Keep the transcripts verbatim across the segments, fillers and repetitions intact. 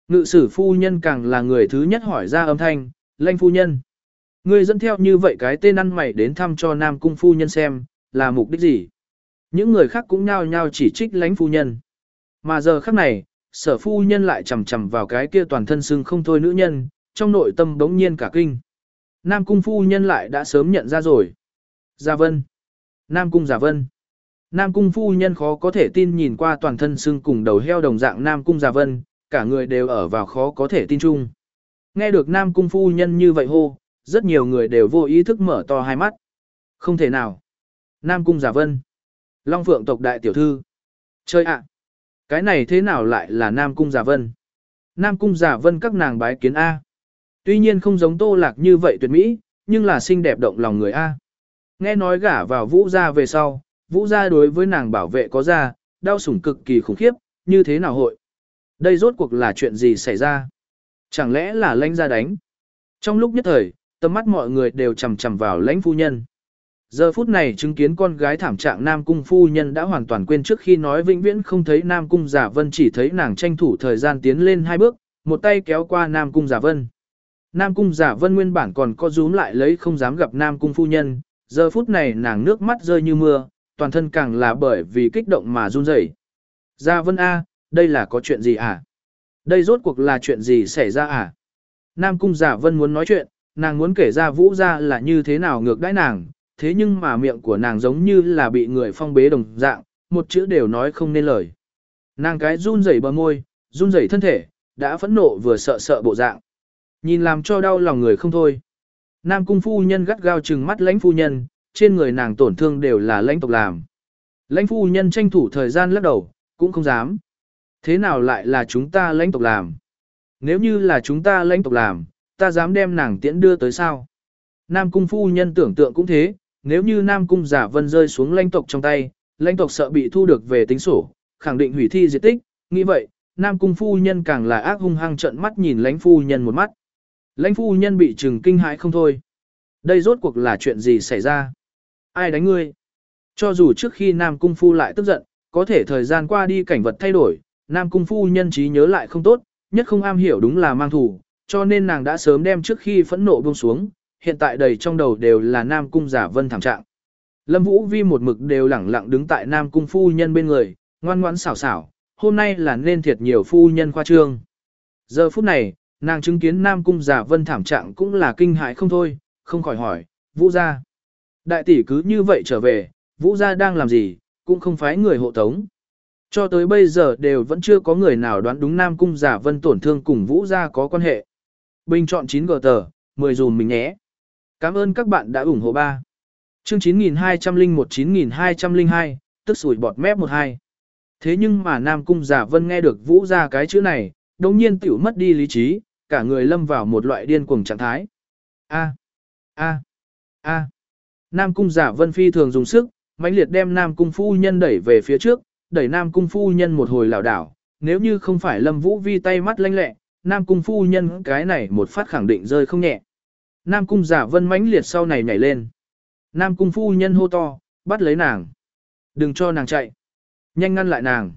Ngự sử phu nhân càng là người thứ nhất hỏi ra âm thanh, Lãnh phu nhân. Ngươi dẫn theo như vậy cái tên ăn mày đến thăm cho Nam Cung phu nhân xem, là mục đích gì? Những người khác cũng nhao nhao chỉ trích Lãnh phu nhân. Mà giờ khắc này, Sở phu nhân lại chầm chầm vào cái kia toàn thân sưng không thôi nữ nhân, trong nội tâm bỗng nhiên cả kinh. Nam Cung phu nhân lại đã sớm nhận ra rồi. Gia Vân. Nam Cung Gia Vân. Nam Cung phu nhân khó có thể tin nhìn qua toàn thân sưng cùng đầu heo đồng dạng Nam Cung Gia Vân, cả người đều ở vào khó có thể tin chung. Nghe được Nam Cung phu nhân như vậy hô, rất nhiều người đều vô ý thức mở to hai mắt. Không thể nào. Nam Cung Gia Vân. Long Phượng tộc đại tiểu thư. Chơi ạ. Cái này thế nào lại là Nam Cung Gia Vân? Nam Cung Gia Vân các nàng bái kiến A. Tuy nhiên không giống Tô Lạc như vậy tuyệt mỹ, nhưng là xinh đẹp động lòng người A. Nghe nói gả vào Vũ gia về sau, Vũ gia đối với nàng bảo vệ có ra, đau sủng cực kỳ khủng khiếp, như thế nào hội? Đây rốt cuộc là chuyện gì xảy ra? Chẳng lẽ là Lãnh gia đánh? Trong lúc nhất thời, tầm mắt mọi người đều chầm chầm vào Lãnh phu nhân. Giờ phút này chứng kiến con gái thảm trạng Nam Cung phu nhân đã hoàn toàn quên trước khi nói vĩnh viễn không thấy Nam Cung Giả Vân, chỉ thấy nàng tranh thủ thời gian tiến lên hai bước, một tay kéo qua Nam Cung Giả Vân. Nam Cung Giả Vân nguyên bản còn có rúm lại lấy không dám gặp Nam Cung phu nhân, giờ phút này nàng nước mắt rơi như mưa, toàn thân càng là bởi vì kích động mà run rẩy. Giả Vân A, đây là có chuyện gì à? Đây rốt cuộc là chuyện gì xảy ra à? Nam Cung Giả Vân muốn nói chuyện, nàng muốn kể ra Vũ gia là như thế nào ngược đãi nàng, thế nhưng mà miệng của nàng giống như là bị người phong bế đồng dạng, một chữ đều nói không nên lời. Nàng cái run rẩy bờ môi, run rẩy thân thể, đã phẫn nộ vừa sợ sợ bộ dạng. Nhìn làm cho đau lòng người không thôi. Nam Cung phu nhân gắt gao trừng mắt Lãnh phu nhân, trên người nàng tổn thương đều là Lãnh tộc làm. Lãnh phu nhân tranh thủ thời gian lắc đầu, cũng không dám. Thế nào lại là chúng ta Lãnh tộc làm? Nếu như là chúng ta Lãnh tộc làm, ta dám đem nàng tiễn đưa tới sao? Nam Cung phu nhân tưởng tượng cũng thế, nếu như Nam Cung Giả Vân rơi xuống Lãnh tộc trong tay, Lãnh tộc sợ bị thu được về tính sổ, khẳng định hủy thi diệt tích, nghĩ vậy, Nam Cung phu nhân càng là ác hung hăng trợn mắt nhìn Lãnh phu nhân một mắt. Lãnh phu nhân bị trừng kinh hãi không thôi. Đây rốt cuộc là chuyện gì xảy ra? Ai đánh ngươi? Cho dù trước khi Nam Cung phu lại tức giận, có thể thời gian qua đi cảnh vật thay đổi, Nam Cung phu nhân trí nhớ lại không tốt, nhất không am hiểu đúng là mang thù, cho nên nàng đã sớm đem trước khi phẫn nộ buông xuống, hiện tại đầy trong đầu đều là Nam Cung Giả Vân thảm trạng. Lâm Vũ Vi một mực đều lẳng lặng đứng tại Nam Cung phu nhân bên người, ngoan ngoãn xảo xảo, hôm nay là nên thiệt nhiều phu nhân khoa trương. Giờ phút này, nàng chứng kiến Nam Cung Giả Vân thảm trạng cũng là kinh hãi không thôi, không khỏi hỏi, Vũ gia. Đại tỷ cứ như vậy trở về, Vũ gia đang làm gì, cũng không phải người hộ tống. Cho tới bây giờ đều vẫn chưa có người nào đoán đúng Nam Cung Giả Vân tổn thương cùng Vũ gia có quan hệ. Bình chọn chín gờ tờ, mười dùm mình nhé. Cảm ơn các bạn đã ủng hộ ba. Chương chín nghìn hai trăm lẻ một chín nghìn hai trăm lẻ hai, tức sủi bọt mép một hai. Thế nhưng mà Nam Cung Giả Vân nghe được Vũ gia cái chữ này, đồng nhiên tiểu mất đi lý trí, cả người lâm vào một loại điên cuồng trạng thái. A, a, a. Nam Cung Giả Vân phi thường dùng sức, mãnh liệt đem Nam Cung phu nhân đẩy về phía trước, đẩy Nam Cung phu nhân một hồi lảo đảo, nếu như không phải Lâm Vũ Vi tay mắt lanh lẹ, Nam Cung phu nhân cái này một phát khẳng định rơi không nhẹ. Nam Cung Giả Vân mãnh liệt sau này nhảy lên. Nam Cung phu nhân hô to, bắt lấy nàng. Đừng cho nàng chạy. Nhanh ngăn lại nàng.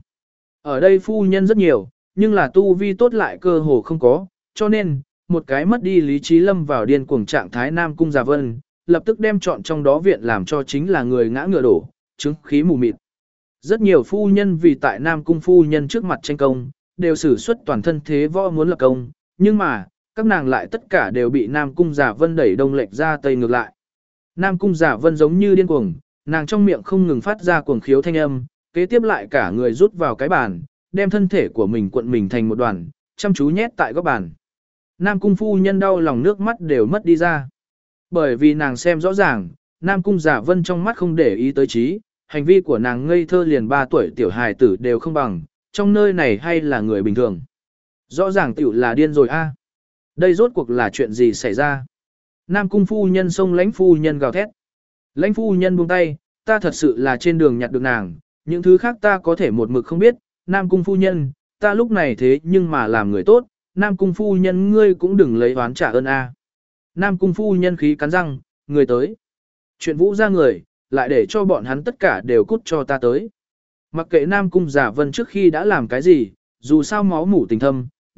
Ở đây phu nhân rất nhiều, nhưng là tu vi tốt lại cơ hồ không có, cho nên, một cái mất đi lý trí lâm vào điên cuồng trạng thái Nam Cung Giả Vân, lập tức đem chọn trong đó viện làm cho chính là người ngã ngựa đổ, chứng khí mù mịt. Rất nhiều phu nhân vì tại Nam Cung phu nhân trước mặt tranh công, đều sử xuất toàn thân thế võ muốn lập công, nhưng mà, các nàng lại tất cả đều bị Nam Cung Giả Vân đẩy đông lệch ra tây ngược lại. Nam Cung Giả Vân giống như điên cuồng, nàng trong miệng không ngừng phát ra cuồng khiếu thanh âm, kế tiếp lại cả người rút vào cái bàn, đem thân thể của mình cuộn mình thành một đoàn, chăm chú nhét tại góc bàn. Nam Cung phu nhân đau lòng nước mắt đều mất đi ra. Bởi vì nàng xem rõ ràng, Nam Cung Giả Vân trong mắt không để ý tới trí, hành vi của nàng ngây thơ liền ba tuổi tiểu hài tử đều không bằng, trong nơi này hay là người bình thường. Rõ ràng tiểu là điên rồi a. Đây rốt cuộc là chuyện gì xảy ra? Nam Cung phu nhân xông Lãnh phu nhân gào thét. Lãnh phu nhân buông tay, ta thật sự là trên đường nhặt được nàng, những thứ khác ta có thể một mực không biết. Nam Cung phu nhân, ta lúc này thế nhưng mà làm người tốt, Nam Cung phu nhân ngươi cũng đừng lấy oán trả ơn a. Nam Cung phu nhân khí cắn răng, người tới. Chuyện Vũ ra người, lại để cho bọn hắn tất cả đều cút cho ta tới. Mặc kệ Nam Cung Giả Vân trước khi đã làm cái gì, dù sao máu mủ tình thâm,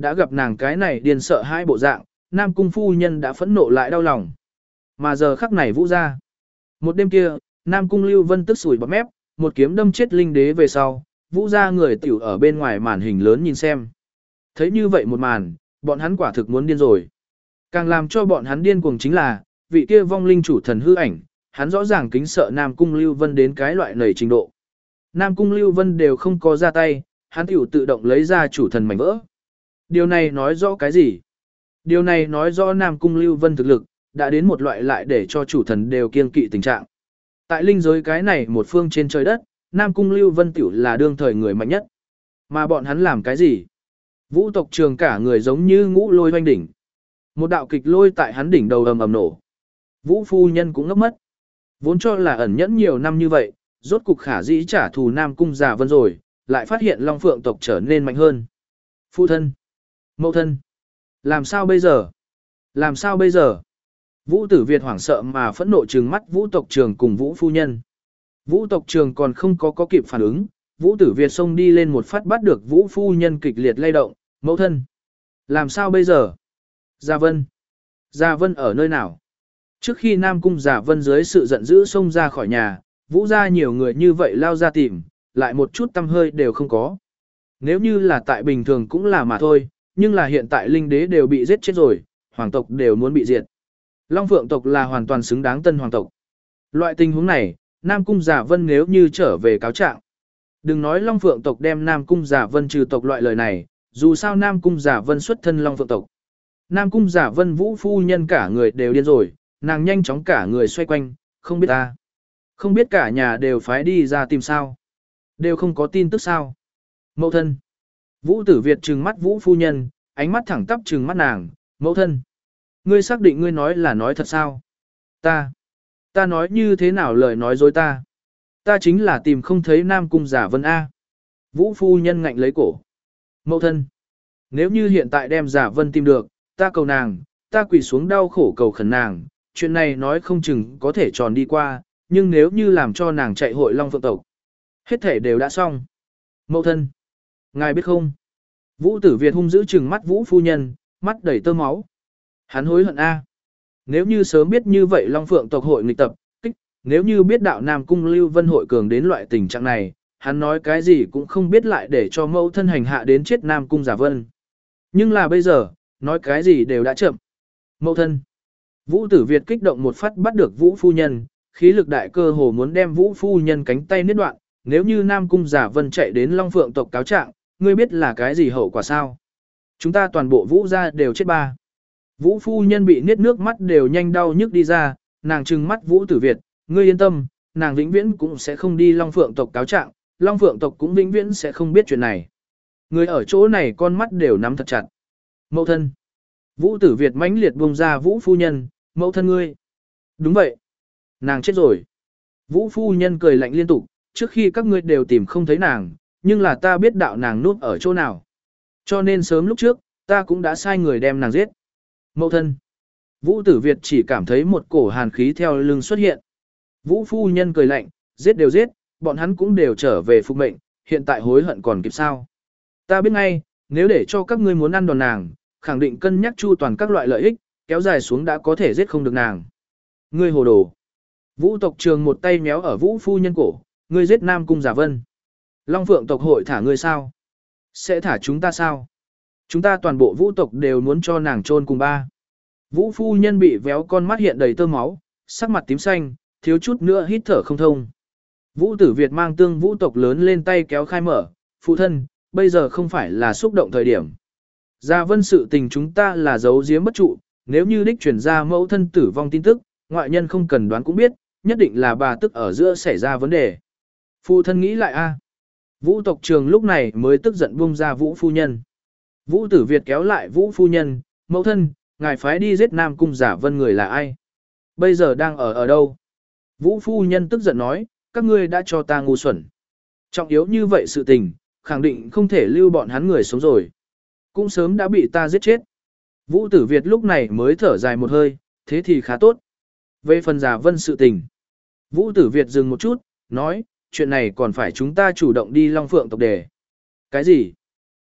Đã gặp nàng cái này điên sợ hai bộ dạng, Nam Cung phu nhân đã phẫn nộ lại đau lòng. Mà giờ khắc này Vũ ra. Một đêm kia, Nam Cung Lưu Vân tức sủi bọt mép, một kiếm đâm chết linh đế về sau, Vũ ra người tiểu ở bên ngoài màn hình lớn nhìn xem. Thấy như vậy một màn, bọn hắn quả thực muốn điên rồi. Càng làm cho bọn hắn điên cuồng chính là, vị kia vong linh chủ thần hư ảnh, hắn rõ ràng kính sợ Nam Cung Lưu Vân đến cái loại nầy trình độ. Nam Cung Lưu Vân đều không có ra tay, hắn tiểu tự động lấy ra chủ thần mảnh vỡ. Điều này nói rõ cái gì? Điều này nói rõ Nam Cung Lưu Vân thực lực, đã đến một loại lại để cho chủ thần đều kiêng kỵ tình trạng. Tại linh giới cái này một phương trên trời đất, Nam Cung Lưu Vân tiểu là đương thời người mạnh nhất. Mà bọn hắn làm cái gì? Vũ tộc trường cả người giống như ngũ lôi hoanh đỉnh. Một đạo kịch lôi tại hắn đỉnh đầu ầm ầm nổ. Vũ phu nhân cũng ngốc mất. Vốn cho là ẩn nhẫn nhiều năm như vậy, rốt cục khả dĩ trả thù Nam Cung Giả Vân rồi, lại phát hiện Long Phượng tộc trở nên mạnh hơn. Phu thân, mẫu thân, làm sao bây giờ? Làm sao bây giờ? Vũ Tử Việt hoảng sợ mà phẫn nộ trừng mắt Vũ tộc trường cùng Vũ phu nhân. Vũ tộc trường còn không có có kịp phản ứng, Vũ Tử Việt xông đi lên một phát bắt được Vũ phu nhân kịch liệt lay động, mẫu thân. Làm sao bây giờ? Gia Vân. Gia Vân ở nơi nào? Trước khi Nam Cung Giả Vân dưới sự giận dữ xông ra khỏi nhà, Vũ ra nhiều người như vậy lao ra tìm, lại một chút tâm hơi đều không có. Nếu như là tại bình thường cũng là mà thôi, nhưng là hiện tại linh đế đều bị giết chết rồi, hoàng tộc đều muốn bị diệt. Long Phượng tộc là hoàn toàn xứng đáng tân hoàng tộc. Loại tình huống này, Nam Cung Giả Vân nếu như trở về cáo trạng, đừng nói Long Phượng tộc đem Nam Cung Giả Vân trừ tộc loại lời này, dù sao Nam Cung Giả Vân xuất thân Long Phượng tộc. Nam Cung Giả Vân Vũ phu nhân cả người đều điên rồi, nàng nhanh chóng cả người xoay quanh, không biết ta. Không biết cả nhà đều phái đi ra tìm sao. Đều không có tin tức sao. Mẫu thân. Vũ Tử Việt trừng mắt Vũ phu nhân, ánh mắt thẳng tắp trừng mắt nàng, mẫu thân. Ngươi xác định ngươi nói là nói thật sao? Ta. Ta nói như thế nào lời nói dối ta? Ta chính là tìm không thấy Nam Cung Giả Vân A. Vũ phu nhân ngạnh lấy cổ. Mẫu thân. Nếu như hiện tại đem Giả Vân tìm được, ta cầu nàng, ta quỳ xuống đau khổ cầu khẩn nàng, chuyện này nói không chừng có thể tròn đi qua, nhưng nếu như làm cho nàng chạy hội Long Phượng tộc, hết thể đều đã xong. Mẫu thân. Ngài biết không? Vũ Tử Việt hung dữ trừng mắt Vũ phu nhân, mắt đầy tơ máu. Hắn hối hận A. Nếu như sớm biết như vậy Long Phượng tộc hội nghịch tập, kích, nếu như biết đạo Nam Cung Lưu Vân hội cường đến loại tình trạng này, hắn nói cái gì cũng không biết lại để cho mẫu thân hành hạ đến chết Nam Cung Giả Vân. Nhưng là bây giờ, nói cái gì đều đã chậm. Mẫu thân. Vũ Tử Việt kích động một phát bắt được Vũ phu nhân, khí lực đại cơ hồ muốn đem Vũ phu nhân cánh tay niết đoạn, nếu như Nam Cung Giả Vân chạy đến Long Phượng tộc cáo trạng, ngươi biết là cái gì hậu quả sao? Chúng ta toàn bộ Vũ gia đều chết ba. Vũ phu nhân bị niết nước mắt đều nhanh đau nhức đi ra, nàng trừng mắt Vũ Tử Việt, ngươi yên tâm, nàng vĩnh viễn cũng sẽ không đi Long Phượng tộc cáo trạng, Long Phượng tộc cũng vĩnh viễn sẽ không biết chuyện này. Người ở chỗ này con mắt đều nắm thật chặt. Mẫu thân. Vũ Tử Việt mãnh liệt buông ra Vũ phu nhân, mẫu thân ngươi. Đúng vậy. Nàng chết rồi. Vũ phu nhân cười lạnh liên tục, trước khi các ngươi đều tìm không thấy nàng, nhưng là ta biết đạo nàng núp ở chỗ nào. Cho nên sớm lúc trước, ta cũng đã sai người đem nàng giết. Mẫu thân. Vũ Tử Việt chỉ cảm thấy một cổ hàn khí theo lưng xuất hiện. Vũ phu nhân cười lạnh, giết đều giết, bọn hắn cũng đều trở về phục mệnh, hiện tại hối hận còn kịp sao. Ta biết ngay, nếu để cho các ngươi muốn ăn đòn nàng, khẳng định cân nhắc chu toàn các loại lợi ích, kéo dài xuống đã có thể giết không được nàng. Ngươi hồ đồ. Vũ tộc trường một tay méo ở Vũ phu nhân cổ, ngươi giết Nam Cung Giả Vân. Long Phượng tộc hội thả ngươi sao? Sẽ thả chúng ta sao? Chúng ta toàn bộ Vũ tộc đều muốn cho nàng chôn cùng ba. Vũ phu nhân bị véo con mắt hiện đầy tơ máu, sắc mặt tím xanh, thiếu chút nữa hít thở không thông. Vũ Tử Việt mang tương Vũ tộc lớn lên tay kéo khai mở, phụ thân, bây giờ không phải là xúc động thời điểm. Gia Vân sự tình chúng ta là giấu giếm bất trụ, nếu như đích chuyển ra mẫu thân tử vong tin tức, ngoại nhân không cần đoán cũng biết, nhất định là bà tức ở giữa xảy ra vấn đề. Phụ thân nghĩ lại a. Vũ tộc trường lúc này mới tức giận buông ra Vũ phu nhân. Vũ Tử Việt kéo lại Vũ phu nhân, mẫu thân, ngài phái đi giết Nam Cung Giả Vân người là ai? Bây giờ đang ở ở đâu? Vũ phu nhân tức giận nói, các ngươi đã cho ta ngu xuẩn. Trọng yếu như vậy sự tình, khẳng định không thể lưu bọn hắn người sống rồi. Cũng sớm đã bị ta giết chết. Vũ Tử Việt lúc này mới thở dài một hơi, thế thì khá tốt. Về phần Giả Vân sự tình. Vũ Tử Việt dừng một chút, nói, chuyện này còn phải chúng ta chủ động đi Long Phượng tộc đề. Cái gì?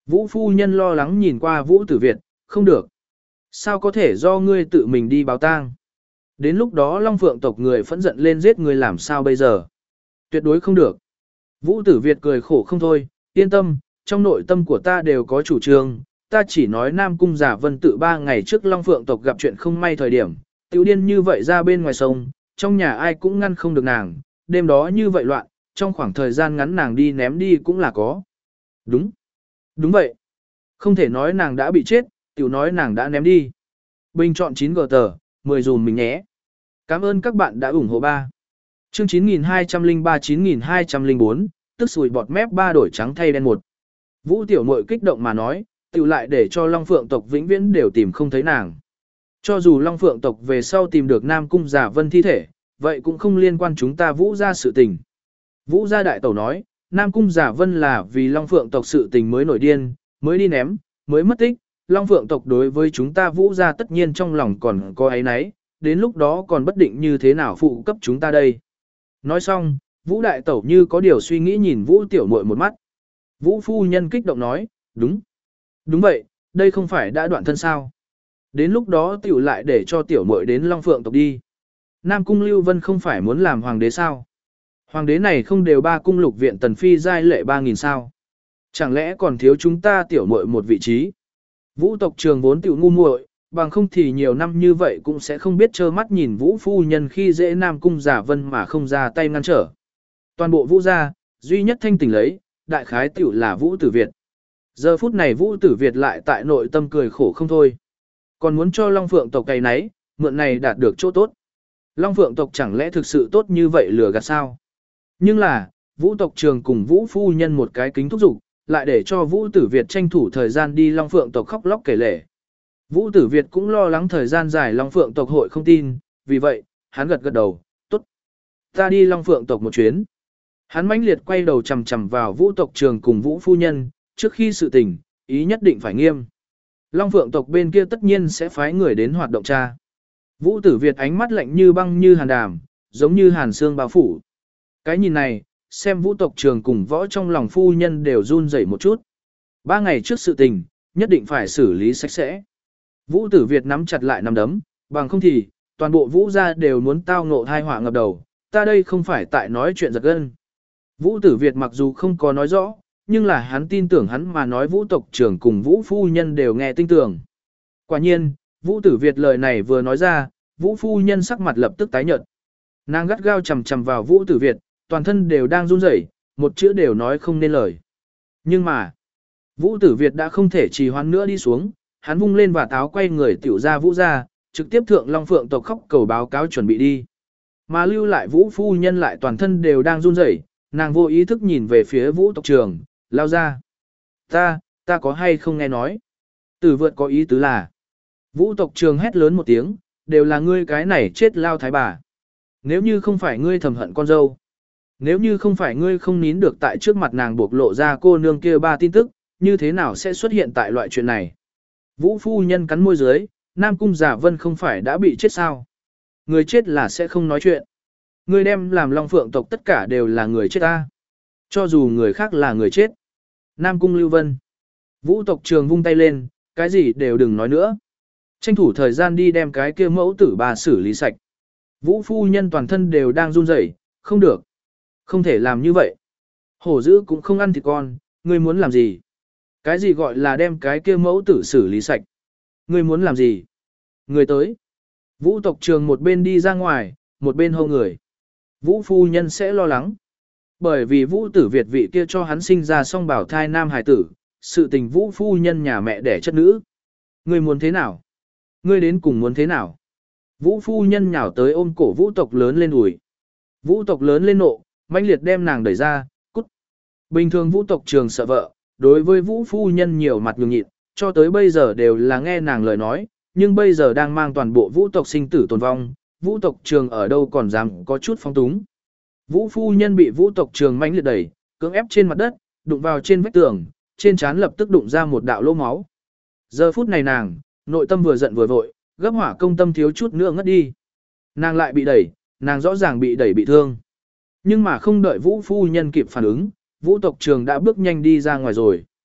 Vũ phu nhân lo lắng nhìn qua Vũ Tử Việt, không được. Sao có thể do ngươi tự mình đi báo tang? Đến lúc đó Long Phượng tộc người phẫn giận lên giết ngươi làm sao bây giờ? Tuyệt đối không được. Vũ Tử Việt cười khổ không thôi, yên tâm, trong nội tâm của ta đều có chủ trương, ta chỉ nói Nam Cung Giả Vân tự ba ngày trước Long Phượng tộc gặp chuyện không may thời điểm, tiểu điên như vậy ra bên ngoài sông, trong nhà ai cũng ngăn không được nàng, đêm đó như vậy loạn, trong khoảng thời gian ngắn nàng đi ném đi cũng là có. Đúng, đúng vậy. Không thể nói nàng đã bị chết, tiểu nói nàng đã ném đi. Bình chọn chín gờ tờ, mười dùm mình nhé. Cảm ơn các bạn đã ủng hộ ba. Chương chín nghìn hai trăm lẻ ba chín nghìn hai trăm lẻ bốn, tức sùi bọt mép ba đổi trắng thay đen một. Vũ tiểu muội kích động mà nói, tiểu lại để cho Long Phượng tộc vĩnh viễn đều tìm không thấy nàng. Cho dù Long Phượng tộc về sau tìm được Nam Cung Giả Vân thi thể, vậy cũng không liên quan chúng ta Vũ gia sự tình. Vũ gia đại tẩu nói, Nam Cung Giả Vân là vì Long Phượng tộc sự tình mới nổi điên, mới đi ném, mới mất tích. Long Phượng tộc đối với chúng ta Vũ gia tất nhiên trong lòng còn có ấy nấy, đến lúc đó còn bất định như thế nào phụ cấp chúng ta đây. Nói xong, Vũ đại tẩu như có điều suy nghĩ nhìn Vũ tiểu muội một mắt. Vũ phu nhân kích động nói, đúng. Đúng vậy, đây không phải đã đoạn thân sao. Đến lúc đó tiểu lại để cho tiểu muội đến Long Phượng tộc đi. Nam Cung Lưu Vân không phải muốn làm hoàng đế sao? Hoàng đế này không đều ba cung lục viện tần phi giai lệ ba nghìn sao? Chẳng lẽ còn thiếu chúng ta tiểu muội một vị trí? Vũ tộc trường vốn tiểu ngu muội, bằng không thì nhiều năm như vậy cũng sẽ không biết trơ mắt nhìn Vũ phu nhân khi dễ Nam Cung Giả Vân mà không ra tay ngăn trở. Toàn bộ Vũ gia, duy nhất thanh tỉnh lấy, đại khái tiểu là Vũ Tử Việt. Giờ phút này Vũ Tử Việt lại tại nội tâm cười khổ không thôi. Còn muốn cho Long Phượng tộc cày nấy, mượn này đạt được chỗ tốt. Long Phượng tộc chẳng lẽ thực sự tốt như vậy lừa gạt sao? Nhưng là, Vũ tộc trường cùng Vũ phu nhân một cái kính thúc giục, lại để cho Vũ Tử Việt tranh thủ thời gian đi Long Phượng tộc khóc lóc kể lể. Vũ Tử Việt cũng lo lắng thời gian dài Long Phượng tộc hội không tin, vì vậy, hắn gật gật đầu, tốt. Ta đi Long Phượng tộc một chuyến. Hắn mãnh liệt quay đầu chầm chầm vào Vũ tộc trường cùng Vũ phu nhân, trước khi sự tình, ý nhất định phải nghiêm. Long Phượng tộc bên kia tất nhiên sẽ phái người đến hoạt động tra. Vũ Tử Việt ánh mắt lạnh như băng như hàn đàm, giống như hàn xương bao phủ. Cái nhìn này, xem Vũ tộc trường cùng võ trong lòng phu nhân đều run rẩy một chút. Ba ngày trước sự tình, nhất định phải xử lý sạch sẽ. Vũ Tử Việt nắm chặt lại nắm đấm, bằng không thì, toàn bộ Vũ gia đều muốn tao ngộ thai họa ngập đầu, ta đây không phải tại nói chuyện giật gân. Vũ Tử Việt mặc dù không có nói rõ, nhưng là hắn tin tưởng hắn mà nói Vũ tộc trưởng cùng Vũ phu nhân đều nghe tin tưởng. Quả nhiên, Vũ Tử Việt lời này vừa nói ra, Vũ phu nhân sắc mặt lập tức tái nhợt. Nàng gắt gao chầm chầm vào Vũ Tử Việt, toàn thân đều đang run rẩy, một chữ đều nói không nên lời. Nhưng mà, Vũ Tử Việt đã không thể trì hoãn nữa đi xuống, hắn vung lên và táo quay người tiểu ra Vũ ra, trực tiếp thượng Long Phượng tộc khóc cầu báo cáo chuẩn bị đi. Mà lưu lại Vũ phu nhân lại toàn thân đều đang run rẩy, nàng vô ý thức nhìn về phía Vũ tộc trường, lao ra. Ta, ta có hay không nghe nói? Tử vượt có ý tứ là. Vũ tộc trường hét lớn một tiếng, đều là ngươi cái này chết lao thái bà. Nếu như không phải ngươi thầm hận con dâu. Nếu như không phải ngươi không nín được tại trước mặt nàng bộc lộ ra cô nương kia ba tin tức, như thế nào sẽ xuất hiện tại loại chuyện này? Vũ phu nhân cắn môi dưới, Nam Cung Giả Vân không phải đã bị chết sao? Người chết là sẽ không nói chuyện. Ngươi đem làm Long Phượng tộc tất cả đều là người chết ta. Cho dù người khác là người chết. Nam Cung Lưu Vân. Vũ tộc trường vung tay lên, cái gì đều đừng nói nữa. Tranh thủ thời gian đi đem cái kia mẫu tử bà xử lý sạch. Vũ phu nhân toàn thân đều đang run rẩy, không được. Không thể làm như vậy. Hổ dữ cũng không ăn thịt con, ngươi muốn làm gì? Cái gì gọi là đem cái kia mẫu tử xử lý sạch? Ngươi muốn làm gì? Người tới. Vũ tộc trường một bên đi ra ngoài, một bên hô người. Vũ phu nhân sẽ lo lắng. Bởi vì Vũ tử Việt vị kia cho hắn sinh ra song bảo thai nam hài tử, sự tình Vũ phu nhân nhà mẹ đẻ chất nữ. Ngươi muốn thế nào? Ngươi đến cùng muốn thế nào? Vũ phu nhân nhào tới ôm cổ Vũ tộc lớn lên đùi. Vũ tộc lớn lên nộ, mãnh liệt đem nàng đẩy ra, cút. Bình thường Vũ tộc trường sợ vợ, đối với Vũ phu nhân nhiều mặt nhường nhịn, cho tới bây giờ đều là nghe nàng lời nói, nhưng bây giờ đang mang toàn bộ Vũ tộc sinh tử tồn vong, Vũ tộc trường ở đâu còn dám có chút phong túng. Vũ phu nhân bị Vũ tộc trường mãnh liệt đẩy, cưỡng ép trên mặt đất, đụng vào trên vách tường, trên trán lập tức đụng ra một đạo lỗ máu. Giờ phút này nàng, nội tâm vừa giận vừa vội, gấp hỏa công tâm thiếu chút nữa ngất đi. Nàng lại bị đẩy, nàng rõ ràng bị đẩy bị thương. Nhưng mà không đợi Vũ phu nhân kịp phản ứng, Vũ tộc trường đã bước nhanh đi ra ngoài rồi.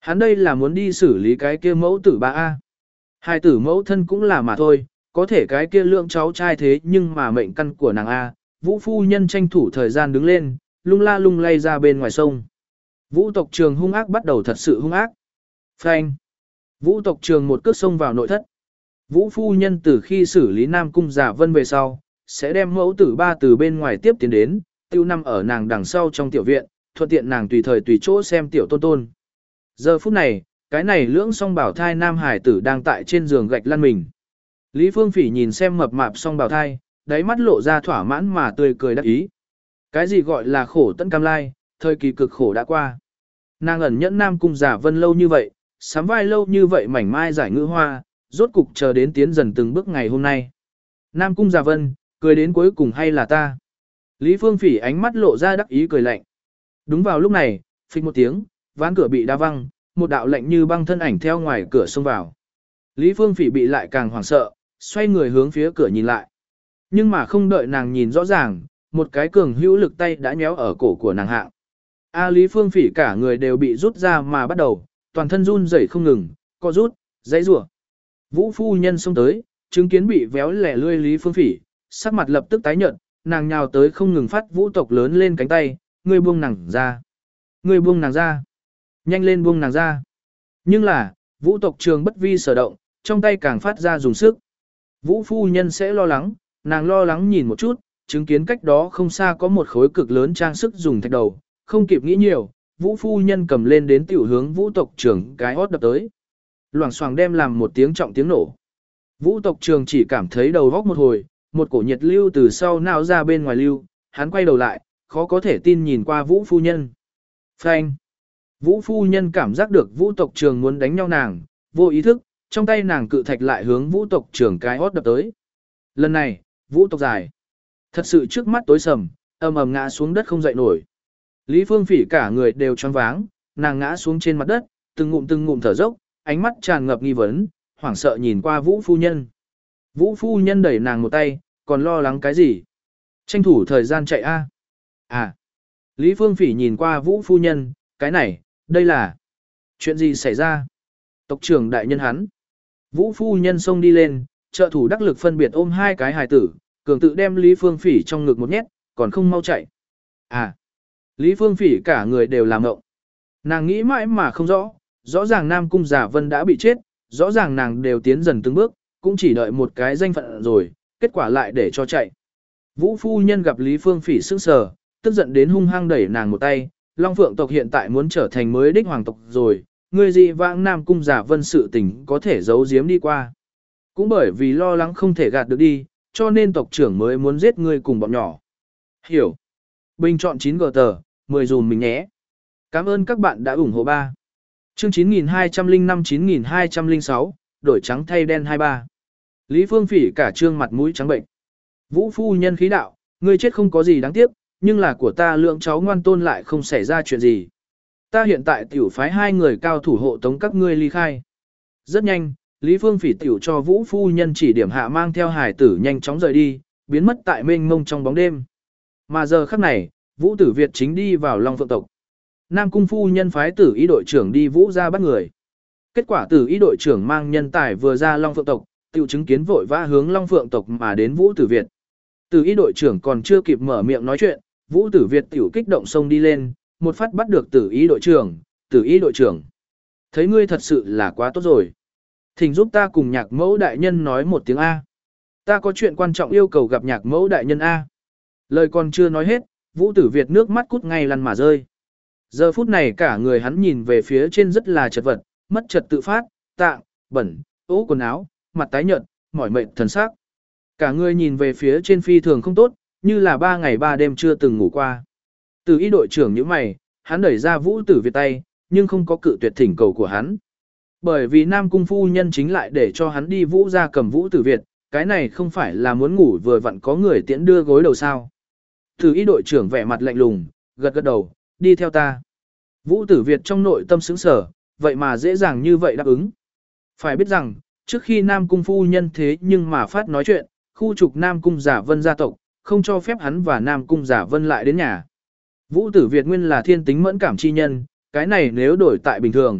Hắn đây là muốn đi xử lý cái kia mẫu tử ba A. Hai tử mẫu thân cũng là mà thôi, có thể cái kia lượng cháu trai thế nhưng mà mệnh căn của nàng A. Vũ phu nhân tranh thủ thời gian đứng lên, lung la lung lay ra bên ngoài sông. Vũ tộc trường hung ác bắt đầu thật sự hung ác. Phanh. Vũ tộc trường một cước sông vào nội thất. Vũ phu nhân từ khi xử lý Nam Cung Giả Vân về sau, sẽ đem mẫu tử ba từ bên ngoài tiếp tiến đến, tiêu năm ở nàng đằng sau trong tiểu viện, thuận tiện nàng tùy thời tùy chỗ xem tiểu tôn tôn. Giờ phút này, cái này lưỡng song bảo thai nam hải tử đang tại trên giường gạch lăn mình. Lý Phương Phỉ nhìn xem mập mạp song bảo thai, đáy mắt lộ ra thỏa mãn mà tươi cười đắc ý. Cái gì gọi là khổ tận cam lai, thời kỳ cực khổ đã qua. Nàng ẩn nhẫn Nam Cung Giả Vân lâu như vậy, sắm vai lâu như vậy mảnh mai giải ngữ hoa, rốt cục chờ đến tiến dần từng bước ngày hôm nay. Nam Cung Giả Vân, cười đến cuối cùng hay là ta? Lý Phương Phỉ ánh mắt lộ ra đắc ý cười lạnh. Đúng vào lúc này, phịch một tiếng, ván cửa bị đá văng, một đạo lạnh như băng thân ảnh theo ngoài cửa xông vào. Lý Phương Phỉ bị lại càng hoảng sợ, xoay người hướng phía cửa nhìn lại. Nhưng mà không đợi nàng nhìn rõ ràng, một cái cường hữu lực tay đã nhéo ở cổ của nàng hạ. A Lý Phương Phỉ cả người đều bị rút ra mà bắt đầu, toàn thân run rẩy không ngừng, co rút, dãy rủa. Vũ phu nhân xông tới, chứng kiến bị véo lẻ lươi Lý Phương Phỉ, sắc mặt lập tức tái nhợt, nàng nhào tới không ngừng phát vũ tộc lớn lên cánh tay, ngươi buông nàng ra. Ngươi buông nàng ra. Nhanh lên buông nàng ra. Nhưng là, vũ tộc trường bất vi sở động, trong tay càng phát ra dùng sức. Vũ phu nhân sẽ lo lắng, nàng lo lắng nhìn một chút, chứng kiến cách đó không xa có một khối cực lớn trang sức dùng thạch đầu, không kịp nghĩ nhiều, vũ phu nhân cầm lên đến tiểu hướng vũ tộc trường cái hót đập tới. Loảng xoảng đem làm một tiếng trọng tiếng nổ. Vũ tộc trường chỉ cảm thấy đầu góc một hồi, một cổ nhiệt lưu từ sau nào ra bên ngoài lưu, hắn quay đầu lại, khó có thể tin nhìn qua vũ phu nhân. Phanh. Vũ phu nhân cảm giác được vũ tộc trường muốn đánh nhau nàng, vô ý thức, trong tay nàng cự thạch lại hướng vũ tộc trường cái hót đập tới. Lần này, vũ tộc dài. Thật sự trước mắt tối sầm, ầm ầm ngã xuống đất không dậy nổi. Lý Phương Phỉ cả người đều choáng váng, nàng ngã xuống trên mặt đất, từng ngụm từng ngụm thở dốc, ánh mắt tràn ngập nghi vấn, hoảng sợ nhìn qua Vũ phu nhân. Vũ phu nhân đẩy nàng một tay, còn lo lắng cái gì? Tranh thủ thời gian chạy a. À. Lý Phương Phỉ nhìn qua Vũ phu nhân, cái này, đây là chuyện gì xảy ra? Tộc trưởng đại nhân hắn. Vũ phu nhân xông đi lên, trợ thủ đắc lực phân biệt ôm hai cái hài tử, cường tự đem Lý Phương Phỉ trong ngực một nhét, còn không mau chạy. À. Lý Phương Phỉ cả người đều làm ngộng. Nàng nghĩ mãi mà không rõ, rõ ràng Nam Cung Giả Vân đã bị chết, rõ ràng nàng đều tiến dần từng bước, cũng chỉ đợi một cái danh phận rồi, kết quả lại để cho chạy. Vũ phu nhân gặp Lý Phương Phỉ sững sờ, tức giận đến hung hăng đẩy nàng một tay, Long Phượng tộc hiện tại muốn trở thành mới đích hoàng tộc rồi, người gì vãng Nam Cung Giả Vân sự tình có thể giấu giếm đi qua. Cũng bởi vì lo lắng không thể gạt được đi, cho nên tộc trưởng mới muốn giết ngươi cùng bọn nhỏ. Hiểu. Bình chọn chín gờ tờ, mười dùm mình nhé. Cảm ơn các bạn đã ủng hộ ba. Chương chín nghìn hai trăm lẻ năm chín nghìn hai trăm lẻ sáu, đổi trắng thay đen hai mươi ba. Lý Phương Phỉ cả trương mặt mũi trắng bệnh. Vũ phu nhân khí đạo, ngươi chết không có gì đáng tiếc, nhưng là của ta lượng cháu ngoan tôn lại không xảy ra chuyện gì. Ta hiện tại tiểu phái hai người cao thủ hộ tống các ngươi ly khai. Rất nhanh, Lý Phương Phỉ tiểu cho Vũ phu nhân chỉ điểm hạ mang theo hải tử nhanh chóng rời đi, biến mất tại mênh mông trong bóng đêm. Mà giờ khắc này, Vũ Tử Việt chính đi vào Long Phượng tộc. Nam Cung phu nhân phái Tử Ý đội trưởng đi Vũ ra bắt người. Kết quả Tử Ý đội trưởng mang nhân tài vừa ra Long Phượng tộc, tiểu chứng kiến vội vã hướng Long Phượng tộc mà đến Vũ Tử Việt. Tử Ý đội trưởng còn chưa kịp mở miệng nói chuyện, Vũ Tử Việt tiểu kích động xông đi lên, một phát bắt được Tử Ý đội trưởng, Tử Ý đội trưởng. Thấy ngươi thật sự là quá tốt rồi. Thỉnh giúp ta cùng nhạc mẫu đại nhân nói một tiếng A. Ta có chuyện quan trọng yêu cầu gặp nhạc mẫu đại nhân A. Lời còn chưa nói hết, Vũ Tử Việt nước mắt cút ngay lăn mà rơi. Giờ phút này cả người hắn nhìn về phía trên rất là chật vật, mất trật tự phát, tạng, bẩn, ố quần áo, mặt tái nhợt, mỏi mệt thần sắc. Cả người nhìn về phía trên phi thường không tốt, như là ba ngày ba đêm chưa từng ngủ qua. Từ ý đội trưởng như mày, hắn đẩy ra Vũ Tử Việt tay, nhưng không có cự tuyệt thỉnh cầu của hắn. Bởi vì Nam Cung phu nhân chính lại để cho hắn đi Vũ ra cầm Vũ Tử Việt, cái này không phải là muốn ngủ vừa vặn có người tiễn đưa gối đầu sao. Từ ý đội trưởng vẻ mặt lạnh lùng, gật gật đầu, đi theo ta. Vũ Tử Việt trong nội tâm sững sở, vậy mà dễ dàng như vậy đáp ứng. Phải biết rằng, trước khi Nam Cung phu nhân thế nhưng mà phát nói chuyện, khu trục Nam Cung Giả Vân gia tộc, không cho phép hắn và Nam Cung Giả Vân lại đến nhà. Vũ Tử Việt nguyên là thiên tính mẫn cảm chi nhân, cái này nếu đổi tại bình thường,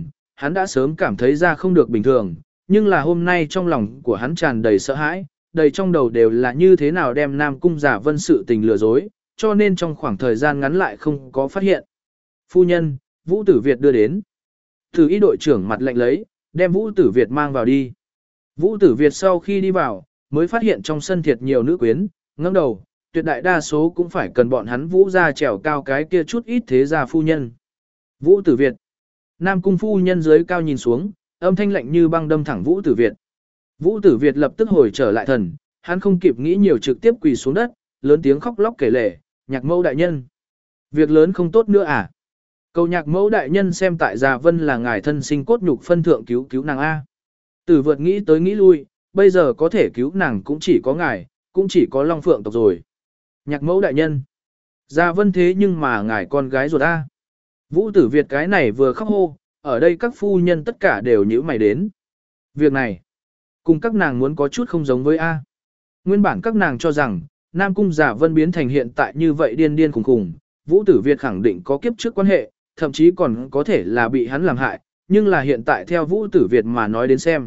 hắn đã sớm cảm thấy ra không được bình thường, nhưng là hôm nay trong lòng của hắn tràn đầy sợ hãi, đầy trong đầu đều là như thế nào đem Nam Cung Giả Vân sự tình lừa dối, cho nên trong khoảng thời gian ngắn lại không có phát hiện. Phu nhân, Vũ Tử Việt đưa đến. Tử y đội trưởng mặt lạnh lấy, đem Vũ Tử Việt mang vào đi. Vũ Tử Việt sau khi đi vào, mới phát hiện trong sân thiệt nhiều nữ quyến, ngẩng đầu, tuyệt đại đa số cũng phải cần bọn hắn Vũ ra trèo cao cái kia chút ít thế gia phu nhân. Vũ Tử Việt. Nam Cung phu nhân dưới cao nhìn xuống, âm thanh lạnh như băng đâm thẳng Vũ Tử Việt. Vũ Tử Việt lập tức hồi trở lại thần, hắn không kịp nghĩ nhiều trực tiếp quỳ xuống đất, lớn tiếng khóc lóc kể lể, Nhạc Mẫu đại nhân. Việc lớn không tốt nữa à? Cầu Nhạc Mẫu đại nhân xem tại Già Vân là ngài thân sinh cốt nhục phân thượng cứu cứu nàng A. Tử Vượt nghĩ tới nghĩ lui, bây giờ có thể cứu nàng cũng chỉ có ngài, cũng chỉ có Long Phượng tộc rồi. Nhạc Mẫu đại nhân. Già Vân thế nhưng mà ngài con gái ruột A. Vũ Tử Việt cái này vừa khóc hô, ở đây các phu nhân tất cả đều nhíu mày đến. Việc này, cùng các nàng muốn có chút không giống với A. Nguyên bản các nàng cho rằng, Nam Cung Giả Vân biến thành hiện tại như vậy điên điên khùng khùng, Vũ Tử Việt khẳng định có kiếp trước quan hệ, thậm chí còn có thể là bị hắn làm hại, nhưng là hiện tại theo Vũ Tử Việt mà nói đến xem.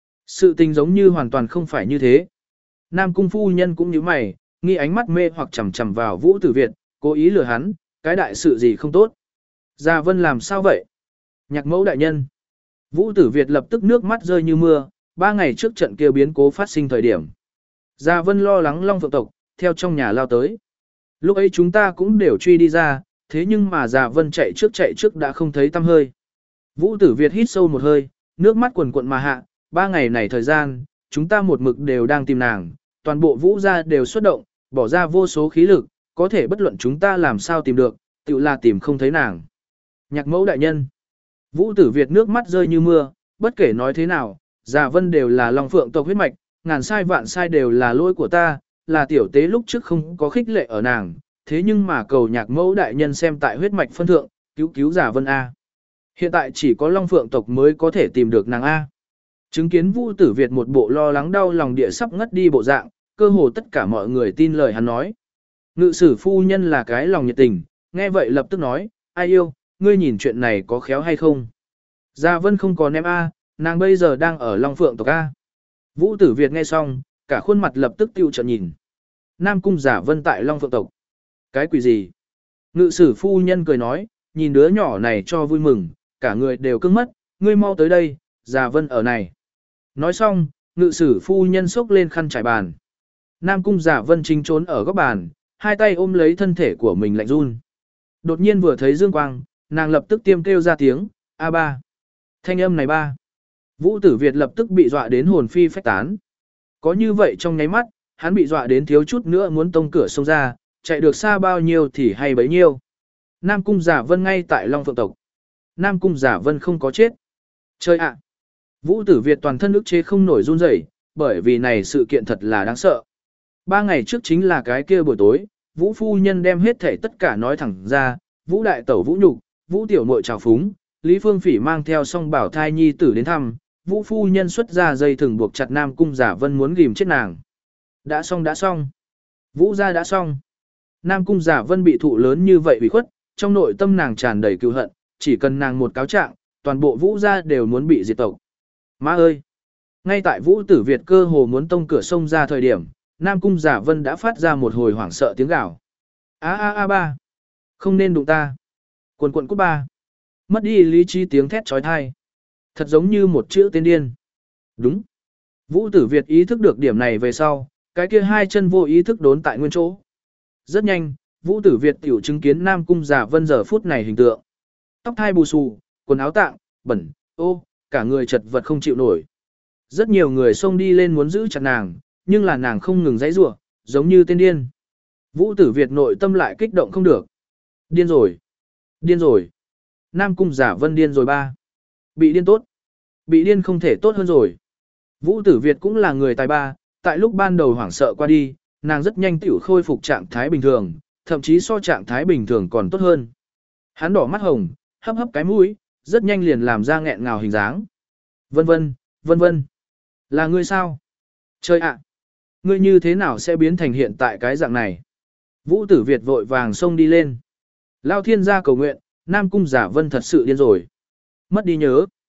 Sự tình giống như hoàn toàn không phải như thế. Nam Cung phu nhân cũng như mày, nghi ánh mắt mê hoặc chầm chầm vào Vũ Tử Việt, cố ý lừa hắn, cái đại sự gì không tốt. Gia Vân làm sao vậy? Nhạc Mẫu đại nhân. Vũ Tử Việt lập tức nước mắt rơi như mưa, ba ngày trước trận kia biến cố phát sinh thời điểm. Gia Vân lo lắng Long Phượng tộc, theo trong nhà lao tới. Lúc ấy chúng ta cũng đều truy đi ra, thế nhưng mà Gia Vân chạy trước chạy trước đã không thấy tăm hơi. Vũ Tử Việt hít sâu một hơi, nước mắt quần quận mà hạ, ba ngày này thời gian, chúng ta một mực đều đang tìm nàng, toàn bộ Vũ gia đều xuất động, bỏ ra vô số khí lực, có thể bất luận chúng ta làm sao tìm được, tự là tìm không thấy nàng. Nhạc Mẫu đại nhân. Vũ Tử Việt nước mắt rơi như mưa, bất kể nói thế nào, Già Vân đều là Long Phượng tộc huyết mạch, ngàn sai vạn sai đều là lỗi của ta, là tiểu tế lúc trước không có khích lệ ở nàng, thế nhưng mà cầu Nhạc Mẫu đại nhân xem tại huyết mạch phân thượng, cứu cứu Già Vân A. Hiện tại chỉ có Long Phượng tộc mới có thể tìm được nàng A. Chứng kiến Vũ Tử Việt một bộ lo lắng đau lòng địa sắp ngất đi bộ dạng, cơ hồ tất cả mọi người tin lời hắn nói. Ngự sử phu nhân là cái lòng nhiệt tình, nghe vậy lập tức nói, ai yêu, ngươi nhìn chuyện này có khéo hay không? Gia Vân không còn em A, nàng bây giờ đang ở Long Phượng tộc A. Vũ Tử Việt nghe xong, cả khuôn mặt lập tức tiêu trợn nhìn. Nam Cung Giả Vân tại Long Phượng tộc. Cái quỷ gì? Ngự sử phu nhân cười nói, nhìn đứa nhỏ này cho vui mừng, cả người đều cứng mất, ngươi mau tới đây, Giả Vân ở này. Nói xong, ngự sử phu nhân xốc lên khăn trải bàn. Nam Cung Giả Vân chính trốn ở góc bàn, hai tay ôm lấy thân thể của mình lạnh run. Đột nhiên vừa thấy dương quang, nàng lập tức tiêm kêu ra tiếng, A ba. Thanh âm này ba. Vũ Tử Việt lập tức bị dọa đến hồn phi phách tán. Có như vậy trong nháy mắt, hắn bị dọa đến thiếu chút nữa muốn tông cửa xông ra, chạy được xa bao nhiêu thì hay bấy nhiêu. Nam Cung Giả Vân ngay tại Long Phượng tộc. Nam Cung Giả Vân không có chết. Chơi ạ. Vũ Tử Việt toàn thân ức chế không nổi run rẩy, bởi vì này sự kiện thật là đáng sợ. Ba ngày trước chính là cái kia buổi tối, Vũ phu nhân đem hết thảy tất cả nói thẳng ra, Vũ đại tẩu Vũ nhục, Vũ tiểu muội trào phúng, Lý Phương Phỉ mang theo song bảo thai nhi tử đến thăm, Vũ phu nhân xuất ra dây thừng buộc chặt Nam Cung Giả Vân muốn ghim chết nàng. Đã xong đã xong. Vũ gia đã xong. Nam Cung Giả Vân bị thụ lớn như vậy ủy khuất, trong nội tâm nàng tràn đầy cừu hận, chỉ cần nàng một cáo trạng, toàn bộ Vũ gia đều muốn bị diệt tộc. Má ơi! Ngay tại Vũ Tử Việt cơ hồ muốn tông cửa sông ra thời điểm, Nam Cung Giả Vân đã phát ra một hồi hoảng sợ tiếng gào. A a a ba! Không nên đụng ta! Quần quận cút ba! Mất đi lý trí tiếng thét trói thai. Thật giống như một chữ tên điên. Đúng! Vũ Tử Việt ý thức được điểm này về sau, cái kia hai chân vô ý thức đốn tại nguyên chỗ. Rất nhanh, Vũ Tử Việt tiểu chứng kiến Nam Cung Giả Vân giờ phút này hình tượng. Tóc thai bù xù, quần áo tạng, bẩn, ô, cả người chật vật không chịu nổi. Rất nhiều người xông đi lên muốn giữ chặt nàng, nhưng là nàng không ngừng giãy giụa, giống như tên điên. Vũ Tử Việt nội tâm lại kích động không được. Điên rồi, điên rồi. Nam Cung Giả Vân điên rồi ba. Bị điên tốt. Bị điên không thể tốt hơn rồi. Vũ Tử Việt cũng là người tài ba, tại lúc ban đầu hoảng sợ qua đi, nàng rất nhanh tiểu khôi phục trạng thái bình thường, thậm chí so trạng thái bình thường còn tốt hơn. Hắn đỏ mắt hồng, hấp hấp cái mũi, rất nhanh liền làm ra nghẹn ngào hình dáng. Vân vân, vân vân. Là ngươi sao? Trời ạ! Ngươi như thế nào sẽ biến thành hiện tại cái dạng này? Vũ Tử Việt vội vàng xông đi lên. Lao thiên gia cầu nguyện, Nam Cung Giả Vân thật sự điên rồi. Mất đi nhớ.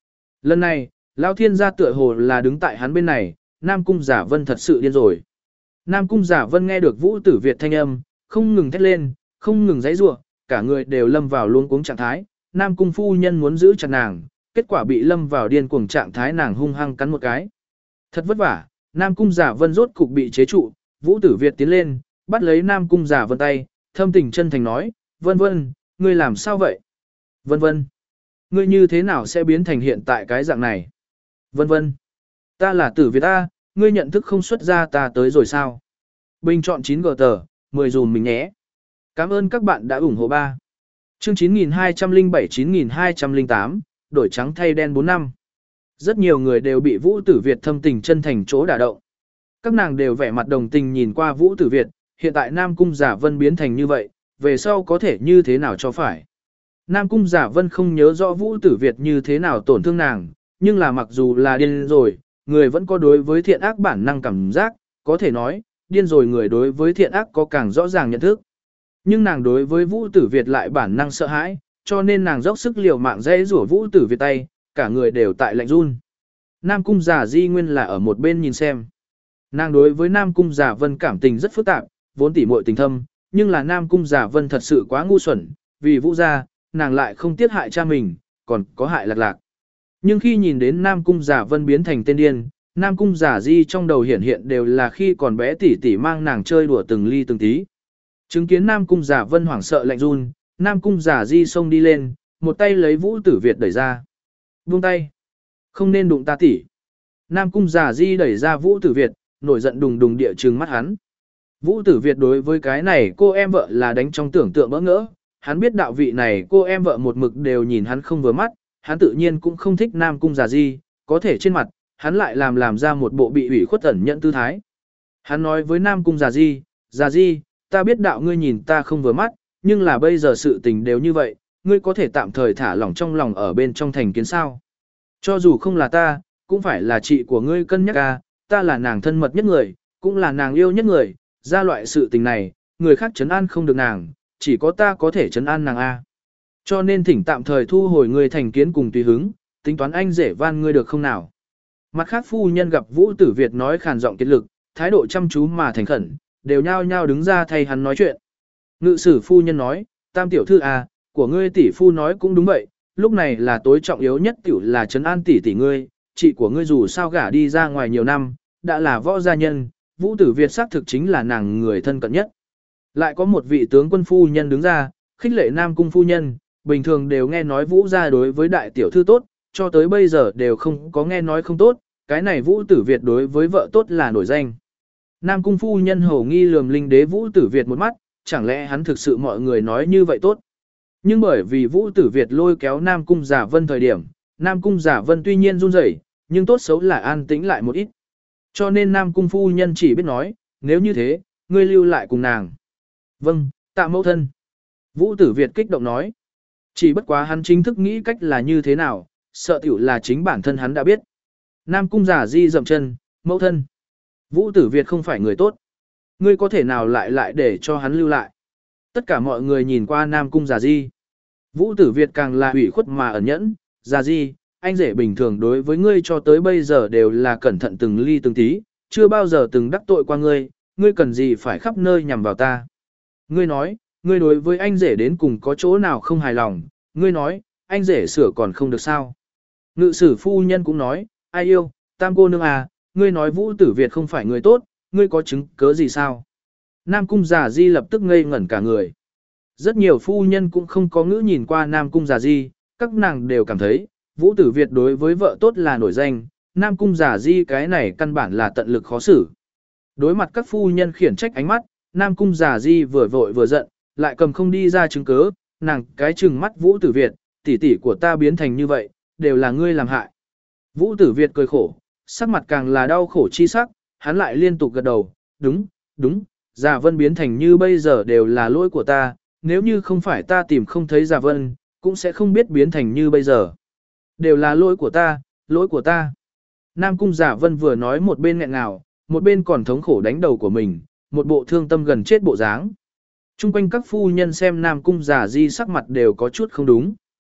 Lần này, Lão Thiên gia tựa hồ là đứng tại hắn bên này, Nam Cung Giả Vân thật sự điên rồi. Nam Cung Giả Vân nghe được Vũ Tử Việt thanh âm, không ngừng thét lên, không ngừng giãy giụa, cả người đều lâm vào luống cuống trạng thái. Nam Cung phu nhân muốn giữ chặt nàng, kết quả bị lâm vào điên cuồng trạng thái nàng hung hăng cắn một cái. Thật vất vả, Nam Cung Giả Vân rốt cục bị chế trụ, Vũ Tử Việt tiến lên, bắt lấy Nam Cung Giả Vân tay, thâm tình chân thành nói, Vân Vân, ngươi làm sao vậy? Vân Vân, ngươi như thế nào sẽ biến thành hiện tại cái dạng này? Vân Vân, ta là Tử Việt ta, ngươi nhận thức không xuất ra ta tới rồi sao? Bình chọn chín gờ tờ, mười dùm mình nhé. Cảm ơn các bạn đã ủng hộ ba. Chương chín nghìn hai trăm lẻ bảy chín nghìn hai trăm lẻ tám, đổi trắng thay đen bốn năm. Rất nhiều người đều bị Vũ Tử Việt thâm tình chân thành chỗ đả động. Các nàng đều vẻ mặt đồng tình nhìn qua Vũ Tử Việt, hiện tại Nam Cung Giả Vân biến thành như vậy, về sau có thể như thế nào cho phải. Nam Cung Giả Vân không nhớ rõ Vũ Tử Việt như thế nào tổn thương nàng, nhưng là mặc dù là điên rồi, người vẫn có đối với thiện ác bản năng cảm giác, có thể nói, điên rồi người đối với thiện ác có càng rõ ràng nhận thức. Nhưng nàng đối với Vũ Tử Việt lại bản năng sợ hãi, cho nên nàng dốc sức liều mạng dây rủa Vũ Tử Việt tay, cả người đều tại lạnh run. Nam Cung Giả Di nguyên là ở một bên nhìn xem. Nàng đối với Nam Cung Giả Vân cảm tình rất phức tạp, vốn tỉ muội tình thâm, nhưng là Nam Cung Giả Vân thật sự quá ngu xuẩn, vì Vũ gia, nàng lại không tiếc hại cha mình, còn có hại lạc lạc. Nhưng khi nhìn đến Nam Cung Giả Vân biến thành tên điên, Nam Cung Giả Di trong đầu hiện hiện đều là khi còn bé tỷ tỷ mang nàng chơi đùa từng ly từng tí. Chứng kiến Nam Cung Giả Vân hoảng sợ lạnh run, Nam Cung Giả Di xông đi lên, một tay lấy Vũ Tử Việt đẩy ra. Buông tay. Không nên đụng ta tỷ. Nam Cung Giả Di đẩy ra Vũ Tử Việt, nổi giận đùng đùng địa trừng mắt hắn. Vũ Tử Việt đối với cái này cô em vợ là đánh trong tưởng tượng bỡ ngỡ, hắn biết đạo vị này cô em vợ một mực đều nhìn hắn không vừa mắt, hắn tự nhiên cũng không thích Nam Cung Giả Di, có thể trên mặt, hắn lại làm làm ra một bộ bị ủy khuất ẩn nhận tư thái. Hắn nói với Nam Cung Giả Di, Giả Di, ta biết đạo ngươi nhìn ta không vừa mắt, nhưng là bây giờ sự tình đều như vậy, ngươi có thể tạm thời thả lỏng trong lòng ở bên trong thành kiến sao. Cho dù không là ta, cũng phải là chị của ngươi cân nhắc ca, ta là nàng thân mật nhất người, cũng là nàng yêu nhất người, ra loại sự tình này, người khác trấn an không được nàng, chỉ có ta có thể trấn an nàng A. Cho nên thỉnh tạm thời thu hồi ngươi thành kiến cùng tùy hứng, tính toán anh rể van ngươi được không nào. Mặt khác phu nhân gặp Vũ Tử Việt nói khàn giọng kiệt lực, thái độ chăm chú mà thành khẩn, đều nhao nhao đứng ra thay hắn nói chuyện. Ngự sử phu nhân nói, tam tiểu thư à, của ngươi tỷ phu nói cũng đúng vậy, lúc này là tối trọng yếu nhất tiểu là trấn an tỷ tỷ ngươi, chị của ngươi dù sao gả đi ra ngoài nhiều năm, đã là võ gia nhân, Vũ Tử Việt xác thực chính là nàng người thân cận nhất. Lại có một vị tướng quân phu nhân đứng ra, khích lệ Nam Cung phu nhân, bình thường đều nghe nói Vũ gia đối với đại tiểu thư tốt, cho tới bây giờ đều không có nghe nói không tốt, cái này Vũ Tử Việt đối với vợ tốt là nổi danh. Nam Cung phu nhân hổ nghi lườm linh đế Vũ Tử Việt một mắt, chẳng lẽ hắn thực sự mọi người nói như vậy tốt. Nhưng bởi vì Vũ Tử Việt lôi kéo Nam Cung Giả Vân thời điểm, Nam Cung Giả Vân tuy nhiên run rẩy, nhưng tốt xấu là an tĩnh lại một ít. Cho nên Nam Cung phu nhân chỉ biết nói, nếu như thế, ngươi lưu lại cùng nàng. Vâng, tạ mẫu thân. Vũ Tử Việt kích động nói. Chỉ bất quá hắn chính thức nghĩ cách là như thế nào, sợ tiểu là chính bản thân hắn đã biết. Nam Cung Giả Di dậm chân, mẫu thân. Vũ Tử Việt không phải người tốt. Ngươi có thể nào lại lại để cho hắn lưu lại. Tất cả mọi người nhìn qua Nam Cung Giả Di. Vũ Tử Việt càng là ủy khuất mà ẩn nhẫn. Giả Di, anh rể bình thường đối với ngươi cho tới bây giờ đều là cẩn thận từng ly từng tí, chưa bao giờ từng đắc tội qua ngươi, ngươi cần gì phải khắp nơi nhằm vào ta. Ngươi nói, ngươi đối với anh rể đến cùng có chỗ nào không hài lòng, ngươi nói, anh rể sửa còn không được sao. Ngự sử phu nhân cũng nói, ai yêu, tam cô nương à, ngươi nói Vũ Tử Việt không phải người tốt, ngươi có chứng cớ gì sao? Nam Cung Giả Di lập tức ngây ngẩn cả người. Rất nhiều phu nhân cũng không có ngữ nhìn qua Nam Cung Giả Di, các nàng đều cảm thấy, Vũ Tử Việt đối với vợ tốt là nổi danh, Nam Cung Giả Di cái này căn bản là tận lực khó xử. Đối mặt các phu nhân khiển trách ánh mắt, Nam Cung Giả Di vừa vội vừa giận, lại cầm không đi ra chứng cớ, nàng cái trừng mắt Vũ Tử Việt, tỷ tỷ của ta biến thành như vậy, đều là ngươi làm hại. Vũ Tử Việt cười khổ, sắc mặt càng là đau khổ chi sắc, hắn lại liên tục gật đầu, đúng, đúng, Giả Vân biến thành như bây giờ đều là lỗi của ta, nếu như không phải ta tìm không thấy Giả Vân, cũng sẽ không biết biến thành như bây giờ. Đều là lỗi của ta, lỗi của ta. Nam Cung Giả Vân vừa nói một bên nghẹn ngào, một bên còn thống khổ đánh đầu của mình, một bộ thương tâm gần chết bộ dáng. Trung quanh các phu nhân xem Nam Cung Giả Di sắc mặt đều có chút không đúng.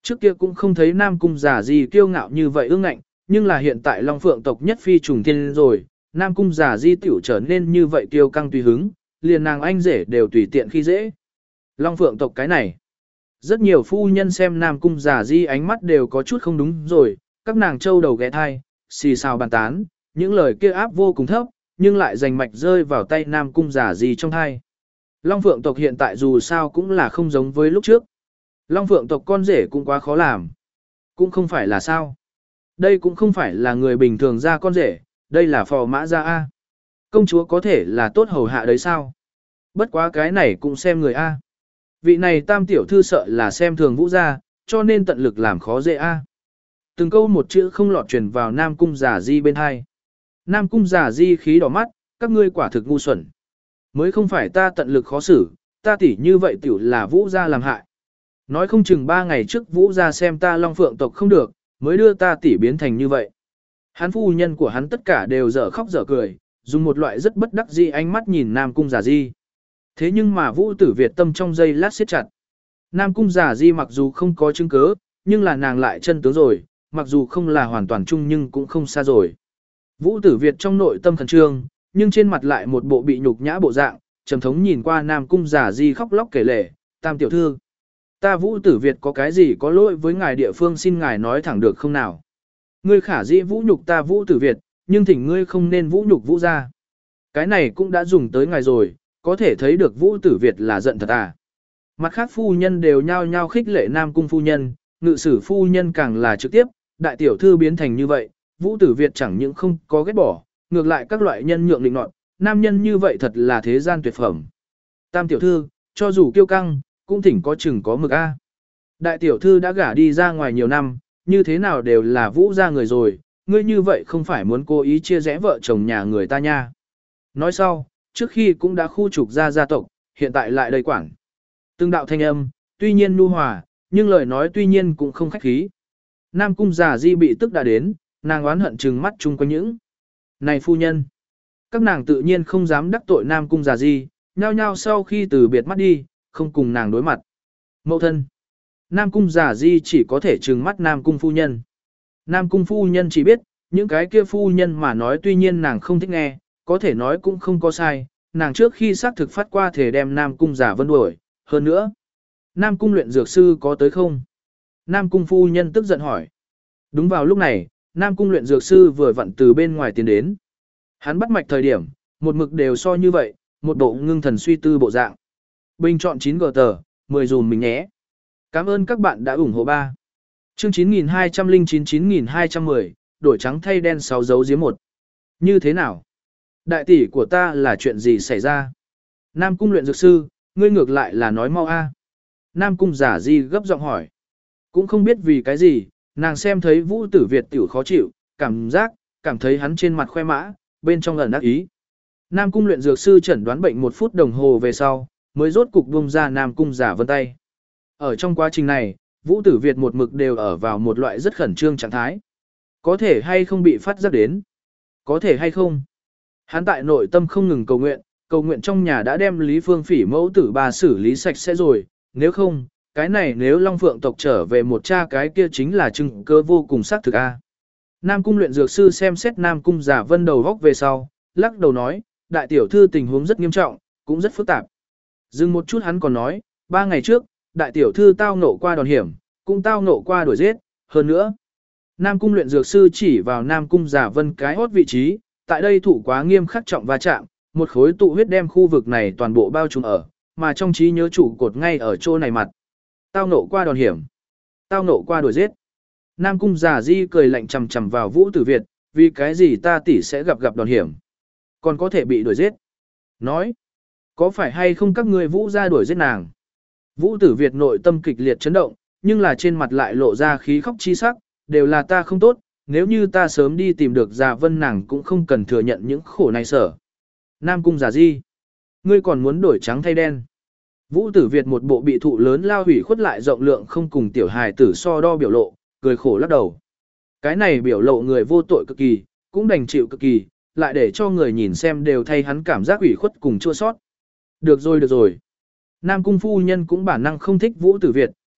Trước kia cũng không thấy Nam Cung Giả Di kiêu ngạo như vậy ương ngạnh, nhưng là hiện tại Long Phượng tộc nhất phi trùng thiên rồi, Nam Cung Giả Di tiểu trở nên như vậy kiêu căng tùy hứng, liền nàng anh rể đều tùy tiện khi dễ. Long Phượng tộc cái này. Rất nhiều phu nhân xem Nam Cung Giả Di ánh mắt đều có chút không đúng rồi, các nàng trâu đầu ghé thai, xì xào bàn tán, những lời kia áp vô cùng thấp, nhưng lại giành mạch rơi vào tay Nam Cung Giả Di trong thai. Long Phượng tộc hiện tại dù sao cũng là không giống với lúc trước. Long Phượng tộc con rể cũng quá khó làm. Cũng không phải là sao. Đây cũng không phải là người bình thường ra con rể, đây là phò mã gia A. Công chúa có thể là tốt hầu hạ đấy sao? Bất quá cái này cũng xem người A. Vị này tam tiểu thư sợ là xem thường vũ gia, cho nên tận lực làm khó dễ A. Từng câu một chữ không lọt truyền vào Nam Cung Giả Di bên hai. Nam Cung Giả Di khí đỏ mắt, các ngươi quả thực ngu xuẩn. Mới không phải ta tận lực khó xử, ta tỉ như vậy tiểu là vũ gia làm hại. Nói không chừng ba ngày trước vũ gia xem ta Long Phượng tộc không được, mới đưa ta tỉ biến thành như vậy. Hắn phu nhân của hắn tất cả đều dở khóc dở cười, dùng một loại rất bất đắc dĩ ánh mắt nhìn Nam Cung Giả Di. Thế nhưng mà Vũ Tử Việt tâm trong giây lát siết chặt. Nam Cung Giả Di mặc dù không có chứng cứ, nhưng là nàng lại chân tướng rồi, mặc dù không là hoàn toàn chung nhưng cũng không xa rồi. Vũ Tử Việt trong nội tâm khẩn trương, nhưng trên mặt lại một bộ bị nhục nhã bộ dạng, trầm thống nhìn qua Nam Cung Giả Di khóc lóc kể lể, tam tiểu thư. Ta Vũ Tử Việt có cái gì có lỗi với ngài địa phương xin ngài nói thẳng được không nào. Ngươi khả dĩ vũ nhục ta Vũ Tử Việt, nhưng thỉnh ngươi không nên vũ nhục Vũ gia. Cái này cũng đã dùng tới ngài rồi, có thể thấy được Vũ Tử Việt là giận thật à. Mặt khác phu nhân đều nhao nhao khích lệ Nam Cung phu nhân, ngự sử phu nhân càng là trực tiếp, đại tiểu thư biến thành như vậy, Vũ Tử Việt chẳng những không có ghét bỏ, ngược lại các loại nhân nhượng định nọt, nam nhân như vậy thật là thế gian tuyệt phẩm. Tam tiểu thư, cho dù kiêu căng, cũng thỉnh có chừng có mực a. Đại tiểu thư đã gả đi ra ngoài nhiều năm, như thế nào đều là Vũ gia người rồi, ngươi như vậy không phải muốn cố ý chia rẽ vợ chồng nhà người ta nha. Nói sau, trước khi cũng đã khu trục ra gia tộc, hiện tại lại đầy quản. Từng đạo thanh âm, tuy nhiên nhu hòa, nhưng lời nói tuy nhiên cũng không khách khí. Nam Cung Giả Di bị tức đã đến, nàng oán hận trừng mắt chung quanh những. Này phu nhân! Các nàng tự nhiên không dám đắc tội Nam Cung Giả Di, nhao nhao sau khi từ biệt mắt đi, không cùng nàng đối mặt. Mậu thân! Nam Cung Giả Di chỉ có thể trừng mắt Nam Cung phu nhân. Nam Cung phu nhân chỉ biết, những cái kia phu nhân mà nói tuy nhiên nàng không thích nghe, có thể nói cũng không có sai, nàng trước khi xác thực phát qua thể đem Nam Cung Giả Vân đuổi, hơn nữa. Nam Cung luyện dược sư có tới không? Nam Cung phu nhân tức giận hỏi. Đúng vào lúc này, Nam Cung luyện dược sư vừa vặn từ bên ngoài tiến đến. Hắn bắt mạch thời điểm, một mực đều so như vậy, một bộ ngưng thần suy tư bộ dạng. Bình chọn chín gờ tờ, mười dùm mình nhé. Cảm ơn các bạn đã ủng hộ ba. Chương chín nghìn hai trăm lẻ chín chín nghìn hai trăm mười, đổi trắng thay đen sáu dấu giếm một. Như thế nào? Đại tỷ của ta là chuyện gì xảy ra? Nam Cung luyện dược sư, ngươi ngược lại là nói mau a. Nam Cung Giả Di gấp giọng hỏi. Cũng không biết vì cái gì, nàng xem thấy Vũ Tử Việt tiểu khó chịu, cảm giác, cảm thấy hắn trên mặt khoe mã, bên trong ẩn ác ý. Nam Cung luyện dược sư chẩn đoán bệnh một phút đồng hồ về sau, mới rốt cục buông ra Nam Cung Giả Vân tay. Ở trong quá trình này, Vũ Tử Việt một mực đều ở vào một loại rất khẩn trương trạng thái. Có thể hay không bị phát giác đến? Có thể hay không? Hắn tại nội tâm không ngừng cầu nguyện, cầu nguyện trong nhà đã đem Lý Phương Phỉ mẫu tử bà xử lý sạch sẽ rồi, nếu không, cái này nếu Long Phượng tộc trở về một cha cái kia chính là chứng cơ vô cùng xác thực a. Nam Cung luyện dược sư xem xét Nam Cung Giả Vân đầu góc về sau, lắc đầu nói, đại tiểu thư tình huống rất nghiêm trọng, cũng rất phức tạp. Dừng một chút hắn còn nói, ba ngày trước, đại tiểu thư tao ngộ qua đòn hiểm, cũng tao ngộ qua đuổi giết, hơn nữa. Nam Cung luyện dược sư chỉ vào Nam Cung Giả Vân cái hốt vị trí, tại đây thủ quá nghiêm khắc trọng va chạm, một khối tụ huyết đem khu vực này toàn bộ bao trùm ở, mà trong trí nhớ trụ cột ngay ở chỗ này mặt. Tao ngộ qua đòn hiểm, tao ngộ qua đuổi giết. Nam Cung Giả Di cười lạnh chằm chằm vào Vũ Tử Việt, vì cái gì ta tỷ sẽ gặp gặp đòn hiểm, còn có thể bị đuổi giết. Nói, có phải hay không các ngươi Vũ gia đuổi giết nàng? Vũ Tử Việt nội tâm kịch liệt chấn động, nhưng là trên mặt lại lộ ra khí khóc chi sắc, đều là ta không tốt, nếu như ta sớm đi tìm được Giả Vân nàng cũng không cần thừa nhận những khổ này sở. Nam Cung Giả Di, ngươi còn muốn đổi trắng thay đen. Vũ Tử Việt một bộ bị thụ lớn lao hủy khuất lại rộng lượng không cùng tiểu hài tử so đo biểu lộ, cười khổ lắc đầu. Cái này biểu lộ người vô tội cực kỳ, cũng đành chịu cực kỳ, lại để cho người nhìn xem đều thay hắn cảm giác ủy khuất cùng chua sót. Được rồi được rồi. Nam Cung phu nhân cũng bản năng không thích Vũ Tử Việt,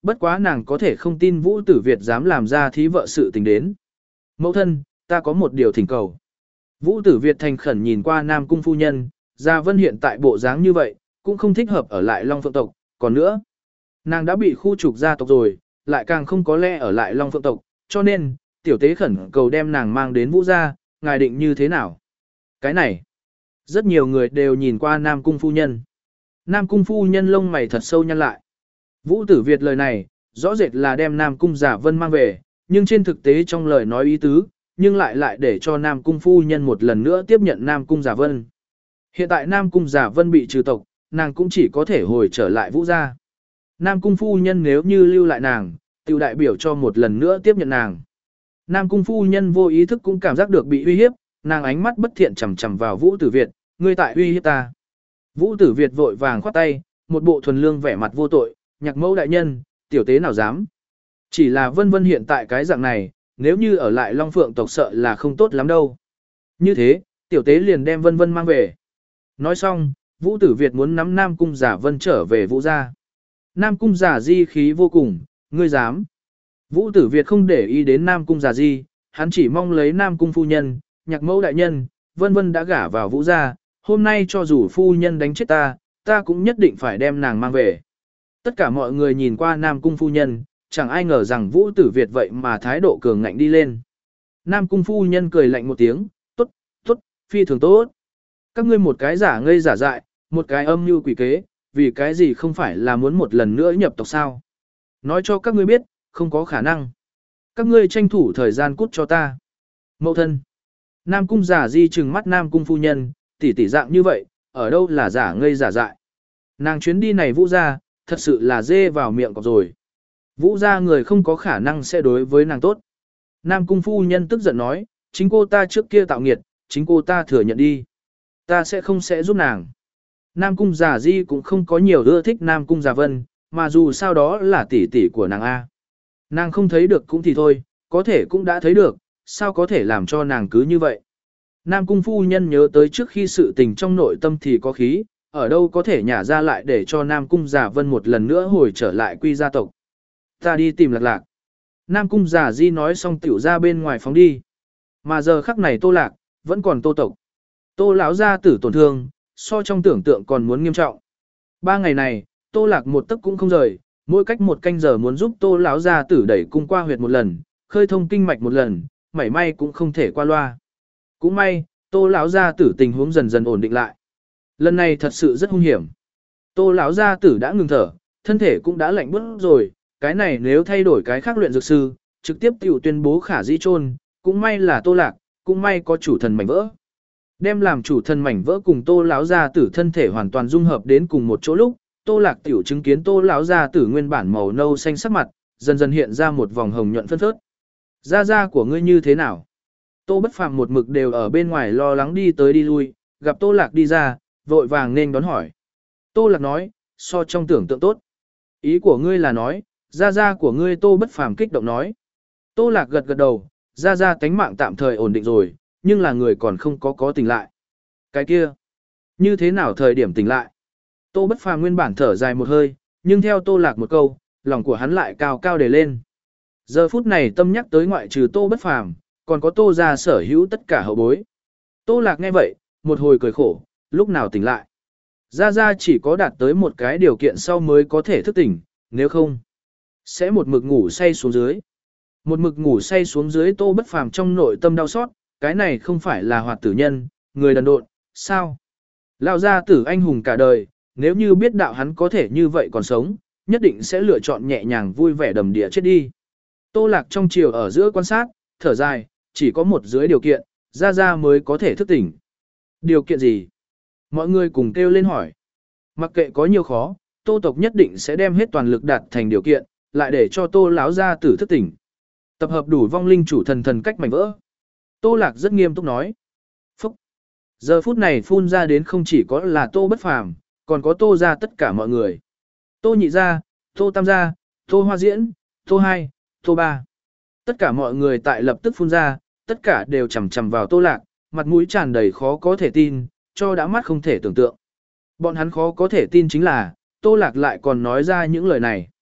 bất quá nàng có thể không tin Vũ Tử Việt dám làm ra thí vợ sự tình đến. Mẫu thân, ta có một điều thỉnh cầu. Vũ Tử Việt thành khẩn nhìn qua Nam Cung phu nhân, Gia Vân hiện tại bộ dáng như vậy, cũng không thích hợp ở lại Long Phượng tộc, còn nữa, nàng đã bị khu trục gia tộc rồi, lại càng không có lẽ ở lại Long Phượng tộc, cho nên, tiểu tế khẩn cầu đem nàng mang đến Vũ gia, ngài định như thế nào? Cái này, rất nhiều người đều nhìn qua Nam Cung phu nhân. Nam Cung phu nhân lông mày thật sâu nhăn lại. Vũ Tử Việt lời này, rõ rệt là đem Nam Cung Giả Vân mang về, nhưng trên thực tế trong lời nói ý tứ, nhưng lại lại để cho Nam Cung phu nhân một lần nữa tiếp nhận Nam Cung Giả Vân. Hiện tại Nam Cung Giả Vân bị trừ tộc, nàng cũng chỉ có thể hồi trở lại Vũ gia. Nam Cung phu nhân nếu như lưu lại nàng, tiểu đại biểu cho một lần nữa tiếp nhận nàng. Nam Cung phu nhân vô ý thức cũng cảm giác được bị uy hiếp, nàng ánh mắt bất thiện chằm chằm vào Vũ Tử Việt, ngươi tại uy hiếp ta. Vũ Tử Việt vội vàng khoát tay, một bộ thuần lương vẻ mặt vô tội, nhạc mẫu đại nhân, tiểu tế nào dám. Chỉ là Vân Vân hiện tại cái dạng này, nếu như ở lại Long Phượng tộc sợ là không tốt lắm đâu. Như thế, tiểu tế liền đem Vân Vân mang về. Nói xong, Vũ Tử Việt muốn nắm Nam Cung Giả Vân trở về Vũ gia. Nam Cung Giả Di khí vô cùng, ngươi dám. Vũ Tử Việt không để ý đến Nam Cung Giả Di, hắn chỉ mong lấy Nam Cung phu nhân, nhạc mẫu đại nhân, Vân Vân đã gả vào Vũ gia, hôm nay cho dù phu nhân đánh chết ta, ta cũng nhất định phải đem nàng mang về. Tất cả mọi người nhìn qua Nam Cung phu nhân, chẳng ai ngờ rằng Vũ Tử Việt vậy mà thái độ cường ngạnh đi lên. Nam Cung phu nhân cười lạnh một tiếng, tốt, tốt, phi thường tốt. Các ngươi một cái giả ngây giả dại, một cái âm mưu quỷ kế, vì cái gì không phải là muốn một lần nữa nhập tộc sao? Nói cho các ngươi biết, không có khả năng. Các ngươi tranh thủ thời gian cút cho ta. Mậu thân. Nam Cung giả di trừng mắt Nam Cung phu nhân, tỷ tỷ dạng như vậy, ở đâu là giả ngây giả dại. Nàng chuyến đi này Vũ gia, thật sự là dê vào miệng cọp rồi. Vũ gia người không có khả năng sẽ đối với nàng tốt. Nam Cung phu nhân tức giận nói, chính cô ta trước kia tạo nghiệt, chính cô ta thừa nhận đi. Ta sẽ không sẽ giúp nàng. Nam Cung Giả Di cũng không có nhiều ưa thích Nam Cung Giả Vân, mà dù sao đó là tỷ tỷ của nàng A. Nàng không thấy được cũng thì thôi, có thể cũng đã thấy được, sao có thể làm cho nàng cứ như vậy. Nam Cung phu nhân nhớ tới trước khi sự tình trong nội tâm thì có khí, ở đâu có thể nhả ra lại để cho Nam Cung Giả Vân một lần nữa hồi trở lại quy gia tộc. Ta đi tìm Lạc Lạc. Nam Cung Giả Di nói xong tiểu ra bên ngoài phóng đi. Mà giờ khắc này Tô Lạc, vẫn còn Tô tộc. Tô lão gia tử tổn thương, so trong tưởng tượng còn muốn nghiêm trọng. Ba ngày này, Tô Lạc một tấc cũng không rời, mỗi cách một canh giờ muốn giúp Tô lão gia tử đẩy cung qua huyệt một lần, khơi thông kinh mạch một lần, mảy may cũng không thể qua loa. Cũng may, Tô lão gia tử tình huống dần dần ổn định lại. Lần này thật sự rất hung hiểm. Tô lão gia tử đã ngừng thở, thân thể cũng đã lạnh bớt rồi, cái này nếu thay đổi cái khác luyện dược sư, trực tiếp tiểu tuyên bố khả dĩ chôn, cũng may là Tô Lạc, cũng may có chủ thần mảnh vỡ. Đem làm chủ thần mảnh vỡ cùng Tô lão gia tử thân thể hoàn toàn dung hợp đến cùng một chỗ lúc, Tô Lạc tiểu chứng kiến Tô lão gia tử nguyên bản màu nâu xanh sắc mặt, dần dần hiện ra một vòng hồng nhuận phân phớt. Da da của ngươi như thế nào? Tô Bất Phàm một mực đều ở bên ngoài lo lắng đi tới đi lui, gặp Tô Lạc đi ra, vội vàng nên đón hỏi. Tô Lạc nói, so trong tưởng tượng tốt. Ý của ngươi là nói, da da của ngươi Tô Bất Phàm kích động nói. Tô Lạc gật gật đầu, da da tánh mạng tạm thời ổn định rồi, nhưng là người còn không có có tỉnh lại. Cái kia, như thế nào thời điểm tỉnh lại? Tô Bất Phàm nguyên bản thở dài một hơi, nhưng theo Tô Lạc một câu, lòng của hắn lại cao cao đề lên. Giờ phút này tâm nhắc tới ngoại trừ Tô Bất Phàm, còn có Tô gia sở hữu tất cả hậu bối. Tô Lạc nghe vậy, một hồi cười khổ, lúc nào tỉnh lại? Gia Gia chỉ có đạt tới một cái điều kiện sau mới có thể thức tỉnh, nếu không, sẽ một mực ngủ say xuống dưới. Một mực ngủ say xuống dưới Tô Bất Phàm trong nội tâm đau xót, cái này không phải là hoạt tử nhân, người đần độn, sao? Lão gia tử anh hùng cả đời, nếu như biết đạo hắn có thể như vậy còn sống, nhất định sẽ lựa chọn nhẹ nhàng vui vẻ đầm địa chết đi. Tô Lạc trong chiều ở giữa quan sát, thở dài, chỉ có một dưới điều kiện, Gia Gia mới có thể thức tỉnh. Điều kiện gì? Mọi người cùng kêu lên hỏi. Mặc kệ có nhiều khó, Tô tộc nhất định sẽ đem hết toàn lực đạt thành điều kiện, lại để cho Tô lão gia tử thức tỉnh. Tập hợp đủ vong linh chủ thần thần cách mảnh vỡ. Tô Lạc rất nghiêm túc nói. Phúc! Giờ phút này phun ra đến không chỉ có là Tô Bất Phàm, còn có Tô gia tất cả mọi người. Tô nhị gia, Tô tam gia, Tô hoa diễn, Tô hai, Tô ba. Tất cả mọi người tại lập tức phun ra, tất cả đều chầm chầm vào Tô Lạc, mặt mũi tràn đầy khó có thể tin, cho đã mắt không thể tưởng tượng. Bọn hắn khó có thể tin chính là, Tô Lạc lại còn nói ra những lời này.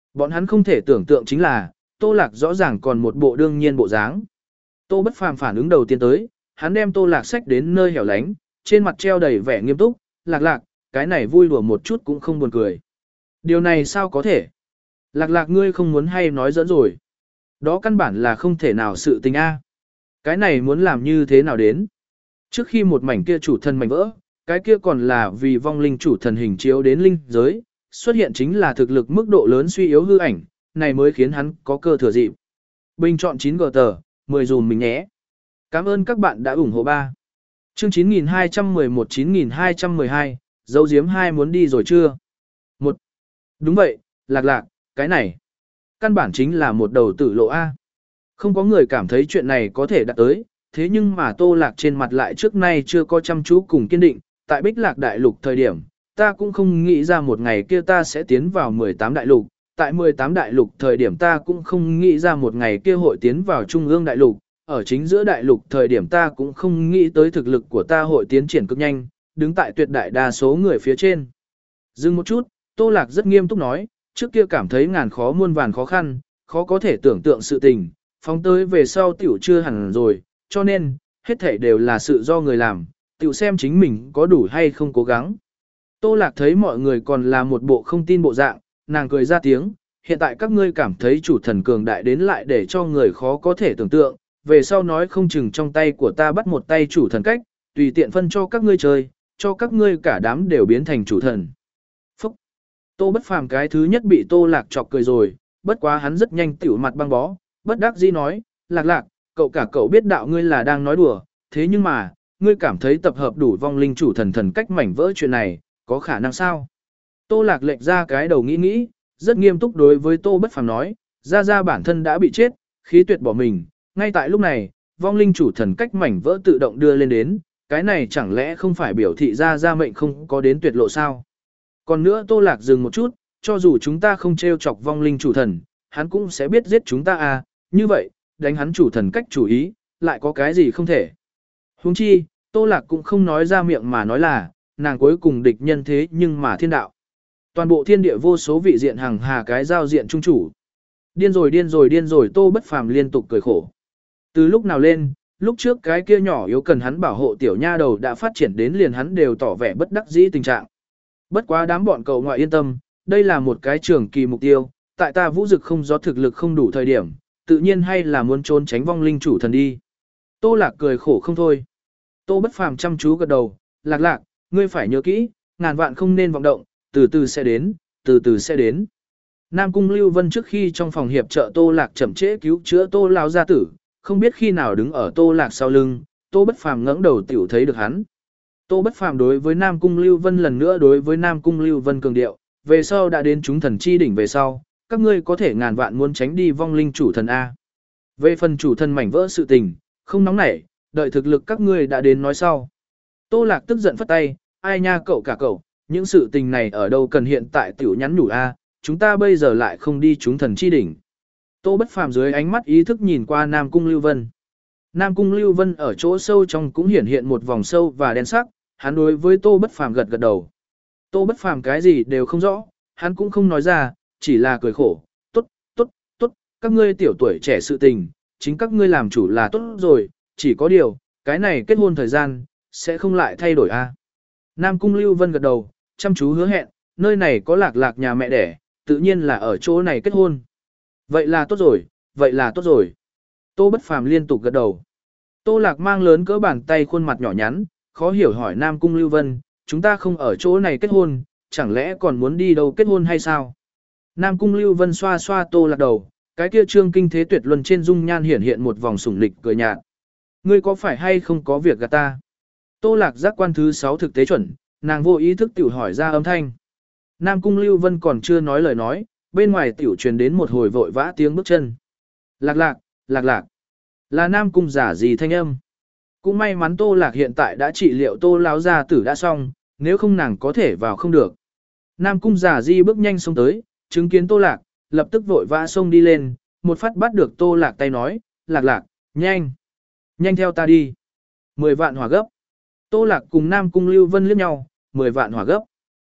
Bọn hắn không thể tưởng tượng chính là, Tô Lạc rõ ràng còn một bộ đương nhiên bộ dáng. Tô Bất Phàm phản ứng đầu tiên tới, hắn đem Tô Lạc xách đến nơi hẻo lánh, trên mặt treo đầy vẻ nghiêm túc, "Lạc Lạc, cái này vui đùa một chút cũng không buồn cười." "Điều này sao có thể? Lạc Lạc ngươi không muốn hay nói giỡn rồi. Đó căn bản là không thể nào sự tình a. Cái này muốn làm như thế nào đến?" Trước khi một mảnh kia chủ thần mảnh vỡ, cái kia còn là vì vong linh chủ thần hình chiếu đến linh giới, xuất hiện chính là thực lực mức độ lớn suy yếu hư ảnh, này mới khiến hắn có cơ thừa dịp. Bình chọn chín g tờ, mười dùm mình nhé. Cảm ơn các bạn đã ủng hộ ba. Chương chín nghìn hai trăm mười một chín nghìn hai trăm mười hai, dấu diếm hai muốn đi rồi chưa? Một. Đúng vậy, Lạc Lạc, cái này. Căn bản chính là một đầu tử lộ A. Không có người cảm thấy chuyện này có thể đạt tới, thế nhưng mà Tô Lạc trên mặt lại trước nay chưa có chăm chú cùng kiên định, tại Bích Lạc Đại Lục thời điểm, ta cũng không nghĩ ra một ngày kia ta sẽ tiến vào mười tám đại lục, tại mười tám đại lục thời điểm ta cũng không nghĩ ra một ngày kia hội tiến vào Trung ương đại lục, ở chính giữa đại lục thời điểm ta cũng không nghĩ tới thực lực của ta hội tiến triển cực nhanh, đứng tại tuyệt đại đa số người phía trên. Dừng một chút, Tô Lạc rất nghiêm túc nói, trước kia cảm thấy ngàn khó muôn vàn khó khăn, khó có thể tưởng tượng sự tình, phóng tới về sau tiểu chưa hẳn rồi, cho nên, hết thảy đều là sự do người làm, tiểu xem chính mình có đủ hay không cố gắng. Tô Lạc thấy mọi người còn là một bộ không tin bộ dạng, nàng cười ra tiếng, hiện tại các ngươi cảm thấy chủ thần cường đại đến lại để cho người khó có thể tưởng tượng, về sau nói không chừng trong tay của ta bắt một tay chủ thần cách, tùy tiện phân cho các ngươi chơi, cho các ngươi cả đám đều biến thành chủ thần. Phúc! Tô Bất Phàm cái thứ nhất bị Tô Lạc chọc cười rồi, bất quá hắn rất nhanh tiểu mặt băng bó, bất đắc dĩ nói, Lạc Lạc, cậu cả cậu biết đạo ngươi là đang nói đùa, thế nhưng mà, ngươi cảm thấy tập hợp đủ vong linh chủ thần thần cách mảnh vỡ chuyện này, có khả năng sao? Tô Lạc lệch ra cái đầu nghĩ nghĩ, rất nghiêm túc đối với Tô Bất Phàm nói, Gia Gia bản thân đã bị chết, khí tuyệt bỏ mình, ngay tại lúc này, vong linh chủ thần cách mảnh vỡ tự động đưa lên đến, cái này chẳng lẽ không phải biểu thị Gia Gia mệnh không có đến tuyệt lộ sao? Còn nữa Tô Lạc dừng một chút, cho dù chúng ta không trêu chọc vong linh chủ thần, hắn cũng sẽ biết giết chúng ta à, như vậy, đánh hắn chủ thần cách chủ ý, lại có cái gì không thể. Huống chi, Tô Lạc cũng không nói ra miệng mà nói là, nàng cuối cùng địch nhân thế nhưng mà thiên đạo. Toàn bộ thiên địa vô số vị diện hàng hà cái giao diện trung chủ. Điên rồi điên rồi điên rồi Tô Bất Phàm liên tục cười khổ. Từ lúc nào lên, lúc trước cái kia nhỏ yếu cần hắn bảo hộ tiểu nha đầu đã phát triển đến liền hắn đều tỏ vẻ bất đắc dĩ tình trạng. Bất quá đám bọn cậu ngoại yên tâm, đây là một cái trường kỳ mục tiêu, tại ta vũ dực không do thực lực không đủ thời điểm, tự nhiên hay là muốn trốn tránh vong linh chủ thần đi. Tô Lạc cười khổ không thôi. Tô Bất Phàm chăm chú gật đầu, Lạc Lạc, ngươi phải nhớ kỹ, ngàn vạn không nên vọng động, từ từ sẽ đến, từ từ sẽ đến. Nam Cung Lưu Vân trước khi trong phòng hiệp trợ Tô Lạc chậm trễ cứu chữa Tô lão gia tử, không biết khi nào đứng ở Tô Lạc sau lưng, Tô Bất Phàm ngẩng đầu tiểu thấy được hắn. Tô Bất Phàm đối với Nam Cung Lưu Vân lần nữa đối với Nam Cung Lưu Vân cường điệu, về sau đã đến chúng thần chi đỉnh về sau, các ngươi có thể ngàn vạn muốn tránh đi vong linh chủ thần A. Về phần chủ thần mảnh vỡ sự tình, không nóng nảy, đợi thực lực các ngươi đã đến nói sau. Tô Lạc tức giận phất tay, ai nha cậu cả cậu, những sự tình này ở đâu cần hiện tại tiểu nhắn nhủ A, chúng ta bây giờ lại không đi chúng thần chi đỉnh. Tô Bất Phàm dưới ánh mắt ý thức nhìn qua Nam Cung Lưu Vân. Nam Cung Lưu Vân ở chỗ sâu trong cũng hiển hiện một vòng sâu và đen sắc, hắn đối với Tô Bất Phàm gật gật đầu. Tô Bất Phàm cái gì đều không rõ, hắn cũng không nói ra, chỉ là cười khổ, tốt, tốt, tốt, các ngươi tiểu tuổi trẻ sự tình, chính các ngươi làm chủ là tốt rồi, chỉ có điều, cái này kết hôn thời gian, sẽ không lại thay đổi a. Nam Cung Lưu Vân gật đầu, chăm chú hứa hẹn, nơi này có Lạc Lạc nhà mẹ đẻ, tự nhiên là ở chỗ này kết hôn. Vậy là tốt rồi, vậy là tốt rồi. Tô Bất Phàm liên tục gật đầu. Tô Lạc mang lớn cỡ bàn tay khuôn mặt nhỏ nhắn, khó hiểu hỏi Nam Cung Lưu Vân, chúng ta không ở chỗ này kết hôn, chẳng lẽ còn muốn đi đâu kết hôn hay sao? Nam Cung Lưu Vân xoa xoa Tô Lạc đầu, cái kia trương kinh thế tuyệt luân trên dung nhan hiển hiện một vòng sủng lịch cười nhạt. Ngươi có phải hay không có việc gạt ta? Tô Lạc giác quan thứ sáu thực tế chuẩn, nàng vô ý thức tiểu hỏi ra âm thanh. Nam Cung Lưu Vân còn chưa nói lời nói, bên ngoài tiểu truyền đến một hồi vội vã tiếng bước chân. Lạc Lạc, Lạc Lạc, là Nam Cung giả gì thanh âm? Cũng may mắn Tô Lạc hiện tại đã trị liệu Tô lão gia tử đã xong, nếu không nàng có thể vào không được. Nam Cung giả di bước nhanh xông tới, chứng kiến Tô Lạc, lập tức vội vã xông đi lên, một phát bắt được Tô Lạc tay nói, Lạc Lạc, nhanh, nhanh theo ta đi. Mười vạn hỏa gấp. Tô Lạc cùng Nam Cung Lưu Vân liếc nhau, mười vạn hỏa gấp.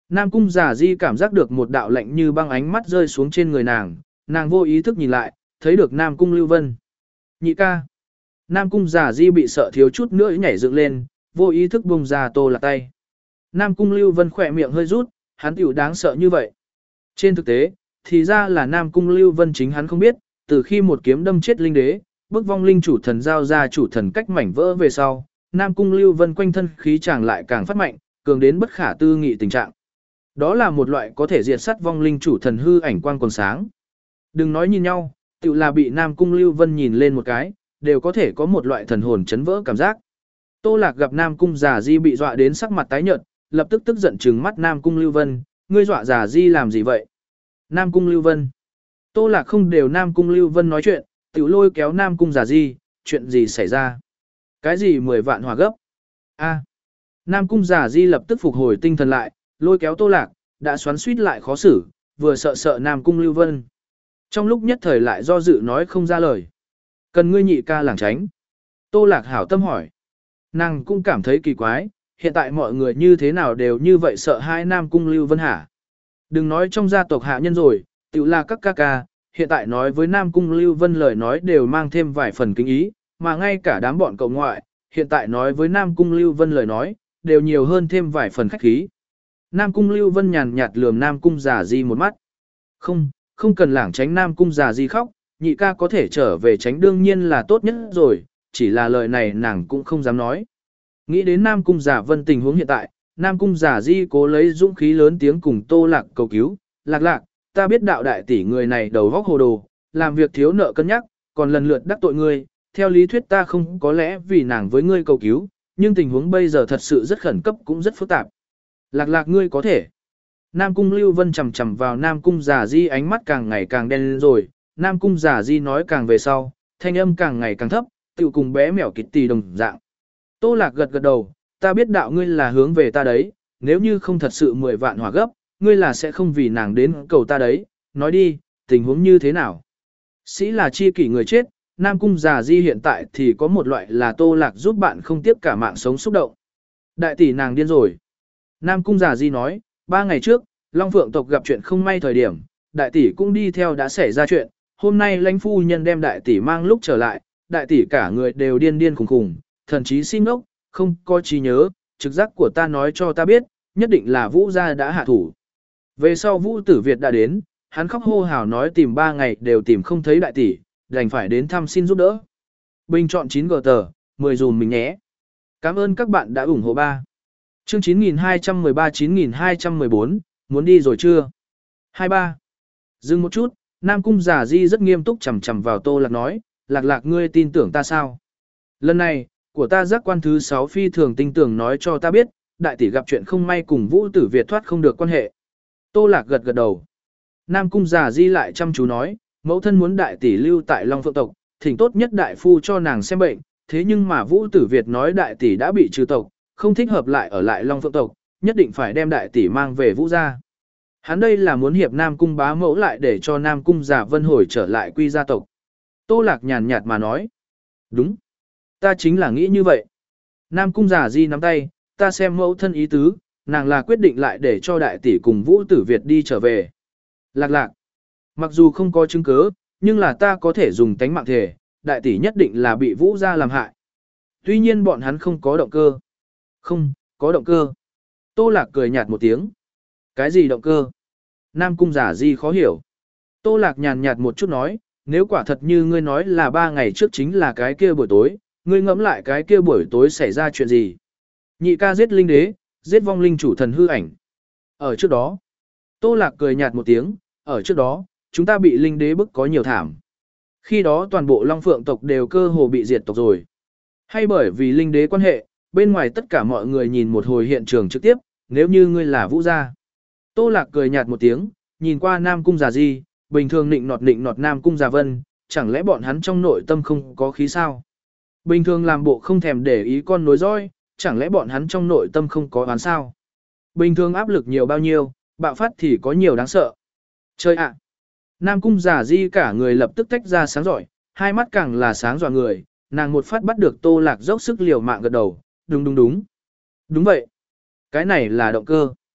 Nam cung giả di cảm giác được một đạo lạnh như băng ánh mắt rơi xuống trên người nàng, nàng vô ý thức nhìn lại, thấy được Nam cung Lưu Vân. Nhị ca. Nam cung giả di bị sợ thiếu chút nữa nhảy dựng lên, vô ý thức bung ra Tô Lạc tay. Nam cung Lưu Vân khỏe miệng hơi rút, hắn tiểu đáng sợ như vậy. Trên thực tế, thì ra là Nam cung Lưu Vân chính hắn không biết, từ khi một kiếm đâm chết linh đế, bức vong linh chủ thần giao ra chủ thần cách mảnh vỡ về sau, Nam cung Lưu Vân quanh thân khí chàng lại càng phát mạnh, cường đến bất khả tư nghị tình trạng. Đó là một loại có thể diệt sát vong linh chủ thần hư ảnh quang quần sáng. Đừng nói nhìn nhau, tự là bị Nam cung Lưu Vân nhìn lên một cái, đều có thể có một loại thần hồn chấn vỡ cảm giác. Tô Lạc gặp Nam cung Già Di bị dọa đến sắc mặt tái nhợt, lập tức tức giận trừng mắt Nam cung Lưu Vân, ngươi dọa Già Di làm gì vậy? Nam cung Lưu Vân. Tô Lạc không đều Nam cung Lưu Vân nói chuyện, tiểu lôi kéo Nam cung Già Di, chuyện gì xảy ra? Cái gì mười vạn hỏa gấp? A. Nam cung Già Di lập tức phục hồi tinh thần lại, lôi kéo Tô Lạc, đã xoắn suýt lại khó xử, vừa sợ sợ Nam cung Lưu Vân. Trong lúc nhất thời lại do dự nói không ra lời. Cần ngươi nhị ca lảng tránh. Tô Lạc hảo tâm hỏi. Nàng cũng cảm thấy kỳ quái, hiện tại mọi người như thế nào đều như vậy sợ hai Nam cung Lưu Vân hả? Đừng nói trong gia tộc hạ nhân rồi, tự là các ca ca, hiện tại nói với Nam cung Lưu Vân lời nói đều mang thêm vài phần kính ý, mà ngay cả đám bọn cậu ngoại, hiện tại nói với Nam cung Lưu Vân lời nói, đều nhiều hơn thêm vài phần khách khí. Nam cung Lưu Vân nhàn nhạt lườm Nam cung Già Di một mắt. Không, không cần lảng tránh Nam cung Già Di khóc, nhị ca có thể trở về tránh đương nhiên là tốt nhất rồi, chỉ là lời này nàng cũng không dám nói. Nghĩ đến Nam cung Già Vân tình huống hiện tại, Nam cung Già Di cố lấy dũng khí lớn tiếng cùng Tô Lạc cầu cứu, Lạc Lạc, ta biết đạo đại tỷ người này đầu góc hồ đồ, làm việc thiếu nợ cân nhắc, còn lần lượt đắc tội ngươi, theo lý thuyết ta không có lẽ vì nàng với ngươi cầu cứu, nhưng tình huống bây giờ thật sự rất khẩn cấp cũng rất phức tạp. Lạc Lạc ngươi có thể. Nam cung Lưu Vân chầm chầm vào Nam cung Già Di ánh mắt càng ngày càng đen lên rồi, Nam cung Già Di nói càng về sau, thanh âm càng ngày càng thấp, tựu cùng bé mèo kịt tì đồng dạng. Tô Lạc gật gật đầu, ta biết đạo ngươi là hướng về ta đấy, nếu như không thật sự mười vạn hỏa gấp, ngươi là sẽ không vì nàng đến cầu ta đấy, nói đi, tình huống như thế nào? Sĩ là chi kỷ người chết, Nam cung Già Di hiện tại thì có một loại là Tô Lạc giúp bạn không tiếp cả mạng sống xúc động. Đại tỷ nàng điên rồi. Nam cung Già Di nói, ba ngày trước, Long Phượng tộc gặp chuyện không may thời điểm, đại tỷ cũng đi theo đã xảy ra chuyện, hôm nay lãnh phu nhân đem đại tỷ mang lúc trở lại, đại tỷ cả người đều điên điên khùng khùng, thần chí xin ngốc, không có trí nhớ, trực giác của ta nói cho ta biết, nhất định là Vũ gia đã hạ thủ. Về sau Vũ Tử Việt đã đến, hắn khóc hô hào nói tìm ba ngày đều tìm không thấy đại tỷ, đành phải đến thăm xin giúp đỡ. Bình chọn chín gờ tờ, mười dùm mình nhé. Cảm ơn các bạn đã ủng hộ ba. Chương chín nghìn hai trăm mười ba chín nghìn hai trăm mười bốn, muốn đi rồi chưa? hai ba. Dừng một chút, Nam cung Già Di rất nghiêm túc chầm chầm vào Tô Lạc nói, Lạc Lạc ngươi tin tưởng ta sao? Lần này, của ta giác quan thứ sáu phi thường tin tưởng nói cho ta biết, đại tỷ gặp chuyện không may cùng Vũ Tử Việt thoát không được quan hệ. Tô Lạc gật gật đầu. Nam cung Già Di lại chăm chú nói, mẫu thân muốn đại tỷ lưu tại Long Phượng tộc, thỉnh tốt nhất đại phu cho nàng xem bệnh, thế nhưng mà Vũ Tử Việt nói đại tỷ đã bị trừ tộc, không thích hợp lại ở lại Long Phượng tộc, nhất định phải đem đại tỷ mang về Vũ gia. Hắn đây là muốn hiệp Nam cung bá mẫu lại để cho Nam cung Già Vân hồi trở lại quy gia tộc. Tô Lạc nhàn nhạt mà nói. Đúng. Ta chính là nghĩ như vậy. Nam cung Già Di nắm tay, ta xem mẫu thân ý tứ, nàng là quyết định lại để cho đại tỷ cùng Vũ Tử Việt đi trở về. Lạc Lạc. Mặc dù không có chứng cứ, nhưng là ta có thể dùng tánh mạng thể, đại tỷ nhất định là bị Vũ gia làm hại. Tuy nhiên bọn hắn không có động cơ. Không, có động cơ. Tô Lạc cười nhạt một tiếng. Cái gì động cơ? Nam cung Già Di khó hiểu. Tô Lạc nhàn nhạt một chút nói, nếu quả thật như ngươi nói là ba ngày trước chính là cái kia buổi tối, ngươi ngẫm lại cái kia buổi tối xảy ra chuyện gì? Nhị ca giết linh đế, giết vong linh chủ thần hư ảnh. Ở trước đó, Tô Lạc cười nhạt một tiếng, ở trước đó, chúng ta bị linh đế bức có nhiều thảm. Khi đó toàn bộ Long Phượng tộc đều cơ hồ bị diệt tộc rồi. Hay bởi vì linh đế quan hệ, bên ngoài tất cả mọi người nhìn một hồi hiện trường trực tiếp, nếu như ngươi là Vũ gia. Tô Lạc cười nhạt một tiếng, nhìn qua Nam cung Già Di, bình thường nịnh nọt nịnh nọt Nam cung Già Vân, chẳng lẽ bọn hắn trong nội tâm không có khí sao? Bình thường làm bộ không thèm để ý con nối dõi, chẳng lẽ bọn hắn trong nội tâm không có oán sao? Bình thường áp lực nhiều bao nhiêu, bạo phát thì có nhiều đáng sợ. Chơi ạ! Nam cung Già Di cả người lập tức tách ra sáng giỏi, hai mắt càng là sáng dọa người, nàng một phát bắt được Tô Lạc dốc sức liều mạng gật đầu, đúng đúng đúng. Đúng vậy. Cái này là động cơ.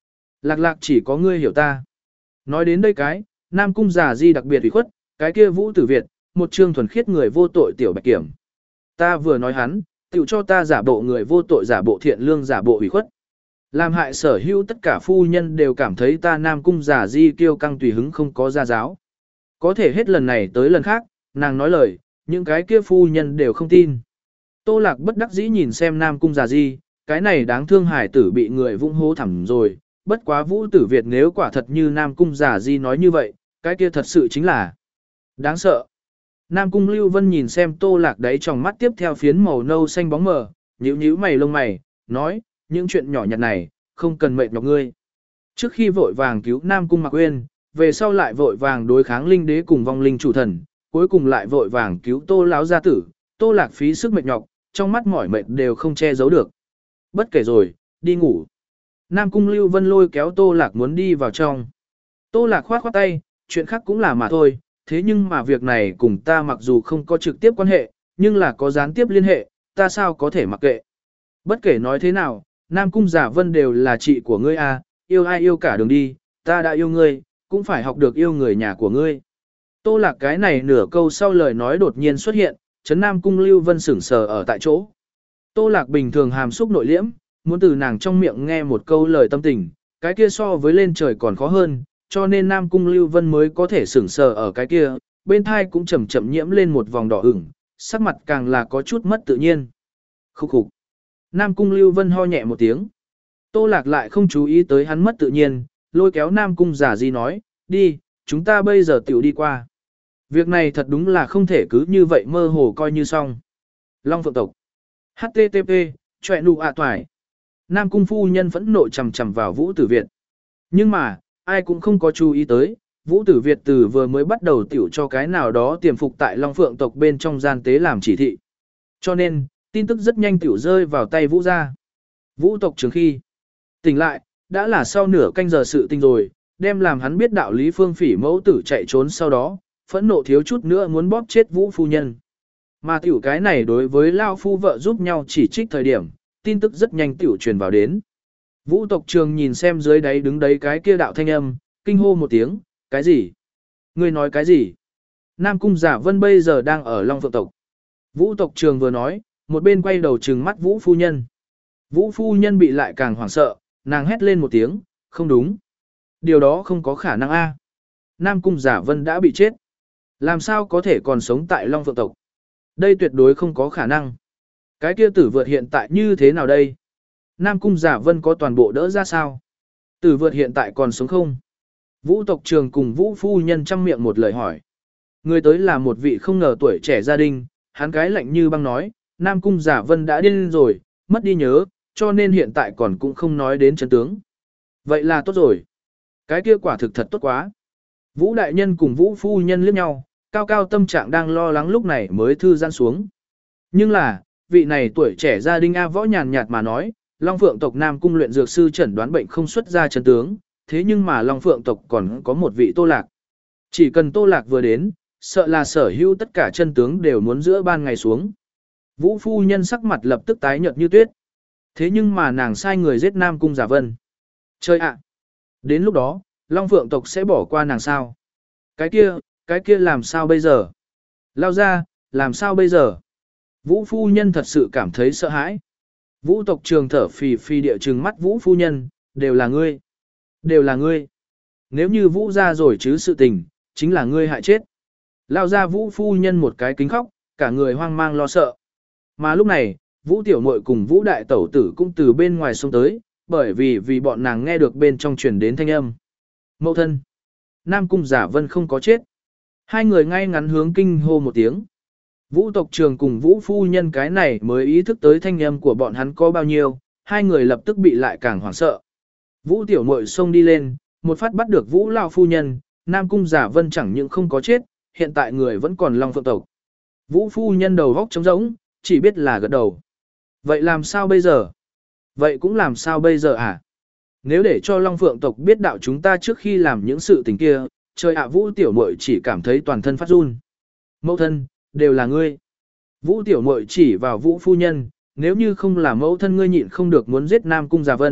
Lạc lạc chỉ có ngươi hiểu ta. Nói đến đây cái, Nam Cung Già Di đặc biệt ủy khuất, cái kia Vũ Tử Việt, một trương thuần khiết người vô tội tiểu bạch kiểm. Ta vừa nói hắn, tiểu cho ta giả bộ người vô tội giả bộ thiện lương giả bộ ủy khuất. Làm hại sở hữu tất cả phu nhân đều cảm thấy ta Nam Cung Già Di kiêu căng tùy hứng không có gia giáo. Có thể hết lần này tới lần khác, nàng nói lời, những cái kia phu nhân đều không tin. Tô Lạc bất đắc dĩ nhìn xem Nam Cung Già Di, cái này đáng thương hải tử bị người vung hố thẳm rồi, bất quá Vũ Tử Việt nếu quả thật như Nam Cung Già Di nói như vậy, cái kia thật sự chính là đáng sợ. Nam Cung Lưu Vân nhìn xem Tô Lạc đấy trong mắt tiếp theo phiến màu nâu xanh bóng mờ, nhíu nhíu mày lông mày, nói, những chuyện nhỏ nhặt này, không cần mệt nhọc ngươi. Trước khi vội vàng cứu Nam Cung Mạc Uyên, về sau lại vội vàng đối kháng linh đế cùng vong linh chủ thần, cuối cùng lại vội vàng cứu Tô lão gia tử, Tô Lạc phí sức mệt nhọc, trong mắt mỏi mệt đều không che giấu được. Bất kể rồi, đi ngủ. Nam Cung Lưu Vân lôi kéo Tô Lạc muốn đi vào trong. Tô Lạc khoát khoát tay, chuyện khác cũng là mà thôi, thế nhưng mà việc này cùng ta mặc dù không có trực tiếp quan hệ, nhưng là có gián tiếp liên hệ, ta sao có thể mặc kệ. Bất kể nói thế nào, Nam Cung Giả Vân đều là chị của ngươi à, yêu ai yêu cả đường đi, ta đã yêu ngươi, cũng phải học được yêu người nhà của ngươi. Tô Lạc cái này nửa câu sau lời nói đột nhiên xuất hiện, chấn Nam Cung Lưu Vân sững sờ ở tại chỗ. Tô Lạc bình thường hàm xúc nội liễm, muốn từ nàng trong miệng nghe một câu lời tâm tình, cái kia so với lên trời còn khó hơn, cho nên Nam Cung Lưu Vân mới có thể sững sờ ở cái kia, bên thai cũng chậm chậm nhiễm lên một vòng đỏ ửng, sắc mặt càng là có chút mất tự nhiên. Khúc khục. Nam Cung Lưu Vân ho nhẹ một tiếng. Tô Lạc lại không chú ý tới hắn mất tự nhiên, lôi kéo Nam Cung Giả Di nói, đi, chúng ta bây giờ tiểu đi qua. Việc này thật đúng là không thể cứ như vậy mơ hồ coi như xong. Long Phượng tộc. hát tê tê pê, chọe nụ ạ toài. Nam Cung phu nhân phẫn nộ chầm chầm vào Vũ Tử Việt. Nhưng mà, ai cũng không có chú ý tới, Vũ Tử Việt từ vừa mới bắt đầu tiểu cho cái nào đó tiềm phục tại Long Phượng tộc bên trong gian tế làm chỉ thị. Cho nên, tin tức rất nhanh tiểu rơi vào tay Vũ gia. Vũ tộc trường khi tỉnh lại, đã là sau nửa canh giờ sự tình rồi, đem làm hắn biết đạo lý Phương Phỉ mẫu tử chạy trốn sau đó, phẫn nộ thiếu chút nữa muốn bóp chết Vũ phu nhân. Mà tiểu cái này đối với Lao phu vợ giúp nhau chỉ trích thời điểm, tin tức rất nhanh tiểu truyền vào đến. Vũ tộc trường nhìn xem dưới đáy đứng đấy cái kia đạo thanh âm, kinh hô một tiếng, cái gì? Ngươi nói cái gì? Nam Cung Giả Vân bây giờ đang ở Long Phượng tộc. Vũ tộc trường vừa nói, một bên quay đầu trừng mắt Vũ phu nhân. Vũ phu nhân bị lại càng hoảng sợ, nàng hét lên một tiếng, không đúng. Điều đó không có khả năng a. Nam Cung Giả Vân đã bị chết. Làm sao có thể còn sống tại Long Phượng tộc? Đây tuyệt đối không có khả năng. Cái kia tử vượt hiện tại như thế nào đây? Nam Cung Giả Vân có toàn bộ đỡ ra sao? Tử vượt hiện tại còn sống không? Vũ tộc trường cùng Vũ phu nhân chăm miệng một lời hỏi. Người tới là một vị không ngờ tuổi trẻ gia đình, hắn cái lạnh như băng nói, Nam Cung Giả Vân đã điên rồi, mất đi nhớ, cho nên hiện tại còn cũng không nói đến chân tướng. Vậy là tốt rồi. Cái kia quả thực thật tốt quá. Vũ đại nhân cùng Vũ phu nhân liếc nhau, cao cao tâm trạng đang lo lắng lúc này mới thư giãn xuống. Nhưng là, vị này tuổi trẻ gia đình A Võ nhàn nhạt mà nói, Long Phượng tộc Nam Cung luyện dược sư chẩn đoán bệnh không xuất ra chân tướng, thế nhưng mà Long Phượng tộc còn có một vị Tô Lạc. Chỉ cần Tô Lạc vừa đến, sợ là sở hữu tất cả chân tướng đều muốn giữa ban ngày xuống. Vũ phu nhân sắc mặt lập tức tái nhợt như tuyết. Thế nhưng mà nàng sai người giết Nam Cung Giả Vân. Chơi ạ! Đến lúc đó, Long Phượng tộc sẽ bỏ qua nàng sao? Cái kia, cái kia làm sao bây giờ? Lao ra, làm sao bây giờ? Vũ phu nhân thật sự cảm thấy sợ hãi. Vũ tộc trường thở phì phì địa trừng mắt Vũ phu nhân, đều là ngươi. Đều là ngươi. Nếu như Vũ ra rồi chứ sự tình, chính là ngươi hại chết. Lao ra Vũ phu nhân một cái kính khóc, cả người hoang mang lo sợ. Mà lúc này, Vũ tiểu muội cùng Vũ đại tẩu tử cũng từ bên ngoài xông tới, bởi vì vì bọn nàng nghe được bên trong truyền đến thanh âm. Mẫu thân. Nam Cung Giả Vân không có chết. Hai người ngay ngắn hướng kinh hô một tiếng. Vũ tộc trường cùng Vũ phu nhân cái này mới ý thức tới thanh âm của bọn hắn có bao nhiêu, hai người lập tức bị lại càng hoảng sợ. Vũ tiểu muội xông đi lên, một phát bắt được Vũ lão phu nhân, Nam Cung Giả Vân chẳng những không có chết, hiện tại người vẫn còn Long Phượng tộc. Vũ phu nhân đầu góc trống rỗng, chỉ biết là gật đầu. Vậy làm sao bây giờ? Vậy cũng làm sao bây giờ à? Nếu để cho Long Phượng tộc biết đạo chúng ta trước khi làm những sự tình kia, trời ạ Vũ tiểu muội chỉ cảm thấy toàn thân phát run. Mẫu thân, đều là ngươi. Vũ tiểu muội chỉ vào Vũ phu nhân, nếu như không là mẫu thân ngươi nhịn không được muốn giết Nam Cung Giả Vân,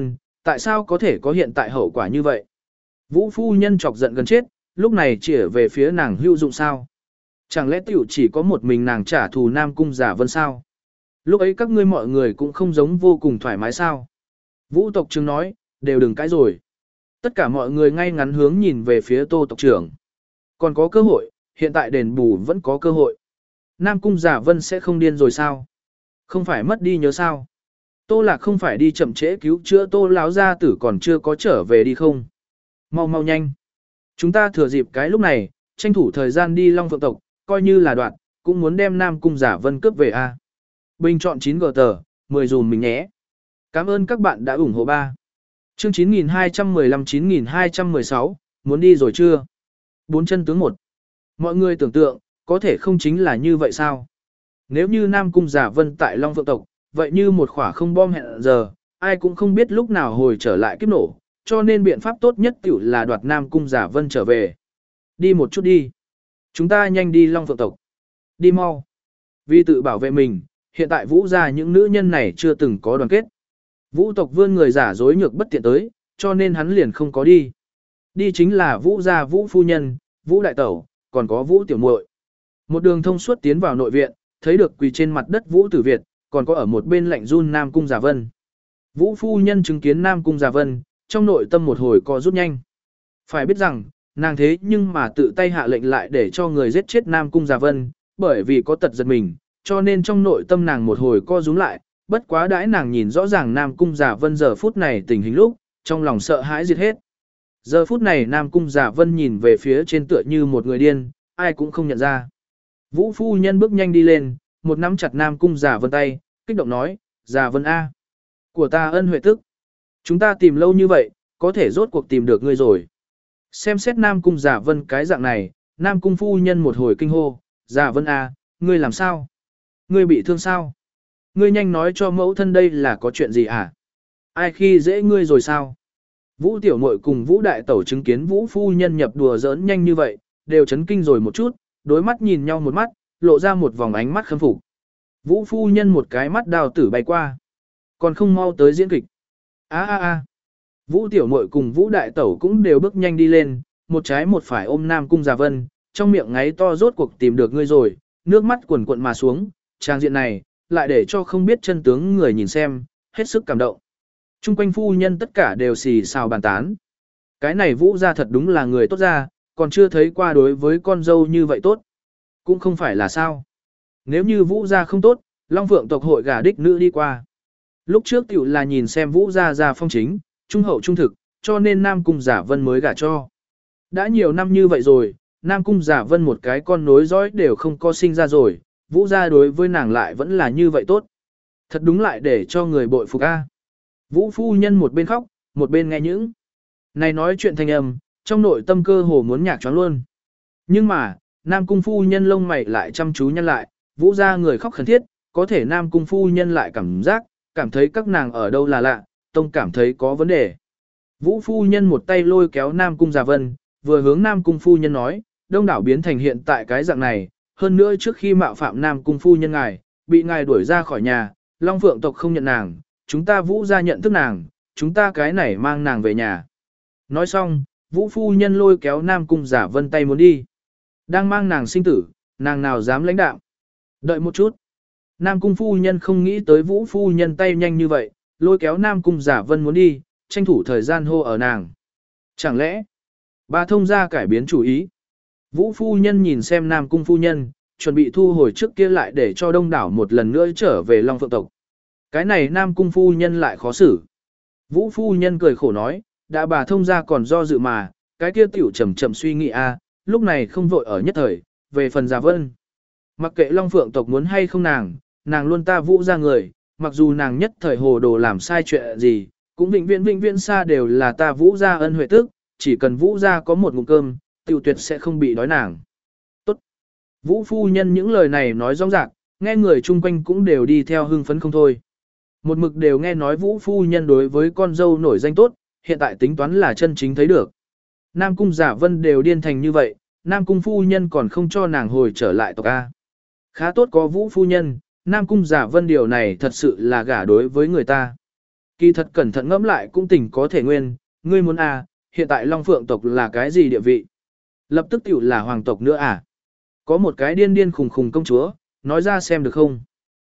tại sao có thể có hiện tại hậu quả như vậy? Vũ phu nhân chọc giận gần chết, lúc này chỉ về phía nàng hữu dụng sao? Chẳng lẽ tiểu chỉ có một mình nàng trả thù Nam Cung Giả Vân sao? Lúc ấy các ngươi mọi người cũng không giống vô cùng thoải mái sao? Vũ tộc trưởng nói, đều đừng cãi rồi. Tất cả mọi người ngay ngắn hướng nhìn về phía Tô tộc trưởng. Còn có cơ hội, hiện tại đền bù vẫn có cơ hội. Nam Cung Giả Vân sẽ không điên rồi sao? Không phải mất đi nhớ sao? Tô Lạc không phải đi chậm trễ cứu chữa Tô lão gia tử còn chưa có trở về đi không? Mau mau nhanh. Chúng ta thừa dịp cái lúc này, tranh thủ thời gian đi Long Phượng tộc, coi như là đoạn, cũng muốn đem Nam Cung Giả Vân cướp về a. Bình chọn chín G tờ, mười dùm mình nhé. Cảm ơn các bạn đã ủng hộ ba. Chương chín nghìn hai trăm mười lăm chín nghìn hai trăm mười sáu, muốn đi rồi chưa? Bốn chân tướng một. Mọi người tưởng tượng, có thể không chính là như vậy sao? Nếu như Nam Cung Giả Vân tại Long Phượng tộc, vậy như một khỏa không bom hẹn giờ, ai cũng không biết lúc nào hồi trở lại kiếp nổ, cho nên biện pháp tốt nhất tiểu là đoạt Nam Cung Giả Vân trở về. Đi một chút đi. Chúng ta nhanh đi Long Phượng tộc. Đi mau. Vì tự bảo vệ mình, hiện tại Vũ gia những nữ nhân này chưa từng có đoàn kết. Vũ tộc vươn người giả dối nhược bất tiện tới, cho nên hắn liền không có đi. Đi chính là Vũ gia Vũ phu nhân, Vũ đại tẩu, còn có Vũ tiểu muội. Một đường thông suốt tiến vào nội viện, thấy được quỳ trên mặt đất Vũ Tử Việt, còn có ở một bên lạnh run Nam Cung Giả Vân. Vũ phu nhân chứng kiến Nam Cung Giả Vân, trong nội tâm một hồi co rút nhanh. Phải biết rằng, nàng thế nhưng mà tự tay hạ lệnh lại để cho người giết chết Nam Cung Giả Vân, bởi vì có tật giật mình, cho nên trong nội tâm nàng một hồi co rúm lại, bất quá đãi nàng nhìn rõ ràng Nam Cung Giả Vân giờ phút này tình hình lúc, trong lòng sợ hãi diệt hết. Giờ phút này Nam Cung Giả Vân nhìn về phía trên tựa như một người điên, ai cũng không nhận ra. Vũ phu nhân bước nhanh đi lên, một nắm chặt Nam Cung Giả Vân tay, kích động nói, Giả Vân A. Của ta ân huệ tức. Chúng ta tìm lâu như vậy, có thể rốt cuộc tìm được ngươi rồi. Xem xét Nam Cung Giả Vân cái dạng này, Nam Cung phu nhân một hồi kinh hô, Giả Vân A, ngươi làm sao? Ngươi bị thương sao? Ngươi nhanh nói cho mẫu thân đây là có chuyện gì à? Ai khi dễ ngươi rồi sao? Vũ tiểu muội cùng Vũ đại tẩu chứng kiến Vũ phu nhân nhập đùa giỡn nhanh như vậy, đều chấn kinh rồi một chút, đối mắt nhìn nhau một mắt, lộ ra một vòng ánh mắt khâm phục. Vũ phu nhân một cái mắt đào tử bay qua, còn không mau tới diễn kịch. A a a. Vũ tiểu muội cùng Vũ đại tẩu cũng đều bước nhanh đi lên, một trái một phải ôm Nam Cung Giả Vân, trong miệng ngáy to rốt cuộc tìm được ngươi rồi, nước mắt quần quận mà xuống, trang diện này, lại để cho không biết chân tướng người nhìn xem, hết sức cảm động. Trung quanh phu nhân tất cả đều xì xào bàn tán. Cái này Vũ gia thật đúng là người tốt ra, còn chưa thấy qua đối với con dâu như vậy tốt. Cũng không phải là sao. Nếu như Vũ gia không tốt, Long Phượng tộc hội gả đích nữ đi qua. Lúc trước tiểu là nhìn xem Vũ gia gia phong chính, trung hậu trung thực, cho nên Nam Cung Giả Vân mới gả cho. Đã nhiều năm như vậy rồi, Nam Cung Giả Vân một cái con nối dõi đều không có sinh ra rồi, Vũ gia đối với nàng lại vẫn là như vậy tốt. Thật đúng lại để cho người bội phục a. Vũ phu nhân một bên khóc, một bên nghe những này nói chuyện thanh âm, trong nội tâm cơ hồ muốn nhạc choáng luôn. Nhưng mà, Nam Cung phu nhân lông mày lại chăm chú nhăn lại, Vũ gia người khóc khẩn thiết, có thể Nam Cung phu nhân lại cảm giác, cảm thấy các nàng ở đâu là lạ, tông cảm thấy có vấn đề. Vũ phu nhân một tay lôi kéo Nam Cung Giả Vân, vừa hướng Nam Cung phu nhân nói, đông đảo biến thành hiện tại cái dạng này, hơn nữa trước khi mạo phạm Nam Cung phu nhân ngài, bị ngài đuổi ra khỏi nhà, Long Phượng tộc không nhận nàng, chúng ta Vũ gia nhận thức nàng, chúng ta cái này mang nàng về nhà. Nói xong, Vũ phu nhân lôi kéo Nam Cung Giả Vân tay muốn đi. Đang mang nàng sinh tử, nàng nào dám lãnh đạo. Đợi một chút. Nam Cung phu nhân không nghĩ tới Vũ phu nhân tay nhanh như vậy, lôi kéo Nam Cung Giả Vân muốn đi, tranh thủ thời gian hô ở nàng. Chẳng lẽ, bà thông gia cải biến chủ ý. Vũ phu nhân nhìn xem Nam Cung phu nhân, chuẩn bị thu hồi trước kia lại để cho đông đảo một lần nữa trở về Long Phượng tộc. Cái này Nam Cung phu nhân lại khó xử. Vũ phu nhân cười khổ nói, đã bà thông gia còn do dự mà, cái kia tiểu chậm chậm suy nghĩ a, lúc này không vội ở nhất thời, về phần Giả Vân. Mặc kệ Long Phượng tộc muốn hay không nàng, nàng luôn ta Vũ gia người, mặc dù nàng nhất thời hồ đồ làm sai chuyện gì, cũng vĩnh viễn vĩnh viễn xa đều là ta Vũ gia ân huệ tức, chỉ cần Vũ gia có một ngụm cơm, tiểu tuyệt sẽ không bị đói nàng. Tốt. Vũ phu nhân những lời này nói rõ ràng, nghe người chung quanh cũng đều đi theo hưng phấn không thôi. Một mực đều nghe nói Vũ phu nhân đối với con dâu nổi danh tốt, hiện tại tính toán là chân chính thấy được. Nam Cung Giả Vân đều điên thành như vậy, Nam Cung phu nhân còn không cho nàng hồi trở lại tộc A. Khá tốt có Vũ phu nhân, Nam Cung Giả Vân điều này thật sự là gả đối với người ta. Kỳ thật cẩn thận ngẫm lại cũng tình có thể nguyên, ngươi muốn à, hiện tại Long Phượng tộc là cái gì địa vị? Lập tức tiểu là hoàng tộc nữa à? Có một cái điên điên khùng khùng công chúa, nói ra xem được không?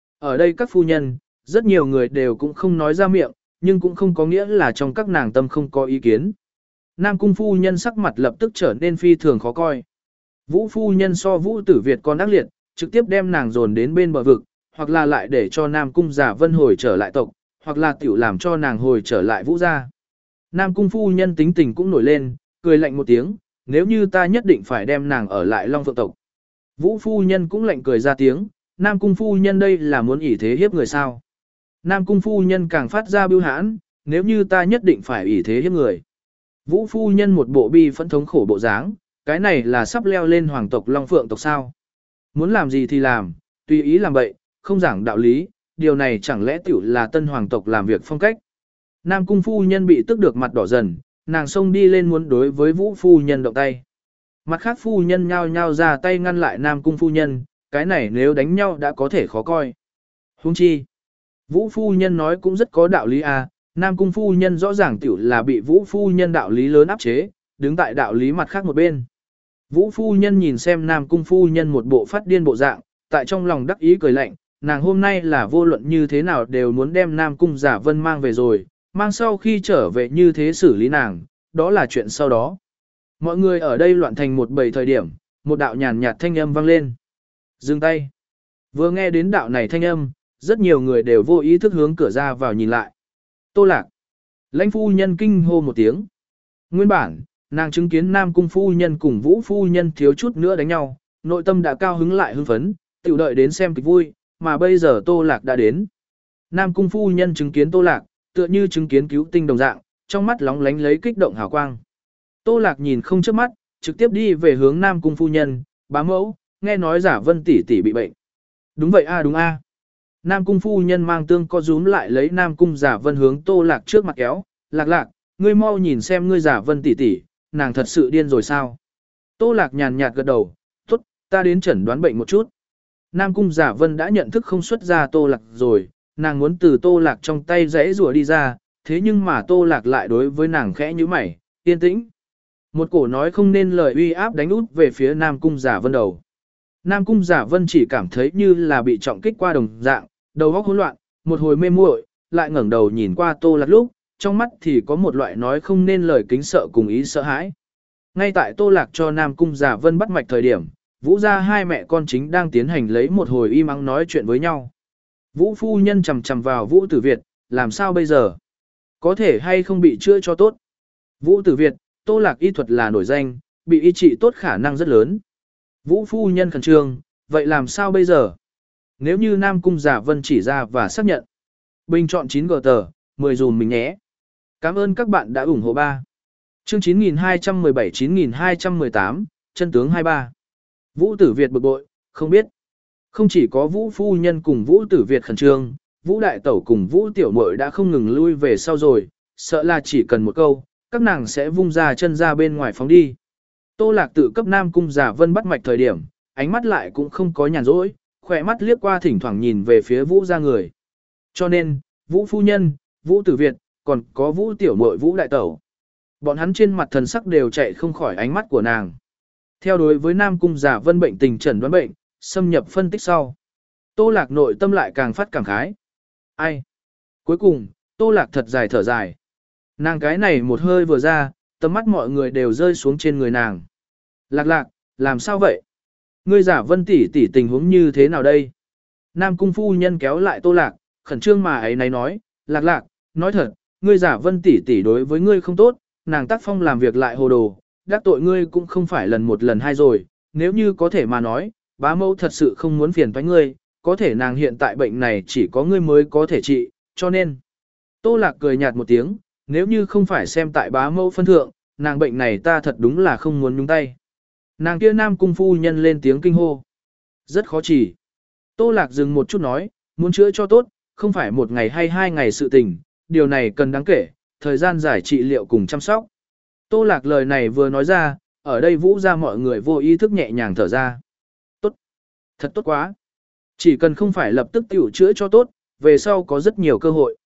Ở đây các phu nhân, rất nhiều người đều cũng không nói ra miệng, nhưng cũng không có nghĩa là trong các nàng tâm không có ý kiến. Nam cung phu nhân sắc mặt lập tức trở nên phi thường khó coi. Vũ phu nhân so Vũ Tử Việt còn ác liệt, trực tiếp đem nàng dồn đến bên bờ vực, hoặc là lại để cho Nam cung giả vân hồi trở lại tộc, hoặc là tiểu làm cho nàng hồi trở lại Vũ gia. Nam cung phu nhân tính tình cũng nổi lên, cười lạnh một tiếng, nếu như ta nhất định phải đem nàng ở lại Long Phượng tộc. Vũ phu nhân cũng lạnh cười ra tiếng, Nam cung phu nhân đây là muốn ỷ thế hiếp người sao. Nam cung phu nhân càng phát ra bưu hãn, nếu như ta nhất định phải ỷ thế hiếp người. Vũ phu nhân một bộ bi phẫn thống khổ bộ dáng, cái này là sắp leo lên hoàng tộc Long Phượng tộc sao. Muốn làm gì thì làm, tùy ý làm bậy, không giảng đạo lý, điều này chẳng lẽ tiểu là tân hoàng tộc làm việc phong cách. Nam cung phu nhân bị tức được mặt đỏ dần, nàng xông đi lên muốn đối với Vũ phu nhân động tay. Mặt khác phu nhân nhao nhao ra tay ngăn lại Nam cung phu nhân, cái này nếu đánh nhau đã có thể khó coi. Huống chi, Vũ phu nhân nói cũng rất có đạo lý à, Nam cung phu nhân rõ ràng tiểu là bị Vũ phu nhân đạo lý lớn áp chế, đứng tại đạo lý mặt khác một bên. Vũ phu nhân nhìn xem Nam cung phu nhân một bộ phát điên bộ dạng, tại trong lòng đắc ý cười lạnh, nàng hôm nay là vô luận như thế nào đều muốn đem Nam cung giả vân mang về rồi, mang sau khi trở về như thế xử lý nàng, đó là chuyện sau đó. Mọi người ở đây loạn thành một bầy thời điểm, một đạo nhàn nhạt thanh âm vang lên. Dừng tay. Vừa nghe đến đạo này thanh âm, rất nhiều người đều vô ý thức hướng cửa ra vào nhìn lại. Tô Lạc. Lãnh phu nhân kinh hô một tiếng. Nguyên bản, nàng chứng kiến Nam cung phu nhân cùng Vũ phu nhân thiếu chút nữa đánh nhau, nội tâm đã cao hứng lại hưng phấn, tiểu đợi đến xem kịch vui, mà bây giờ Tô Lạc đã đến. Nam cung phu nhân chứng kiến Tô Lạc, tựa như chứng kiến cứu tinh đồng dạng, trong mắt lóng lánh lấy kích động hào quang. Tô Lạc nhìn không chớp mắt, trực tiếp đi về hướng Nam cung phu nhân, bá mẫu, nghe nói giả vân tỷ tỷ bị bệnh. Đúng vậy a đúng a. Nam cung phu nhân mang tương co rúm lại lấy Nam cung giả vân hướng Tô Lạc trước mặt kéo, Lạc Lạc, ngươi mau nhìn xem ngươi giả vân tỷ tỷ, nàng thật sự điên rồi sao? Tô Lạc nhàn nhạt gật đầu, tốt, ta đến chẩn đoán bệnh một chút. Nam cung giả vân đã nhận thức không xuất ra Tô Lạc rồi, nàng muốn từ Tô Lạc trong tay rẽ rùa đi ra, thế nhưng mà Tô Lạc lại đối với nàng khẽ như mày, yên tĩnh. Một cổ nói không nên lời uy áp đánh út về phía Nam cung giả vân đầu. Nam cung giả vân chỉ cảm thấy như là bị trọng kích qua đồng dạng, đầu óc hỗn loạn, một hồi mê muội, lại ngẩng đầu nhìn qua Tô Lạc lúc, trong mắt thì có một loại nói không nên lời kính sợ cùng ý sợ hãi. Ngay tại Tô Lạc cho Nam cung giả vân bắt mạch thời điểm, Vũ gia hai mẹ con chính đang tiến hành lấy một hồi im ắng nói chuyện với nhau. Vũ phu nhân chằm chằm vào Vũ Tử Việt, làm sao bây giờ? Có thể hay không bị chữa cho tốt? Vũ Tử Việt, Tô Lạc y thuật là nổi danh, bị y trị tốt khả năng rất lớn. Vũ phu nhân khẩn trương, vậy làm sao bây giờ? Nếu như Nam cung giả vân chỉ ra và xác nhận. Bình chọn chín gờ tờ, mười dùm mình nhé. Cảm ơn các bạn đã ủng hộ ba. Chương chín nghìn hai trăm mười bảy chín nghìn hai trăm mười tám, chân tướng hai mươi ba. Vũ Tử Việt bực bội, không biết. Không chỉ có Vũ phu nhân cùng Vũ Tử Việt khẩn trương, Vũ đại tẩu cùng Vũ tiểu muội đã không ngừng lui về sau rồi, sợ là chỉ cần một câu, các nàng sẽ vung ra chân ra bên ngoài phóng đi. Tô Lạc tự cấp Nam cung giả vân bắt mạch thời điểm, ánh mắt lại cũng không có nhàn rỗi, khỏe mắt liếc qua thỉnh thoảng nhìn về phía Vũ gia người. Cho nên, Vũ phu nhân, Vũ Tử Việt, còn có Vũ tiểu muội Vũ đại tẩu. Bọn hắn trên mặt thần sắc đều chạy không khỏi ánh mắt của nàng. Theo đối với Nam cung giả vân bệnh tình chẩn đoán bệnh, xâm nhập phân tích sau. Tô Lạc nội tâm lại càng phát cảm khái. Ai? Cuối cùng, Tô Lạc thật dài thở dài. Nàng cái này một hơi vừa ra, tầm mắt mọi người đều rơi xuống trên người nàng. Lạc Lạc, làm sao vậy? Ngươi giả vân tỷ tỷ tình huống như thế nào đây? Nam cung phu nhân kéo lại Tô Lạc, khẩn trương mà ấy náy nói, Lạc Lạc, nói thật, ngươi giả vân tỷ tỷ đối với ngươi không tốt, nàng tác phong làm việc lại hồ đồ, đắc tội ngươi cũng không phải lần một lần hai rồi, nếu như có thể mà nói, bá mẫu thật sự không muốn phiền toái ngươi, có thể nàng hiện tại bệnh này chỉ có ngươi mới có thể trị, cho nên. Tô Lạc cười nhạt một tiếng, nếu như không phải xem tại bá mẫu phân thượng, nàng bệnh này ta thật đúng là không muốn nhúng tay. Nàng kia Nam cung phu nhân lên tiếng kinh hô. Rất khó chỉ. Tô Lạc dừng một chút nói, muốn chữa cho tốt, không phải một ngày hay hai ngày sự tình, điều này cần đáng kể, thời gian giải trị liệu cùng chăm sóc. Tô Lạc lời này vừa nói ra, ở đây Vũ ra mọi người vô ý thức nhẹ nhàng thở ra. Tốt. Thật tốt quá. Chỉ cần không phải lập tức tiểu chữa cho tốt, về sau có rất nhiều cơ hội.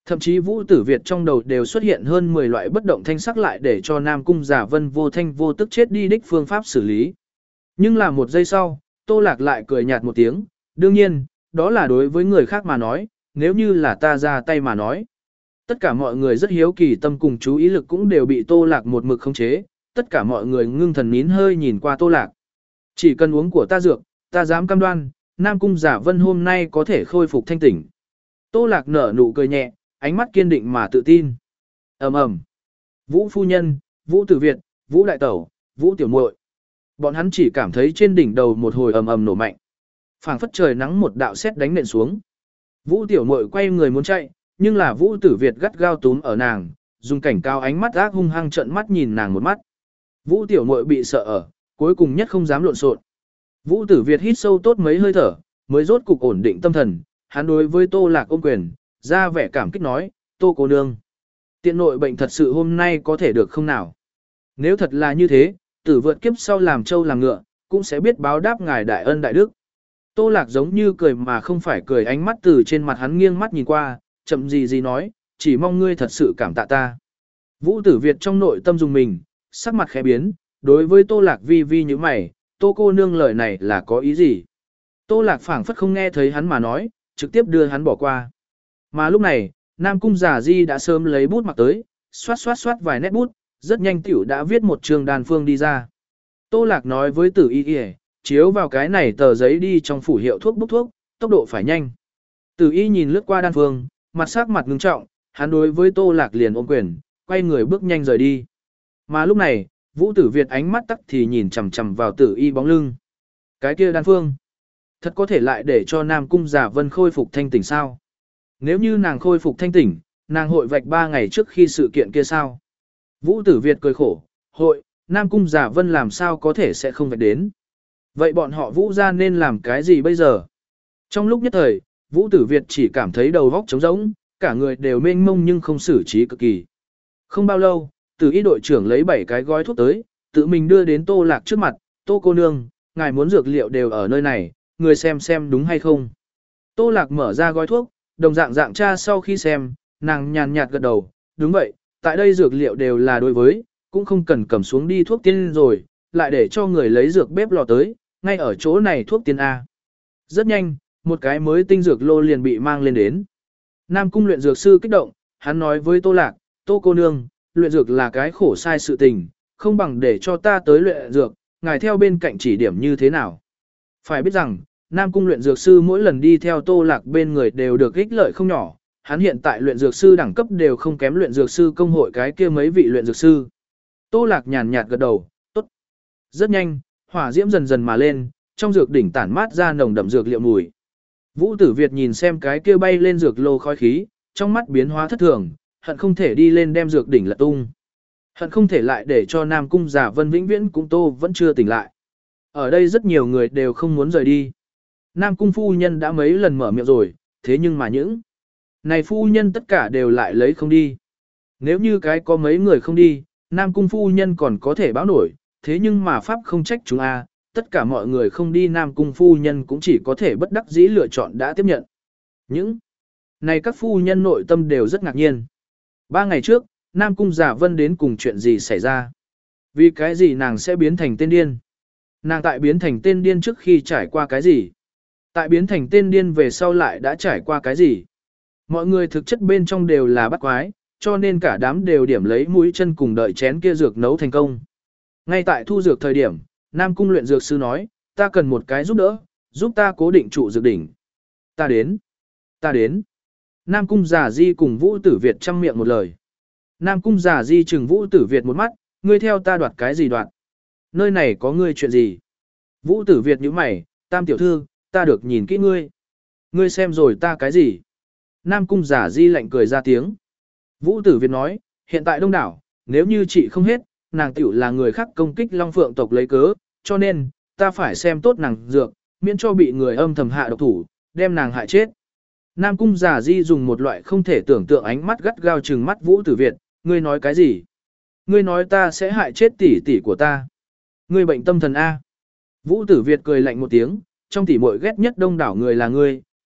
Thậm chí Vũ Tử Việt trong đầu đều xuất hiện hơn mười loại bất động thanh sắc lại để cho Nam Cung Giả Vân vô thanh vô tức chết đi đích phương pháp xử lý. Nhưng là một giây sau, Tô Lạc lại cười nhạt một tiếng, đương nhiên, đó là đối với người khác mà nói, nếu như là ta ra tay mà nói. Tất cả mọi người rất hiếu kỳ, tâm cùng chú ý lực cũng đều bị Tô Lạc một mực khống chế, tất cả mọi người ngưng thần nín hơi nhìn qua Tô Lạc. Chỉ cần uống của ta dược, ta dám cam đoan, Nam Cung Giả Vân hôm nay có thể khôi phục thanh tỉnh. Tô Lạc nở nụ cười nhẹ, ánh mắt kiên định mà tự tin. Ầm ầm. Vũ phu nhân, Vũ Tử Việt, Vũ đại tẩu, Vũ tiểu muội. Bọn hắn chỉ cảm thấy trên đỉnh đầu một hồi ầm ầm nổ mạnh. Phảng phất trời nắng một đạo sét đánh nện xuống. Vũ tiểu muội quay người muốn chạy, nhưng là Vũ Tử Việt gắt gao túm ở nàng, dùng cảnh cao ánh mắt ác hung hăng trợn mắt nhìn nàng một mắt. Vũ tiểu muội bị sợ ở, cuối cùng nhất không dám lộn xộn. Vũ Tử Việt hít sâu tốt mấy hơi thở, mới rốt cục ổn định tâm thần, hắn đối với Tô Lạc ôm quyền, ra vẻ cảm kích nói, Tô cô nương. Tiện nội bệnh thật sự hôm nay có thể được không nào? Nếu thật là như thế, tử vượt kiếp sau làm trâu làm ngựa, cũng sẽ biết báo đáp ngài đại ân đại đức. Tô Lạc giống như cười mà không phải cười, ánh mắt từ trên mặt hắn nghiêng mắt nhìn qua, chậm gì gì nói, chỉ mong ngươi thật sự cảm tạ ta. Vũ Tử Việt trong nội tâm dùng mình, sắc mặt khẽ biến, đối với Tô Lạc vi vi như mày, Tô cô nương lời này là có ý gì? Tô Lạc phảng phất không nghe thấy hắn mà nói, trực tiếp đưa hắn bỏ qua. Mà lúc này, Nam Cung Giả Di đã sớm lấy bút mặc tới, xoát xoát xoát vài nét bút, rất nhanh tiểu đã viết một trường đàn phương đi ra. Tô Lạc nói với Tử Y Y, chiếu vào cái này tờ giấy đi trong phủ hiệu thuốc bút thuốc, tốc độ phải nhanh. Tử Y nhìn lướt qua đan phương, mặt sắc mặt ngưng trọng, hắn đối với Tô Lạc liền ôm quyền, quay người bước nhanh rời đi. Mà lúc này, Vũ Tử Việt ánh mắt tắc thì nhìn chằm chằm vào Tử Y bóng lưng. Cái kia đan phương, thật có thể lại để cho Nam Cung Giả Vân khôi phục thanh tỉnh sao? Nếu như nàng khôi phục thanh tỉnh, nàng hội vạch ba ngày trước khi sự kiện kia sao? Vũ Tử Việt cười khổ, hội, Nam Cung Giả Vân làm sao có thể sẽ không vạch đến. Vậy bọn họ Vũ ra nên làm cái gì bây giờ? Trong lúc nhất thời, Vũ Tử Việt chỉ cảm thấy đầu óc trống rỗng, cả người đều mênh mông nhưng không xử trí cực kỳ. Không bao lâu, Tử Y đội trưởng lấy bảy cái gói thuốc tới, tự mình đưa đến Tô Lạc trước mặt, Tô cô nương, ngài muốn dược liệu đều ở nơi này, người xem xem đúng hay không. Tô Lạc mở ra gói thuốc, đồng dạng dạng tra sau khi xem, nàng nhàn nhạt gật đầu, đúng vậy, tại đây dược liệu đều là đối với, cũng không cần cầm xuống đi thuốc tiên rồi, lại để cho người lấy dược bếp lò tới, ngay ở chỗ này thuốc tiên A. Rất nhanh, một cái mới tinh dược lô liền bị mang lên đến. Nam Cung luyện dược sư kích động, hắn nói với Tô Lạc, Tô cô nương, luyện dược là cái khổ sai sự tình, không bằng để cho ta tới luyện dược, ngài theo bên cạnh chỉ điểm như thế nào. Phải biết rằng, Nam Cung luyện dược sư mỗi lần đi theo Tô Lạc bên người đều được ích lợi không nhỏ, hắn hiện tại luyện dược sư đẳng cấp đều không kém luyện dược sư công hội cái kia mấy vị luyện dược sư. Tô Lạc nhàn nhạt gật đầu, tốt. Rất nhanh, hỏa diễm dần dần mà lên, trong dược đỉnh tản mát ra nồng đậm dược liệu mùi. Vũ Tử Việt nhìn xem cái kia bay lên dược lô khói khí, trong mắt biến hóa thất thường, hận không thể đi lên đem dược đỉnh lật tung. Hận không thể lại để cho Nam Cung Giả Vân vĩnh viễn cũng Tô vẫn chưa tỉnh lại. Ở đây rất nhiều người đều không muốn rời đi. Nam Cung phu nhân đã mấy lần mở miệng rồi, thế nhưng mà những này phu nhân tất cả đều lại lấy không đi. Nếu như cái có mấy người không đi, Nam Cung phu nhân còn có thể báo nổi, thế nhưng mà Pháp không trách chúng a, tất cả mọi người không đi Nam Cung phu nhân cũng chỉ có thể bất đắc dĩ lựa chọn đã tiếp nhận. Những này các phu nhân nội tâm đều rất ngạc nhiên. Ba ngày trước, Nam Cung Giả Vân đến cùng chuyện gì xảy ra? Vì cái gì nàng sẽ biến thành tên điên? Nàng tại biến thành tên điên trước khi trải qua cái gì? Tại biến thành tên điên về sau lại đã trải qua cái gì? Mọi người thực chất bên trong đều là bắt quái, cho nên cả đám đều điểm lấy mũi chân cùng đợi chén kia dược nấu thành công. Ngay tại thu dược thời điểm, Nam Cung luyện dược sư nói, ta cần một cái giúp đỡ, giúp ta cố định trụ dược đỉnh. Ta đến, ta đến. Nam Cung Giả Di cùng Vũ Tử Việt chăm miệng một lời. Nam Cung Giả Di chừng Vũ Tử Việt một mắt, ngươi theo ta đoạt cái gì đoạt? Nơi này có ngươi chuyện gì? Vũ Tử Việt nhíu mày, Tam tiểu thư, ta được nhìn kỹ ngươi. Ngươi xem rồi ta cái gì? Nam Cung Giả Di lạnh cười ra tiếng. Vũ Tử Việt nói, hiện tại đông đảo, nếu như chị không hết, nàng tiểu là người khác công kích Long Phượng tộc lấy cớ, cho nên, ta phải xem tốt nàng dược, miễn cho bị người âm thầm hạ độc thủ, đem nàng hại chết. Nam Cung Giả Di dùng một loại không thể tưởng tượng ánh mắt gắt gao trừng mắt Vũ Tử Việt, ngươi nói cái gì? Ngươi nói ta sẽ hại chết tỷ tỷ của ta. Ngươi bệnh tâm thần A. Vũ Tử Việt cười lạnh một tiếng, trong tỷ muội ghét nhất đông đảo người là ngươi,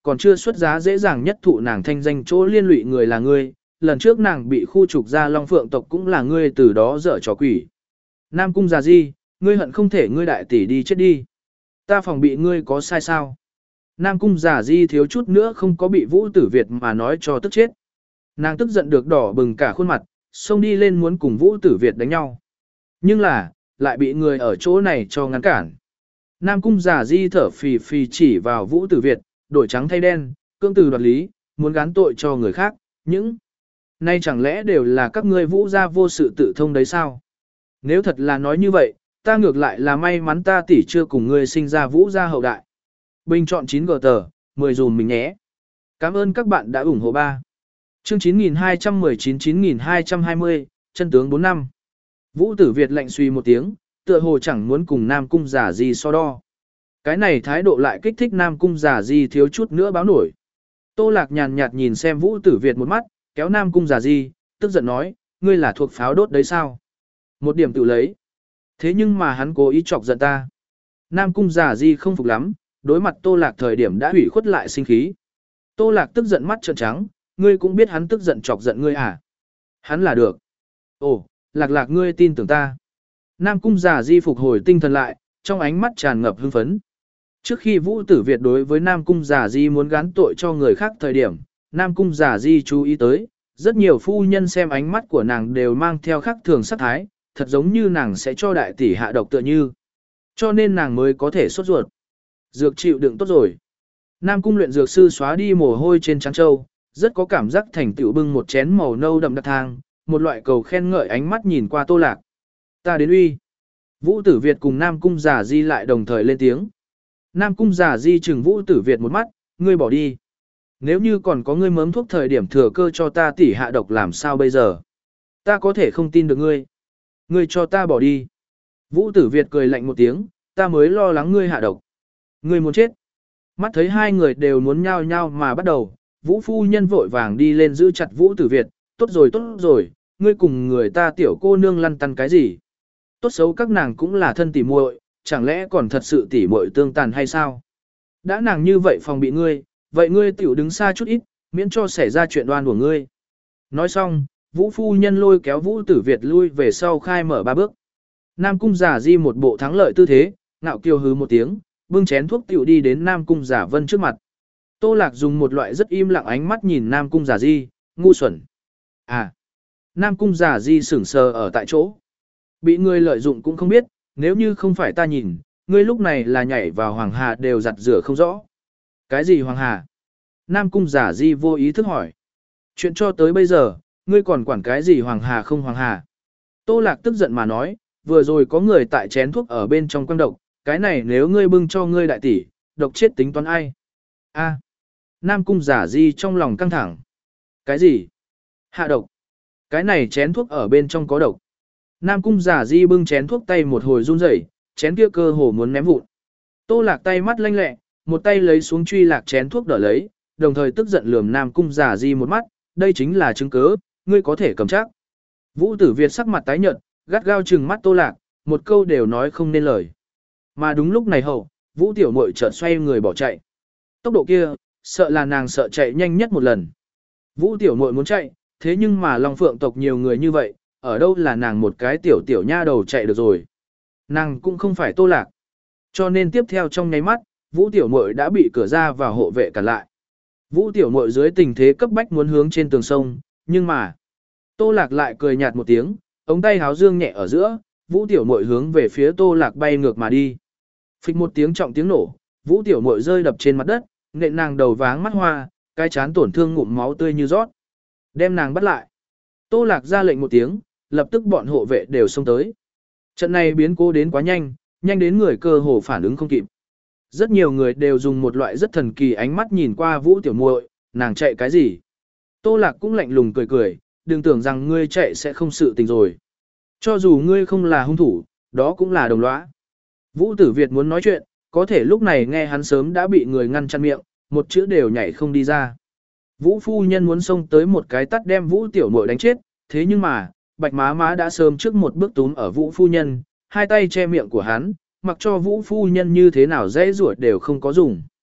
còn chưa xuất giá dễ dàng nhất thụ nàng thanh danh chỗ liên lụy người là ngươi, lần trước nàng bị khu trục ra Long Phượng tộc cũng là ngươi từ đó dở trò quỷ. Nam Cung Già Di, ngươi hận không thể ngươi đại tỷ đi chết đi. Ta phòng bị ngươi có sai sao? Nam Cung Già Di thiếu chút nữa không có bị Vũ Tử Việt mà nói cho tức chết. Nàng tức giận được đỏ bừng cả khuôn mặt, xông đi lên muốn cùng Vũ Tử Việt đánh nhau. Nhưng là, lại bị người ở chỗ này cho ngăn cản. Nam Cung Già Di thở phì phì chỉ vào Vũ Tử Việt, đổi trắng thay đen, cương từ đoạt lý, muốn gán tội cho người khác, những nay chẳng lẽ đều là các ngươi Vũ gia vô sự tự thông đấy sao? Nếu thật là nói như vậy, ta ngược lại là may mắn ta tỷ chưa cùng ngươi sinh ra Vũ gia hậu đại. Bình chọn chín g tờ, mười dùm mình nhé. Cảm ơn các bạn đã ủng hộ ba. Chương chín nghìn hai trăm mười chín chín nghìn hai trăm hai mươi, chân tướng bốn năm. Vũ Tử Việt lạnh suy một tiếng, tựa hồ chẳng muốn cùng Nam Cung Già Di so đo. Cái này thái độ lại kích thích Nam Cung Già Di thiếu chút nữa báo nổi. Tô Lạc nhàn nhạt nhìn xem Vũ Tử Việt một mắt, kéo Nam Cung Già Di, tức giận nói, ngươi là thuộc pháo đốt đấy sao? Một điểm tự lấy. Thế nhưng mà hắn cố ý chọc giận ta. Nam Cung Già Di không phục lắm, đối mặt Tô Lạc thời điểm đã hủy khuất lại sinh khí. Tô Lạc tức giận mắt trợn trắng, ngươi cũng biết hắn tức giận chọc giận ngươi à? Hắn là được. Ồ, Lạc Lạc ngươi tin tưởng ta. Nam Cung Già Di phục hồi tinh thần lại, trong ánh mắt tràn ngập hưng phấn. Trước khi Vũ Tử Việt đối với Nam Cung Già Di muốn gán tội cho người khác thời điểm, Nam Cung Già Di chú ý tới, rất nhiều phu nhân xem ánh mắt của nàng đều mang theo khác thường sắc thái, thật giống như nàng sẽ cho đại tỷ hạ độc tựa như. Cho nên nàng mới có thể sốt ruột. Dược chịu đựng tốt rồi. Nam Cung luyện dược sư xóa đi mồ hôi trên trán trâu, rất có cảm giác thành tựu bưng một chén màu nâu đậm đặc thang, một loại cầu khen ngợi ánh mắt nhìn qua Tô Lạc. Ta đến uy. Vũ Tử Việt cùng Nam Cung Già Di lại đồng thời lên tiếng. Nam Cung Già Di chừng Vũ Tử Việt một mắt, ngươi bỏ đi. Nếu như còn có ngươi mớm thuốc thời điểm thừa cơ cho ta tỉ hạ độc làm sao bây giờ? Ta có thể không tin được ngươi. Ngươi cho ta bỏ đi. Vũ Tử Việt cười lạnh một tiếng, ta mới lo lắng ngươi hạ độc. Ngươi muốn chết. Mắt thấy hai người đều muốn nhao nhao mà bắt đầu, Vũ phu nhân vội vàng đi lên giữ chặt Vũ Tử Việt, tốt rồi tốt rồi, ngươi cùng người ta tiểu cô nương lăn tăn cái gì? Tốt xấu các nàng cũng là thân tỉ muội, chẳng lẽ còn thật sự tỉ muội tương tàn hay sao? Đã nàng như vậy phòng bị ngươi, vậy ngươi tiểu đứng xa chút ít, miễn cho xảy ra chuyện đoan của ngươi. Nói xong, Vũ phu nhân lôi kéo Vũ Tử Việt lui về sau khai mở ba bước. Nam Cung Già Di một bộ thắng lợi tư thế, ngạo kiều hứ một tiếng, bưng chén thuốc tiểu đi đến Nam Cung Giả Vân trước mặt. Tô Lạc dùng một loại rất im lặng ánh mắt nhìn Nam Cung Già Di, ngu xuẩn. À, Nam Cung Già Di sững sờ ở tại chỗ. Bị ngươi lợi dụng cũng không biết, nếu như không phải ta nhìn, ngươi lúc này là nhảy vào Hoàng Hà đều giặt rửa không rõ. Cái gì Hoàng Hà? Nam Cung Giả Di vô ý thức hỏi. Chuyện cho tới bây giờ, ngươi còn quản cái gì Hoàng Hà không Hoàng Hà? Tô Lạc tức giận mà nói, vừa rồi có người tại chén thuốc ở bên trong quang độc, cái này nếu ngươi bưng cho ngươi đại tỷ, độc chết tính toán ai? A. Nam Cung Giả Di trong lòng căng thẳng. Cái gì? Hạ độc. Cái này chén thuốc ở bên trong có độc. Nam Cung Giả Di bưng chén thuốc tay một hồi run rẩy, chén kia cơ hồ muốn ném vụn. Tô Lạc tay mắt lanh lẹ, một tay lấy xuống truy lạc chén thuốc đỡ lấy, đồng thời tức giận lườm Nam Cung Giả Di một mắt, đây chính là chứng cứ, ngươi có thể cầm chắc. Vũ Tử Việt sắc mặt tái nhợt, gắt gao trừng mắt Tô Lạc, một câu đều nói không nên lời. Mà đúng lúc này hậu, Vũ tiểu muội chợt xoay người bỏ chạy. Tốc độ kia, sợ là nàng sợ chạy nhanh nhất một lần. Vũ tiểu muội muốn chạy, thế nhưng mà Long Phượng tộc nhiều người như vậy, ở đâu là nàng một cái tiểu tiểu nha đầu chạy được rồi. Nàng cũng không phải Tô Lạc. Cho nên tiếp theo trong nháy mắt, Vũ tiểu muội đã bị cửa ra và hộ vệ cản lại. Vũ tiểu muội dưới tình thế cấp bách muốn hướng trên tường sông, nhưng mà Tô Lạc lại cười nhạt một tiếng, ống tay háo dương nhẹ ở giữa, Vũ tiểu muội hướng về phía Tô Lạc bay ngược mà đi. Phịch một tiếng trọng tiếng nổ, Vũ tiểu muội rơi đập trên mặt đất, nện nàng đầu váng mắt hoa, cái chán tổn thương ngụm máu tươi như rót. Đem nàng bắt lại. Tô Lạc ra lệnh một tiếng, lập tức bọn hộ vệ đều xông tới. Trận này biến cố đến quá nhanh, nhanh đến người cơ hồ phản ứng không kịp. Rất nhiều người đều dùng một loại rất thần kỳ ánh mắt nhìn qua Vũ tiểu muội, nàng chạy cái gì? Tô Lạc cũng lạnh lùng cười cười, đừng tưởng rằng ngươi chạy sẽ không sự tình rồi. Cho dù ngươi không là hung thủ, đó cũng là đồng lõa. Vũ Tử Việt muốn nói chuyện, có thể lúc này nghe hắn sớm đã bị người ngăn chặn miệng, một chữ đều nhảy không đi ra. Vũ phu nhân muốn xông tới một cái tắt đem Vũ tiểu muội đánh chết, thế nhưng mà, Bạch má má đã sớm trước một bước túm ở Vũ phu nhân, hai tay che miệng của hắn, mặc cho Vũ phu nhân như thế nào dễ ruột đều không có dùng.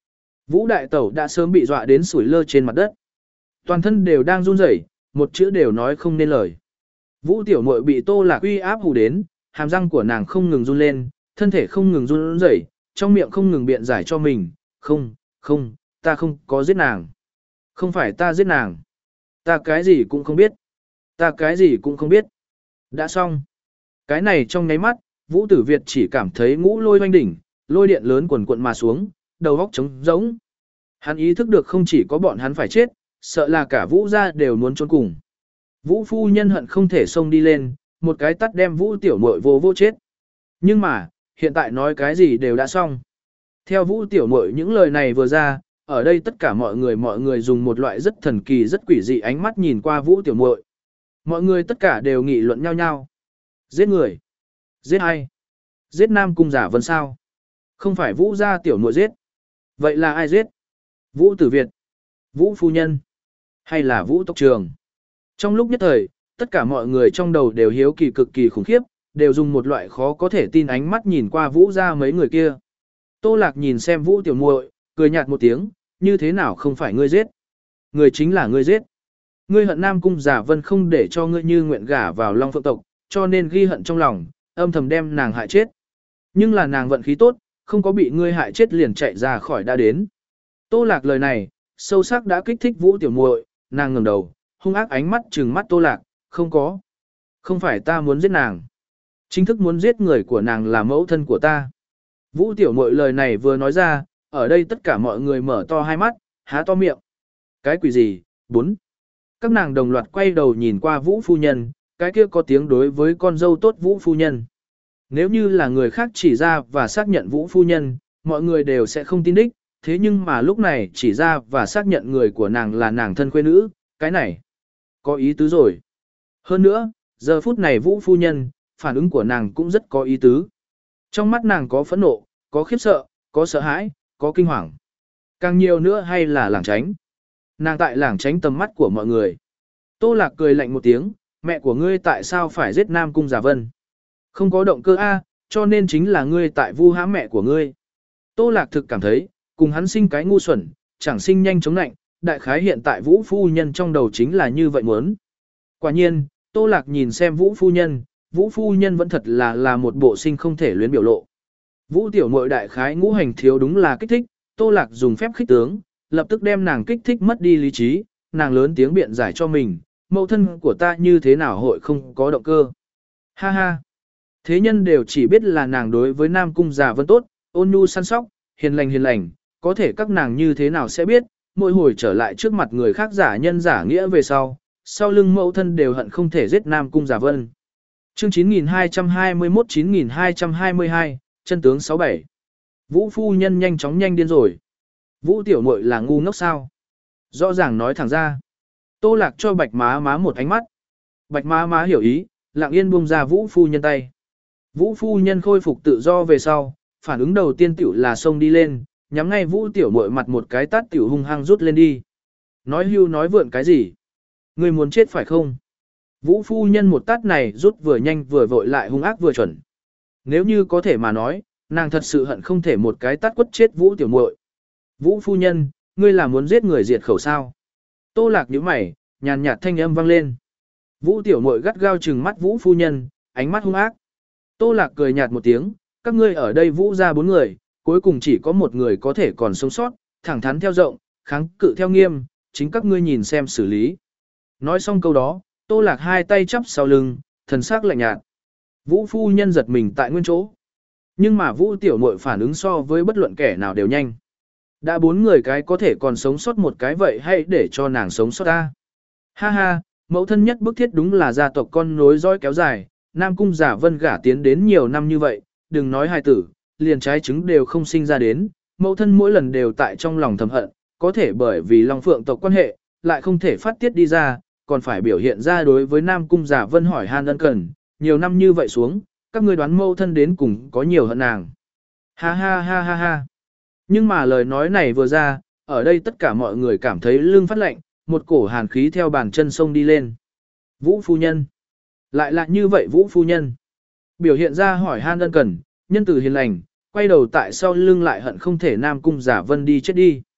Vũ đại tẩu đã sớm bị dọa đến sủi lơ trên mặt đất. Toàn thân đều đang run rẩy, một chữ đều nói không nên lời. Vũ tiểu muội bị Tô Lạc uy áp hù đến, hàm răng của nàng không ngừng run lên, thân thể không ngừng run rẩy, trong miệng không ngừng biện giải cho mình, không, không, ta không có giết nàng. Không phải ta giết nàng. Ta cái gì cũng không biết. Ta cái gì cũng không biết. Đã xong. Cái này trong nháy mắt, Vũ Tử Việt chỉ cảm thấy ngũ lôi hoanh đỉnh, lôi điện lớn quần cuộn mà xuống, đầu óc trống rỗng. Hắn ý thức được không chỉ có bọn hắn phải chết, sợ là cả Vũ gia đều muốn trốn cùng. Vũ phu nhân hận không thể xông đi lên, một cái tắt đem Vũ tiểu muội vô vô chết. Nhưng mà, hiện tại nói cái gì đều đã xong. Theo Vũ tiểu muội những lời này vừa ra, ở đây tất cả mọi người mọi người dùng một loại rất thần kỳ rất quỷ dị ánh mắt nhìn qua Vũ tiểu muội. Mọi người tất cả đều nghị luận nhau nhau. Giết người. Giết ai? Giết Nam Cung Giả Vân sao? Không phải Vũ gia tiểu muội giết. Vậy là ai giết? Vũ Tử Việt. Vũ phu nhân. Hay là Vũ tộc trường? Trong lúc nhất thời, tất cả mọi người trong đầu đều hiếu kỳ cực kỳ khủng khiếp, đều dùng một loại khó có thể tin ánh mắt nhìn qua Vũ gia mấy người kia. Tô Lạc nhìn xem Vũ tiểu muội, cười nhạt một tiếng, như thế nào không phải ngươi giết? Người chính là ngươi giết. Ngươi hận Nam Cung Giả Vân không để cho ngươi như nguyện gả vào Long Phượng tộc, cho nên ghi hận trong lòng, âm thầm đem nàng hại chết. Nhưng là nàng vận khí tốt, không có bị ngươi hại chết liền chạy ra khỏi đã đến. Tô Lạc lời này, sâu sắc đã kích thích Vũ tiểu muội, nàng ngẩng đầu, hung ác ánh mắt trừng mắt Tô Lạc, không có. Không phải ta muốn giết nàng. Chính thức muốn giết người của nàng là mẫu thân của ta. Vũ tiểu muội lời này vừa nói ra, ở đây tất cả mọi người mở to hai mắt, há to miệng. Cái quỷ gì? Bốn. Các nàng đồng loạt quay đầu nhìn qua Vũ phu nhân, cái kia có tiếng đối với con dâu tốt Vũ phu nhân. Nếu như là người khác chỉ ra và xác nhận Vũ phu nhân, mọi người đều sẽ không tin đích, thế nhưng mà lúc này chỉ ra và xác nhận người của nàng là nàng thân khuê nữ, cái này có ý tứ rồi. Hơn nữa, giờ phút này Vũ phu nhân, phản ứng của nàng cũng rất có ý tứ. Trong mắt nàng có phẫn nộ, có khiếp sợ, có sợ hãi, có kinh hoàng. Càng nhiều nữa hay là lảng tránh. Nàng tại lảng tránh tầm mắt của mọi người. Tô Lạc cười lạnh một tiếng, mẹ của ngươi tại sao phải giết Nam Cung Giả Vân? Không có động cơ A, cho nên chính là ngươi tại vu hãm mẹ của ngươi. Tô Lạc thực cảm thấy, cùng hắn sinh cái ngu xuẩn, chẳng sinh nhanh chống nạnh, đại khái hiện tại Vũ phu nhân trong đầu chính là như vậy muốn. Quả nhiên, Tô Lạc nhìn xem Vũ phu nhân, Vũ phu nhân vẫn thật là là một bộ sinh không thể luyến biểu lộ. Vũ tiểu muội đại khái ngũ hành thiếu đúng là kích thích, Tô Lạc dùng phép khích tướng, lập tức đem nàng kích thích mất đi lý trí, nàng lớn tiếng biện giải cho mình, mẫu thân của ta như thế nào hội không có động cơ. Ha ha. Thế nhân đều chỉ biết là nàng đối với Nam Cung Giả Vân tốt, ôn nhu săn sóc, hiền lành hiền lành, có thể các nàng như thế nào sẽ biết, mỗi hồi trở lại trước mặt người khác giả nhân giả nghĩa về sau, sau lưng mẫu thân đều hận không thể giết Nam Cung Giả Vân. Chương chín nghìn hai trăm hai mươi mốt chín nghìn hai trăm hai mươi hai, chân tướng sáu bảy. Vũ phu nhân nhanh chóng nhanh điên rồi. Vũ tiểu muội là ngu ngốc sao? Rõ ràng nói thẳng ra. Tô Lạc cho Bạch Má Má một ánh mắt. Bạch Má Má hiểu ý, lặng yên buông ra Vũ phu nhân tay. Vũ phu nhân khôi phục tự do về sau, phản ứng đầu tiên tiểu là xông đi lên, nhắm ngay Vũ tiểu muội mặt một cái tát tiểu hung hăng rút lên đi. Nói hưu nói vượn cái gì? Ngươi muốn chết phải không? Vũ phu nhân một tát này rút vừa nhanh vừa vội lại hung ác vừa chuẩn. Nếu như có thể mà nói, nàng thật sự hận không thể một cái tát quất chết Vũ tiểu muội. Vũ phu nhân, ngươi là muốn giết người diệt khẩu sao? Tô Lạc nhíu mày, nhàn nhạt thanh âm vang lên. Vũ tiểu muội gắt gao trừng mắt Vũ phu nhân, ánh mắt hung ác. Tô Lạc cười nhạt một tiếng, các ngươi ở đây Vũ ra bốn người, cuối cùng chỉ có một người có thể còn sống sót, thẳng thắn theo rộng, kháng cự theo nghiêm, chính các ngươi nhìn xem xử lý. Nói xong câu đó, Tô Lạc hai tay chắp sau lưng, thần sắc lạnh nhạt. Vũ phu nhân giật mình tại nguyên chỗ. Nhưng mà Vũ tiểu muội phản ứng so với bất luận kẻ nào đều nhanh. Đã bốn người cái có thể còn sống sót một cái vậy hãy để cho nàng sống sót ta. Ha ha, mẫu thân nhất bức thiết đúng là gia tộc con nối dõi kéo dài, Nam Cung Giả Vân gả tiến đến nhiều năm như vậy, đừng nói hài tử, liền trái trứng đều không sinh ra đến, mẫu thân mỗi lần đều tại trong lòng thầm hận, có thể bởi vì Long Phượng tộc quan hệ, lại không thể phát tiết đi ra, còn phải biểu hiện ra đối với Nam Cung Giả Vân hỏi han ân cần, nhiều năm như vậy xuống, các ngươi đoán mẫu thân đến cùng có nhiều hận nàng. Ha ha ha ha ha. Nhưng mà lời nói này vừa ra, ở đây tất cả mọi người cảm thấy lưng phát lạnh, một cổ hàn khí theo bàn chân sông đi lên. Vũ phu nhân. Lại là như vậy Vũ phu nhân. Biểu hiện ra hỏi han ân cần, nhân từ hiền lành, quay đầu tại sau lưng lại hận không thể Nam Cung Giả Vân đi chết đi.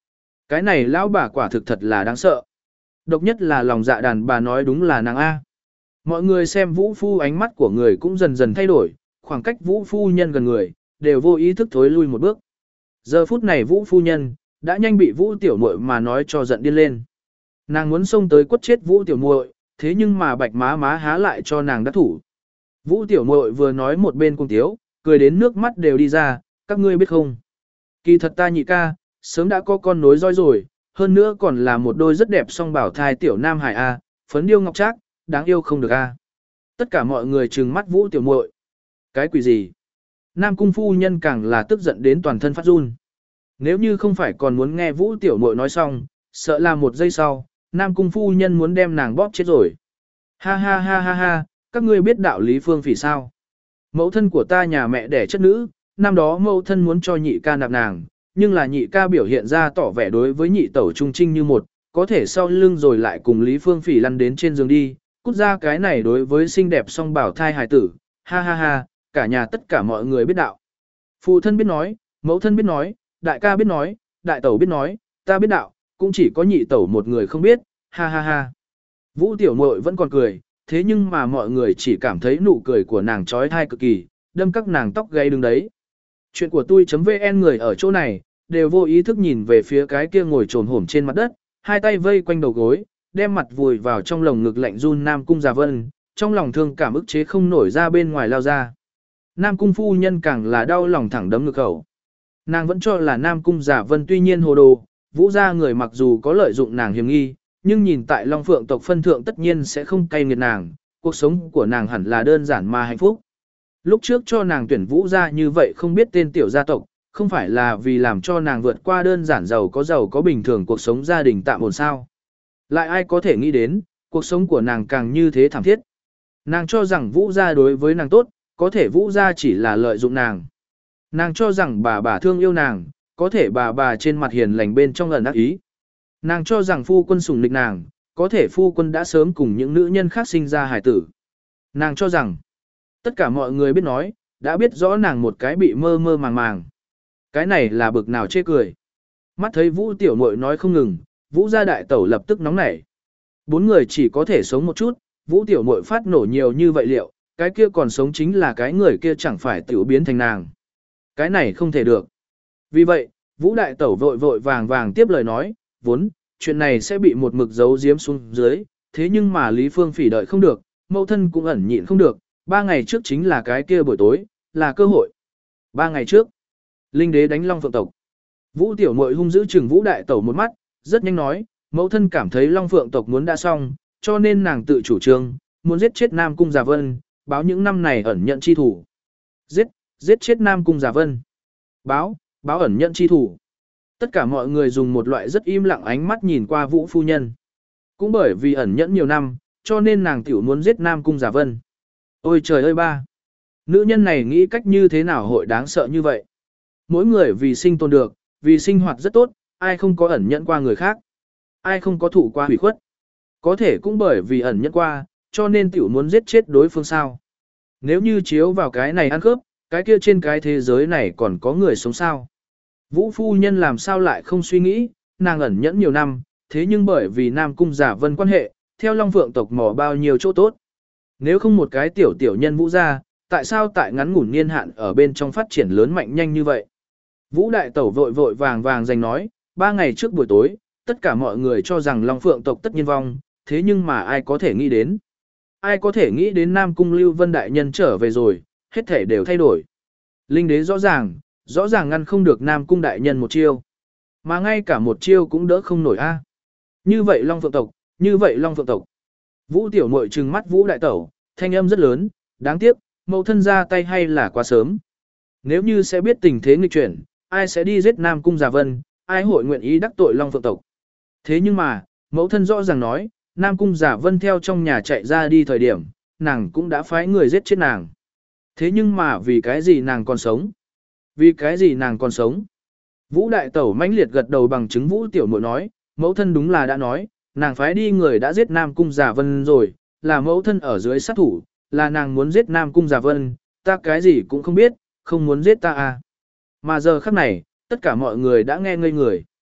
Cái này lão bà quả thực thật là đáng sợ. Độc nhất là lòng dạ đàn bà nói đúng là nàng A. Mọi người xem Vũ Phu ánh mắt của người cũng dần dần thay đổi, khoảng cách Vũ Phu Nhân gần người, đều vô ý thức thối lui một bước. Giờ phút này Vũ Phu Nhân, đã nhanh bị Vũ Tiểu Muội mà nói cho giận điên lên. Nàng muốn xông tới quất chết Vũ Tiểu Muội, thế nhưng mà Bạch Má Má há lại cho nàng đắc thủ. Vũ Tiểu Muội vừa nói một bên cung tiếu, cười đến nước mắt đều đi ra, các ngươi biết không? Kỳ thật ta nhị ca, sớm đã có con nối dõi rồi, hơn nữa còn là một đôi rất đẹp song bảo thai tiểu nam hải a, phấn điêu ngọc trác, đáng yêu không được a. Tất cả mọi người trừng mắt Vũ Tiểu Muội. Cái quỷ gì? Nam cung phu nhân càng là tức giận đến toàn thân phát run. Nếu như không phải còn muốn nghe Vũ Tiểu Muội nói xong, sợ là một giây sau, Nam cung phu nhân muốn đem nàng bóp chết rồi. Ha ha ha ha ha, các ngươi biết đạo lý phương phỉ sao? Mẫu thân của ta nhà mẹ đẻ chất nữ, năm đó mẫu thân muốn cho nhị ca nạp nàng, nhưng là nhị ca biểu hiện ra tỏ vẻ đối với nhị tẩu trung trinh như một, có thể sau lưng rồi lại cùng Lý Phương Phỉ lăn đến trên giường đi, cút ra cái này đối với xinh đẹp song bảo thai hài tử, ha ha ha, cả nhà tất cả mọi người biết đạo. Phụ thân biết nói, mẫu thân biết nói, đại ca biết nói, đại tẩu biết nói, ta biết đạo, cũng chỉ có nhị tẩu một người không biết, ha ha ha. Vũ Tiểu Muội vẫn còn cười, thế nhưng mà mọi người chỉ cảm thấy nụ cười của nàng trói thai cực kỳ, đâm các nàng tóc gáy đứng đấy. Chuyện của tôi.vn người ở chỗ này, đều vô ý thức nhìn về phía cái kia ngồi trồn hổm trên mặt đất, hai tay vây quanh đầu gối, đem mặt vùi vào trong lồng ngực lạnh run Nam Cung Già Vân, trong lòng thương cảm ức chế không nổi ra bên ngoài lao ra. Nam Cung phu nhân càng là đau lòng thẳng đấm ngực khẩu. Nàng vẫn cho là Nam Cung Già Vân tuy nhiên hồ đồ, Vũ gia người mặc dù có lợi dụng nàng hiểm nghi, nhưng nhìn tại Long Phượng tộc phân thượng tất nhiên sẽ không cay nghiệt nàng, cuộc sống của nàng hẳn là đơn giản mà hạnh phúc. Lúc trước cho nàng tuyển Vũ gia như vậy không biết tên tiểu gia tộc, không phải là vì làm cho nàng vượt qua đơn giản giàu có giàu có bình thường cuộc sống gia đình tạm ổn sao. Lại ai có thể nghĩ đến, cuộc sống của nàng càng như thế thảm thiết. Nàng cho rằng Vũ gia đối với nàng tốt, có thể Vũ gia chỉ là lợi dụng nàng. Nàng cho rằng bà bà thương yêu nàng, có thể bà bà trên mặt hiền lành bên trong ẩn ác ý. Nàng cho rằng phu quân sủng nịch nàng, có thể phu quân đã sớm cùng những nữ nhân khác sinh ra hài tử. Nàng cho rằng, tất cả mọi người biết nói, đã biết rõ nàng một cái bị mơ mơ màng màng. Cái này là bực nào chê cười. Mắt thấy Vũ Tiểu Muội nói không ngừng, Vũ gia đại tẩu lập tức nóng nảy. Bốn người chỉ có thể sống một chút, Vũ Tiểu Muội phát nổ nhiều như vậy liệu, cái kia còn sống chính là cái người kia chẳng phải tiểu biến thành nàng. Cái này không thể được. Vì vậy, Vũ đại tẩu vội vội vàng vàng tiếp lời nói, vốn, chuyện này sẽ bị một mực giấu giếm xuống dưới, thế nhưng mà Lý Phương Phỉ đợi không được, mẫu thân cũng ẩn nhịn không được, ba ngày trước chính là cái kia buổi tối, là cơ hội. Ba ngày trước, Linh đế đánh Long Phượng tộc. Vũ Tiểu Muội hung dữ chừng Vũ đại tẩu một mắt, rất nhanh nói, mẫu thân cảm thấy Long Phượng tộc muốn đã xong, cho nên nàng tự chủ trương, muốn giết chết Nam Cung Già Vân, báo những năm này ẩn nhận chi thủ. Giết, giết chết Nam Cung Già Vân. Báo, báo ẩn nhận chi thủ. Tất cả mọi người dùng một loại rất im lặng ánh mắt nhìn qua Vũ phu nhân. Cũng bởi vì ẩn nhẫn nhiều năm, cho nên nàng tiểu muốn giết Nam Cung Già Vân. Ôi trời ơi ba! Nữ nhân này nghĩ cách như thế nào hội đáng sợ như vậy? Mỗi người vì sinh tồn được, vì sinh hoạt rất tốt, ai không có ẩn nhẫn qua người khác. Ai không có thủ qua hủy khuất. Có thể cũng bởi vì ẩn nhẫn qua, cho nên tiểu muốn giết chết đối phương sao. Nếu như chiếu vào cái này ăn khớp, cái kia trên cái thế giới này còn có người sống sao. Vũ phu nhân làm sao lại không suy nghĩ, nàng ẩn nhẫn nhiều năm, thế nhưng bởi vì Nam Cung Giả Vân quan hệ, theo Long Phượng tộc mỏ bao nhiêu chỗ tốt. Nếu không một cái tiểu tiểu nhân Vũ gia, tại sao tại ngắn ngủn niên hạn ở bên trong phát triển lớn mạnh nhanh như vậy? Vũ đại tẩu vội vội vàng vàng giành nói, ba ngày trước buổi tối, tất cả mọi người cho rằng Long Phượng tộc tất nhiên vong, thế nhưng mà ai có thể nghĩ đến? Ai có thể nghĩ đến Nam Cung Lưu Vân đại nhân trở về rồi, hết thể đều thay đổi. Linh đế rõ ràng, rõ ràng ngăn không được Nam Cung đại nhân một chiêu. Mà ngay cả một chiêu cũng đỡ không nổi a. Như vậy Long Phượng tộc, như vậy Long Phượng tộc. Vũ tiểu muội trừng mắt Vũ đại tẩu, thanh âm rất lớn, đáng tiếc, mẫu thân ra tay hay là quá sớm. Nếu như sẽ biết tình thế nghịch chuyển, ai sẽ đi giết Nam Cung Già Vân, ai hội nguyện ý đắc tội Long Phượng tộc. Thế nhưng mà, mẫu thân rõ ràng nói, Nam Cung Già Vân theo trong nhà chạy ra đi thời điểm, nàng cũng đã phái người giết chết nàng. Thế nhưng mà vì cái gì nàng còn sống? Vì cái gì nàng còn sống? Vũ đại tẩu mãnh liệt gật đầu bằng chứng Vũ tiểu muội nói, mẫu thân đúng là đã nói, nàng phái đi người đã giết Nam Cung Già Vân rồi, là mẫu thân ở dưới sát thủ, là nàng muốn giết Nam Cung Già Vân, ta cái gì cũng không biết, không muốn giết ta à. Mà giờ khắc này, tất cả mọi người đã nghe ngây người.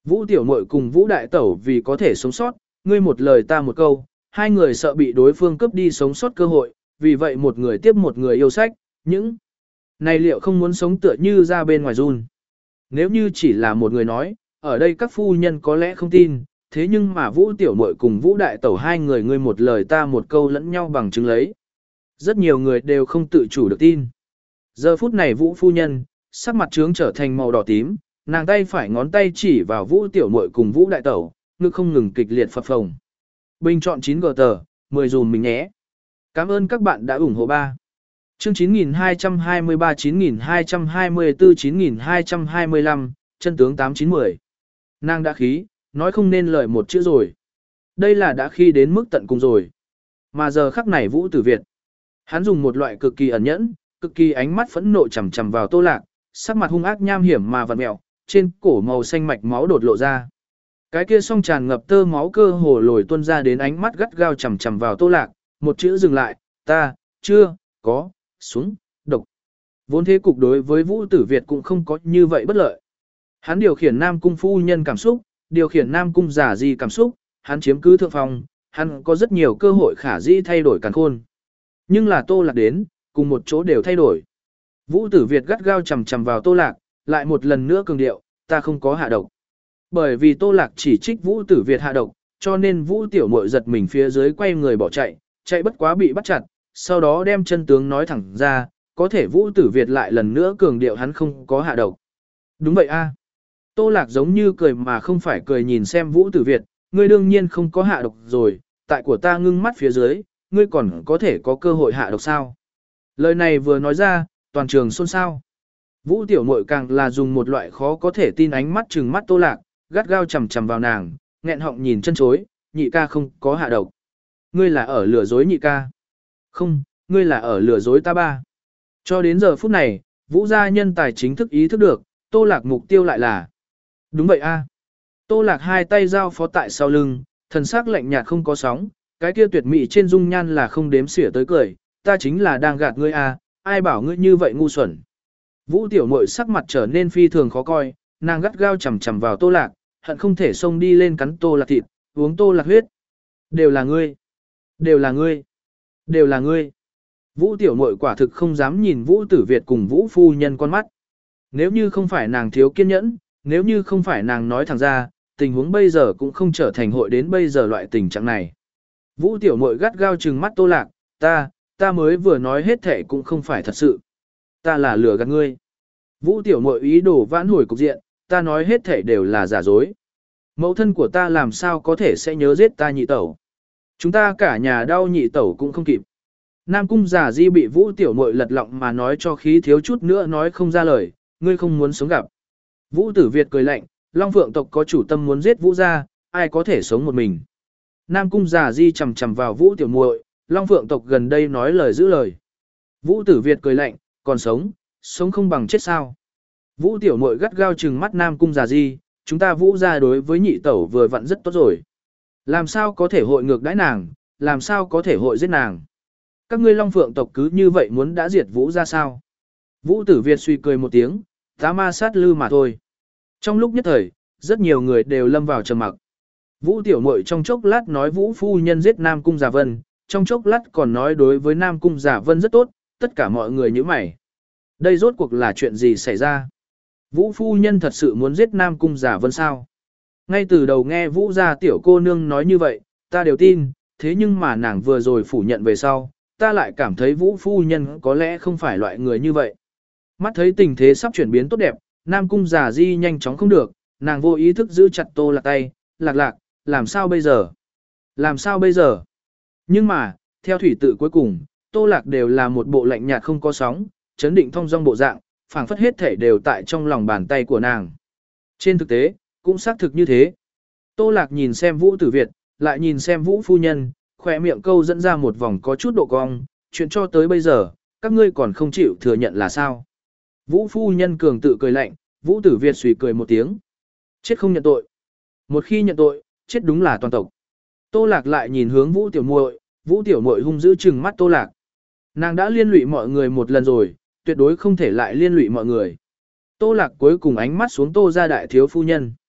Vũ tiểu muội cùng Vũ đại tẩu vì có thể sống sót, ngươi một lời ta một câu, hai người sợ bị đối phương cướp đi sống sót cơ hội, vì vậy một người tiếp một người yêu sách, những này liệu không muốn sống tựa như ra bên ngoài run. Nếu như chỉ là một người nói, ở đây các phu nhân có lẽ không tin, thế nhưng mà Vũ tiểu muội cùng Vũ đại tẩu hai người ngươi một lời ta một câu lẫn nhau bằng chứng lấy. Rất nhiều người đều không tự chủ được tin. Giờ phút này Vũ phu nhân, sắc mặt trướng trở thành màu đỏ tím, nàng tay phải ngón tay chỉ vào Vũ tiểu muội cùng Vũ đại tẩu, ngực không ngừng kịch liệt phập phồng. Bình chọn chín gờ tờ, mười dùm mình nhé. Cảm ơn các bạn đã ủng hộ ba. Chương chín nghìn hai trăm hai mươi ba, chín nghìn hai trăm hai mươi tư, chín nghìn hai trăm hai mươi lăm, chân tướng tám chín mười. Nàng đã khí, nói không nên lời một chữ rồi. Đây là đã khi đến mức tận cùng rồi. Mà giờ khắc này Vũ Tử Việt, hắn dùng một loại cực kỳ ẩn nhẫn, cực kỳ ánh mắt phẫn nộ chằm chằm vào Tô Lạc, sắc mặt hung ác nham hiểm mà vặn mèo, trên cổ màu xanh mạch máu đột lộ ra. Cái kia song tràn ngập tơ máu cơ hồ lồi tuôn ra đến ánh mắt gắt gao chằm chằm vào Tô Lạc, một chữ dừng lại, ta, chưa, có, xuống, độc. Vốn thế cục đối với Vũ Tử Việt cũng không có như vậy bất lợi. Hắn điều khiển Nam Cung phu nhân cảm xúc, điều khiển Nam Cung giả di cảm xúc, hắn chiếm cứ thượng phòng, hắn có rất nhiều cơ hội khả dĩ thay đổi càn khôn. Nhưng là Tô Lạc đến, cùng một chỗ đều thay đổi. Vũ Tử Việt gắt gao chằm chằm vào Tô Lạc, lại một lần nữa cường điệu, ta không có hạ độc. Bởi vì Tô Lạc chỉ trích Vũ Tử Việt hạ độc, cho nên Vũ tiểu muội giật mình phía dưới quay người bỏ chạy, chạy bất quá bị bắt chặt, sau đó đem chân tướng nói thẳng ra, có thể Vũ Tử Việt lại lần nữa cường điệu hắn không có hạ độc. Đúng vậy a. Tô Lạc giống như cười mà không phải cười nhìn xem Vũ Tử Việt, ngươi đương nhiên không có hạ độc rồi, tại của ta ngưng mắt phía dưới, ngươi còn có thể có cơ hội hạ độc sao. Lời này vừa nói ra, toàn trường xôn xao. Vũ tiểu muội càng là dùng một loại khó có thể tin ánh mắt trừng mắt Tô Lạc, gắt gao chằm chằm vào nàng, nghẹn họng nhìn chân chối, nhị ca không có hạ độc. Ngươi là ở lừa dối nhị ca. Không, ngươi là ở lừa dối ta ba. Cho đến giờ phút này, Vũ gia nhân tài chính thức ý thức được, Tô Lạc mục tiêu lại là. Đúng vậy a. Tô Lạc hai tay giao phó tại sau lưng, thần sắc lạnh nhạt không có sóng, cái kia tuyệt mỹ trên dung nhan là không đếm xỉa tới cười, ta chính là đang gạt ngươi a, ai bảo ngươi như vậy ngu xuẩn. Vũ tiểu muội sắc mặt trở nên phi thường khó coi, nàng gắt gao chằm chằm vào Tô Lạc, hận không thể xông đi lên cắn Tô Lạc thịt, uống Tô Lạc huyết. Đều là ngươi, đều là ngươi, đều là ngươi. Vũ tiểu muội quả thực không dám nhìn Vũ Tử Việt cùng Vũ phu nhân con mắt. Nếu như không phải nàng thiếu kiên nhẫn, nếu như không phải nàng nói thẳng ra, tình huống bây giờ cũng không trở thành hội đến bây giờ loại tình trạng này. Vũ tiểu muội gắt gao trừng mắt Tô Lạc, ta, ta mới vừa nói hết thể cũng không phải thật sự. Ta là lừa gạt ngươi. Vũ tiểu muội ý đồ vãn hồi cục diện, ta nói hết thể đều là giả dối. Mẫu thân của ta làm sao có thể sẽ nhớ giết ta nhị tẩu. Chúng ta cả nhà đau nhị tẩu cũng không kịp. Nam Cung giả di bị Vũ tiểu muội lật lọng mà nói cho khí thiếu chút nữa nói không ra lời, ngươi không muốn sống gặp. Vũ Tử Việt cười lạnh, Long Phượng tộc có chủ tâm muốn giết Vũ gia, ai có thể sống một mình. Nam Cung giả di chầm chầm vào Vũ tiểu muội, Long Phượng tộc gần đây nói lời giữ lời. Vũ Tử Việt cười lạnh, còn sống, sống không bằng chết sao. Vũ tiểu muội gắt gao trừng mắt Nam Cung giả di, chúng ta Vũ gia đối với nhị tẩu vừa vặn rất tốt rồi. Làm sao có thể hội ngược đãi nàng, làm sao có thể hội giết nàng. Các ngươi Long Phượng tộc cứ như vậy muốn đã diệt Vũ gia sao. Vũ Tử Việt suy cười một tiếng, tá ma sát lư mà thôi. Trong lúc nhất thời, rất nhiều người đều lâm vào trầm mặc. Vũ tiểu muội trong chốc lát nói Vũ phu nhân giết Nam Cung Giả Vân, trong chốc lát còn nói đối với Nam Cung Giả Vân rất tốt, tất cả mọi người nhíu mày. Đây rốt cuộc là chuyện gì xảy ra? Vũ phu nhân thật sự muốn giết Nam Cung Giả Vân sao? Ngay từ đầu nghe Vũ gia tiểu cô nương nói như vậy, ta đều tin, thế nhưng mà nàng vừa rồi phủ nhận về sau, ta lại cảm thấy Vũ phu nhân có lẽ không phải loại người như vậy. Mắt thấy tình thế sắp chuyển biến tốt đẹp, Nam Cung Giả Di nhanh chóng không được, nàng vô ý thức giữ chặt Tô Lạc tay, Lạc Lạc, làm sao bây giờ? Làm sao bây giờ? Nhưng mà, theo thủy tự cuối cùng, Tô Lạc đều là một bộ lạnh nhạt không có sóng, chấn định thong dong bộ dạng, phảng phất hết thể đều tại trong lòng bàn tay của nàng. Trên thực tế, cũng xác thực như thế. Tô Lạc nhìn xem Vũ Tử Việt, lại nhìn xem Vũ phu nhân, khỏe miệng câu dẫn ra một vòng có chút độ cong, chuyện cho tới bây giờ, các ngươi còn không chịu thừa nhận là sao? Vũ phu nhân cường tự cười lạnh, Vũ Tử Việt suy cười một tiếng. Chết không nhận tội. Một khi nhận tội, chết đúng là toàn tộc. Tô Lạc lại nhìn hướng Vũ Tiểu Muội, Vũ Tiểu Muội hung dữ trừng mắt Tô Lạc. Nàng đã liên lụy mọi người một lần rồi, tuyệt đối không thể lại liên lụy mọi người. Tô Lạc cuối cùng ánh mắt xuống Tô gia đại thiếu phu nhân.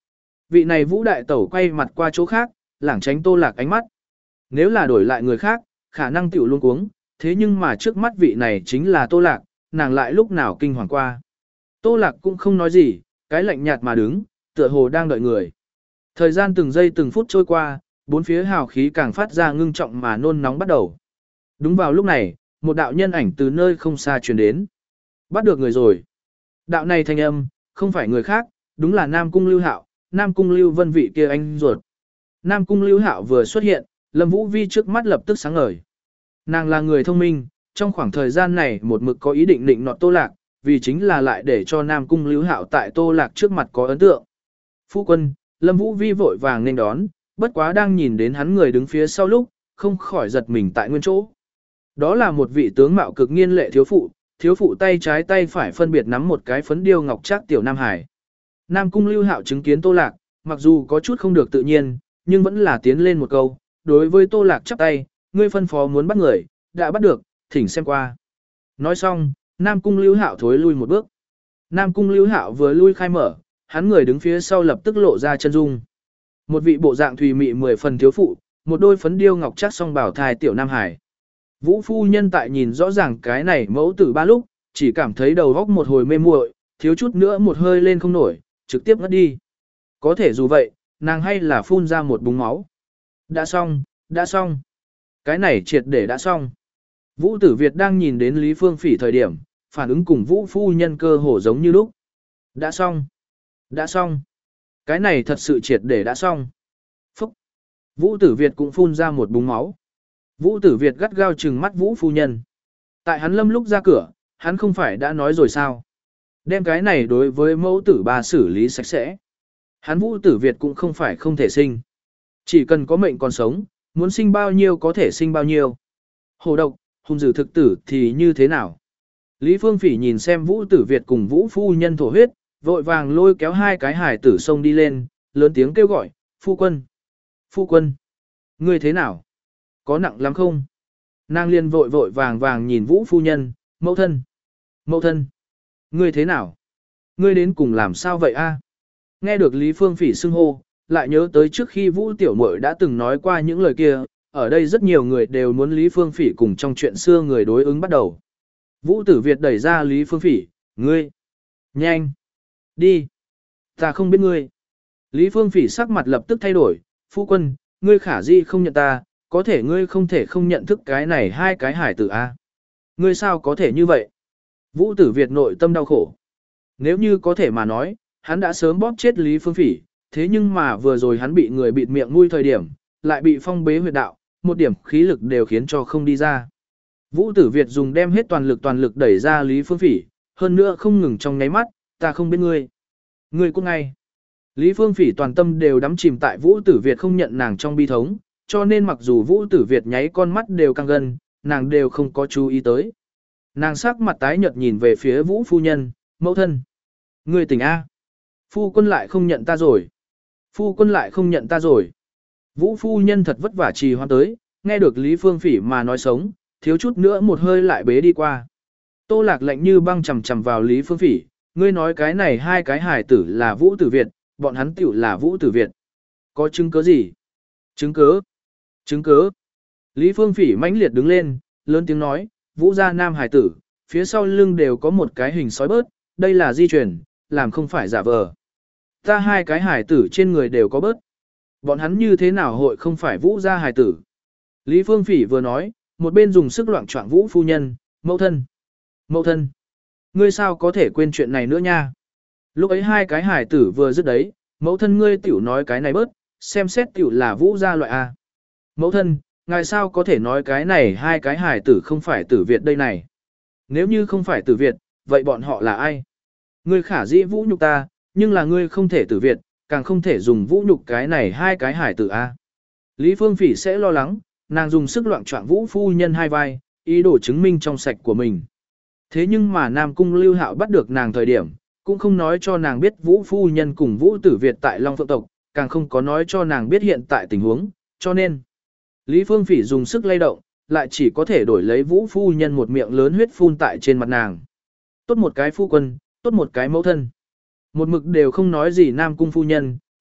Vị này Vũ đại tẩu quay mặt qua chỗ khác, lảng tránh Tô Lạc ánh mắt. Nếu là đổi lại người khác, khả năng tiểu luôn cuống, thế nhưng mà trước mắt vị này chính là Tô Lạc, nàng lại lúc nào kinh hoàng qua. Tô Lạc cũng không nói gì, cái lạnh nhạt mà đứng, tựa hồ đang đợi người. Thời gian từng giây từng phút trôi qua, bốn phía hào khí càng phát ra ngưng trọng mà nôn nóng bắt đầu. Đúng vào lúc này, một đạo nhân ảnh từ nơi không xa truyền đến. Bắt được người rồi. Đạo này thanh âm, không phải người khác, đúng là Nam Cung Lưu Hạo, Nam Cung Lưu Vân vị kia anh ruột. Nam Cung Lưu Hạo vừa xuất hiện, Lâm Vũ Vi trước mắt lập tức sáng ngời. Nàng là người thông minh, trong khoảng thời gian này một mực có ý định định nọt Tô Lạc, vì chính là lại để cho Nam Cung Lưu Hạo tại Tô Lạc trước mặt có ấn tượng. Phu quân, Lâm Vũ Vi vội vàng nên đón, bất quá đang nhìn đến hắn người đứng phía sau lúc, không khỏi giật mình tại nguyên chỗ. Đó là một vị tướng mạo cực nghiên lệ thiếu phụ, thiếu phụ tay trái tay phải phân biệt nắm một cái phấn điêu ngọc trác tiểu Nam Hải. Nam Cung Lưu Hạo chứng kiến Tô Lạc, mặc dù có chút không được tự nhiên, nhưng vẫn là tiến lên một câu, đối với Tô Lạc chắp tay, ngươi phân phó muốn bắt người, đã bắt được, thỉnh xem qua. Nói xong, Nam Cung Lưu Hạo thối lui một bước. Nam Cung Lưu Hạo vừa lui khai mở, hắn người đứng phía sau lập tức lộ ra chân dung. Một vị bộ dạng thùy mị mười phần thiếu phụ, một đôi phấn điêu ngọc trác song bảo thai tiểu Nam Hải. Vũ phu nhân tại nhìn rõ ràng cái này mẫu tử ba lúc, chỉ cảm thấy đầu óc một hồi mê muội, thiếu chút nữa một hơi lên không nổi, trực tiếp ngất đi. Có thể dù vậy, nàng hay là phun ra một búng máu. Đã xong, đã xong. Cái này triệt để đã xong. Vũ Tử Việt đang nhìn đến Lý Phương Phỉ thời điểm, phản ứng cùng Vũ phu nhân cơ hồ giống như lúc. Đã xong. Đã xong. Cái này thật sự triệt để đã xong. Phúc. Vũ Tử Việt cũng phun ra một búng máu. Vũ Tử Việt gắt gao trừng mắt Vũ phu nhân. Tại hắn lâm lúc ra cửa, hắn không phải đã nói rồi sao? Đem cái này đối với mẫu tử ba xử lý sạch sẽ. Hắn Vũ Tử Việt cũng không phải không thể sinh. Chỉ cần có mệnh còn sống, muốn sinh bao nhiêu có thể sinh bao nhiêu. Hồ độc, hung dữ thực tử thì như thế nào? Lý Phương Phỉ nhìn xem Vũ Tử Việt cùng Vũ phu nhân thổ huyết, vội vàng lôi kéo hai cái hài tử sông đi lên, lớn tiếng kêu gọi, phu quân, phu quân, ngươi thế nào? Có nặng lắm không? Nàng liền vội vội vàng vàng nhìn Vũ phu nhân, mẫu thân, mẫu thân, ngươi thế nào? Ngươi đến cùng làm sao vậy a? Nghe được Lý Phương Phỉ xưng hô, lại nhớ tới trước khi Vũ tiểu muội đã từng nói qua những lời kia, ở đây rất nhiều người đều muốn Lý Phương Phỉ cùng trong chuyện xưa người đối ứng bắt đầu. Vũ Tử Việt đẩy ra Lý Phương Phỉ, ngươi, nhanh, đi, ta không biết ngươi. Lý Phương Phỉ sắc mặt lập tức thay đổi, phu quân, ngươi khả di không nhận ta, có thể ngươi không thể không nhận thức cái này hai cái hải tử a. Ngươi sao có thể như vậy? Vũ Tử Việt nội tâm đau khổ. Nếu như có thể mà nói, hắn đã sớm bóp chết Lý Phương Phỉ, thế nhưng mà vừa rồi hắn bị người bịt miệng nuôi thời điểm, lại bị phong bế huyệt đạo, một điểm khí lực đều khiến cho không đi ra. Vũ Tử Việt dùng đem hết toàn lực toàn lực đẩy ra Lý Phương Phỉ, hơn nữa không ngừng trong nháy mắt, ta không biết ngươi. Ngươi cũng ngay. Lý Phương Phỉ toàn tâm đều đắm chìm tại Vũ Tử Việt không nhận nàng trong bi thống, cho nên mặc dù Vũ Tử Việt nháy con mắt đều căng gân, nàng đều không có chú ý tới. Nàng sắc mặt tái nhợt nhìn về phía Vũ phu nhân, mẫu thân. Ngươi tỉnh A. Phu quân lại không nhận ta rồi. Phu quân lại không nhận ta rồi. Vũ phu nhân thật vất vả trì hoãn tới, nghe được Lý Phương Phỉ mà nói sống, thiếu chút nữa một hơi lại bế đi qua. Tô Lạc lạnh như băng chầm chầm vào Lý Phương Phỉ, ngươi nói cái này hai cái hài tử là Vũ Tử Việt, bọn hắn tiểu là Vũ Tử Việt. Có chứng cứ gì? Chứng cứ? Chứng cứ? Lý Phương Phỉ mãnh liệt đứng lên, lớn tiếng nói, Vũ gia nam hài tử, phía sau lưng đều có một cái hình sói bớt, đây là di truyền, làm không phải giả vờ. Ta hai cái hài tử trên người đều có bớt. Bọn hắn như thế nào hội không phải Vũ gia hài tử? Lý Phương Phỉ vừa nói, một bên dùng sức loạn choạng Vũ phu nhân, mẫu thân. Mẫu thân. Ngươi sao có thể quên chuyện này nữa nha? Lúc ấy hai cái hài tử vừa dứt đấy, mẫu thân ngươi tiểu nói cái này bớt, xem xét tiểu là Vũ gia loại A. Mẫu thân, ngài sao có thể nói cái này hai cái hài tử không phải tử Việt đây này? Nếu như không phải tử Việt, vậy bọn họ là ai? Ngươi khả dĩ vũ nhục ta, nhưng là ngươi không thể tử Việt, càng không thể dùng vũ nhục cái này hai cái hài tử A. Lý Phương Phỉ sẽ lo lắng, nàng dùng sức loạn choạng Vũ phu nhân hai vai, ý đồ chứng minh trong sạch của mình. Thế nhưng mà Nam Cung Lưu Hạo bắt được nàng thời điểm, cũng không nói cho nàng biết Vũ phu nhân cùng Vũ Tử Việt tại Long Phượng tộc, càng không có nói cho nàng biết hiện tại tình huống, cho nên Lý Phương Phỉ dùng sức lay động, lại chỉ có thể đổi lấy Vũ phu nhân một miệng lớn huyết phun tại trên mặt nàng. Tốt một cái phu quân, tốt một cái mẫu thân. Một mực đều không nói gì Nam Cung phu nhân,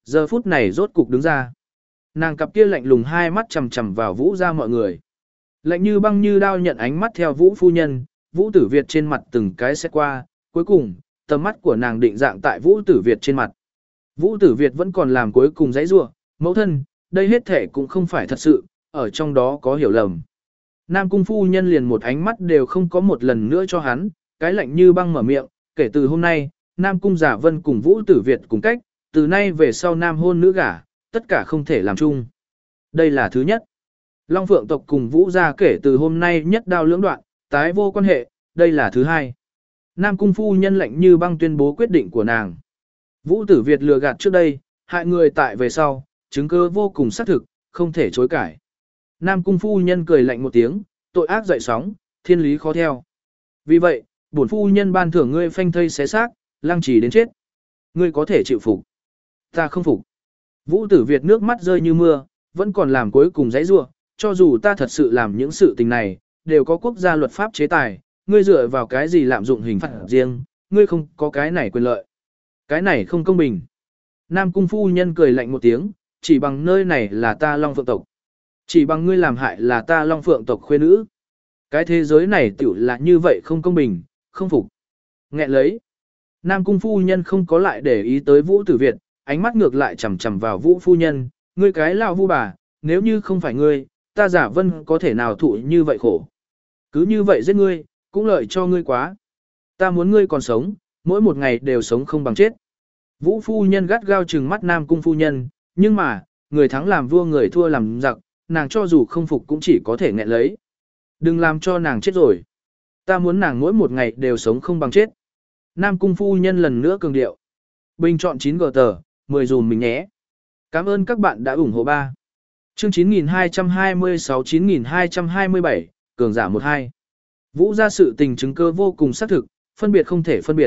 Giờ phút này rốt cục đứng ra. Nàng cặp kia lạnh lùng hai mắt chằm chằm vào Vũ gia mọi người. Lạnh như băng như đao nhận ánh mắt theo Vũ phu nhân, Vũ Tử Việt trên mặt từng cái xét qua, cuối cùng, tầm mắt của nàng định dạng tại Vũ Tử Việt trên mặt. Vũ Tử Việt vẫn còn làm cuối cùng giãy giụa, mẫu thân, đây hết thể cũng không phải thật sự, ở trong đó có hiểu lầm. Nam cung phu nhân liền một ánh mắt đều không có một lần nữa cho hắn, cái lạnh như băng mở miệng, kể từ hôm nay, Nam cung Giả Vân cùng Vũ Tử Việt cùng cách, từ nay về sau nam hôn nữ gả, tất cả không thể làm chung. Đây là thứ nhất. Long Phượng tộc cùng Vũ gia kể từ hôm nay nhất đao lưỡng đoạn, tái vô quan hệ, đây là thứ hai. Nam cung phu nhân lạnh như băng tuyên bố quyết định của nàng. Vũ Tử Việt lừa gạt trước đây, hại người tại về sau, chứng cứ vô cùng xác thực, không thể chối cãi. Nam cung phu nhân cười lạnh một tiếng, tội ác dậy sóng, thiên lý khó theo. Vì vậy, bổn phu nhân ban thưởng ngươi phanh thây xé xác, lăng trì đến chết. Ngươi có thể chịu phục. Ta không phục. Vũ Tử Việt nước mắt rơi như mưa, vẫn còn làm cuối cùng giãy giụa, cho dù ta thật sự làm những sự tình này, đều có quốc gia luật pháp chế tài, ngươi dựa vào cái gì lạm dụng hình phạt riêng, ngươi không có cái này quyền lợi. Cái này không công bình. Nam cung phu nhân cười lạnh một tiếng, chỉ bằng nơi này là ta Long Phượng tộc. Chỉ bằng ngươi làm hại là ta Long Phượng tộc khuê nữ. Cái thế giới này tiểu là như vậy không công bình, không phục. Nghẹn lấy. Nam cung phu nhân không có lại để ý tới Vũ Tử Việt, ánh mắt ngược lại chằm chằm vào Vũ phu nhân, ngươi cái lao vu bà, nếu như không phải ngươi, ta Giả Vân có thể nào thụ như vậy khổ. Cứ như vậy giết ngươi, cũng lợi cho ngươi quá. Ta muốn ngươi còn sống, mỗi một ngày đều sống không bằng chết. Vũ phu nhân gắt gao trừng mắt Nam cung phu nhân, nhưng mà, người thắng làm vua người thua làm giặc, nàng cho dù không phục cũng chỉ có thể nghẹn lấy. Đừng làm cho nàng chết rồi. Ta muốn nàng mỗi một ngày đều sống không bằng chết. Nam cung phu nhân lần nữa cường điệu. Bình chọn chín gờ tờ, mười dùm mình nhé. Cảm ơn các bạn đã ủng hộ ba. Chương chín nghìn hai trăm hai mươi sáu chín nghìn hai trăm hai mươi bảy, cường giả một hai. Vũ gia sự tình chứng cơ vô cùng xác thực, phân biệt không thể phân biệt.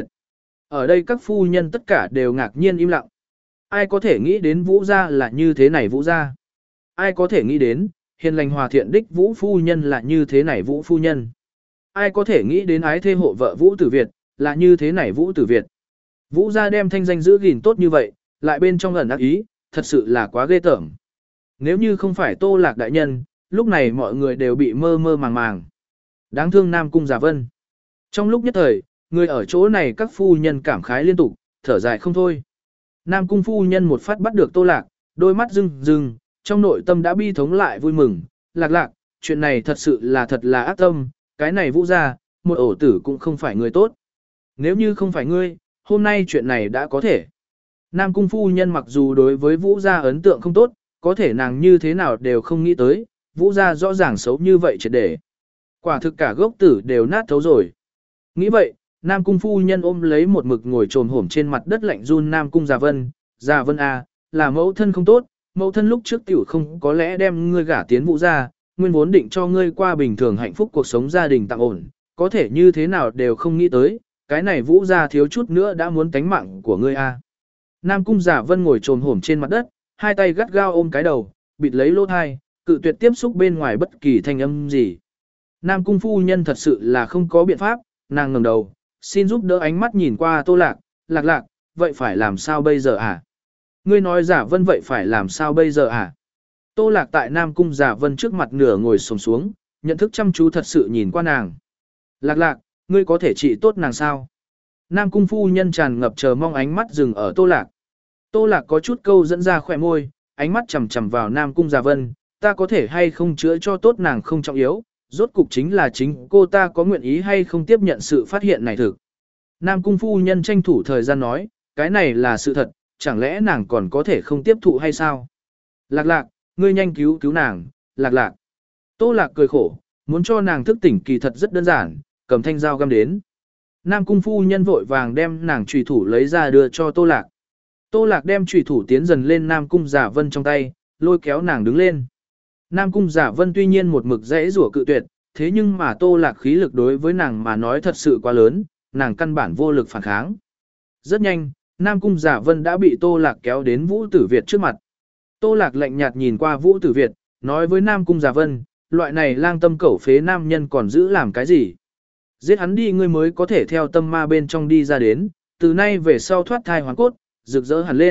Ở đây các phu nhân tất cả đều ngạc nhiên im lặng. Ai có thể nghĩ đến Vũ gia là như thế này Vũ gia? Ai có thể nghĩ đến, hiền lành hòa thiện đích Vũ phu nhân là như thế này Vũ phu nhân? Ai có thể nghĩ đến ái thê hộ vợ Vũ Tử Việt, là như thế này Vũ Tử Việt? Vũ gia đem thanh danh giữ gìn tốt như vậy, lại bên trong ẩn ác ý, thật sự là quá ghê tởm. Nếu như không phải Tô Lạc đại nhân, lúc này mọi người đều bị mơ mơ màng màng. Đáng thương Nam cung Giả Vân. Trong lúc nhất thời, người ở chỗ này các phu nhân cảm khái liên tục, thở dài không thôi. Nam cung phu nhân một phát bắt được Tô Lạc, đôi mắt rưng rưng, trong nội tâm đã bi thống lại vui mừng. Lạc lạc, chuyện này thật sự là thật là ác tâm, cái này Vũ gia, một ổ tử cũng không phải người tốt. Nếu như không phải ngươi, hôm nay chuyện này đã có thể. Nam cung phu nhân mặc dù đối với Vũ gia ấn tượng không tốt, có thể nàng như thế nào đều không nghĩ tới, Vũ gia rõ ràng xấu như vậy triệt để. Quả thực cả gốc tử đều nát thấu rồi. Nghĩ vậy, Nam cung phu nhân ôm lấy một mực ngồi trồm hổm trên mặt đất lạnh run Nam cung Giả Vân, Giả Vân à, là mẫu thân không tốt, mẫu thân lúc trước tiểu không có lẽ đem ngươi gả tiến Vũ gia, nguyên vốn định cho ngươi qua bình thường hạnh phúc cuộc sống gia đình tạm ổn, có thể như thế nào đều không nghĩ tới, cái này Vũ gia thiếu chút nữa đã muốn tánh mạng của ngươi a. À. Nam cung Giả Vân ngồi trồm hổm trên mặt đất, hai tay gắt gao ôm cái đầu, bịt lấy lỗ tai, cự tuyệt tiếp xúc bên ngoài bất kỳ thanh âm gì. Nam cung phu nhân thật sự là không có biện pháp, nàng ngẩng đầu, xin giúp đỡ ánh mắt nhìn qua Tô Lạc, Lạc lạc, vậy phải làm sao bây giờ à? Ngươi nói Giả Vân vậy phải làm sao bây giờ à? Tô Lạc tại Nam cung Giả Vân trước mặt nửa ngồi xổm xuống, nhận thức chăm chú thật sự nhìn qua nàng. Lạc lạc, ngươi có thể trị tốt nàng sao? Nam cung phu nhân tràn ngập chờ mong ánh mắt dừng ở Tô Lạc. Tô Lạc có chút câu dẫn ra khỏe môi, ánh mắt chằm chằm vào Nam cung Giả Vân, ta có thể hay không chữa cho tốt nàng không trọng yếu, rốt cục chính là chính cô ta có nguyện ý hay không tiếp nhận sự phát hiện này thực. Nam cung phu nhân tranh thủ thời gian nói, cái này là sự thật, chẳng lẽ nàng còn có thể không tiếp thụ hay sao? Lạc lạc, ngươi nhanh cứu cứu nàng, lạc lạc. Tô Lạc cười khổ, muốn cho nàng thức tỉnh kỳ thật rất đơn giản, cầm thanh dao găm đến. Nam cung phu nhân vội vàng đem nàng trùy thủ lấy ra đưa cho Tô Lạc. Tô Lạc đem trùy thủ tiến dần lên Nam cung Giả Vân trong tay, lôi kéo nàng đứng lên. Nam cung Giả Vân tuy nhiên một mực dễ rủa cự tuyệt, thế nhưng mà Tô Lạc khí lực đối với nàng mà nói thật sự quá lớn, nàng căn bản vô lực phản kháng. Rất nhanh, Nam cung Giả Vân đã bị Tô Lạc kéo đến Vũ Tử Việt trước mặt. Tô Lạc lạnh nhạt nhìn qua Vũ Tử Việt, nói với Nam cung Giả Vân, loại này lang tâm cẩu phế nam nhân còn giữ làm cái gì? Giết hắn đi ngươi mới có thể theo tâm ma bên trong đi ra đến, từ nay về sau thoát thai hoàn cốt, rực rỡ hẳn lên,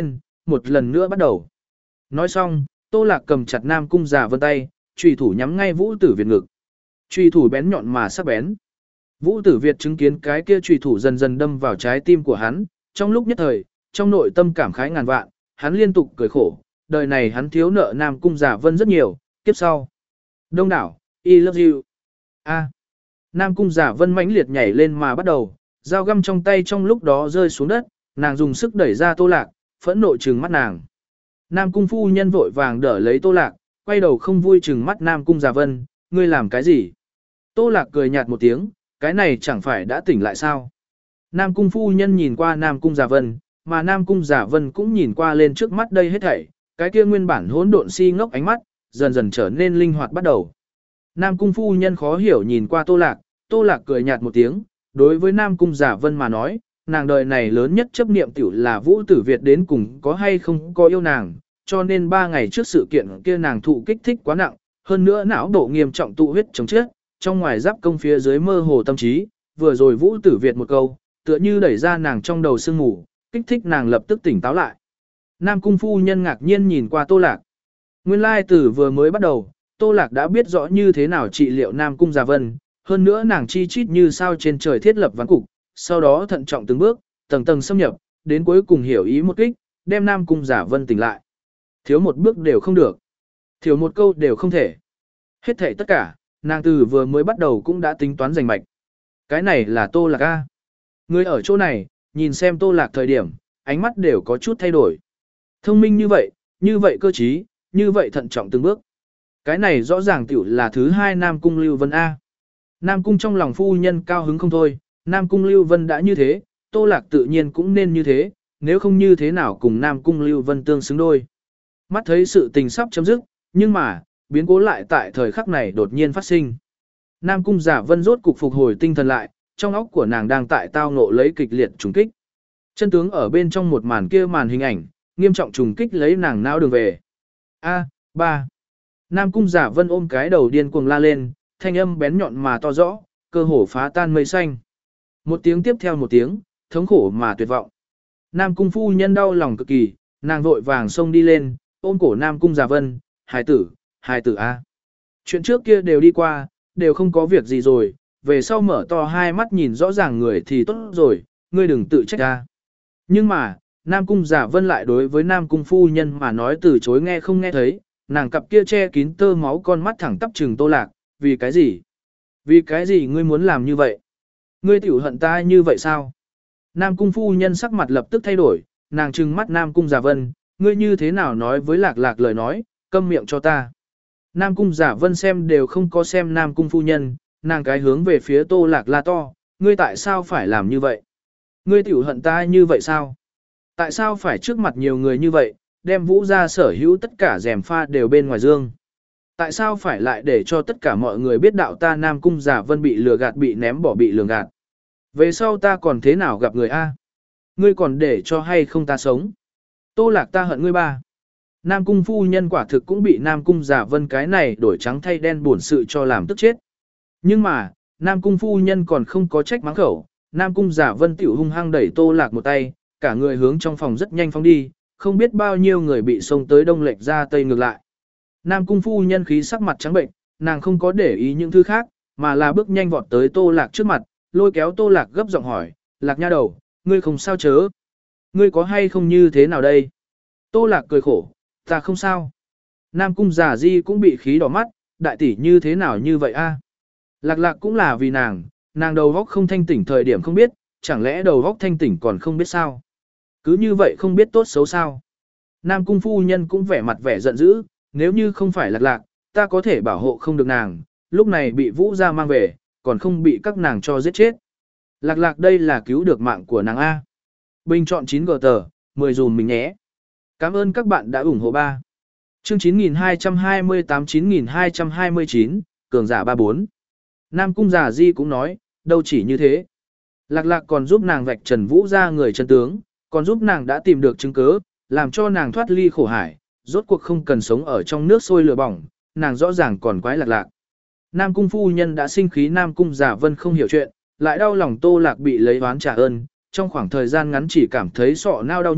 một lần nữa bắt đầu. Nói xong, Tô Lạc cầm chặt Nam Cung Giả Vân tay, chùy thủ nhắm ngay Vũ Tử Việt ngực. Chùy thủ bén nhọn mà sắc bén. Vũ Tử Việt chứng kiến cái kia chùy thủ dần dần đâm vào trái tim của hắn, trong lúc nhất thời, trong nội tâm cảm khái ngàn vạn, hắn liên tục cười khổ, đời này hắn thiếu nợ Nam Cung Giả Vân rất nhiều, kiếp sau. Đông đảo, I love you. A. Nam Cung Giả Vân mãnh liệt nhảy lên mà bắt đầu, dao găm trong tay trong lúc đó rơi xuống đất, nàng dùng sức đẩy ra Tô Lạc, phẫn nộ trừng mắt nàng. Nam Cung phu nhân vội vàng đỡ lấy Tô Lạc, quay đầu không vui trừng mắt Nam Cung Giả Vân, ngươi làm cái gì? Tô Lạc cười nhạt một tiếng, cái này chẳng phải đã tỉnh lại sao? Nam Cung phu nhân nhìn qua Nam Cung Giả Vân, mà Nam Cung Giả Vân cũng nhìn qua lên trước mắt đây hết thảy, cái kia nguyên bản hỗn độn si ngốc ánh mắt, dần dần trở nên linh hoạt bắt đầu. Nam Cung phu nhân khó hiểu nhìn qua Tô Lạc, Tô Lạc cười nhạt một tiếng, đối với Nam Cung Giả Vân mà nói, nàng đời này lớn nhất chấp niệm tiểu là Vũ Tử Việt đến cùng có hay không có yêu nàng, cho nên ba ngày trước sự kiện kia nàng thụ kích thích quá nặng, hơn nữa não độ nghiêm trọng tụ huyết chống chết, trong ngoài giáp công phía dưới mơ hồ tâm trí, vừa rồi Vũ Tử Việt một câu, tựa như đẩy ra nàng trong đầu sương ngủ, kích thích nàng lập tức tỉnh táo lại. Nam Cung phu nhân ngạc nhiên nhìn qua Tô Lạc. Nguyên lai từ vừa mới bắt đầu, Tô Lạc đã biết rõ như thế nào trị liệu Nam Cung Giả Vân, hơn nữa nàng chi chít như sao trên trời thiết lập ván cục, sau đó thận trọng từng bước, tầng tầng xâm nhập, đến cuối cùng hiểu ý một kích, đem Nam Cung Giả Vân tỉnh lại. Thiếu một bước đều không được, thiếu một câu đều không thể. Hết thảy tất cả, nàng từ vừa mới bắt đầu cũng đã tính toán giành mạch. Cái này là Tô Lạc A. Người ở chỗ này, nhìn xem Tô Lạc thời điểm, ánh mắt đều có chút thay đổi. Thông minh như vậy, như vậy cơ trí, như vậy thận trọng từng bước. Cái này rõ ràng tiểu là thứ hai Nam Cung Lưu Vân A. Nam Cung trong lòng phu nhân cao hứng không thôi, Nam Cung Lưu Vân đã như thế, Tô Lạc tự nhiên cũng nên như thế, nếu không như thế nào cùng Nam Cung Lưu Vân tương xứng đôi. Mắt thấy sự tình sắp chấm dứt, nhưng mà, biến cố lại tại thời khắc này đột nhiên phát sinh. Nam Cung Giả Vân rốt cục phục hồi tinh thần lại, trong óc của nàng đang tại tao ngộ lấy kịch liệt trùng kích. Chân tướng ở bên trong một màn kia màn hình ảnh, nghiêm trọng trùng kích lấy nàng não đường về. A, ba. Nam Cung Giả Vân ôm cái đầu điên cuồng la lên, thanh âm bén nhọn mà to rõ, cơ hồ phá tan mây xanh. Một tiếng tiếp theo một tiếng, thống khổ mà tuyệt vọng. Nam Cung phu nhân đau lòng cực kỳ, nàng vội vàng xông đi lên, ôm cổ Nam Cung Giả Vân, hài tử, hài tử A. Chuyện trước kia đều đi qua, đều không có việc gì rồi, về sau mở to hai mắt nhìn rõ ràng người thì tốt rồi, ngươi đừng tự trách A. Nhưng mà, Nam Cung Giả Vân lại đối với Nam Cung phu nhân mà nói từ chối nghe không nghe thấy, nàng cặp kia che kín tơ máu con mắt thẳng tắp trừng Tô Lạc, vì cái gì? Vì cái gì ngươi muốn làm như vậy? Ngươi tiểu hận ta như vậy sao? Nam Cung phu nhân sắc mặt lập tức thay đổi, nàng trừng mắt Nam Cung Giả Vân, ngươi như thế nào nói với Lạc Lạc lời nói, câm miệng cho ta. Nam Cung Giả Vân xem đều không có xem Nam Cung phu nhân, nàng cái hướng về phía Tô Lạc la to, ngươi tại sao phải làm như vậy? Ngươi tiểu hận ta như vậy sao? Tại sao phải trước mặt nhiều người như vậy, đem Vũ ra sở hữu tất cả rèm pha đều bên ngoài dương? Tại sao phải lại để cho tất cả mọi người biết đạo ta Nam Cung Giả Vân bị lừa gạt bị ném bỏ bị lường gạt? Về sau ta còn thế nào gặp người A? Ngươi còn để cho hay không ta sống? Tô Lạc ta hận ngươi ba. Nam Cung phu nhân quả thực cũng bị Nam Cung Giả Vân cái này đổi trắng thay đen buồn sự cho làm tức chết. Nhưng mà, Nam Cung phu nhân còn không có trách mắng khẩu, Nam Cung Giả Vân tiểu hung hăng đẩy Tô Lạc một tay, cả người hướng trong phòng rất nhanh phóng đi, không biết bao nhiêu người bị xông tới đông lệch ra tây ngược lại. Nam Cung phu nhân khí sắc mặt trắng bệnh, nàng không có để ý những thứ khác, mà là bước nhanh vọt tới Tô Lạc trước mặt, lôi kéo Tô Lạc gấp giọng hỏi, Lạc nha đầu, ngươi không sao chớ? Ngươi có hay không như thế nào đây? Tô Lạc cười khổ, ta không sao. Nam Cung Giả Di cũng bị khí đỏ mắt, đại tỷ như thế nào như vậy a? Lạc Lạc cũng là vì nàng, nàng đầu óc không thanh tỉnh thời điểm không biết, chẳng lẽ đầu óc thanh tỉnh còn không biết sao? Cứ như vậy không biết tốt xấu sao? Nam Cung phu nhân cũng vẻ mặt vẻ giận dữ, nếu như không phải Lạc Lạc, ta có thể bảo hộ không được nàng, lúc này bị Vũ gia mang về, còn không bị các nàng cho giết chết. Lạc Lạc đây là cứu được mạng của nàng A. Bình chọn chín gờ tờ, mười dùm mình nhé. Cảm ơn các bạn đã ủng hộ ba. Chương chín nghìn hai trăm hai mươi tám chín nghìn hai trăm hai mươi chín, cường giả ba bốn. Nam Cung Giả Di cũng nói, đâu chỉ như thế. Lạc Lạc còn giúp nàng vạch trần Vũ ra người chân tướng, còn giúp nàng đã tìm được chứng cứ, làm cho nàng thoát ly khổ hải, rốt cuộc không cần sống ở trong nước sôi lửa bỏng, nàng rõ ràng còn quái Lạc Lạc. Nam Cung phu nhân đã sinh khí Nam Cung Giả Vân không hiểu chuyện, lại đau lòng Tô Lạc bị lấy oán trả ơn, trong khoảng thời gian ngắn chỉ cảm thấy sọ nao đau nhức,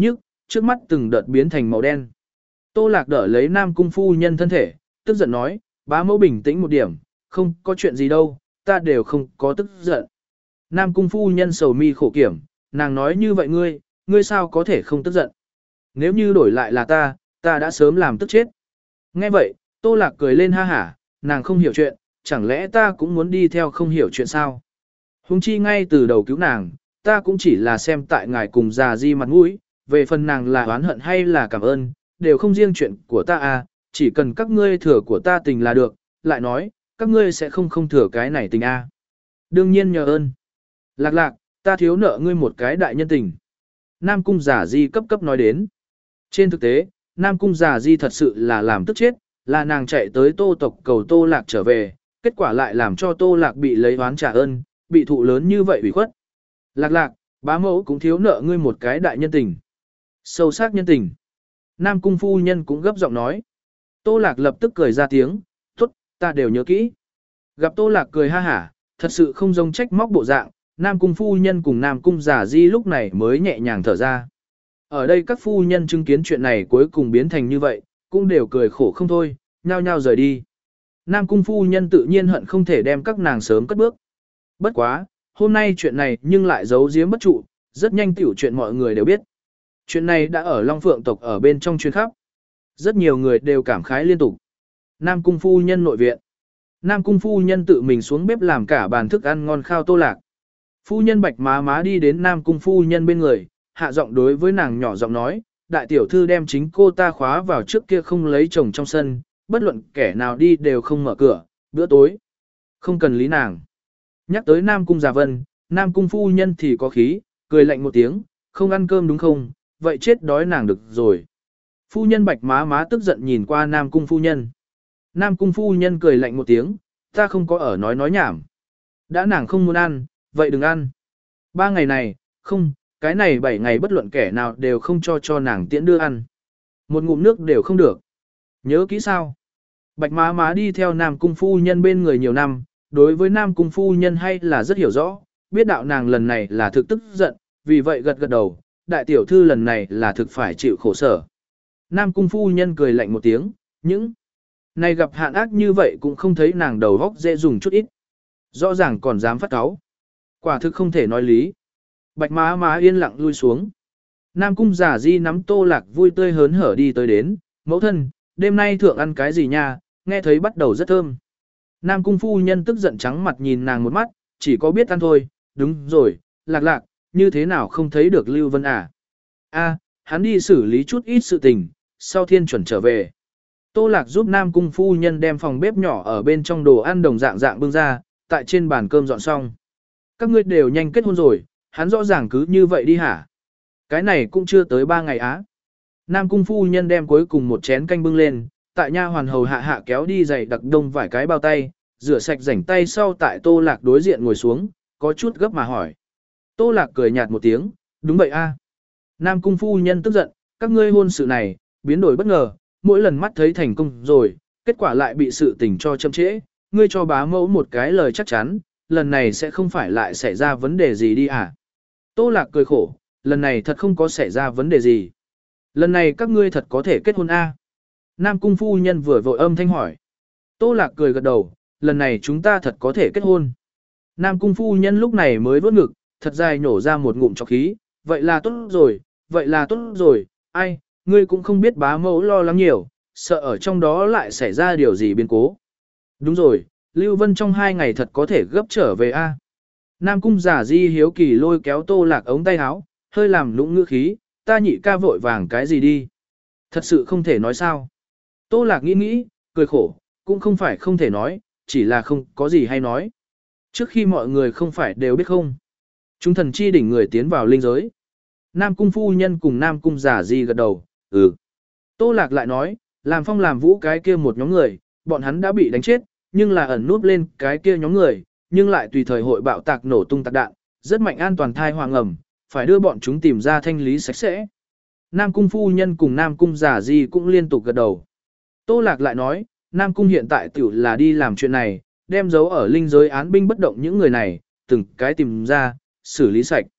trước mắt từng đợt biến thành màu đen. Tô Lạc đỡ lấy Nam Cung phu nhân thân thể, tức giận nói, bá mẫu bình tĩnh một điểm, không có chuyện gì đâu, ta đều không có tức giận. Nam Cung phu nhân sầu mi khổ kiểm, nàng nói như vậy ngươi, ngươi sao có thể không tức giận. Nếu như đổi lại là ta, ta đã sớm làm tức chết. Nghe vậy, Tô Lạc cười lên ha hả, nàng không hiểu chuyện, chẳng lẽ ta cũng muốn đi theo không hiểu chuyện sao? Huống chi ngay từ đầu cứu nàng, ta cũng chỉ là xem tại ngài cùng già di mặt mũi, về phần nàng là oán hận hay là cảm ơn, đều không riêng chuyện của ta à, chỉ cần các ngươi thừa của ta tình là được, lại nói, các ngươi sẽ không không thừa cái này tình a. À. Đương nhiên nhờ ơn. Lạc lạc, ta thiếu nợ ngươi một cái đại nhân tình. Nam Cung Giả Di cấp cấp nói đến. Trên thực tế, Nam Cung Giả Di thật sự là làm tức chết, là nàng chạy tới Tô tộc cầu Tô Lạc trở về, kết quả lại làm cho Tô Lạc bị lấy oán trả ơn, bị thụ lớn như vậy ủy khuất. Lạc lạc, bá mẫu cũng thiếu nợ ngươi một cái đại nhân tình. Sâu sắc nhân tình. Nam Cung phu nhân cũng gấp giọng nói. Tô Lạc lập tức cười ra tiếng, tốt, ta đều nhớ kỹ. Gặp Tô Lạc cười ha hả, thật sự không giống trách móc bộ dạng, Nam Cung phu nhân cùng Nam Cung Giả Di lúc này mới nhẹ nhàng thở ra. Ở đây các phu nhân chứng kiến chuyện này cuối cùng biến thành như vậy, cũng đều cười khổ không thôi, nhao nhao rời đi. Nam Cung phu nhân tự nhiên hận không thể đem các nàng sớm cất bước. Bất quá, hôm nay chuyện này nhưng lại giấu giếm bất trụ, rất nhanh tiểu chuyện mọi người đều biết. Chuyện này đã ở Long Phượng tộc ở bên trong chuyên khắp. Rất nhiều người đều cảm khái liên tục. Nam Cung phu nhân nội viện. Nam Cung phu nhân tự mình xuống bếp làm cả bàn thức ăn ngon khao Tô Lạc. Phu nhân Bạch Má Má đi đến Nam Cung phu nhân bên người, hạ giọng đối với nàng nhỏ giọng nói, đại tiểu thư đem chính cô ta khóa vào trước kia không lấy chồng trong sân, bất luận kẻ nào đi đều không mở cửa, bữa tối. Không cần lý nàng. Nhắc tới Nam Cung Già Vân, Nam Cung phu nhân thì có khí, cười lạnh một tiếng, không ăn cơm đúng không, vậy chết đói nàng được rồi. Phu nhân Bạch Má Má tức giận nhìn qua Nam Cung phu nhân. Nam Cung phu nhân cười lạnh một tiếng, ta không có ở nói nói nhảm. Đã nàng không muốn ăn, vậy đừng ăn. Ba ngày này, không, cái này bảy ngày bất luận kẻ nào đều không cho cho nàng tiễn đưa ăn. Một ngụm nước đều không được. Nhớ kỹ sao? Bạch Má Má đi theo Nam Cung phu nhân bên người nhiều năm, đối với Nam Cung phu nhân hay là rất hiểu rõ, biết đạo nàng lần này là thực tức giận, vì vậy gật gật đầu, đại tiểu thư lần này là thực phải chịu khổ sở. Nam Cung phu nhân cười lạnh một tiếng, những này gặp hạn ác như vậy cũng không thấy nàng đầu góc dễ dùng chút ít. Rõ ràng còn dám phát cáu. Quả thực không thể nói lý. Bạch Má Má yên lặng lui xuống. Nam Cung Giả Di nắm Tô Lạc vui tươi hớn hở đi tới đến, mẫu thân, đêm nay thượng ăn cái gì nha, nghe thấy bắt đầu rất thơm. Nam Cung phu nhân tức giận trắng mặt nhìn nàng một mắt, chỉ có biết ăn thôi, đúng rồi, Lạc lạc, như thế nào không thấy được Lưu Vân à? A, hắn đi xử lý chút ít sự tình, sau thiên chuẩn trở về. Tô Lạc giúp Nam Cung phu nhân đem phòng bếp nhỏ ở bên trong đồ ăn đồng dạng dạng bưng ra, tại trên bàn cơm dọn xong. Các ngươi đều nhanh kết hôn rồi, hắn rõ ràng cứ như vậy đi hả? Cái này cũng chưa tới ba ngày á. Nam Cung phu nhân đem cuối cùng một chén canh bưng lên, tại nha hoàn hầu hạ hạ kéo đi giày đặc đông vài cái bao tay, rửa sạch rảnh tay sau tại Tô Lạc đối diện ngồi xuống, có chút gấp mà hỏi. Tô Lạc cười nhạt một tiếng, đúng vậy a. Nam Cung phu nhân tức giận, các ngươi hôn sự này, biến đổi bất ngờ, mỗi lần mắt thấy thành công rồi, kết quả lại bị sự tình cho chậm trễ, ngươi cho bá mẫu một cái lời chắc chắn, lần này sẽ không phải lại xảy ra vấn đề gì đi à. Tô Lạc cười khổ, lần này thật không có xảy ra vấn đề gì. Lần này các ngươi thật có thể kết hôn a. Nam Cung phu nhân vừa vội âm thanh hỏi. Tô Lạc cười gật đầu, lần này chúng ta thật có thể kết hôn. Nam Cung phu nhân lúc này mới vớt ngực, thật dài nhổ ra một ngụm trọc khí, vậy là tốt rồi, vậy là tốt rồi, ai, ngươi cũng không biết bá mẫu lo lắng nhiều, sợ ở trong đó lại xảy ra điều gì biến cố. Đúng rồi, Lưu Vân trong hai ngày thật có thể gấp trở về a. Nam Cung Giả Di hiếu kỳ lôi kéo Tô Lạc ống tay áo, hơi làm lũng ngữ khí, ta nhị ca vội vàng cái gì đi. Thật sự không thể nói sao. Tô Lạc nghĩ nghĩ, cười khổ, cũng không phải không thể nói, chỉ là không có gì hay nói. Trước khi mọi người không phải đều biết không. Chúng thần chi đỉnh người tiến vào linh giới. Nam Cung phu nhân cùng Nam Cung Giả Di gật đầu, ừ. Tô Lạc lại nói, làm phong làm vũ cái kia một nhóm người, bọn hắn đã bị đánh chết, nhưng là ẩn núp lên cái kia nhóm người, nhưng lại tùy thời hội bạo tạc nổ tung tạc đạn, rất mạnh an toàn thai hoàng ẩm, phải đưa bọn chúng tìm ra thanh lý sạch sẽ. Nam Cung phu nhân cùng Nam Cung Giả Di cũng liên tục gật đầu. Tô Lạc lại nói, Nam Cung hiện tại tiểu là đi làm chuyện này, đem dấu ở linh giới án binh bất động những người này, từng cái tìm ra, xử lý sạch.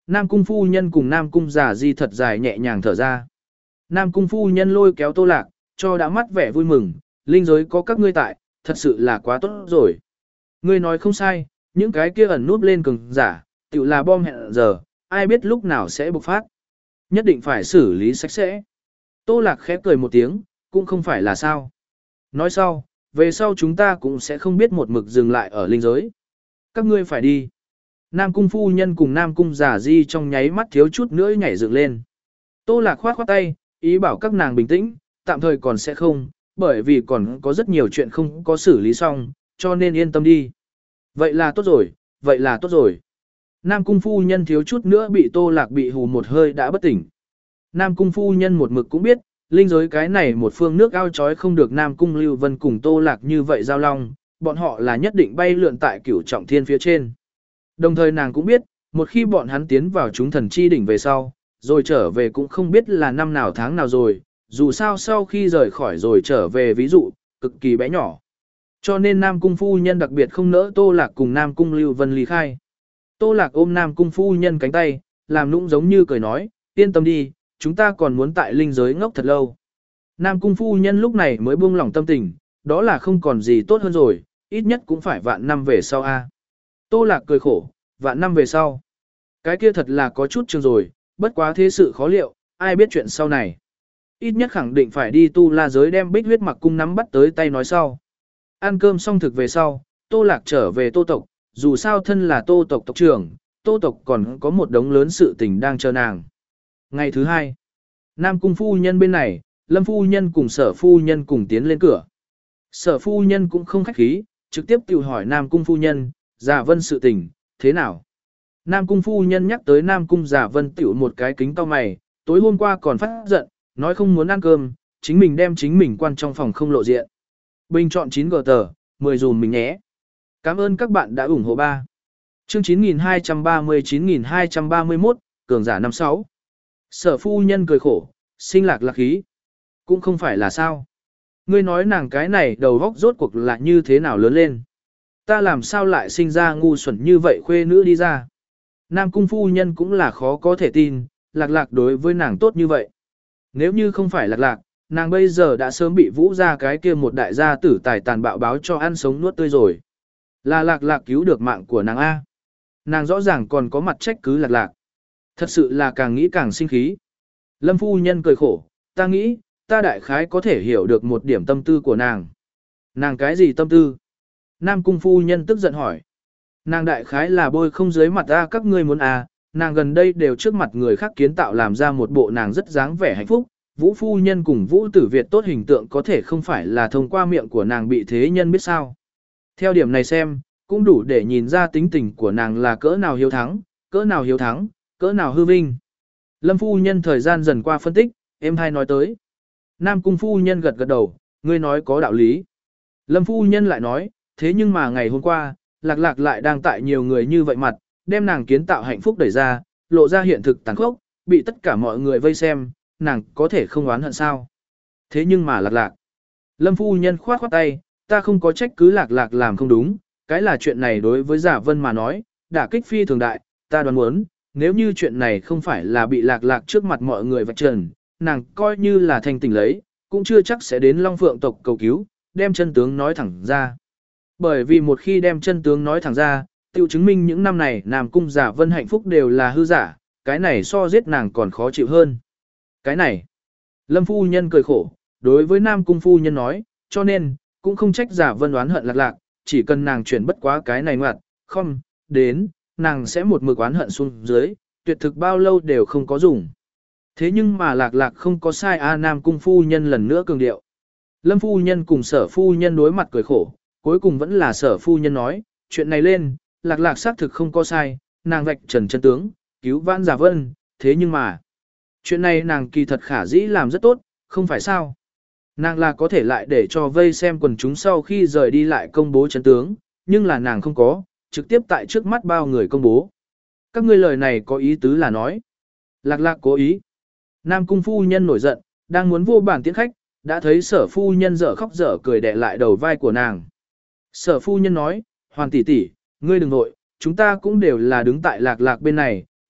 Nam cung phu nhân cùng Nam cung giả di thật dài nhẹ nhàng thở ra. Nam cung phu nhân lôi kéo Tô Lạc, cho đã mắt vẻ vui mừng, linh giới có các ngươi tại, thật sự là quá tốt rồi. Ngươi nói không sai, những cái kia ẩn núp lên cường giả, tự là bom hẹn giờ, ai biết lúc nào sẽ bộc phát. Nhất định phải xử lý sạch sẽ. Tô Lạc khẽ cười một tiếng, cũng không phải là sao. Nói sau, về sau chúng ta cũng sẽ không biết một mực dừng lại ở linh giới. Các ngươi phải đi. Nam cung phu nhân cùng Nam cung giả di trong nháy mắt thiếu chút nữa nhảy dựng lên. Tô Lạc khoát khoát tay, ý bảo các nàng bình tĩnh, tạm thời còn sẽ không, bởi vì còn có rất nhiều chuyện không có xử lý xong, cho nên yên tâm đi. Vậy là tốt rồi, vậy là tốt rồi. Nam cung phu nhân thiếu chút nữa bị Tô Lạc bị hù một hơi đã bất tỉnh. Nam cung phu nhân một mực cũng biết, linh giới cái này một phương nước ao chói không được Nam cung Lưu Vân cùng Tô Lạc như vậy giao long, bọn họ là nhất định bay lượn tại cửu trọng thiên phía trên. Đồng thời nàng cũng biết, một khi bọn hắn tiến vào chúng thần chi đỉnh về sau, rồi trở về cũng không biết là năm nào tháng nào rồi, dù sao sau khi rời khỏi rồi trở về ví dụ, cực kỳ bé nhỏ. Cho nên Nam cung phu nhân đặc biệt không nỡ Tô Lạc cùng Nam cung Lưu Vân ly khai. Tô Lạc ôm Nam cung phu nhân cánh tay, làm nũng giống như cười nói, yên tâm đi, chúng ta còn muốn tại linh giới ngốc thật lâu. Nam cung phu nhân lúc này mới buông lỏng tâm tình, đó là không còn gì tốt hơn rồi, ít nhất cũng phải vạn năm về sau a. Tô Lạc cười khổ, vạn năm về sau. Cái kia thật là có chút trường rồi, bất quá thế sự khó liệu, ai biết chuyện sau này. Ít nhất khẳng định phải đi tu la giới đem bích huyết mặc cung nắm bắt tới tay nói sau. Ăn cơm xong thực về sau, Tô Lạc trở về Tô tộc, dù sao thân là Tô tộc tộc trưởng, Tô tộc còn có một đống lớn sự tình đang chờ nàng. Ngày thứ hai, Nam cung phu nhân bên này, Lâm phu nhân cùng Sở phu nhân cùng tiến lên cửa. Sở phu nhân cũng không khách khí, trực tiếp tự hỏi Nam cung phu nhân, Giả Vân sự tình, thế nào? Nam cung phu nhân nhắc tới Nam cung Giả Vân tiểu một cái kính cau mày, tối hôm qua còn phát giận, nói không muốn ăn cơm, chính mình đem chính mình quan trong phòng không lộ diện. Bình chọn chín gờ tờ, mười dùm mình nhé. Cảm ơn các bạn đã ủng hộ ba. Chương chín nghìn hai trăm ba mươi chín nghìn hai trăm ba mươi mốt, cường giả năm sáu. Sở phu nhân cười khổ, sinh lạc lạc khí. Cũng không phải là sao. Ngươi nói nàng cái này đầu góc rốt cuộc là như thế nào lớn lên. Ta làm sao lại sinh ra ngu xuẩn như vậy khuê nữ đi ra. Nam cung phu nhân cũng là khó có thể tin, lạc lạc đối với nàng tốt như vậy. Nếu như không phải lạc lạc, nàng bây giờ đã sớm bị vũ ra cái kia một đại gia tử tài tàn bạo báo cho ăn sống nuốt tươi rồi. Là lạc lạc cứu được mạng của nàng A. Nàng rõ ràng còn có mặt trách cứ lạc lạc. Thật sự là càng nghĩ càng sinh khí. Lâm phu nhân cười khổ, ta nghĩ, ta đại khái có thể hiểu được một điểm tâm tư của nàng. Nàng cái gì tâm tư? Nam cung phu nhân tức giận hỏi. Nàng đại khái là bôi không dưới mặt ta các ngươi muốn à, nàng gần đây đều trước mặt người khác kiến tạo làm ra một bộ nàng rất dáng vẻ hạnh phúc. Vũ phu nhân cùng Vũ tử Việt tốt hình tượng có thể không phải là thông qua miệng của nàng bị thế nhân biết sao. Theo điểm này xem, cũng đủ để nhìn ra tính tình của nàng là cỡ nào hiếu thắng, cỡ nào hiếu thắng, cỡ nào hư vinh. Lâm phu nhân thời gian dần qua phân tích, em hai nói tới. Nam cung phu nhân gật gật đầu, ngươi nói có đạo lý. Lâm phu nhân lại nói, thế nhưng mà ngày hôm qua, lạc lạc lại đang tại nhiều người như vậy mặt, đem nàng kiến tạo hạnh phúc đẩy ra, lộ ra hiện thực tàn khốc, bị tất cả mọi người vây xem, nàng có thể không oán hận sao. Thế nhưng mà lạc lạc. Lâm phu nhân khoát khoát tay, ta không có trách cứ lạc lạc làm không đúng, cái là chuyện này đối với Giả Vân mà nói, đả kích phi thường đại, ta đoán muốn, nếu như chuyện này không phải là bị lạc lạc trước mặt mọi người vạch trần, nàng coi như là thanh tỉnh lấy, cũng chưa chắc sẽ đến Long Phượng tộc cầu cứu, đem chân tướng nói thẳng ra. Bởi vì một khi đem chân tướng nói thẳng ra, tiêu chứng minh những năm này Nam Cung Giả Vân hạnh phúc đều là hư giả, cái này so giết nàng còn khó chịu hơn. Cái này, Lâm phu nhân cười khổ, đối với Nam Cung phu nhân nói, cho nên, cũng không trách Giả Vân oán hận lạc lạc, chỉ cần nàng chuyển bất quá cái này ngoặt, không, đến, nàng sẽ một mực oán hận xuống dưới, tuyệt thực bao lâu đều không có dùng. Thế nhưng mà lạc lạc không có sai a Nam Cung phu nhân lần nữa cường điệu. Lâm phu nhân cùng Sở phu nhân đối mặt cười khổ, cuối cùng vẫn là Sở phu nhân nói, chuyện này lên, lạc lạc xác thực không có sai, nàng vạch trần chân tướng, cứu vãn Giả Vân, thế nhưng mà, chuyện này nàng kỳ thật khả dĩ làm rất tốt, không phải sao. Nàng là có thể lại để cho vây xem quần chúng sau khi rời đi lại công bố chân tướng, nhưng là nàng không có, trực tiếp tại trước mắt bao người công bố. Các ngươi lời này có ý tứ là nói. Lạc lạc cố ý. Nam cung phu nhân nổi giận, đang muốn vô bản tiễn khách, đã thấy Sở phu nhân dở khóc dở cười đè lại đầu vai của nàng. Sở phu nhân nói, Hoàn tỷ tỷ, ngươi đừng nội, chúng ta cũng đều là đứng tại lạc lạc bên này,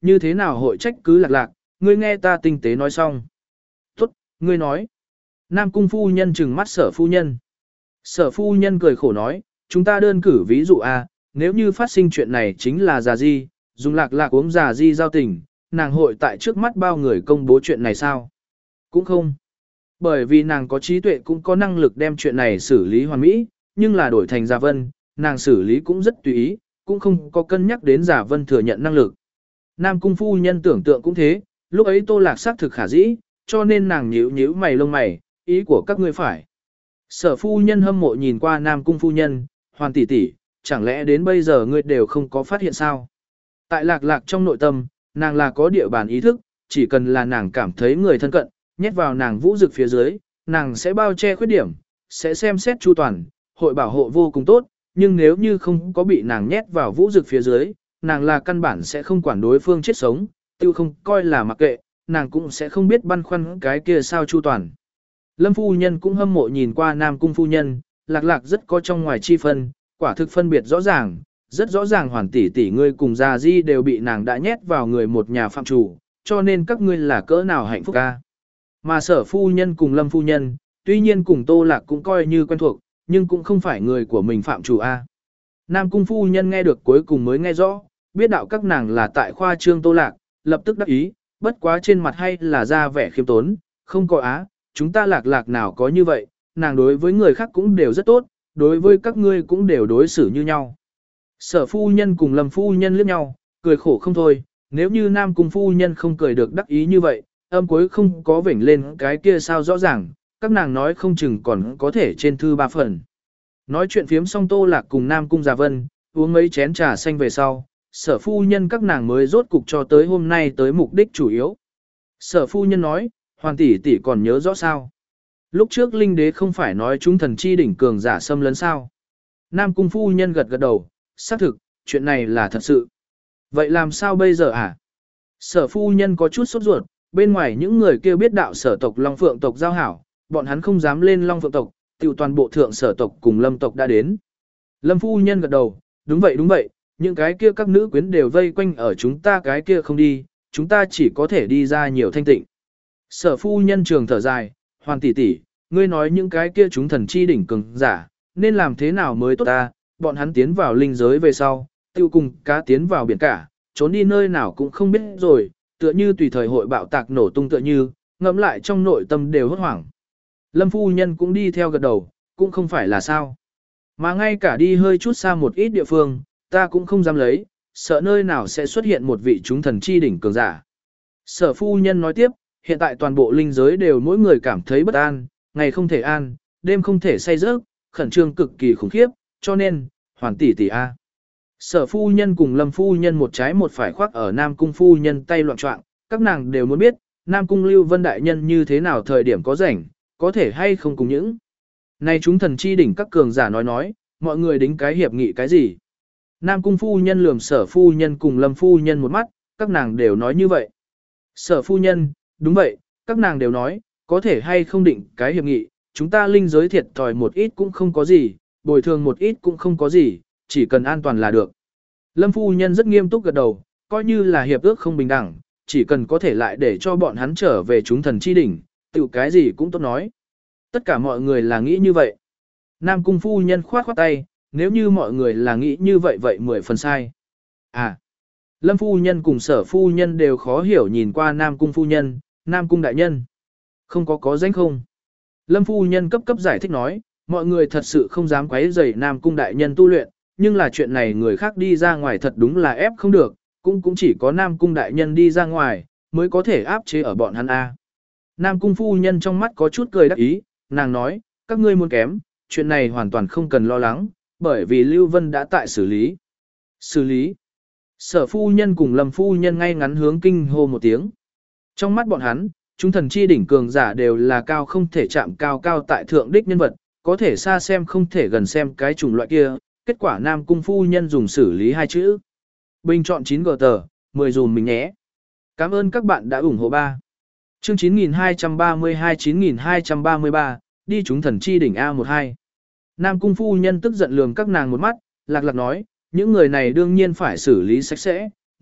như thế nào hội trách cứ lạc lạc, ngươi nghe ta tinh tế nói xong. Tốt, ngươi nói. Nam cung phu nhân trừng mắt sở phu nhân. Sở phu nhân cười khổ nói, chúng ta đơn cử ví dụ a, nếu như phát sinh chuyện này chính là già di, dùng lạc lạc uống già di giao tình, nàng hội tại trước mắt bao người công bố chuyện này sao? Cũng không. Bởi vì nàng có trí tuệ cũng có năng lực đem chuyện này xử lý hoàn mỹ, nhưng là đổi thành Giả Vân, nàng xử lý cũng rất tùy ý, cũng không có cân nhắc đến Giả Vân thừa nhận năng lực. Nam cung phu nhân tưởng tượng cũng thế, lúc ấy Tô Lạc xác thực khả dĩ, cho nên nàng nhíu nhíu mày lông mày, ý của các ngươi phải. Sở phu nhân hâm mộ nhìn qua Nam cung phu nhân, Hoàn tỷ tỷ, chẳng lẽ đến bây giờ ngươi đều không có phát hiện sao? Tại Lạc Lạc trong nội tâm, nàng là có địa bàn ý thức, chỉ cần là nàng cảm thấy người thân cận, nhét vào nàng vũ dực phía dưới, nàng sẽ bao che khuyết điểm, sẽ xem xét chu toàn, hội bảo hộ vô cùng tốt, nhưng nếu như không có bị nàng nhét vào vũ dực phía dưới, nàng là căn bản sẽ không quản đối phương chết sống, tiêu không coi là mặc kệ, nàng cũng sẽ không biết băn khoăn cái kia sao chu toàn. Lâm phu nhân cũng hâm mộ nhìn qua Nam cung phu nhân, Lạc Lạc rất có trong ngoài chi phân, quả thực phân biệt rõ ràng, rất rõ ràng Hoàn tỷ tỷ ngươi cùng Già Di đều bị nàng đã nhét vào người một nhà phạm chủ, cho nên các ngươi là cỡ nào hạnh phúc ca. Mà sở phu nhân cùng Lâm phu nhân, tuy nhiên cùng Tô Lạc cũng coi như quen thuộc, nhưng cũng không phải người của mình phạm chủ a. Nam cung phu nhân nghe được cuối cùng mới nghe rõ, biết đạo các nàng là tại khoa trương Tô Lạc, lập tức đắc ý, bất quá trên mặt hay là ra vẻ khiêm tốn, không có á, chúng ta Lạc Lạc nào có như vậy, nàng đối với người khác cũng đều rất tốt, đối với các ngươi cũng đều đối xử như nhau. Sở phu nhân cùng Lâm phu nhân liếc nhau, cười khổ không thôi, nếu như Nam cung phu nhân không cười được đắc ý như vậy, âm cuối không có vểnh lên cái kia sao rõ ràng, các nàng nói không chừng còn có thể trên thư ba phần. Nói chuyện phiếm xong Tô Lạc cùng Nam cung Già Vân, uống mấy chén trà xanh về sau, sở phu nhân các nàng mới rốt cục cho tới hôm nay tới mục đích chủ yếu. Sở phu nhân nói, Hoàn tỷ tỷ còn nhớ rõ sao? Lúc trước Linh Đế không phải nói chúng thần chi đỉnh cường giả xâm lấn sao? Nam cung phu nhân gật gật đầu, xác thực, chuyện này là thật sự. Vậy làm sao bây giờ hả? Sở phu nhân có chút sốt ruột, bên ngoài những người kia biết đạo sở tộc Long Phượng tộc giao hảo, bọn hắn không dám lên Long Phượng tộc, tiểu toàn bộ thượng sở tộc cùng Lâm tộc đã đến. Lâm phu nhân gật đầu, đúng vậy đúng vậy, những cái kia các nữ quyến đều vây quanh ở chúng ta cái kia không đi, chúng ta chỉ có thể đi ra nhiều thanh tịnh. Sở phu nhân trường thở dài, Hoàn tỷ tỷ, ngươi nói những cái kia chúng thần chi đỉnh cường giả, nên làm thế nào mới tốt ta, bọn hắn tiến vào linh giới về sau, tiêu cùng cá tiến vào biển cả, trốn đi nơi nào cũng không biết rồi, tựa như tùy thời hội bạo tạc nổ tung tựa như, ngẫm lại trong nội tâm đều hốt hoảng. Lâm phu nhân cũng đi theo gật đầu, cũng không phải là sao. Mà ngay cả đi hơi chút xa một ít địa phương, ta cũng không dám lấy, sợ nơi nào sẽ xuất hiện một vị chúng thần chi đỉnh cường giả. Sở phu nhân nói tiếp, hiện tại toàn bộ linh giới đều mỗi người cảm thấy bất an, ngày không thể an, đêm không thể say giấc, khẩn trương cực kỳ khủng khiếp, cho nên, Hoàn tỷ tỷ a. Sở phu nhân cùng Lâm phu nhân một trái một phải khoác ở Nam cung phu nhân tay loạn trọng, các nàng đều muốn biết, Nam cung Lưu Vân đại nhân như thế nào thời điểm có rảnh, có thể hay không cùng những. Này chúng thần chi đỉnh các cường giả nói nói, mọi người đính cái hiệp nghị cái gì. Nam cung phu nhân lườm sở phu nhân cùng Lâm phu nhân một mắt, các nàng đều nói như vậy. Sở phu nhân, đúng vậy, các nàng đều nói, có thể hay không định cái hiệp nghị, chúng ta linh giới thiệt thòi một ít cũng không có gì, bồi thường một ít cũng không có gì, chỉ cần an toàn là được. Lâm phu nhân rất nghiêm túc gật đầu, coi như là hiệp ước không bình đẳng, chỉ cần có thể lại để cho bọn hắn trở về chúng thần chi đỉnh, tự cái gì cũng tốt nói. Tất cả mọi người là nghĩ như vậy. Nam cung phu nhân khoát khoát tay, nếu như mọi người là nghĩ như vậy vậy mười phần sai. À, Lâm phu nhân cùng sở phu nhân đều khó hiểu nhìn qua Nam cung phu nhân, Nam cung đại nhân. Không có có danh không? Lâm phu nhân cấp cấp giải thích nói, mọi người thật sự không dám quấy rầy Nam cung đại nhân tu luyện, nhưng là chuyện này người khác đi ra ngoài thật đúng là ép không được, cũng cũng chỉ có Nam cung đại nhân đi ra ngoài, mới có thể áp chế ở bọn hắn A. Nam cung phu nhân trong mắt có chút cười đắc ý, nàng nói, các ngươi muốn kém, chuyện này hoàn toàn không cần lo lắng, bởi vì Lưu Vân đã tại xử lý. Xử lý. Sở phu nhân cùng Lâm phu nhân ngay ngắn hướng kinh hô một tiếng. Trong mắt bọn hắn, chúng thần chi đỉnh cường giả đều là cao không thể chạm cao cao tại thượng đích nhân vật, có thể xa xem không thể gần xem cái chủng loại kia, kết quả Nam cung phu nhân dùng xử lý hai chữ. Bình chọn chín gờ tờ, mười dùm mình nhé. Cảm ơn các bạn đã ủng hộ ba. Chương chín nghìn hai trăm ba mươi hai chín nghìn hai trăm ba mươi ba, đi chúng thần chi đỉnh A mười hai. Nam cung phu nhân tức giận lườm các nàng một mắt, lạc lạc nói, những người này đương nhiên phải xử lý sạch sẽ,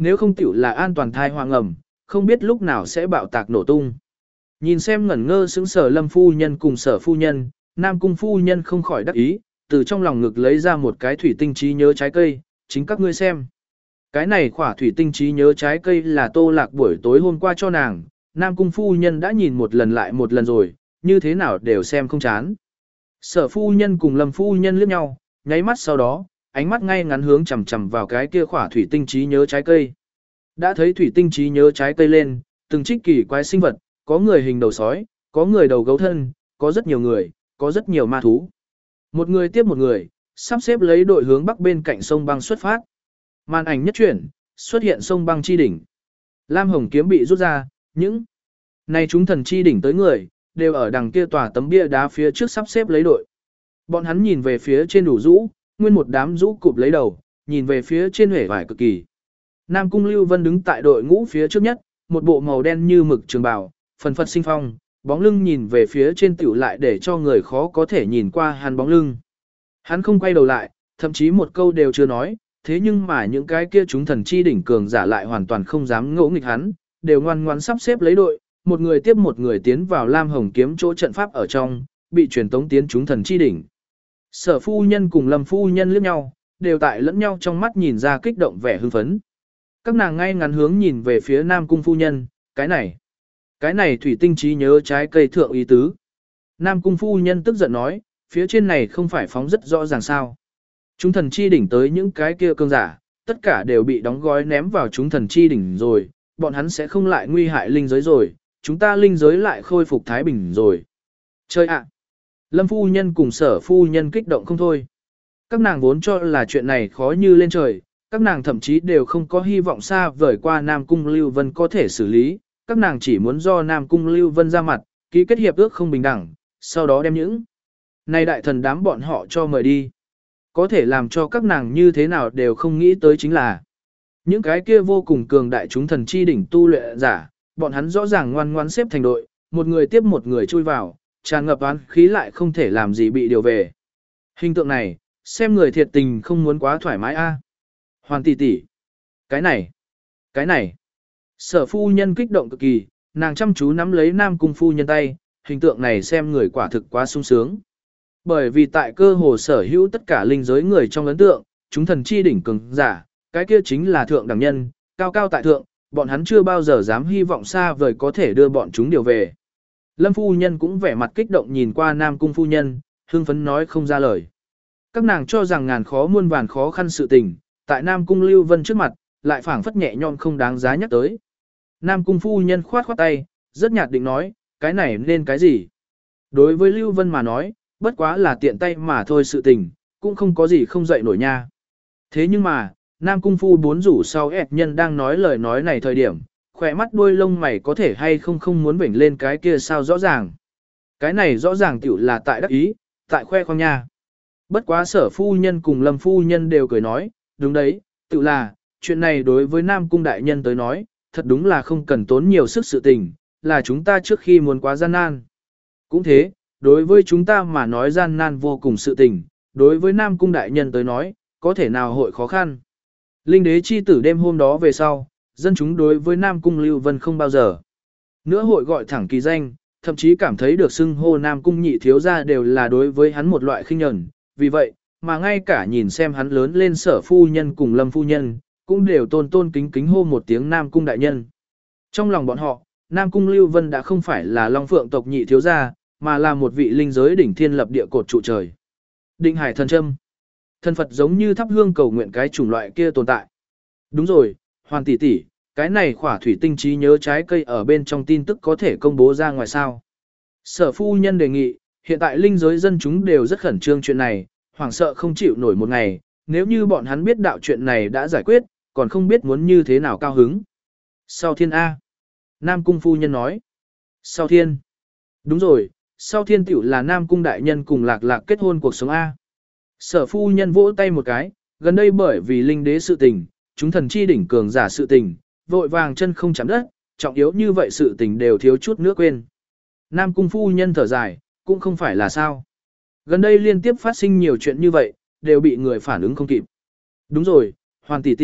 nếu không tiểu là an toàn thai hoang ẩm, không biết lúc nào sẽ bạo tạc nổ tung. Nhìn xem ngẩn ngơ sững sờ Lâm phu nhân cùng Sở phu nhân, Nam cung phu nhân không khỏi đắc ý, từ trong lòng ngực lấy ra một cái thủy tinh trí nhớ trái cây, chính các ngươi xem. Cái này khỏa thủy tinh trí nhớ trái cây là Tô Lạc buổi tối hôm qua cho nàng, Nam cung phu nhân đã nhìn một lần lại một lần rồi, như thế nào đều xem không chán. Sở phu nhân cùng Lâm phu nhân liếc nhau, nháy mắt sau đó, ánh mắt ngay ngắn hướng chằm chằm vào cái kia khỏa thủy tinh trí nhớ trái cây. Đã thấy thủy tinh trí nhớ trái cây lên, từng trích kỳ quái sinh vật, có người hình đầu sói, có người đầu gấu thân, có rất nhiều người, có rất nhiều ma thú. Một người tiếp một người, sắp xếp lấy đội hướng bắc bên cạnh sông băng xuất phát. Màn ảnh nhất chuyển, xuất hiện sông băng chi đỉnh. Lam hồng kiếm bị rút ra, những này chúng thần chi đỉnh tới người, đều ở đằng kia tòa tấm bia đá phía trước sắp xếp lấy đội. Bọn hắn nhìn về phía trên đủ rũ, nguyên một đám rũ cụp lấy đầu, nhìn về phía trên hể vải cực kỳ. Nam cung Lưu Vân đứng tại đội ngũ phía trước nhất, một bộ màu đen như mực trường bào, phần phật sinh phong, bóng lưng nhìn về phía trên tiểu lại để cho người khó có thể nhìn qua hắn bóng lưng. Hắn không quay đầu lại, thậm chí một câu đều chưa nói, thế nhưng mà những cái kia chúng thần chi đỉnh cường giả lại hoàn toàn không dám ngỗ nghịch hắn, đều ngoan ngoãn sắp xếp lấy đội, một người tiếp một người tiến vào Lam Hồng kiếm chỗ trận pháp ở trong, bị truyền tống tiến chúng thần chi đỉnh. Sở phu nhân cùng Lâm phu nhân liếc nhau, đều tại lẫn nhau trong mắt nhìn ra kích động vẻ hưng phấn. Các nàng ngay ngắn hướng nhìn về phía Nam cung phu nhân, cái này, cái này thủy tinh trí nhớ trái cây thượng ý tứ. Nam cung phu nhân tức giận nói, phía trên này không phải phóng rất rõ ràng sao. Chúng thần chi đỉnh tới những cái kia cương giả, tất cả đều bị đóng gói ném vào chúng thần chi đỉnh rồi, bọn hắn sẽ không lại nguy hại linh giới rồi, chúng ta linh giới lại khôi phục thái bình rồi. Chơi ạ! Lâm phu nhân cùng Sở phu nhân kích động không thôi. Các nàng vốn cho là chuyện này khó như lên trời, các nàng thậm chí đều không có hy vọng xa vời qua Nam cung Lưu Vân có thể xử lý, các nàng chỉ muốn do Nam cung Lưu Vân ra mặt, ký kết hiệp ước không bình đẳng, sau đó đem những này đại thần đám bọn họ cho mời đi. Có thể làm cho các nàng như thế nào đều không nghĩ tới chính là những cái kia vô cùng cường đại chúng thần chi đỉnh tu luyện giả, bọn hắn rõ ràng ngoan ngoãn xếp thành đội, một người tiếp một người chui vào, tràn ngập oán khí lại không thể làm gì bị điều về. Hình tượng này, xem người thiệt tình không muốn quá thoải mái a. Hoàn tỷ tỷ, cái này, cái này. Sở phu nhân kích động cực kỳ, nàng chăm chú nắm lấy Nam cung phu nhân tay, hình tượng này xem người quả thực quá sung sướng. Bởi vì tại cơ hồ sở hữu tất cả linh giới người trong ấn tượng, chúng thần chi đỉnh cường giả, cái kia chính là thượng đẳng nhân, cao cao tại thượng, bọn hắn chưa bao giờ dám hy vọng xa vời có thể đưa bọn chúng điều về. Lâm phu nhân cũng vẻ mặt kích động nhìn qua Nam cung phu nhân, hưng phấn nói không ra lời. Các nàng cho rằng ngàn khó muôn vàn khó khăn sự tình, tại Nam cung Lưu Vân trước mặt, lại phảng phất nhẹ nhõm không đáng giá nhắc tới. Nam cung phu nhân khoát khoát tay, rất nhạt định nói, cái này nên cái gì? Đối với Lưu Vân mà nói, bất quá là tiện tay mà thôi sự tình, cũng không có gì không dậy nổi nha. Thế nhưng mà, Nam cung phu bốn rủ sau ép nhân đang nói lời nói này thời điểm, khỏe mắt đuôi lông mày có thể hay không không muốn vểnh lên cái kia sao rõ ràng. Cái này rõ ràng tiểu là tại đắc ý, tại khoe khoang nha. Bất quá Sở phu nhân cùng Lâm phu nhân đều cười nói, đúng đấy, tự là, chuyện này đối với Nam cung đại nhân tới nói, thật đúng là không cần tốn nhiều sức sự tình, là chúng ta trước khi muốn quá gian nan. Cũng thế, đối với chúng ta mà nói gian nan vô cùng sự tình, đối với Nam cung đại nhân tới nói, có thể nào hội khó khăn. Linh đế chi tử đêm hôm đó về sau, dân chúng đối với Nam cung Lưu Vân không bao giờ nữa hội gọi thẳng kỳ danh, thậm chí cảm thấy được xưng hô Nam cung nhị thiếu gia đều là đối với hắn một loại khinh nhẫn. Vì vậy, mà ngay cả nhìn xem hắn lớn lên Sở phu nhân cùng Lâm phu nhân, cũng đều tôn tôn kính kính hô một tiếng Nam cung đại nhân. Trong lòng bọn họ, Nam cung Lưu Vân đã không phải là Long Phượng tộc nhị thiếu gia, mà là một vị linh giới đỉnh thiên lập địa cột trụ trời. Định hải thần châm. Thần Phật giống như thắp hương cầu nguyện cái chủng loại kia tồn tại. Đúng rồi, Hoàn tỷ tỷ, cái này khỏa thủy tinh trí nhớ trái cây ở bên trong tin tức có thể công bố ra ngoài sao? Sở phu nhân đề nghị, hiện tại linh giới dân chúng đều rất khẩn trương chuyện này, hoảng sợ không chịu nổi một ngày, nếu như bọn hắn biết đạo chuyện này đã giải quyết, còn không biết muốn như thế nào cao hứng. Sau thiên A. Nam cung phu nhân nói. Sau thiên. Đúng rồi, sau thiên tiểu là Nam cung đại nhân cùng lạc lạc kết hôn cuộc sống A. Sở phu nhân vỗ tay một cái, gần đây bởi vì linh đế sự tình, chúng thần chi đỉnh cường giả sự tình, vội vàng chân không chạm đất, trọng yếu như vậy sự tình đều thiếu chút nước quên. Nam cung phu nhân thở dài, cũng không phải là sao. Gần đây liên tiếp phát sinh nhiều chuyện như vậy, đều bị người phản ứng không kịp. Đúng rồi, Hoàn tỷ tỷ,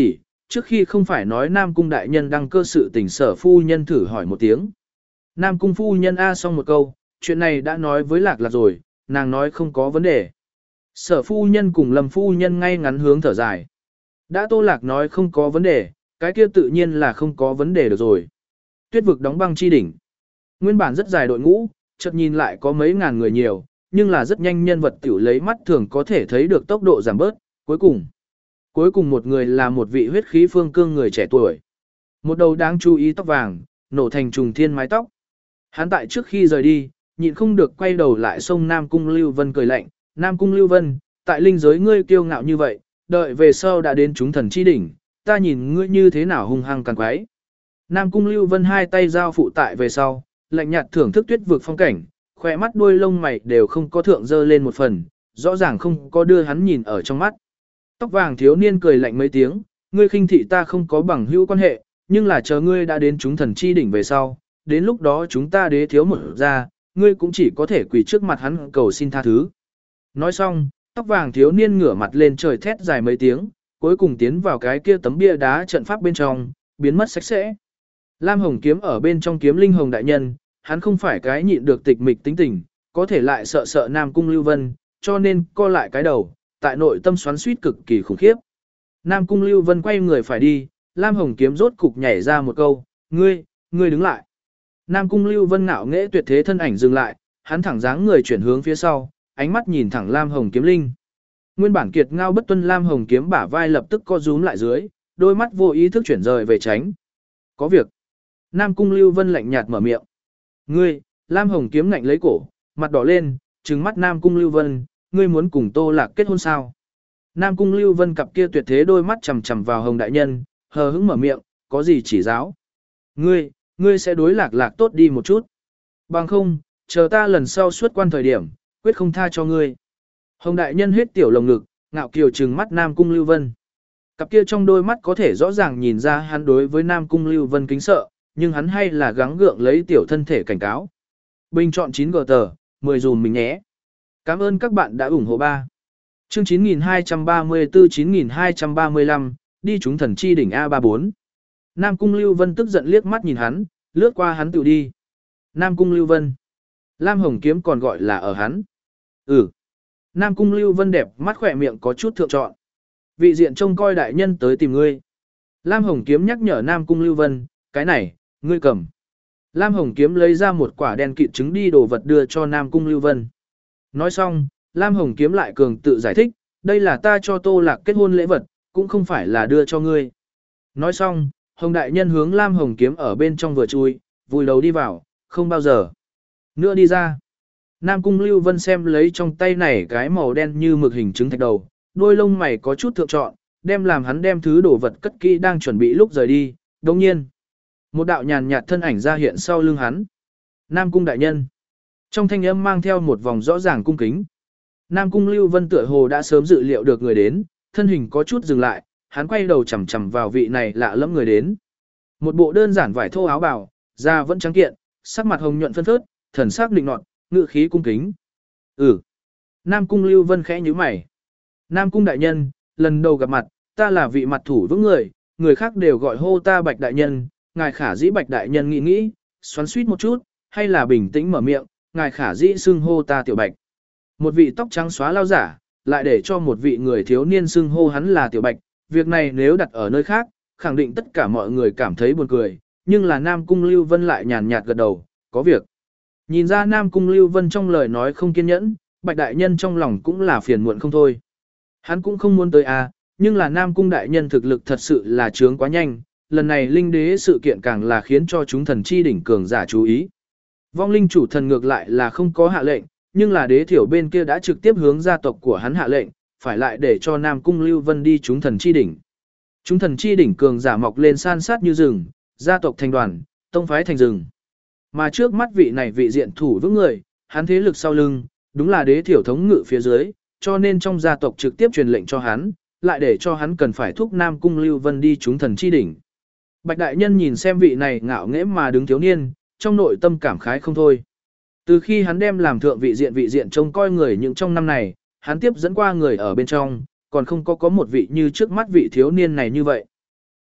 trước khi không phải nói Nam Cung đại nhân đăng cơ sự tình Sở phu nhân thử hỏi một tiếng. Nam Cung phu nhân a xong một câu, chuyện này đã nói với Lạc Lạc rồi, nàng nói không có vấn đề. Sở phu nhân cùng Lâm phu nhân ngay ngắn hướng thở dài. Đã Tô Lạc nói không có vấn đề, cái kia tự nhiên là không có vấn đề được rồi. Tuyết vực đóng băng chi đỉnh. Nguyên bản rất dài đội ngũ, chợt nhìn lại có mấy ngàn người nhiều, nhưng là rất nhanh nhân vật tiểu lấy mắt thường có thể thấy được tốc độ giảm bớt, cuối cùng. Cuối cùng một người là một vị huyết khí phương cương người trẻ tuổi. Một đầu đáng chú ý tóc vàng, nổ thành trùng thiên mái tóc. Hắn tại trước khi rời đi, nhịn không được quay đầu lại sông Nam Cung Lưu Vân cười lạnh, Nam Cung Lưu Vân, tại linh giới ngươi kiêu ngạo như vậy, đợi về sau đã đến chúng thần chi đỉnh, ta nhìn ngươi như thế nào hung hăng càng quái. Nam Cung Lưu Vân hai tay giao phụ tại về sau, lạnh nhạt thưởng thức tuyết vực phong cảnh, khỏe mắt đuôi lông mày đều không có thượng dơ lên một phần, rõ ràng không có đưa hắn nhìn ở trong mắt. Tóc vàng thiếu niên cười lạnh mấy tiếng, ngươi khinh thị ta không có bằng hữu quan hệ, nhưng là chờ ngươi đã đến chúng thần chi đỉnh về sau, đến lúc đó chúng ta đế thiếu một ra, ngươi cũng chỉ có thể quỳ trước mặt hắn cầu xin tha thứ. Nói xong, tóc vàng thiếu niên ngửa mặt lên trời thét dài mấy tiếng, cuối cùng tiến vào cái kia tấm bia đá trận pháp bên trong, biến mất sạch sẽ. Lam Hồng Kiếm ở bên trong kiếm linh hồng đại nhân, hắn không phải cái nhịn được tịch mịch tính tình, có thể lại sợ sợ Nam Cung Lưu Vân, cho nên co lại cái đầu, tại nội tâm xoắn suýt cực kỳ khủng khiếp. Nam Cung Lưu Vân quay người phải đi, Lam Hồng Kiếm rốt cục nhảy ra một câu, ngươi, ngươi đứng lại. Nam Cung Lưu Vân ngạo nghễ tuyệt thế thân ảnh dừng lại, hắn thẳng dáng người chuyển hướng phía sau, ánh mắt nhìn thẳng Lam Hồng Kiếm linh. Nguyên bản kiệt ngao bất tuân Lam Hồng Kiếm bả vai lập tức co rúm lại dưới, đôi mắt vô ý thức chuyển rời về tránh. Có việc. Nam Cung Lưu Vân lạnh nhạt mở miệng. Ngươi, Lam Hồng Kiếm ngạnh lấy cổ, mặt đỏ lên, trừng mắt Nam Cung Lưu Vân, ngươi muốn cùng Tô Lạc kết hôn sao? Nam Cung Lưu Vân cặp kia tuyệt thế đôi mắt chằm chằm vào Hồng đại nhân, hờ hững mở miệng, có gì chỉ giáo? Ngươi, ngươi sẽ đối Lạc Lạc tốt đi một chút. Bằng không, chờ ta lần sau xuất quan thời điểm, quyết không tha cho ngươi. Hồng đại nhân huyết tiểu lồng ngực, ngạo kiều trừng mắt Nam Cung Lưu Vân. Cặp kia trong đôi mắt có thể rõ ràng nhìn ra hắn đối với Nam Cung Lưu Vân kính sợ, nhưng hắn hay là gắng gượng lấy tiểu thân thể cảnh cáo. Bình chọn chín gờ tờ, mười dùm mình nhé. Cảm ơn các bạn đã ủng hộ ba. Chương chín nghìn hai trăm ba mươi tư chín nghìn hai trăm ba mươi lăm, đi chúng thần chi đỉnh A ba mươi bốn. Nam Cung Lưu Vân tức giận liếc mắt nhìn hắn, lướt qua hắn tự đi. Nam Cung Lưu Vân. Lam Hồng Kiếm còn gọi là ở hắn. Ừ. Nam Cung Lưu Vân đẹp mắt khỏe miệng có chút thượng trọn. Vị diện trông coi đại nhân tới tìm ngươi. Lam Hồng Kiếm nhắc nhở Nam Cung Lưu Vân, cái này, ngươi cầm. Lam Hồng Kiếm lấy ra một quả đen kịt trứng đi đồ vật đưa cho Nam Cung Lưu Vân. Nói xong, Lam Hồng Kiếm lại cường tự giải thích, đây là ta cho Tô Lạc kết hôn lễ vật, cũng không phải là đưa cho ngươi. Nói xong, Hồng Đại Nhân hướng Lam Hồng Kiếm ở bên trong vừa chui, vùi đầu đi vào, không bao giờ nữa đi ra. Nam Cung Lưu Vân xem lấy trong tay này cái màu đen như mực hình trứng thạch đầu, đôi lông mày có chút thượng trọn, đem làm hắn đem thứ đồ vật cất kỹ đang chuẩn bị lúc rời đi, đồng nhiên. Một đạo nhàn nhạt thân ảnh ra hiện sau lưng hắn. Nam Cung Đại Nhân. Trong thanh âm mang theo một vòng rõ ràng cung kính. Nam Cung Lưu Vân tựa hồ đã sớm dự liệu được người đến, thân hình có chút dừng lại, hắn quay đầu chằm chằm vào vị này lạ lẫm người đến. Một bộ đơn giản vải thô áo bào, da vẫn trắng kiện, sắc mặt hồng nhuận phân phớt, thần sắc định nọt, ngự khí cung kính. Ừ. Nam Cung Lưu Vân khẽ nhíu mày. Nam Cung Đại Nhân, lần đầu gặp mặt, ta là vị mặt thủ vững người, người khác đều gọi hô ta Bạch Đại Nhân, ngài khả dĩ Bạch Đại Nhân nghĩ nghĩ, xoắn suýt một chút, hay là bình tĩnh mở miệng, ngài khả dĩ xưng hô ta Tiểu Bạch. Một vị tóc trắng xóa lao giả, lại để cho một vị người thiếu niên xưng hô hắn là Tiểu Bạch, việc này nếu đặt ở nơi khác, khẳng định tất cả mọi người cảm thấy buồn cười, nhưng là Nam Cung Lưu Vân lại nhàn nhạt gật đầu, có việc. Nhìn ra Nam Cung Lưu Vân trong lời nói không kiên nhẫn, Bạch Đại Nhân trong lòng cũng là phiền muộn không thôi. Hắn cũng không muốn tới à, nhưng là Nam Cung Đại Nhân thực lực thật sự là trướng quá nhanh, lần này linh đế sự kiện càng là khiến cho chúng thần chi đỉnh cường giả chú ý. Vong linh chủ thần ngược lại là không có hạ lệnh, nhưng là đế thiểu bên kia đã trực tiếp hướng gia tộc của hắn hạ lệnh, phải lại để cho Nam Cung Lưu Vân đi chúng thần chi đỉnh. Chúng thần chi đỉnh cường giả mọc lên san sát như rừng, gia tộc thành đoàn, tông phái thành rừng. Mà trước mắt vị này vị diện thủ vững người, hắn thế lực sau lưng, đúng là đế thiểu thống ngự phía dưới, cho nên trong gia tộc trực tiếp truyền lệnh cho hắn, lại để cho hắn cần phải thúc Nam Cung Lưu Vân đi chúng thần chi đỉnh. Bạch Đại Nhân nhìn xem vị này ngạo nghễ mà đứng thiếu niên, trong nội tâm cảm khái không thôi. Từ khi hắn đem làm thượng vị diện vị diện trông coi người những trong năm này, hắn tiếp dẫn qua người ở bên trong, còn không có có một vị như trước mắt vị thiếu niên này như vậy.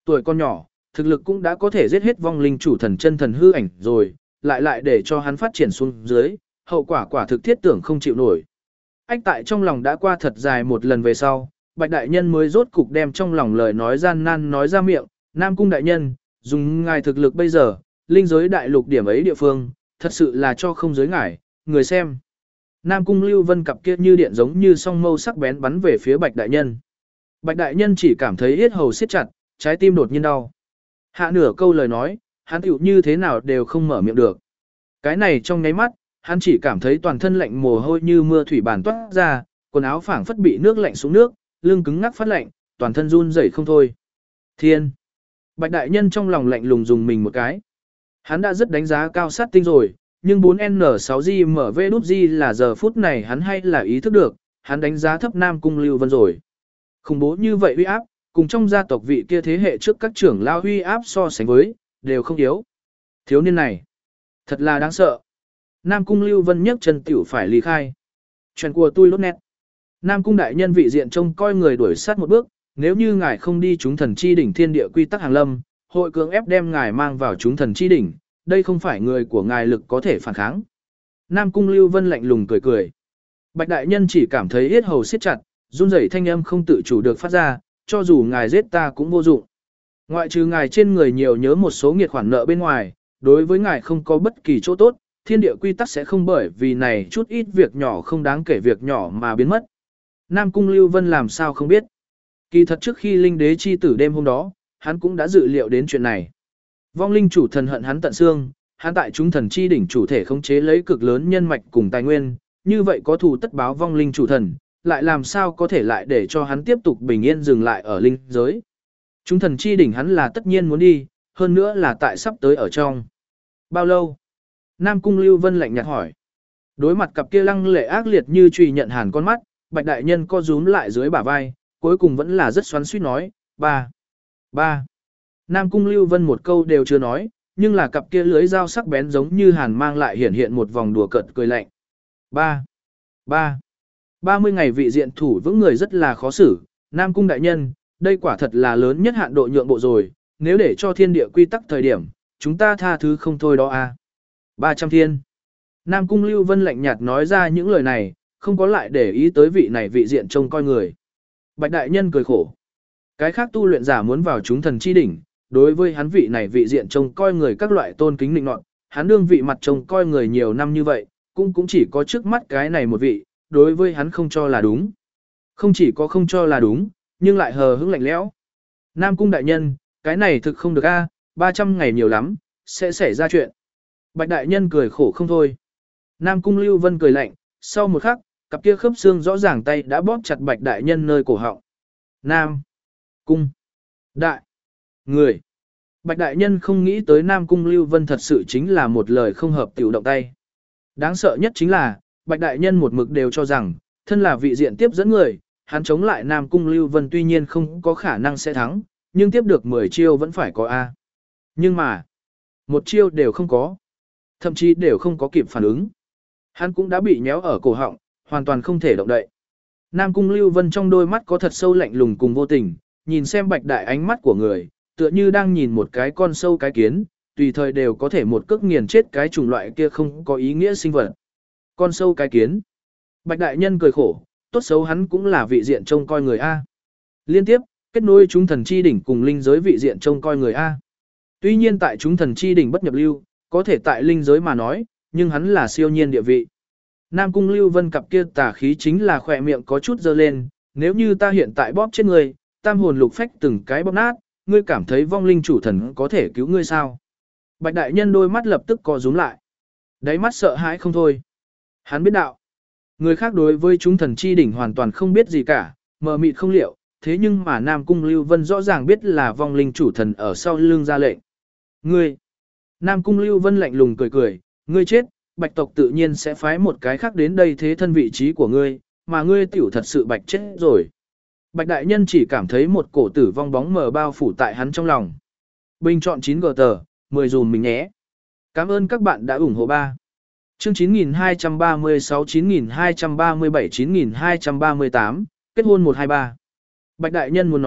Tuổi con nhỏ, thực lực cũng đã có thể giết hết vong linh chủ thần chân thần hư ảnh rồi, lại lại để cho hắn phát triển xuống dưới, hậu quả quả thực thiết tưởng không chịu nổi. Ách tại trong lòng đã qua thật dài một lần về sau, Bạch Đại Nhân mới rốt cục đem trong lòng lời nói gian nan nói ra miệng, Nam Cung Đại Nhân, dùng ngài thực lực bây giờ, linh giới đại lục điểm ấy địa phương, thật sự là cho không giới ngài, người xem. Nam Cung Lưu Vân cặp kia như điện giống như song mâu sắc bén bắn về phía Bạch Đại Nhân. Bạch Đại Nhân chỉ cảm thấy yết hầu siết chặt, trái tim đột nhiên đau. Hạ nửa câu lời nói, hắn tiểu như thế nào đều không mở miệng được. Cái này trong nháy mắt, hắn chỉ cảm thấy toàn thân lạnh mồ hôi như mưa thủy bàn toát ra, quần áo phảng phất bị nước lạnh xuống nước, lưng cứng ngắc phát lạnh, toàn thân run rẩy không thôi. Thiên! Bạch Đại Nhân trong lòng lạnh lùng dùng mình một cái. Hắn đã rất đánh giá cao sát tinh rồi, nhưng bốn N sáu G M V đút G là giờ phút này hắn hay là ý thức được, hắn đánh giá thấp Nam Cung Lưu Vân rồi. Khủng bố như vậy uy áp, cùng trong gia tộc vị kia thế hệ trước các trưởng lao uy áp so sánh với, đều không yếu. Thiếu niên này, thật là đáng sợ. Nam Cung Lưu Vân nhấc chân tiểu phải ly khai. Chuyện của tôi lốt nét. Nam Cung Đại Nhân vị diện trông coi người đuổi sát một bước, nếu như ngài không đi chúng thần chi đỉnh thiên địa quy tắc hàng lâm, hội cưỡng ép đem ngài mang vào chúng thần chi đỉnh, đây không phải người của ngài lực có thể phản kháng. Nam Cung Lưu Vân lạnh lùng cười cười. Bạch Đại Nhân chỉ cảm thấy yết hầu siết chặt, run rẩy thanh âm không tự chủ được phát ra, cho dù ngài giết ta cũng vô dụng. Ngoại trừ ngài trên người nhiều nhớ một số nghiệt khoản nợ bên ngoài, đối với ngài không có bất kỳ chỗ tốt, thiên địa quy tắc sẽ không bởi vì này chút ít việc nhỏ không đáng kể việc nhỏ mà biến mất. Nam Cung Lưu Vân làm sao không biết. Kỳ thật trước khi linh đế chi tử đêm hôm đó, hắn cũng đã dự liệu đến chuyện này. Vong linh chủ thần hận hắn tận xương, hắn tại chúng thần chi đỉnh chủ thể khống chế lấy cực lớn nhân mạch cùng tài nguyên, như vậy có thù tất báo vong linh chủ thần, lại làm sao có thể lại để cho hắn tiếp tục bình yên dừng lại ở linh giới. Chúng thần chi đỉnh hắn là tất nhiên muốn đi, hơn nữa là tại sắp tới ở trong. Bao lâu? Nam Cung Lưu Vân lạnh nhạt hỏi. Đối mặt cặp kia lăng lệ ác liệt như chùy nhận hàn con mắt, Bạch Đại Nhân co rúm lại dưới bả vai, cuối cùng vẫn là rất xoắn xuýt nói, ba, ba. Nam Cung Lưu Vân một câu đều chưa nói, nhưng là cặp kia lưới dao sắc bén giống như hàn mang lại hiển hiện một vòng đùa cợt cười lạnh. Ba, ba. ba mươi ngày vị diện thủ vững người rất là khó xử, Nam Cung Đại Nhân, đây quả thật là lớn nhất hạn độ nhượng bộ rồi, nếu để cho thiên địa quy tắc thời điểm, chúng ta tha thứ không thôi đó à. ba trăm thiên. Nam Cung Lưu Vân lạnh nhạt nói ra những lời này, không có lại để ý tới vị này vị diện trông coi người. Bạch Đại Nhân cười khổ. Cái khác tu luyện giả muốn vào chúng thần chi đỉnh, đối với hắn vị này vị diện trông coi người các loại tôn kính định nọt, hắn đương vị mặt trông coi người nhiều năm như vậy, cũng cũng chỉ có trước mắt cái này một vị, đối với hắn không cho là đúng. Không chỉ có không cho là đúng, nhưng lại hờ hững lạnh lẽo. Nam Cung Đại Nhân, cái này thực không được a, ba trăm ngày nhiều lắm, sẽ xảy ra chuyện. Bạch Đại Nhân cười khổ không thôi. Nam Cung Lưu Vân cười lạnh, sau một khắc, cặp kia khớp xương rõ ràng tay đã bóp chặt Bạch Đại Nhân nơi cổ họng. Nam Cung Đại Người. Bạch Đại Nhân không nghĩ tới Nam Cung Lưu Vân thật sự chính là một lời không hợp tiểu động tay. Đáng sợ nhất chính là, Bạch Đại Nhân một mực đều cho rằng, thân là vị diện tiếp dẫn người, hắn chống lại Nam Cung Lưu Vân tuy nhiên không có khả năng sẽ thắng, nhưng tiếp được mười chiêu vẫn phải có A. Nhưng mà, một chiêu đều không có. Thậm chí đều không có kịp phản ứng. Hắn cũng đã bị nhéo ở cổ họng, hoàn toàn không thể động đậy. Nam Cung Lưu Vân trong đôi mắt có thật sâu lạnh lùng cùng vô tình, nhìn xem Bạch Đại ánh mắt của người, tựa như đang nhìn một cái con sâu cái kiến, tùy thời đều có thể một cước nghiền chết cái chủng loại kia không có ý nghĩa sinh vật. Con sâu cái kiến. Bạch Đại Nhân cười khổ, tốt xấu hắn cũng là vị diện trông coi người A. Liên tiếp, kết nối chúng thần chi đỉnh cùng linh giới vị diện trông coi người A. Tuy nhiên tại chúng thần chi đỉnh bất nhập lưu, có thể tại linh giới mà nói, nhưng hắn là siêu nhiên địa vị. Nam Cung Lưu Vân cặp kia tà khí chính là khỏe miệng có chút dơ lên, nếu như ta hiện tại bóp chết ngươi, tam hồn lục phách từng cái bóp nát, ngươi cảm thấy vong linh chủ thần có thể cứu ngươi sao? Bạch Đại Nhân đôi mắt lập tức co rúm lại. Đáy mắt sợ hãi không thôi. Hắn biết đạo. Người khác đối với chúng thần chi đỉnh hoàn toàn không biết gì cả, mờ mịt không liệu, thế nhưng mà Nam Cung Lưu Vân rõ ràng biết là vong linh chủ thần ở sau lưng ra lệnh. Ngươi! Nam Cung Lưu Vân lạnh lùng cười cười, ngươi chết, bạch tộc tự nhiên sẽ phái một cái khác đến đây thế thân vị trí của ngươi, mà ngươi tiểu thật sự bạch chết rồi. Bạch Đại Nhân chỉ cảm thấy một cổ tử vong bóng mờ bao phủ tại hắn trong lòng. Bình chọn chín g tờ, mười dùm mình nhé. Cảm ơn các bạn đã ủng hộ ba. Chương chín nghìn hai trăm ba mươi sáu, chín nghìn hai trăm ba mươi bảy, chín nghìn hai trăm ba mươi tám, kết hôn một hai ba. Bạch Đại Nhân muốn nói,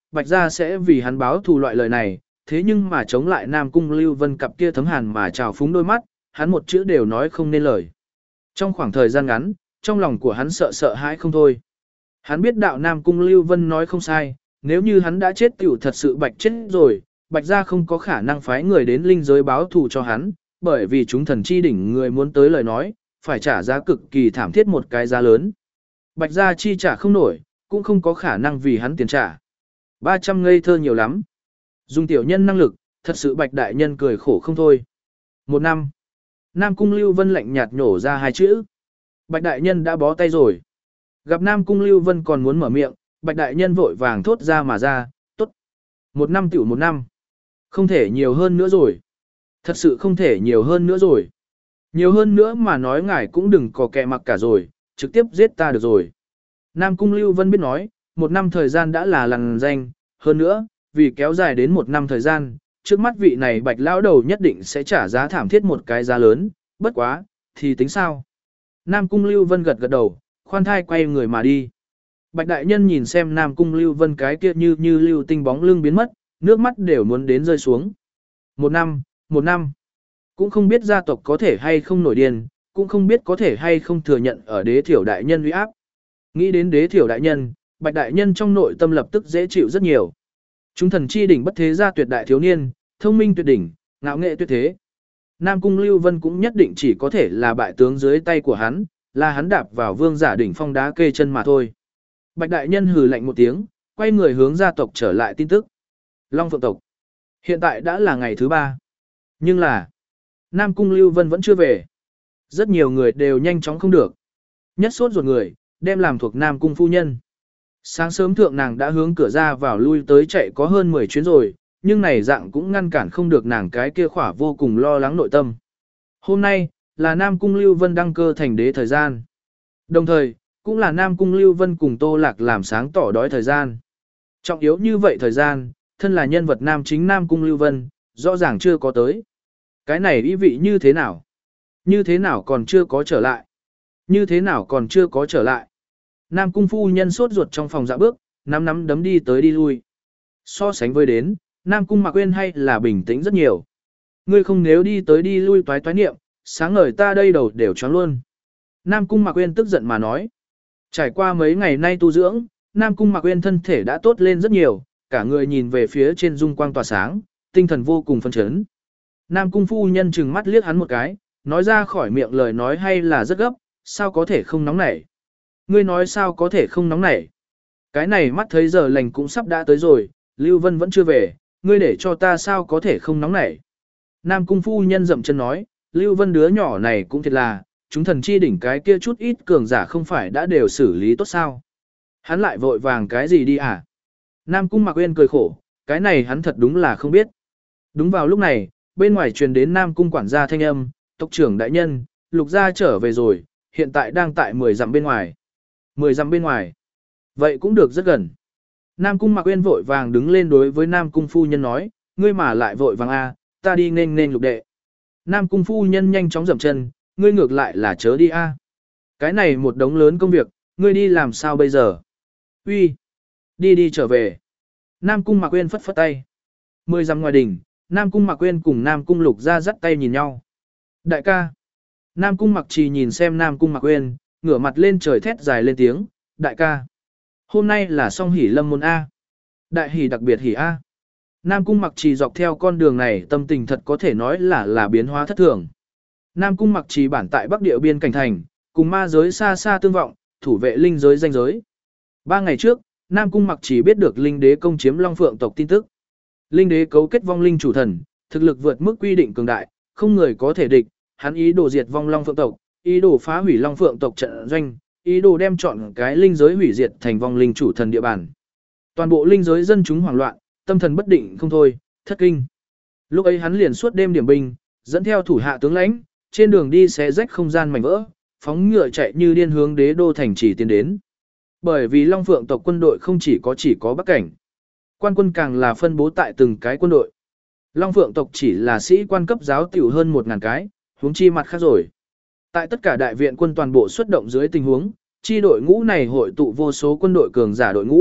Bạch Gia sẽ vì hắn báo thù loại lời này, thế nhưng mà chống lại Nam Cung Lưu Vân cặp kia thấm hàn mà trào phúng đôi mắt, hắn một chữ đều nói không nên lời. Trong khoảng thời gian ngắn, trong lòng của hắn sợ sợ hãi không thôi. Hắn biết đạo Nam Cung Lưu Vân nói không sai, nếu như hắn đã chết tiểu thật sự Bạch chết rồi, Bạch Gia không có khả năng phái người đến linh giới báo thù cho hắn, bởi vì chúng thần chi đỉnh người muốn tới lời nói, phải trả giá cực kỳ thảm thiết một cái giá lớn. Bạch Gia chi trả không nổi, cũng không có khả năng vì hắn tiền trả. ba trăm ngây thơ nhiều lắm. Dùng tiểu nhân năng lực, thật sự Bạch Đại Nhân cười khổ không thôi. Một năm. Nam Cung Lưu Vân lạnh nhạt nhổ ra hai chữ. Bạch Đại Nhân đã bó tay rồi. Gặp Nam Cung Lưu Vân còn muốn mở miệng, Bạch Đại Nhân vội vàng thốt ra mà ra, tốt. Một năm tiểu một năm. Không thể nhiều hơn nữa rồi. Thật sự không thể nhiều hơn nữa rồi. Nhiều hơn nữa mà nói ngài cũng đừng có kẹ mặc cả rồi, trực tiếp giết ta được rồi. Nam Cung Lưu Vân biết nói, một năm thời gian đã là lằn danh, hơn nữa, vì kéo dài đến một năm thời gian, trước mắt vị này Bạch lão đầu nhất định sẽ trả giá thảm thiết một cái giá lớn, bất quá, thì tính sao? Nam Cung Lưu Vân gật gật đầu, khoan thai quay người mà đi. Bạch Đại Nhân nhìn xem Nam Cung Lưu Vân cái kia như như lưu tinh bóng lưng biến mất, nước mắt đều muốn đến rơi xuống. Một năm, một năm. Cũng không biết gia tộc có thể hay không nổi điên, cũng không biết có thể hay không thừa nhận ở đế thiểu đại nhân uy áp. Nghĩ đến đế thiểu đại nhân, Bạch Đại Nhân trong nội tâm lập tức dễ chịu rất nhiều. Chúng thần chi đỉnh bất thế gia tuyệt đại thiếu niên, thông minh tuyệt đỉnh, ngạo nghệ tuyệt thế. Nam Cung Lưu Vân cũng nhất định chỉ có thể là bại tướng dưới tay của hắn, là hắn đạp vào vương giả đỉnh phong đá kê chân mà thôi. Bạch Đại Nhân hừ lạnh một tiếng, quay người hướng gia tộc trở lại tin tức. Long Phượng tộc. Hiện tại đã là ngày thứ ba. Nhưng là, Nam Cung Lưu Vân vẫn chưa về. Rất nhiều người đều nhanh chóng không được. Nhất sốt ruột người, đem làm thuộc Nam Cung phu nhân. Sáng sớm thượng nàng đã hướng cửa ra vào lui tới chạy có hơn mười chuyến rồi, nhưng này dạng cũng ngăn cản không được nàng cái kia khỏa vô cùng lo lắng nội tâm. Hôm nay, là Nam Cung Lưu Vân đăng cơ thành đế thời gian. Đồng thời, cũng là Nam Cung Lưu Vân cùng Tô Lạc làm sáng tỏ đói thời gian. Trọng yếu như vậy thời gian, thân là nhân vật nam chính Nam Cung Lưu Vân, rõ ràng chưa có tới. Cái này ý vị như thế nào? Như thế nào còn chưa có trở lại? Như thế nào còn chưa có trở lại? Nam Cung phu nhân sốt ruột trong phòng dạ bước, nắm nắm đấm đi tới đi lui. So sánh với đến, Nam Cung Mạc Uyên hay là bình tĩnh rất nhiều. Ngươi không nếu đi tới đi lui toái toái niệm, sáng ngời ta đây đầu đều choáng luôn. Nam Cung Mạc Uyên tức giận mà nói. Trải qua mấy ngày nay tu dưỡng, Nam Cung Mạc Uyên thân thể đã tốt lên rất nhiều, cả người nhìn về phía trên dung quang tỏa sáng, tinh thần vô cùng phấn chấn. Nam Cung phu nhân trừng mắt liếc hắn một cái, nói ra khỏi miệng lời nói hay là rất gấp, sao có thể không nóng nảy. Ngươi nói sao có thể không nóng nảy. Cái này mắt thấy giờ lành cũng sắp đã tới rồi, Lưu Vân vẫn chưa về, ngươi để cho ta sao có thể không nóng nảy. Nam Cung phu nhân dậm chân nói, Lưu Vân đứa nhỏ này cũng thiệt là, chúng thần chi đỉnh cái kia chút ít cường giả không phải đã đều xử lý tốt sao. Hắn lại vội vàng cái gì đi à? Nam Cung Mạc Uyên cười khổ, cái này hắn thật đúng là không biết. Đúng vào lúc này, bên ngoài truyền đến Nam Cung quản gia thanh âm, tộc trưởng đại nhân, Lục gia trở về rồi, hiện tại đang tại mười dặm bên ngoài. mười dặm bên ngoài. Vậy cũng được rất gần. Nam Cung Mạc Uyên vội vàng đứng lên đối với Nam Cung phu nhân nói, ngươi mà lại vội vàng a, ta đi nên nên Lục đệ. Nam Cung phu nhân nhanh chóng dậm chân, ngươi ngược lại là chớ đi a. Cái này một đống lớn công việc, ngươi đi làm sao bây giờ? Uy, đi đi trở về. Nam Cung Mạc Uyên phất phất tay. Mười dặm ngoài đỉnh, Nam Cung Mạc Uyên cùng Nam Cung Lục gia dắt tay nhìn nhau. Đại ca. Nam Cung Mặc Trì nhìn xem Nam Cung Mạc Uyên, ngửa mặt lên trời thét dài lên tiếng, đại ca. Hôm nay là song hỷ lâm môn A. Đại hỷ đặc biệt hỷ A. Nam Cung Mặc Trì dọc theo con đường này tâm tình thật có thể nói là là biến hóa thất thường. Nam Cung Mặc Trì bản tại Bắc Địa biên cảnh thành, cùng ma giới xa xa tương vọng, thủ vệ linh giới danh giới. Ba ngày trước, Nam Cung Mặc Trì biết được linh đế công chiếm Long Phượng tộc tin tức. Linh đế cấu kết vong linh chủ thần, thực lực vượt mức quy định cường đại, không người có thể địch, hắn ý đồ diệt vong Long Phượng tộc, ý đồ phá hủy Long Phượng tộc trận doanh, ý đồ đem chọn cái linh giới hủy diệt thành vong linh chủ thần địa bàn. Toàn bộ linh giới dân chúng hoảng loạn, tâm thần bất định không thôi, thất kinh. Lúc ấy hắn liền suốt đêm điểm binh, dẫn theo thủ hạ tướng lãnh, trên đường đi xé rách không gian mảnh vỡ, phóng ngựa chạy như điên hướng đế đô thành chỉ tiến đến. Bởi vì Long Phượng tộc quân đội không chỉ có chỉ có Bắc cảnh, quan quân càng là phân bố tại từng cái quân đội. Long Phượng tộc chỉ là sĩ quan cấp giáo tiểu hơn một ngàn cái, huống chi mặt khác rồi. Tại tất cả đại viện quân toàn bộ xuất động dưới tình huống, chi đội ngũ này hội tụ vô số quân đội cường giả đội ngũ,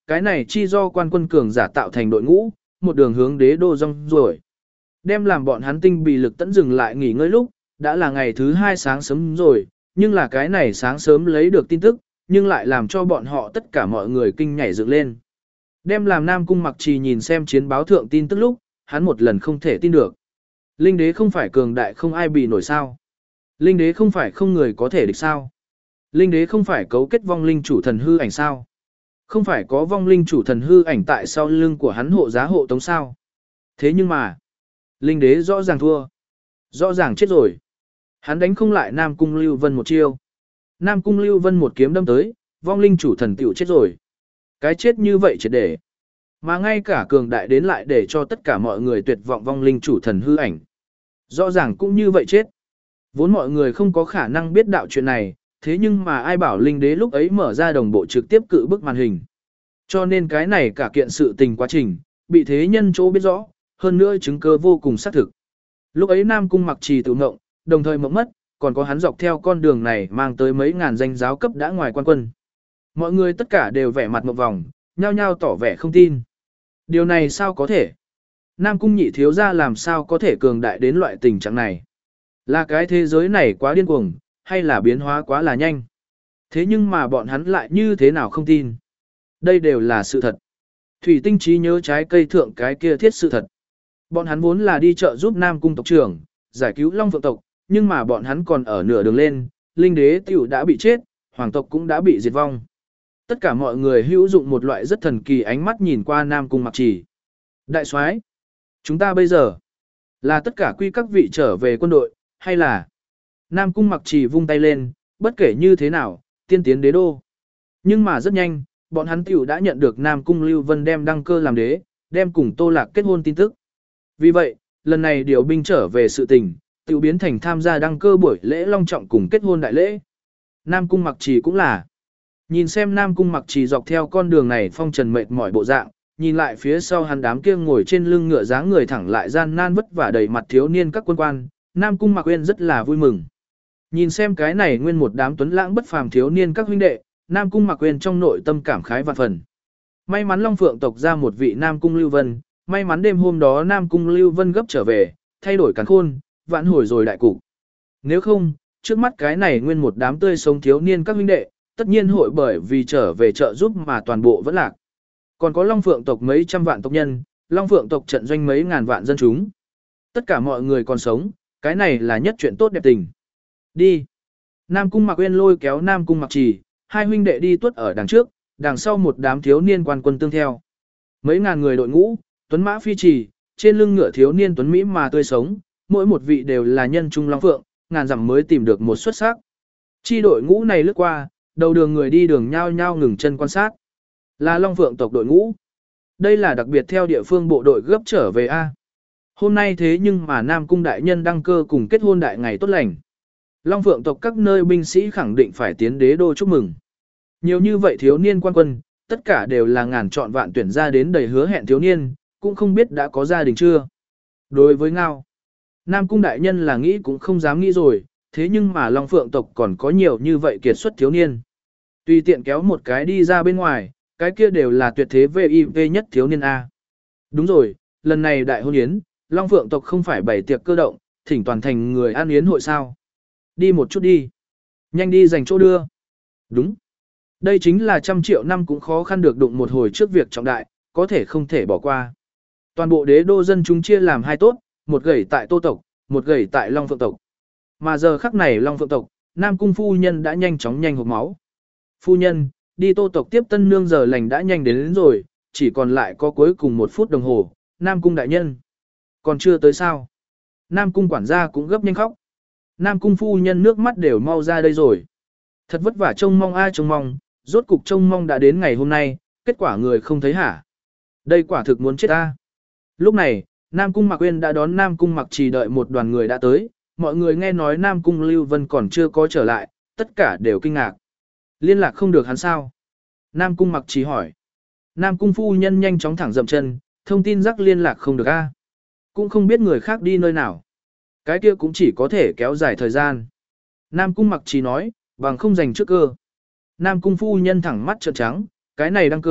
cái này chi do quan quân cường giả tạo thành đội ngũ, một đường hướng đế đô rong rồi. Đem làm bọn hắn tinh bị lực tận dừng lại nghỉ ngơi lúc, đã là ngày thứ hai sáng sớm rồi, nhưng là cái này sáng sớm lấy được tin tức, nhưng lại làm cho bọn họ tất cả mọi người kinh nhảy dựng lên. Đem làm Nam Cung Mặc Trì nhìn xem chiến báo thượng tin tức lúc, hắn một lần không thể tin được. Linh đế không phải cường đại không ai bị nổi sao? Linh đế không phải không người có thể địch sao? Linh đế không phải cấu kết vong linh chủ thần hư ảnh sao? Không phải có vong linh chủ thần hư ảnh tại sau lưng của hắn hộ giá hộ tống sao? Thế nhưng mà, linh đế rõ ràng thua. Rõ ràng chết rồi. Hắn đánh không lại Nam Cung Lưu Vân một chiêu. Nam Cung Lưu Vân một kiếm đâm tới, vong linh chủ thần tiểu chết rồi. Cái chết như vậy triệt để. Mà ngay cả cường đại đến lại để cho tất cả mọi người tuyệt vọng vong linh chủ thần hư ảnh. Rõ ràng cũng như vậy chết. Vốn mọi người không có khả năng biết đạo chuyện này, thế nhưng mà ai bảo linh đế lúc ấy mở ra đồng bộ trực tiếp cự bức màn hình. Cho nên cái này cả kiện sự tình quá trình, bị thế nhân chỗ biết rõ, hơn nữa chứng cơ vô cùng xác thực. Lúc ấy Nam Cung Mặc Trì tự ngộng, đồng thời mộng mất, còn có hắn dọc theo con đường này mang tới mấy ngàn danh giáo cấp đã ngoài quan quân. Mọi người tất cả đều vẻ mặt một vòng, nhao nhao tỏ vẻ không tin. Điều này sao có thể? Nam Cung nhị thiếu gia làm sao có thể cường đại đến loại tình trạng này? Là cái thế giới này quá điên cuồng, hay là biến hóa quá là nhanh? Thế nhưng mà bọn hắn lại như thế nào không tin? Đây đều là sự thật. Thủy Tinh trí nhớ trái cây thượng cái kia thiết sự thật. Bọn hắn vốn là đi chợ giúp Nam Cung tộc trưởng, giải cứu Long Phượng tộc, nhưng mà bọn hắn còn ở nửa đường lên, linh đế tiểu đã bị chết, hoàng tộc cũng đã bị diệt vong. Tất cả mọi người hữu dụng một loại rất thần kỳ ánh mắt nhìn qua Nam Cung Mặc Trì. Đại soái, chúng ta bây giờ là tất cả quy các vị trở về quân đội, hay là Nam Cung Mặc Trì vung tay lên, bất kể như thế nào, tiên tiến đế đô. Nhưng mà rất nhanh, bọn hắn tiểu đã nhận được Nam Cung Lưu Vân đem đăng cơ làm đế, đem cùng Tô Lạc kết hôn tin tức. Vì vậy, lần này điều binh trở về sự tình, tiểu biến thành tham gia đăng cơ buổi lễ long trọng cùng kết hôn đại lễ. Nam Cung Mặc Trì cũng là. Nhìn xem Nam Cung Mặc Trì dọc theo con đường này phong trần mệt mỏi bộ dạng, nhìn lại phía sau hắn đám kia ngồi trên lưng ngựa dáng người thẳng lại gian nan vất vả đầy mặt thiếu niên các quân quan, Nam Cung Mặc Uyên rất là vui mừng. Nhìn xem cái này nguyên một đám tuấn lãng bất phàm thiếu niên các huynh đệ, Nam Cung Mặc Uyên trong nội tâm cảm khái vạn phần. May mắn Long Phượng tộc ra một vị Nam Cung Lưu Vân, may mắn đêm hôm đó Nam Cung Lưu Vân gấp trở về, thay đổi càn khôn, vãn hồi rồi đại cục. Nếu không, trước mắt cái này nguyên một đám tươi sống thiếu niên các huynh đệ, tất nhiên hội bởi vì trở về trợ giúp mà toàn bộ vẫn lạc. Còn có Long Phượng tộc mấy trăm vạn tộc nhân, Long Phượng tộc trận doanh mấy ngàn vạn dân chúng. Tất cả mọi người còn sống, cái này là nhất chuyện tốt đẹp tình. Đi. Nam Cung Mặc Uyên lôi kéo Nam Cung Mặc Trì, hai huynh đệ đi tuốt ở đằng trước, đằng sau một đám thiếu niên quan quân tương theo. Mấy ngàn người đội ngũ, tuấn mã phi trì, trên lưng ngựa thiếu niên tuấn mỹ mà tươi sống, mỗi một vị đều là nhân trung long phượng, ngàn dặm mới tìm được một xuất sắc. Chi đội ngũ này lướt qua, đầu đường người đi đường nhao nhao ngừng chân quan sát. Là Long Phượng tộc đội ngũ. Đây là đặc biệt theo địa phương bộ đội gấp trở về A. Hôm nay thế nhưng mà Nam Cung đại nhân đăng cơ cùng kết hôn đại ngày tốt lành. Long Phượng tộc các nơi binh sĩ khẳng định phải tiến đế đô chúc mừng. Nhiều như vậy thiếu niên quan quân, tất cả đều là ngàn chọn vạn tuyển ra đến đầy hứa hẹn thiếu niên, cũng không biết đã có gia đình chưa. Đối với Ngao, Nam Cung đại nhân là nghĩ cũng không dám nghĩ rồi, thế nhưng mà Long Phượng tộc còn có nhiều như vậy kiệt xuất thiếu niên. Tùy tiện kéo một cái đi ra bên ngoài, cái kia đều là tuyệt thế vê i vê nhất thiếu niên A. Đúng rồi, lần này đại hôn yến, Long Phượng tộc không phải bày tiệc cơ động, thỉnh toàn thành người ăn yến hội sao. Đi một chút đi. Nhanh đi dành chỗ đưa. Đúng. Đây chính là trăm triệu năm cũng khó khăn được đụng một hồi trước việc trọng đại, có thể không thể bỏ qua. Toàn bộ đế đô dân chúng chia làm hai tốt, một gầy tại Tô tộc, một gầy tại Long Phượng tộc. Mà giờ khắc này Long Phượng tộc, Nam Cung phu nhân đã nhanh chóng nhanh hộp máu. Phu nhân, đi Tô tộc tiếp tân nương giờ lành đã nhanh đến, đến rồi, chỉ còn lại có cuối cùng một phút đồng hồ. Nam Cung đại nhân, còn chưa tới sao? Nam Cung quản gia cũng gấp nhanh khóc. Nam Cung phu nhân nước mắt đều mau ra đây rồi. Thật vất vả trông mong ai trông mong, rốt cục trông mong đã đến ngày hôm nay, kết quả người không thấy hả? Đây quả thực muốn chết ta. Lúc này, Nam Cung Mặc Uyên đã đón Nam Cung Mặc Trì đợi một đoàn người đã tới, mọi người nghe nói Nam Cung Lưu Vân còn chưa có trở lại, tất cả đều kinh ngạc. Liên lạc không được hắn sao? Nam Cung Mặc Trì hỏi. Nam Cung phu nhân nhanh chóng thẳng dậm chân, thông tin rắc liên lạc không được a, cũng không biết người khác đi nơi nào. Cái kia cũng chỉ có thể kéo dài thời gian. Nam Cung Mặc Trì nói, bằng không dành trước cơ. Nam Cung phu nhân thẳng mắt trợn trắng, cái này đăng cơ,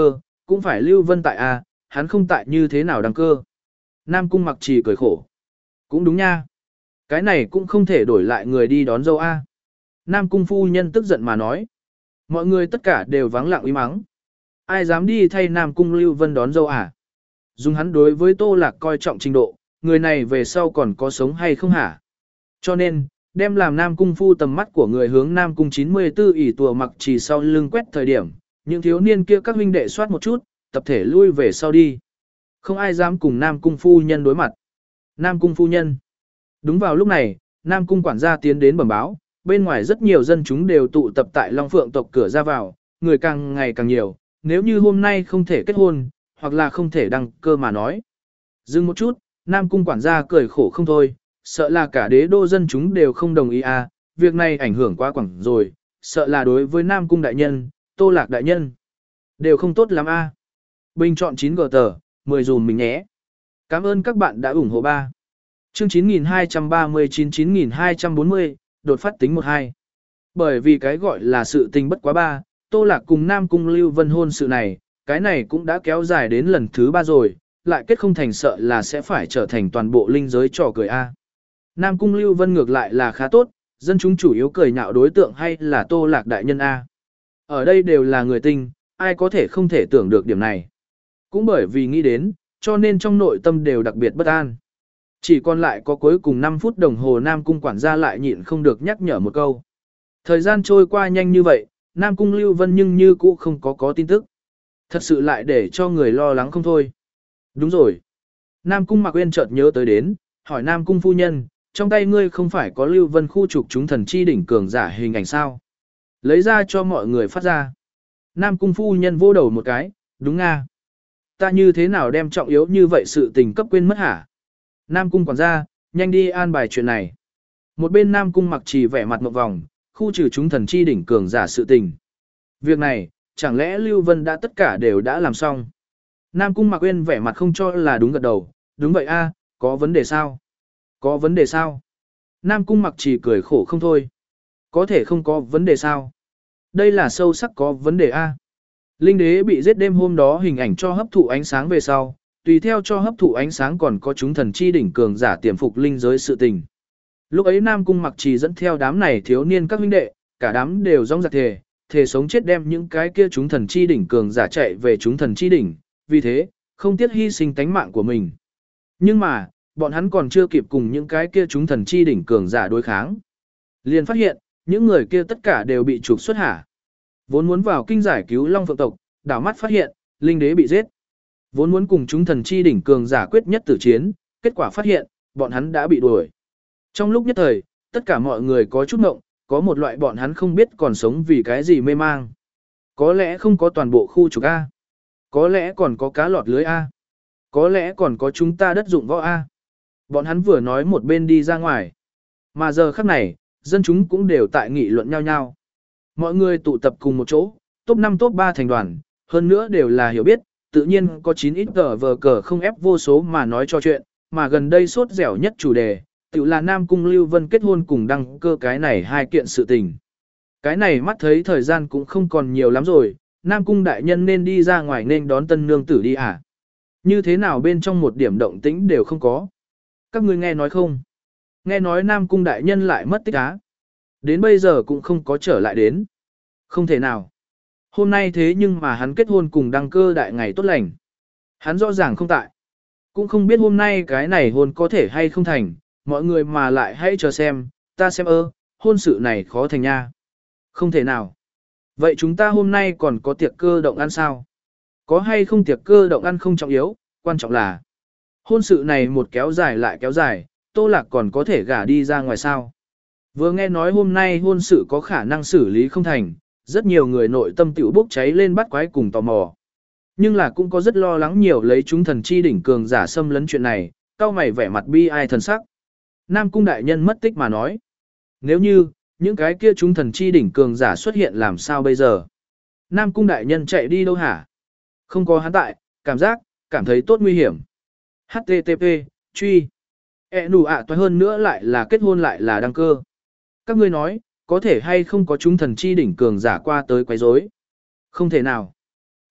cũng phải Lưu Vân tại a, hắn không tại như thế nào đăng cơ. Nam Cung Mặc Trì cười khổ. Cũng đúng nha. Cái này cũng không thể đổi lại người đi đón dâu a. Nam Cung phu nhân tức giận mà nói. Mọi người tất cả đều vắng lặng im mắng. Ai dám đi thay Nam Cung Lưu Vân đón dâu à? Dùng hắn đối với Tô Lạc coi trọng trình độ, người này về sau còn có sống hay không hả? Cho nên, đem làm Nam Cung phu tầm mắt của người hướng Nam Cung chín mươi tư ỷ tùa Mặc Trì sau lưng quét thời điểm, những thiếu niên kia các huynh đệ soát một chút, tập thể lui về sau đi. Không ai dám cùng Nam Cung phu nhân đối mặt. Nam Cung phu nhân. Đúng vào lúc này, Nam Cung quản gia tiến đến bẩm báo, bên ngoài rất nhiều dân chúng đều tụ tập tại Long Phượng tộc cửa ra vào, người càng ngày càng nhiều, nếu như hôm nay không thể kết hôn, hoặc là không thể đăng cơ mà nói. Dừng một chút, Nam Cung quản gia cười khổ không thôi, sợ là cả đế đô dân chúng đều không đồng ý à, việc này ảnh hưởng quá quảng rồi, sợ là đối với Nam Cung đại nhân, Tô Lạc đại nhân, đều không tốt lắm a. À. Bình chọn chín g tờ, mười dùm mình nhé. Cảm ơn các bạn đã ủng hộ ba. Chương chín nghìn hai trăm ba mươi chín chín nghìn hai trăm bốn mươi, đột phát tính một hai. Bởi vì cái gọi là sự tình bất quá ba, Tô Lạc cùng Nam Cung Lưu Vân hôn sự này, cái này cũng đã kéo dài đến lần thứ ba rồi, lại kết không thành sợ là sẽ phải trở thành toàn bộ linh giới trò cười a. Nam Cung Lưu Vân ngược lại là khá tốt, dân chúng chủ yếu cười nhạo đối tượng hay là Tô Lạc đại nhân a. Ở đây đều là người tinh, ai có thể không thể tưởng được điểm này. Cũng bởi vì nghĩ đến, cho nên trong nội tâm đều đặc biệt bất an. Chỉ còn lại có cuối cùng năm phút đồng hồ Nam Cung quản gia lại nhịn không được nhắc nhở một câu. Thời gian trôi qua nhanh như vậy, Nam Cung Lưu Vân nhưng như cũ không có có tin tức. Thật sự lại để cho người lo lắng không thôi. Đúng rồi. Nam Cung Mạc Uyên chợt nhớ tới đến, hỏi Nam Cung phu nhân, trong tay ngươi không phải có Lưu Vân khu trục chúng thần chi đỉnh cường giả hình ảnh sao? Lấy ra cho mọi người phát ra. Nam Cung phu nhân vô đầu một cái, đúng nga. Ta như thế nào đem trọng yếu như vậy sự tình cấp quên mất hả? Nam Cung quản gia, nhanh đi an bài chuyện này. Một bên Nam Cung Mặc Trì vẻ mặt một vòng, khu trừ chúng thần chi đỉnh cường giả sự tình. Việc này, chẳng lẽ Lưu Vân đã tất cả đều đã làm xong? Nam Cung Mạc Uyên vẻ mặt không cho là đúng gật đầu, đúng vậy a, có vấn đề sao? Có vấn đề sao? Nam Cung Mặc Trì cười khổ không thôi. Có thể không có vấn đề sao? Đây là sâu sắc có vấn đề a. Linh đế bị giết đêm hôm đó hình ảnh cho hấp thụ ánh sáng về sau, tùy theo cho hấp thụ ánh sáng còn có chúng thần chi đỉnh cường giả tiềm phục linh giới sự tình. Lúc ấy Nam Cung Mặc Trì dẫn theo đám này thiếu niên các huynh đệ, cả đám đều rong rạc thề, thề sống chết đem những cái kia chúng thần chi đỉnh cường giả chạy về chúng thần chi đỉnh, vì thế, không tiếc hy sinh tánh mạng của mình. Nhưng mà, bọn hắn còn chưa kịp cùng những cái kia chúng thần chi đỉnh cường giả đối kháng. Liền phát hiện, những người kia tất cả đều bị trục xuất hả. Vốn muốn vào kinh giải cứu Long Phượng tộc, đảo mắt phát hiện, linh đế bị giết. Vốn muốn cùng chúng thần chi đỉnh cường giả quyết nhất tử chiến, kết quả phát hiện, bọn hắn đã bị đuổi. Trong lúc nhất thời, tất cả mọi người có chút ngộng, có một loại bọn hắn không biết còn sống vì cái gì mê mang. Có lẽ không có toàn bộ khu trục A. Có lẽ còn có cá lọt lưới A. Có lẽ còn có chúng ta đất dụng võ A. Bọn hắn vừa nói một bên đi ra ngoài. Mà giờ khắc này, dân chúng cũng đều tại nghị luận nhau nhau. Mọi người tụ tập cùng một chỗ, top năm top ba thành đoàn, hơn nữa đều là hiểu biết, tự nhiên có chín ít cờ vờ cờ không ép vô số mà nói cho chuyện, mà gần đây sốt dẻo nhất chủ đề, tự là Nam Cung Lưu Vân kết hôn cùng đăng cơ cái này hai kiện sự tình. Cái này mắt thấy thời gian cũng không còn nhiều lắm rồi, Nam Cung đại nhân nên đi ra ngoài nên đón tân nương tử đi à? Như thế nào bên trong một điểm động tĩnh đều không có? Các ngươi nghe nói không? Nghe nói Nam Cung đại nhân lại mất tích á. Đến bây giờ cũng không có trở lại đến. Không thể nào. Hôm nay thế nhưng mà hắn kết hôn cùng đăng cơ đại ngày tốt lành. Hắn rõ ràng không tại. Cũng không biết hôm nay cái này hôn có thể hay không thành, mọi người mà lại hãy chờ xem, ta xem ơ, hôn sự này khó thành nha. Không thể nào. Vậy chúng ta hôm nay còn có tiệc cơ động ăn sao? Có hay không tiệc cơ động ăn không trọng yếu, quan trọng là hôn sự này một kéo dài lại kéo dài, Tô Lạc còn có thể gả đi ra ngoài sao? Vừa nghe nói hôm nay hôn sự có khả năng xử lý không thành, rất nhiều người nội tâm tiểu bốc cháy lên bắt quái cùng tò mò. Nhưng là cũng có rất lo lắng nhiều lấy chúng thần chi đỉnh cường giả xâm lấn chuyện này, cao mày vẻ mặt bi ai thần sắc. Nam Cung đại nhân mất tích mà nói. Nếu như, những cái kia chúng thần chi đỉnh cường giả xuất hiện làm sao bây giờ? Nam Cung đại nhân chạy đi đâu hả? Không có hắn tại, cảm giác, cảm thấy tốt nguy hiểm. hát tê tê pê, truy. E nù ạ toái hơn nữa lại là kết hôn lại là đăng cơ. Các ngươi nói, có thể hay không có chúng thần chi đỉnh cường giả qua tới quấy rối? Không thể nào.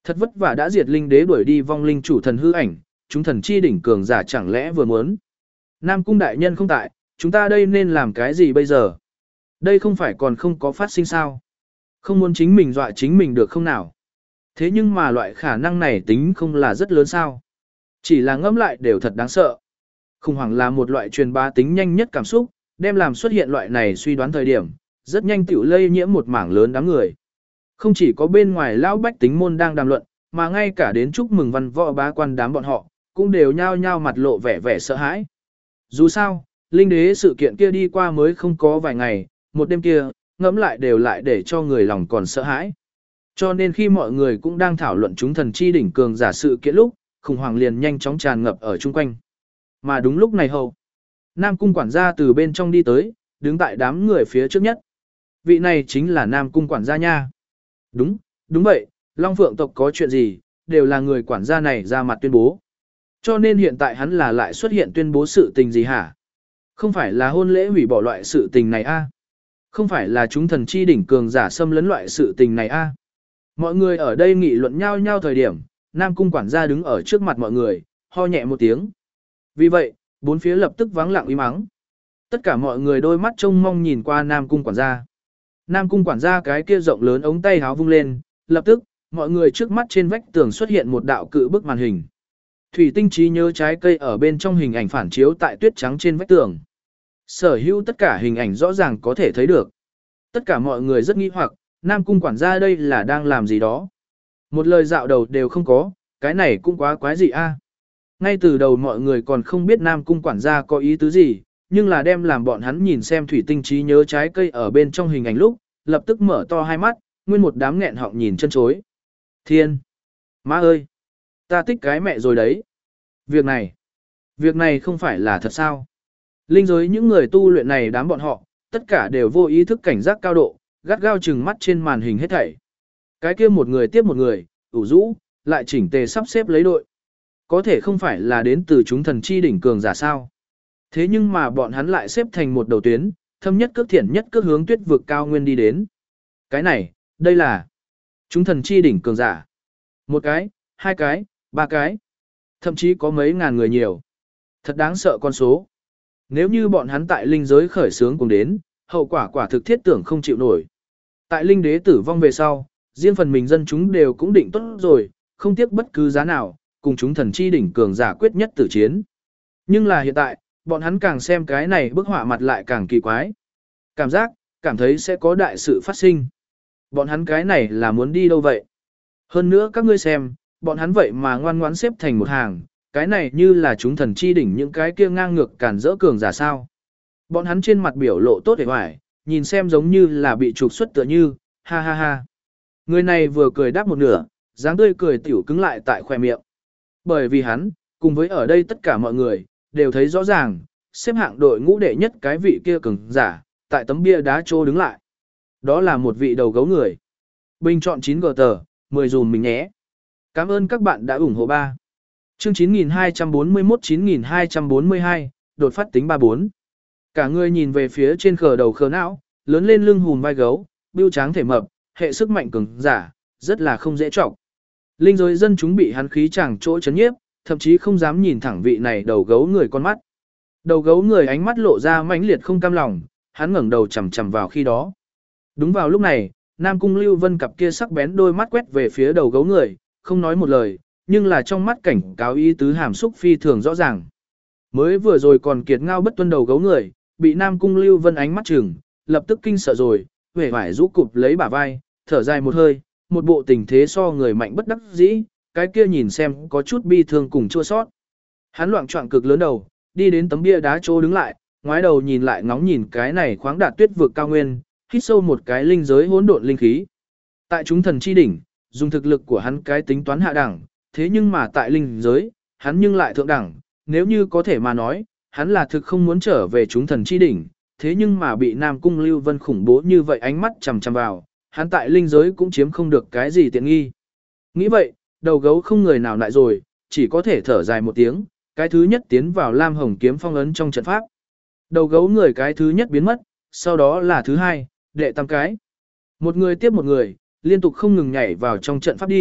Thật vất vả đã diệt linh đế đuổi đi vong linh chủ thần hư ảnh, chúng thần chi đỉnh cường giả chẳng lẽ vừa muốn. Nam cung đại nhân không tại, chúng ta đây nên làm cái gì bây giờ? Đây không phải còn không có phát sinh sao? Không muốn chính mình dọa chính mình được không nào? Thế nhưng mà loại khả năng này tính không là rất lớn sao? Chỉ là ngẫm lại đều thật đáng sợ. Khủng hoảng là một loại truyền bá tính nhanh nhất cảm xúc, đem làm xuất hiện loại này suy đoán thời điểm, rất nhanh tiểu lây nhiễm một mảng lớn đám người. Không chỉ có bên ngoài lão bách tính môn đang đàm luận, mà ngay cả đến chúc mừng văn võ bá quan đám bọn họ, cũng đều nhao nhao mặt lộ vẻ vẻ sợ hãi. Dù sao, linh đế sự kiện kia đi qua mới không có vài ngày, một đêm kia, ngẫm lại đều lại để cho người lòng còn sợ hãi. Cho nên khi mọi người cũng đang thảo luận chúng thần chi đỉnh cường giả sự kiện lúc, khủng hoảng liền nhanh chóng tràn ngập ở chung quanh. Mà đúng lúc này hầu, Nam cung quản gia từ bên trong đi tới, đứng tại đám người phía trước nhất. Vị này chính là Nam cung quản gia nha. Đúng, đúng vậy, Long Phượng tộc có chuyện gì, đều là người quản gia này ra mặt tuyên bố. Cho nên hiện tại hắn là lại xuất hiện tuyên bố sự tình gì hả? Không phải là hôn lễ hủy bỏ loại sự tình này a? Không phải là chúng thần chi đỉnh cường giả xâm lấn loại sự tình này a? Mọi người ở đây nghị luận nhau nhau thời điểm, Nam cung quản gia đứng ở trước mặt mọi người, ho nhẹ một tiếng. Vì vậy, bốn phía lập tức vắng lặng im mắng. Tất cả mọi người đôi mắt trông mong nhìn qua Nam cung quản gia. Nam cung quản gia cái kia rộng lớn ống tay háo vung lên, lập tức, mọi người trước mắt trên vách tường xuất hiện một đạo cự bức màn hình. Thủy tinh trí nhớ trái cây ở bên trong hình ảnh phản chiếu tại tuyết trắng trên vách tường. Sở hữu tất cả hình ảnh rõ ràng có thể thấy được. Tất cả mọi người rất nghi hoặc, Nam cung quản gia đây là đang làm gì đó. Một lời dạo đầu đều không có, cái này cũng quá quái gì a? Ngay từ đầu mọi người còn không biết Nam cung quản gia có ý tứ gì, nhưng là đem làm bọn hắn nhìn xem thủy tinh trí nhớ trái cây ở bên trong hình ảnh lúc, lập tức mở to hai mắt, nguyên một đám nghẹn họng nhìn chân chối. Thiên! Má ơi! Ta thích cái mẹ rồi đấy! Việc này! Việc này không phải là thật sao? Linh giới những người tu luyện này đám bọn họ, tất cả đều vô ý thức cảnh giác cao độ, gắt gao chừng mắt trên màn hình hết thảy. Cái kia một người tiếp một người, ủ rũ, lại chỉnh tề sắp xếp lấy đội. Có thể không phải là đến từ chúng thần chi đỉnh cường giả sao? Thế nhưng mà bọn hắn lại xếp thành một đầu tuyến, thâm nhất cước thiện nhất cước hướng tuyết vực cao nguyên đi đến. Cái này, đây là chúng thần chi đỉnh cường giả. Một cái, hai cái, ba cái, thậm chí có mấy ngàn người nhiều. Thật đáng sợ con số. Nếu như bọn hắn tại linh giới khởi sướng cùng đến, hậu quả quả thực thiết tưởng không chịu nổi. Tại linh đế tử vong về sau, riêng phần mình dân chúng đều cũng định tốt rồi, không tiếc bất cứ giá nào, cùng chúng thần chi đỉnh cường giả quyết nhất tử chiến. Nhưng là hiện tại, bọn hắn càng xem cái này bức họa mặt lại càng kỳ quái. Cảm giác, cảm thấy sẽ có đại sự phát sinh. Bọn hắn cái này là muốn đi đâu vậy? Hơn nữa các ngươi xem, bọn hắn vậy mà ngoan ngoãn xếp thành một hàng, cái này như là chúng thần chi đỉnh những cái kia ngang ngược cản rỡ cường giả sao. Bọn hắn trên mặt biểu lộ tốt hề hoài, nhìn xem giống như là bị trục xuất tựa như, ha ha ha. Người này vừa cười đáp một nửa, dáng tươi cười tiểu cứng lại tại khoe miệng. Bởi vì hắn, cùng với ở đây tất cả mọi người, đều thấy rõ ràng, xếp hạng đội ngũ đệ nhất cái vị kia cường giả, tại tấm bia đá trô đứng lại. Đó là một vị đầu gấu người. Bình chọn chín gờ tờ, mười dùm mình nhé. Cảm ơn các bạn đã ủng hộ ba. Chương chín nghìn hai trăm bốn mươi mốt chín nghìn hai trăm bốn mươi hai, đột phát tính ba bốn. Cả người nhìn về phía trên khờ đầu khờ não, lớn lên lưng hùm vai gấu, bưu tráng thể mập, hệ sức mạnh cường giả, rất là không dễ trọng. Linh giới dân chúng bị hắn khí chẳng chỗ chấn nhiếp, thậm chí không dám nhìn thẳng vị này đầu gấu người con mắt. Đầu gấu người ánh mắt lộ ra mãnh liệt không cam lòng, hắn ngẩng đầu chằm chằm vào khi đó. Đúng vào lúc này, Nam Cung Lưu Vân cặp kia sắc bén đôi mắt quét về phía đầu gấu người, không nói một lời, nhưng là trong mắt cảnh cáo ý tứ hàm xúc phi thường rõ ràng. Mới vừa rồi còn kiệt ngao bất tuân đầu gấu người, bị Nam Cung Lưu Vân ánh mắt chừng, lập tức kinh sợ rồi, huệ vải rũ cụp lấy bả vai, thở dài một hơi, một bộ tình thế so người mạnh bất đắc dĩ, cái kia nhìn xem có chút bi thương cùng chua sót. Hắn loạng choạng cực lớn đầu, đi đến tấm bia đá chỗ đứng lại, ngoái đầu nhìn lại ngóng nhìn cái này khoáng đạt tuyết vực cao nguyên, hít sâu một cái linh giới hỗn độn linh khí. Tại chúng thần chi đỉnh, dùng thực lực của hắn cái tính toán hạ đẳng, thế nhưng mà tại linh giới, hắn nhưng lại thượng đẳng, nếu như có thể mà nói, hắn là thực không muốn trở về chúng thần chi đỉnh, thế nhưng mà bị Nam Cung Lưu Vân khủng bố như vậy ánh mắt chằm chằm vào, hắn tại linh giới cũng chiếm không được cái gì tiện nghi. Nghĩ vậy, đầu gấu không người nào lại rồi, chỉ có thể thở dài một tiếng, cái thứ nhất tiến vào Lam Hồng kiếm phong ấn trong trận pháp. Đầu gấu người cái thứ nhất biến mất, sau đó là thứ hai, đệ tam cái. Một người tiếp một người, liên tục không ngừng nhảy vào trong trận pháp đi,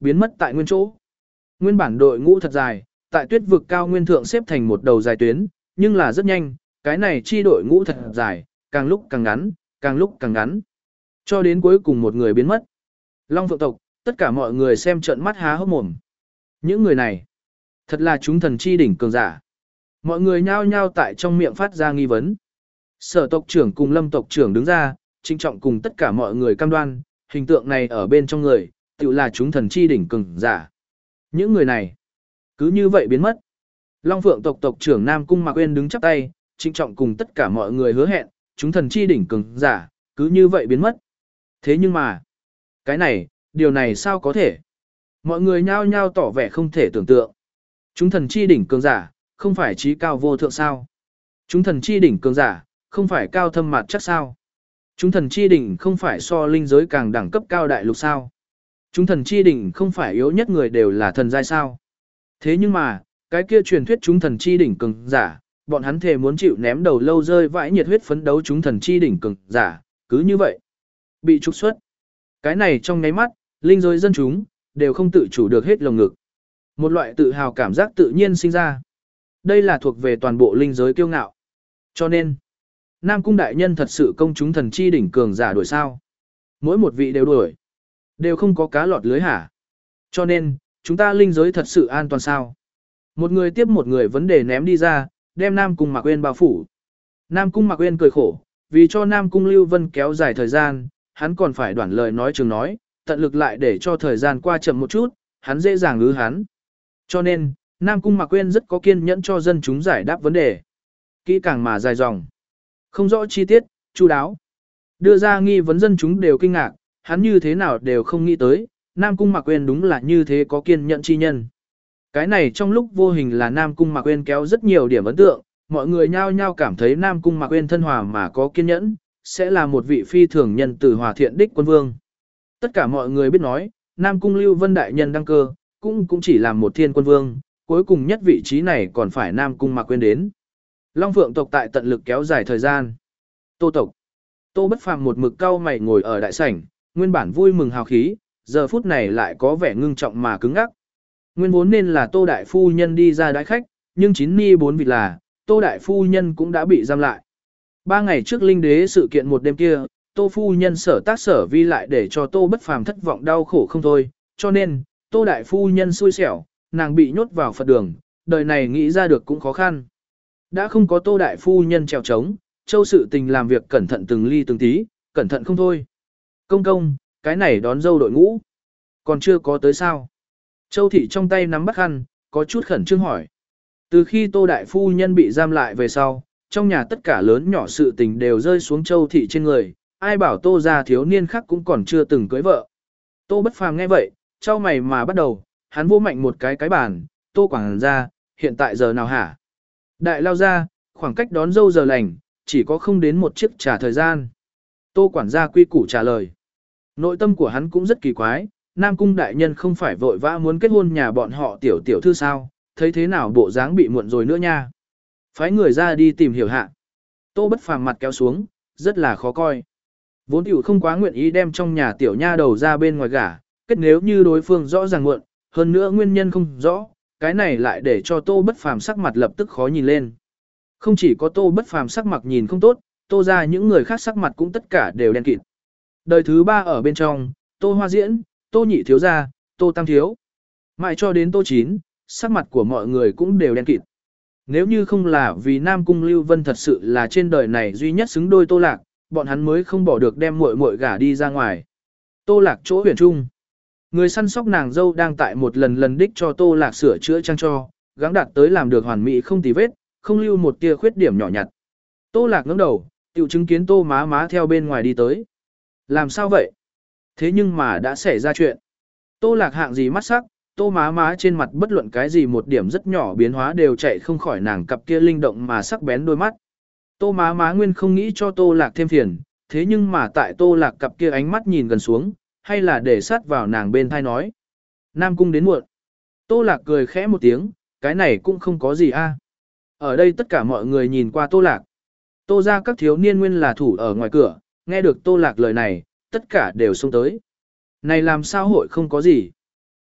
biến mất tại nguyên chỗ. Nguyên bản đội ngũ thật dài, tại tuyết vực cao nguyên thượng xếp thành một đầu dài tuyến, nhưng là rất nhanh, cái này chi đội ngũ thật dài, càng lúc càng ngắn, càng lúc càng ngắn. Cho đến cuối cùng một người biến mất. Long Phượng tộc, tất cả mọi người xem trợn mắt há hốc mồm. Những người này, thật là chúng thần chi đỉnh cường giả. Mọi người nhao nhao tại trong miệng phát ra nghi vấn. Sở tộc trưởng cùng Lâm tộc trưởng đứng ra, trinh trọng cùng tất cả mọi người cam đoan, hình tượng này ở bên trong người, tự là chúng thần chi đỉnh cường giả. Những người này, cứ như vậy biến mất. Long Phượng tộc tộc trưởng Nam Cung Mạc Uyên đứng chắp tay, trinh trọng cùng tất cả mọi người hứa hẹn, chúng thần chi đỉnh cường giả, cứ như vậy biến mất. Thế nhưng mà, cái này, điều này sao có thể? Mọi người nhao nhao tỏ vẻ không thể tưởng tượng. Chúng thần chi đỉnh cường giả, không phải trí cao vô thượng sao? Chúng thần chi đỉnh cường giả, không phải cao thâm mạt chắc sao? Chúng thần chi đỉnh không phải so linh giới càng đẳng cấp cao đại lục sao? Chúng thần chi đỉnh không phải yếu nhất người đều là thần giai sao? Thế nhưng mà, cái kia truyền thuyết chúng thần chi đỉnh cường giả, bọn hắn thề muốn chịu ném đầu lâu rơi vãi nhiệt huyết phấn đấu chúng thần chi đỉnh cường giả, cứ như vậy bị trục xuất. Cái này trong nháy mắt, linh giới dân chúng đều không tự chủ được hết lồng ngực. Một loại tự hào cảm giác tự nhiên sinh ra. Đây là thuộc về toàn bộ linh giới kiêu ngạo. Cho nên, Nam Cung đại nhân thật sự công chúng thần chi đỉnh cường giả đuổi sao? Mỗi một vị đều đuổi, đều không có cá lọt lưới hả? Cho nên, chúng ta linh giới thật sự an toàn sao? Một người tiếp một người vấn đề ném đi ra, đem Nam Cung Mạc Uyên bao phủ. Nam Cung Mạc Uyên cười khổ, vì cho Nam Cung Lưu Vân kéo dài thời gian, hắn còn phải đoản lời nói trường nói, tận lực lại để cho thời gian qua chậm một chút, hắn dễ dàng ứ hắn. Cho nên, Nam Cung Mạc Uyên rất có kiên nhẫn cho dân chúng giải đáp vấn đề. Kỹ càng mà dài dòng. Không rõ chi tiết, chu đáo. Đưa ra nghi vấn dân chúng đều kinh ngạc, hắn như thế nào đều không nghĩ tới, Nam Cung Mạc Uyên đúng là như thế có kiên nhẫn chi nhân. Cái này trong lúc vô hình là Nam Cung Mạc Uyên kéo rất nhiều điểm ấn tượng, mọi người nhao nhao cảm thấy Nam Cung Mạc Uyên thân hòa mà có kiên nhẫn, sẽ là một vị phi thường nhân từ hòa thiện đích quân vương. Tất cả mọi người biết nói, Nam Cung Lưu Vân đại nhân đăng cơ, cũng cũng chỉ là một thiên quân vương, cuối cùng nhất vị trí này còn phải Nam Cung Mạc Uyên đến. Long Phượng tộc tại tận lực kéo dài thời gian. Tô tộc. Tô Bất Phàm một mực cau mày ngồi ở đại sảnh, nguyên bản vui mừng hào khí, giờ phút này lại có vẻ ngưng trọng mà cứng ngắc. Nguyên vốn nên là Tô đại phu nhân đi ra đãi khách, nhưng chín ni bốn vị là, Tô đại phu nhân cũng đã bị giam lại. Ba ngày trước linh đế sự kiện một đêm kia, Tô phu nhân sở tác sở vi lại để cho Tô Bất Phàm thất vọng đau khổ không thôi, cho nên, Tô đại phu nhân xui xẻo, nàng bị nhốt vào Phật đường, đời này nghĩ ra được cũng khó khăn. Đã không có Tô đại phu nhân trèo trống, Châu sự tình làm việc cẩn thận từng ly từng tí, cẩn thận không thôi. Công công, cái này đón dâu đội ngũ, còn chưa có tới sao? Châu thị trong tay nắm bắt khăn, có chút khẩn trương hỏi. Từ khi Tô đại phu nhân bị giam lại về sau, trong nhà tất cả lớn nhỏ sự tình đều rơi xuống Châu thị trên người, ai bảo Tô gia thiếu niên khác cũng còn chưa từng cưới vợ. Tô Bất Phàm nghe vậy, trao mày mà bắt đầu, hắn vô mạnh một cái cái bàn, Tô quảng ra, hiện tại giờ nào hả? Đại lao ra, khoảng cách đón dâu giờ lành, chỉ có không đến một chiếc trà thời gian. Tô quản gia quy củ trả lời. Nội tâm của hắn cũng rất kỳ quái, Nam Cung đại nhân không phải vội vã muốn kết hôn nhà bọn họ tiểu tiểu thư sao, thấy thế nào bộ dáng bị muộn rồi nữa nha. Phái người ra đi tìm hiểu hạ. Tô Bất Phàm mặt kéo xuống, rất là khó coi. Vốn tiểu không quá nguyện ý đem trong nhà tiểu nha đầu ra bên ngoài gả, kết nếu như đối phương rõ ràng muộn, hơn nữa nguyên nhân không rõ, cái này lại để cho Tô Bất Phàm sắc mặt lập tức khó nhìn lên. Không chỉ có Tô Bất Phàm sắc mặt nhìn không tốt, Tô ra những người khác sắc mặt cũng tất cả đều đen kịt. Đời thứ ba ở bên trong, Tô Hoa Diễn, Tô Nhị thiếu gia, Tô Tam thiếu. Mãi cho đến Tô Chín, sắc mặt của mọi người cũng đều đen kịt. Nếu như không là vì Nam Cung Lưu Vân thật sự là trên đời này duy nhất xứng đôi Tô Lạc, bọn hắn mới không bỏ được đem muội muội gả đi ra ngoài. Tô Lạc chỗ huyền trung. Người săn sóc nàng dâu đang tại một lần lần đích cho Tô Lạc sửa chữa trang cho, gắng đạt tới làm được hoàn mỹ không tì vết, không lưu một tia khuyết điểm nhỏ nhặt. Tô Lạc ngẩng đầu, tiểu chứng kiến Tô má má theo bên ngoài đi tới. Làm sao vậy? Thế nhưng mà đã xảy ra chuyện. Tô Lạc hạng gì mắt sắc, Tô má má trên mặt bất luận cái gì một điểm rất nhỏ biến hóa đều chạy không khỏi nàng cặp kia linh động mà sắc bén đôi mắt. Tô má má nguyên không nghĩ cho Tô Lạc thêm phiền, thế nhưng mà tại Tô Lạc cặp kia ánh mắt nhìn gần xuống, hay là để sát vào nàng bên thai nói. Nam Cung đến muộn. Tô Lạc cười khẽ một tiếng, cái này cũng không có gì a. Ở đây tất cả mọi người nhìn qua Tô Lạc. Tô ra các thiếu niên nguyên là thủ ở ngoài cửa, nghe được Tô Lạc lời này, tất cả đều xông tới. Này làm sao hội không có gì?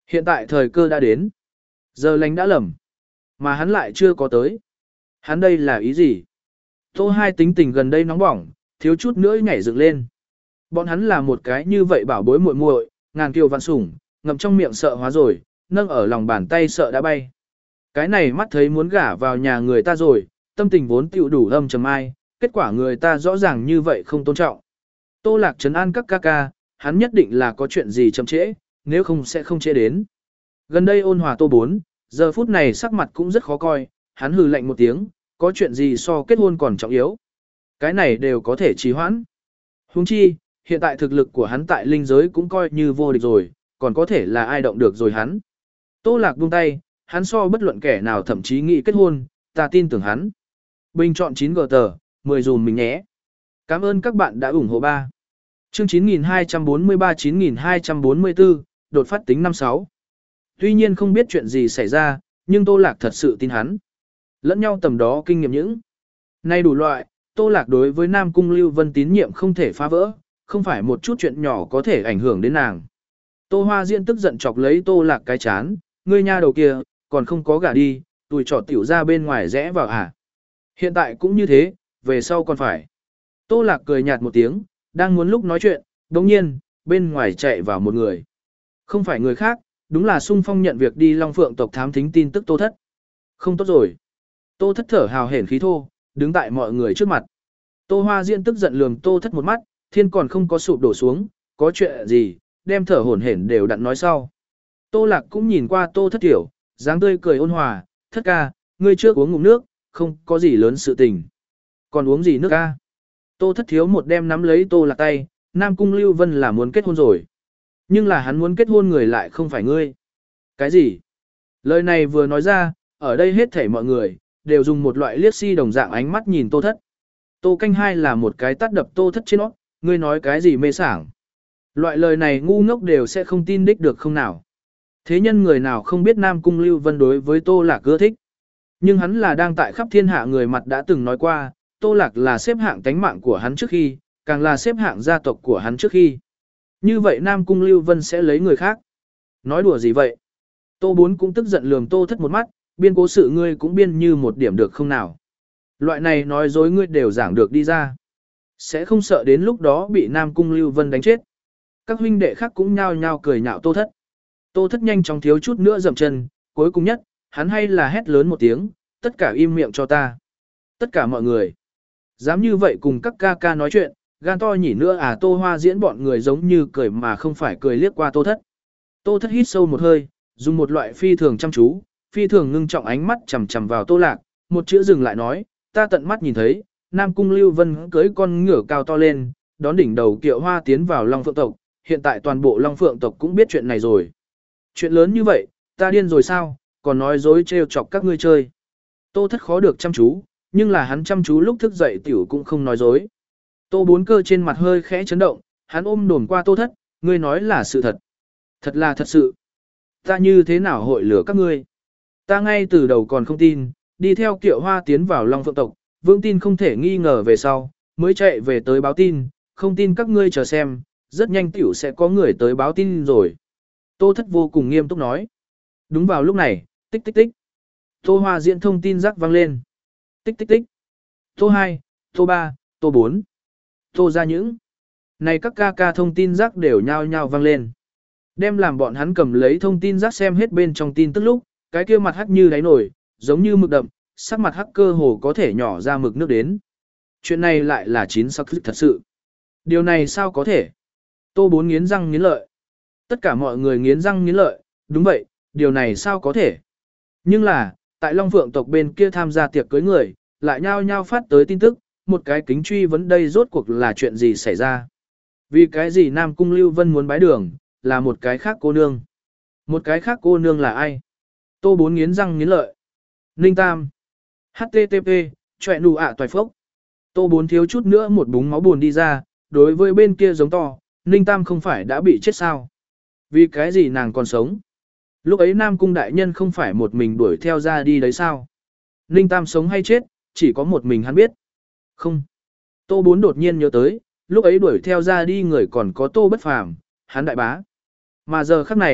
Hiện tại thời cơ đã đến. Giờ lành đã lầm. Mà hắn lại chưa có tới. Hắn đây là ý gì? Tô Hai tính tình gần đây nóng bỏng, thiếu chút nữa nhảy dựng lên. Bọn hắn là một cái như vậy bảo bối muội muội, ngàn kiều vạn sủng, ngậm trong miệng sợ hóa rồi, nâng ở lòng bàn tay sợ đã bay. Cái này mắt thấy muốn gả vào nhà người ta rồi, tâm tình vốn tiểu đủ âm trầm ai, kết quả người ta rõ ràng như vậy không tôn trọng. Tô Lạc trấn an các ca ca, hắn nhất định là có chuyện gì chậm trễ, nếu không sẽ không trễ đến. Gần đây ôn hòa Tô Bốn, giờ phút này sắc mặt cũng rất khó coi, hắn hừ lạnh một tiếng, có chuyện gì so kết hôn còn trọng yếu. Cái này đều có thể trì hoãn. Huống chi, hiện tại thực lực của hắn tại linh giới cũng coi như vô địch rồi, còn có thể là ai động được rồi hắn. Tô Lạc buông tay, hắn so bất luận kẻ nào thậm chí nghĩ kết hôn, ta tin tưởng hắn. Bình chọn chín g tờ, mười dùm mình nhé. Cảm ơn các bạn đã ủng hộ ba. Chương chín nghìn hai trăm bốn mươi ba chín nghìn hai trăm bốn mươi tư, đột phát tính năm sáu. Tuy nhiên không biết chuyện gì xảy ra, nhưng Tô Lạc thật sự tin hắn. Lẫn nhau tầm đó kinh nghiệm những. Nay đủ loại, Tô Lạc đối với Nam Cung Lưu Vân tín nhiệm không thể phá vỡ, không phải một chút chuyện nhỏ có thể ảnh hưởng đến nàng. Tô Hoa Diễn tức giận chọc lấy Tô Lạc cái chán, ngươi nha đầu kia, còn không có gả đi, tùi trò tiểu ra bên ngoài rẽ vào hả. Hiện tại cũng như thế, về sau còn phải. Tô Lạc cười nhạt một tiếng, đang muốn lúc nói chuyện, đồng nhiên, bên ngoài chạy vào một người. Không phải người khác, đúng là Sung Phong nhận việc đi Long Phượng tộc thám thính tin tức Tô Thất. Không tốt rồi. Tô Thất thở hào hển khí thô, đứng tại mọi người trước mặt. Tô Hoa Diễn tức giận lườm Tô Thất một mắt, thiên còn không có sụp đổ xuống, có chuyện gì, đem thở hổn hển đều đặn nói sau. Tô Lạc cũng nhìn qua Tô Thất tiểu, dáng tươi cười ôn hòa, Thất ca, ngươi trước uống ngụm nước, không có gì lớn sự tình. Còn uống gì nước ca? Tô Thất thiếu một đem nắm lấy Tô Lạc tay, Nam Cung Lưu Vân là muốn kết hôn rồi. Nhưng là hắn muốn kết hôn người lại không phải ngươi. Cái gì? Lời này vừa nói ra, ở đây hết thảy mọi người, đều dùng một loại liếc si đồng dạng ánh mắt nhìn Tô Thất. Tô Canh Hai là một cái tát đập Tô Thất trên nó, ngươi nói cái gì mê sảng. Loại lời này ngu ngốc đều sẽ không tin đích được không nào. Thế nhân người nào không biết Nam Cung Lưu Vân đối với Tô Lạc ưa thích. Nhưng hắn là đang tại khắp thiên hạ người mặt đã từng nói qua, Tô Lạc là xếp hạng tánh mạng của hắn trước khi, càng là xếp hạng gia tộc của hắn trước khi. Như vậy Nam Cung Lưu Vân sẽ lấy người khác. Nói đùa gì vậy? Tô Bốn cũng tức giận lườm Tô Thất một mắt, biên cố sự ngươi cũng biên như một điểm được không nào. Loại này nói dối ngươi đều giảng được đi ra. Sẽ không sợ đến lúc đó bị Nam Cung Lưu Vân đánh chết. Các huynh đệ khác cũng nhao nhao cười nhạo Tô Thất. Tô Thất nhanh chóng thiếu chút nữa dậm chân, cuối cùng nhất, hắn hay là hét lớn một tiếng, tất cả im miệng cho ta. Tất cả mọi người. Dám như vậy cùng các ca ca nói chuyện, gan to nhỉ nữa à. Tô Hoa Diễn bọn người giống như cười mà không phải cười liếc qua Tô Thất. Tô Thất hít sâu một hơi, dùng một loại phi thường chăm chú, phi thường ngưng trọng ánh mắt chằm chằm vào Tô Lạc, một chữ dừng lại nói, ta tận mắt nhìn thấy, Nam Cung Lưu Vân cưới con ngựa cao to lên, đón đỉnh đầu Kiệu Hoa tiến vào Long Phượng tộc, hiện tại toàn bộ Long Phượng tộc cũng biết chuyện này rồi. Chuyện lớn như vậy, ta điên rồi sao, còn nói dối trêu chọc các ngươi chơi. Tô Thất khó được chăm chú, nhưng là hắn chăm chú lúc thức dậy tiểu cũng không nói dối. Tô Bốn Cơ trên mặt hơi khẽ chấn động, hắn ôm đồn qua Tô Thất, ngươi nói là sự thật. Thật là thật sự. Ta như thế nào hội lửa các ngươi? Ta ngay từ đầu còn không tin, đi theo Kiệu Hoa tiến vào Long Phượng tộc, vương tin không thể nghi ngờ về sau, mới chạy về tới báo tin, không tin các ngươi chờ xem, rất nhanh tiểu sẽ có người tới báo tin rồi. Tô Thất vô cùng nghiêm túc nói. Đúng vào lúc này, tích tích tích. Tô Hoa Diễn thông tin rắc vang lên. Tích tích tích. Tô Hai, Tô Ba, Tô Bốn. Tô ra những. Này các ca ca thông tin rắc đều nhao nhao vang lên. Đem làm bọn hắn cầm lấy thông tin rắc xem hết bên trong tin tức lúc, cái kia mặt hắc như đáy nổi, giống như mực đậm, sắc mặt hắc cơ hồ có thể nhỏ ra mực nước đến. Chuyện này lại là chín sắc thật sự. Điều này sao có thể? Tô Bốn nghiến răng nghiến lợi. Tất cả mọi người nghiến răng nghiến lợi, đúng vậy, điều này sao có thể? Nhưng là, tại Long Phượng tộc bên kia tham gia tiệc cưới người, lại nhao nhao phát tới tin tức, một cái kính truy vấn đây rốt cuộc là chuyện gì xảy ra. Vì cái gì Nam Cung Lưu Vân muốn bái đường, là một cái khác cô nương. Một cái khác cô nương là ai? Tô Bốn nghiến răng nghiến lợi. Ninh Tam. hát tê tê pê, chọe nụ ạ toài phốc. Tô Bốn thiếu chút nữa một búng máu buồn đi ra, đối với bên kia giống to, Ninh Tam không phải đã bị chết sao? Vì cái gì nàng còn sống? Lúc ấy Nam Cung đại nhân không phải một mình đuổi theo ra đi đấy sao? Ninh Tam sống hay chết, chỉ có một mình hắn biết. Không. Tô Bốn đột nhiên nhớ tới, lúc ấy đuổi theo ra đi người còn có Tô Bất Phàm, hắn đại bá. Mà giờ khắc này,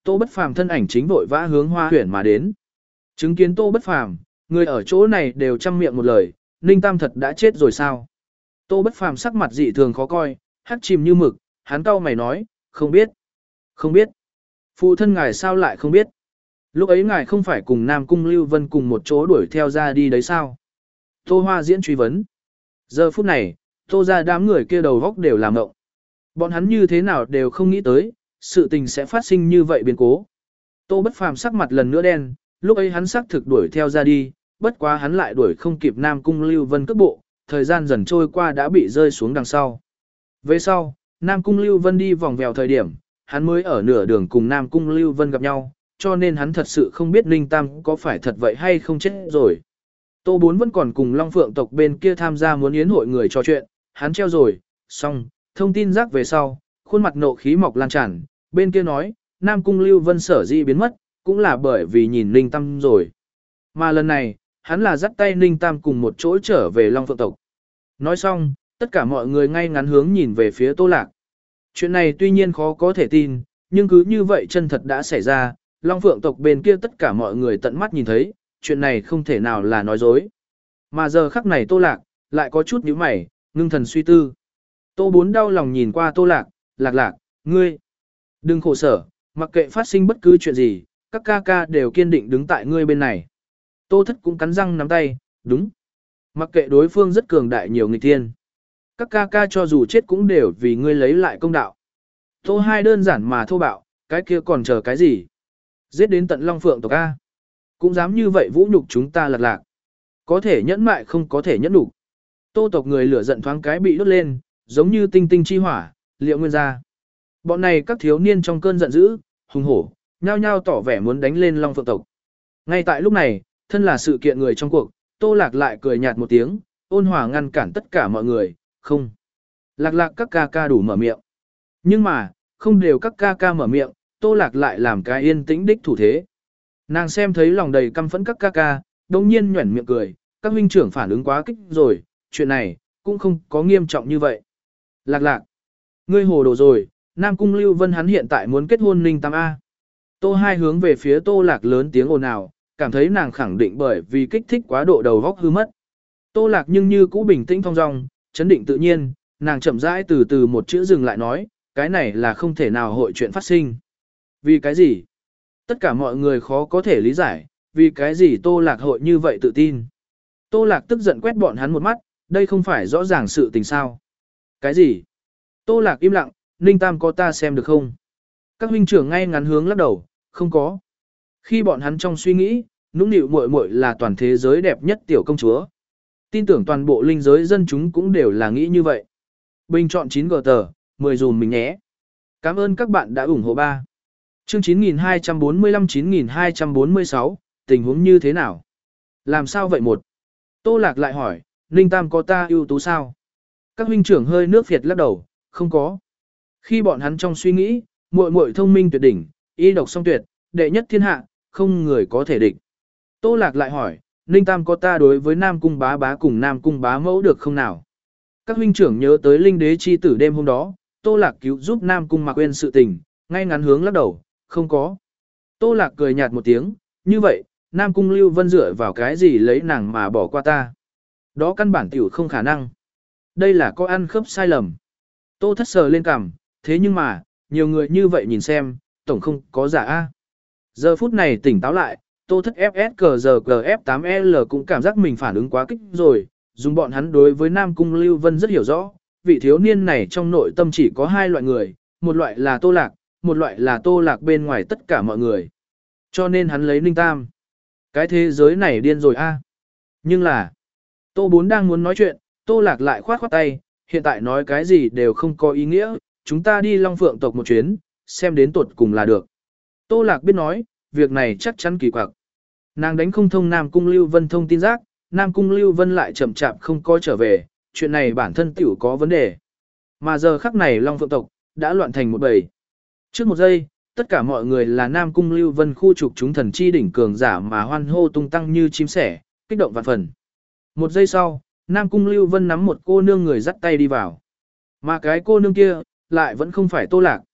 Tô Bất Phàm thân ảnh chính vội vã hướng Hoa Huyển mà đến. Chứng kiến Tô Bất Phàm, người ở chỗ này đều chăm miệng một lời, Ninh Tam thật đã chết rồi sao? Tô Bất Phàm sắc mặt dị thường khó coi, hắt chìm như mực, hắn cau mày nói, không biết. Không biết. Phụ thân ngài sao lại không biết? Lúc ấy ngài không phải cùng Nam Cung Lưu Vân cùng một chỗ đuổi theo ra đi đấy sao? Tô Hoa diễn truy vấn. Giờ phút này, Tô ra đám người kia đầu góc đều làm ngộng. Bọn hắn như thế nào đều không nghĩ tới, sự tình sẽ phát sinh như vậy biến cố. Tô Bất Phàm sắc mặt lần nữa đen, lúc ấy hắn xác thực đuổi theo ra đi, bất quá hắn lại đuổi không kịp Nam Cung Lưu Vân cước bộ, thời gian dần trôi qua đã bị rơi xuống đằng sau. Về sau, Nam Cung Lưu Vân đi vòng vèo thời điểm, hắn mới ở nửa đường cùng Nam Cung Lưu Vân gặp nhau, cho nên hắn thật sự không biết Ninh Tam có phải thật vậy hay không chết rồi. Tô Bốn vẫn còn cùng Long Phượng tộc bên kia tham gia muốn yến hội người trò chuyện, hắn treo rồi, xong, thông tin rác về sau, khuôn mặt nộ khí mọc lan tràn, bên kia nói, Nam Cung Lưu Vân sở di biến mất, cũng là bởi vì nhìn Ninh Tam rồi. Mà lần này, hắn là dắt tay Ninh Tam cùng một chỗ trở về Long Phượng tộc. Nói xong, tất cả mọi người ngay ngắn hướng nhìn về phía Tô Lạc. Chuyện này tuy nhiên khó có thể tin, nhưng cứ như vậy chân thật đã xảy ra, Long Phượng tộc bên kia tất cả mọi người tận mắt nhìn thấy, chuyện này không thể nào là nói dối. Mà giờ khắc này Tô Lạc, lại có chút nhíu mày, ngưng thần suy tư. Tô Bốn đau lòng nhìn qua Tô Lạc, Lạc Lạc, ngươi, đừng khổ sở, mặc kệ phát sinh bất cứ chuyện gì, các ca ca đều kiên định đứng tại ngươi bên này. Tô Thất cũng cắn răng nắm tay, đúng. Mặc kệ đối phương rất cường đại nhiều nghịch thiên. Các ca ca cho dù chết cũng đều vì ngươi lấy lại công đạo. Tô Hai đơn giản mà thô bạo, cái kia còn chờ cái gì? Giết đến tận Long Phượng tộc A. Cũng dám như vậy vũ nhục chúng ta Lạc Lạc. Có thể nhẫn mại không có thể nhẫn nhục. Tô tộc người lửa giận thoáng cái bị đốt lên, giống như tinh tinh chi hỏa, liệu nguyên ra. Bọn này các thiếu niên trong cơn giận dữ, hùng hổ, nhao nhao tỏ vẻ muốn đánh lên Long Phượng tộc. Ngay tại lúc này, thân là sự kiện người trong cuộc, Tô Lạc lại cười nhạt một tiếng, ôn hòa ngăn cản tất cả mọi người, không. Lạc Lạc các ca ca đủ mở miệng. Nhưng mà, không đều các ca ca mở miệng, Tô Lạc lại làm cái yên tĩnh đích thủ thế. Nàng xem thấy lòng đầy căm phẫn các ca ca, đồng nhiên nhuẩn miệng cười, các huynh trưởng phản ứng quá kích rồi, chuyện này, cũng không có nghiêm trọng như vậy. Lạc Lạc, ngươi hồ đồ rồi, Nam Cung Lưu Vân hắn hiện tại muốn kết hôn Ninh Tam A. Tô Hai hướng về phía Tô Lạc lớn tiếng ồn ào, cảm thấy nàng khẳng định bởi vì kích thích quá độ đầu góc hư mất. Tô Lạc nhưng như cũ bình tĩnh thong dong, chấn định tự nhiên, nàng chậm rãi từ từ một chữ dừng lại nói, cái này là không thể nào hội chuyện phát sinh. Vì cái gì? Tất cả mọi người khó có thể lý giải, vì cái gì Tô Lạc hội như vậy tự tin. Tô Lạc tức giận quét bọn hắn một mắt, đây không phải rõ ràng sự tình sao. Cái gì? Tô Lạc im lặng, Ninh Tam có ta xem được không? Các huynh trưởng ngay ngắn hướng lắc đầu, không có. Khi bọn hắn trong suy nghĩ, nũng nịu muội muội là toàn thế giới đẹp nhất tiểu công chúa. Tin tưởng toàn bộ linh giới dân chúng cũng đều là nghĩ như vậy. Bình chọn chín gờ tờ, mười dùm mình nhé. Cảm ơn các bạn đã ủng hộ ba. Chương chín nghìn hai trăm bốn mươi lăm chín nghìn hai trăm bốn mươi sáu, tình huống như thế nào? Làm sao vậy một? Tô Lạc lại hỏi, Ninh Tam có ta ưu tú sao? Các huynh trưởng hơi nước Việt lắc đầu, không có. Khi bọn hắn trong suy nghĩ, muội muội thông minh tuyệt đỉnh, y độc song tuyệt, đệ nhất thiên hạ, không người có thể địch. Tô Lạc lại hỏi, Ninh Tam có ta đối với Nam Cung bá bá cùng Nam Cung bá mẫu được không nào? Các huynh trưởng nhớ tới linh đế chi tử đêm hôm đó, Tô Lạc cứu giúp Nam Cung Mạc Quyên sự tình, ngay ngắn hướng lắc đầu, không có. Tô Lạc cười nhạt một tiếng, như vậy, Nam Cung Lưu Vân dựa vào cái gì lấy nàng mà bỏ qua ta? Đó căn bản tiểu không khả năng. Đây là có ăn khớp sai lầm. Tô Thất sờ lên cằm, thế nhưng mà, nhiều người như vậy nhìn xem, tổng không có giả A. Giờ phút này tỉnh táo lại, Tô Thất ép ét cờ giờ cờ ép tám L cũng cảm giác mình phản ứng quá kích rồi, dùng bọn hắn đối với Nam Cung Lưu Vân rất hiểu rõ, vị thiếu niên này trong nội tâm chỉ có hai loại người, một loại là Tô Lạc, một loại là Tô Lạc bên ngoài tất cả mọi người. Cho nên hắn lấy Ninh Tam. Cái thế giới này điên rồi a. Nhưng là, Tô Bốn đang muốn nói chuyện, Tô Lạc lại khoát khoát tay, hiện tại nói cái gì đều không có ý nghĩa, chúng ta đi Long Phượng tộc một chuyến, xem đến tuột cùng là được. Tô Lạc biết nói, việc này chắc chắn kỳ quặc. Nàng đánh không thông Nam Cung Lưu Vân thông tin giác, Nam Cung Lưu Vân lại chậm chạp không coi trở về, chuyện này bản thân tiểu có vấn đề. Mà giờ khắc này Long Phượng tộc đã loạn thành một bầy. Trước một giây, tất cả mọi người là Nam Cung Lưu Vân khu trục chúng thần chi đỉnh cường giả mà hoan hô tung tăng như chim sẻ, kích động vạn phần. Một giây sau, Nam Cung Lưu Vân nắm một cô nương người dắt tay đi vào. Mà cái cô nương kia, lại vẫn không phải Tô Lạc.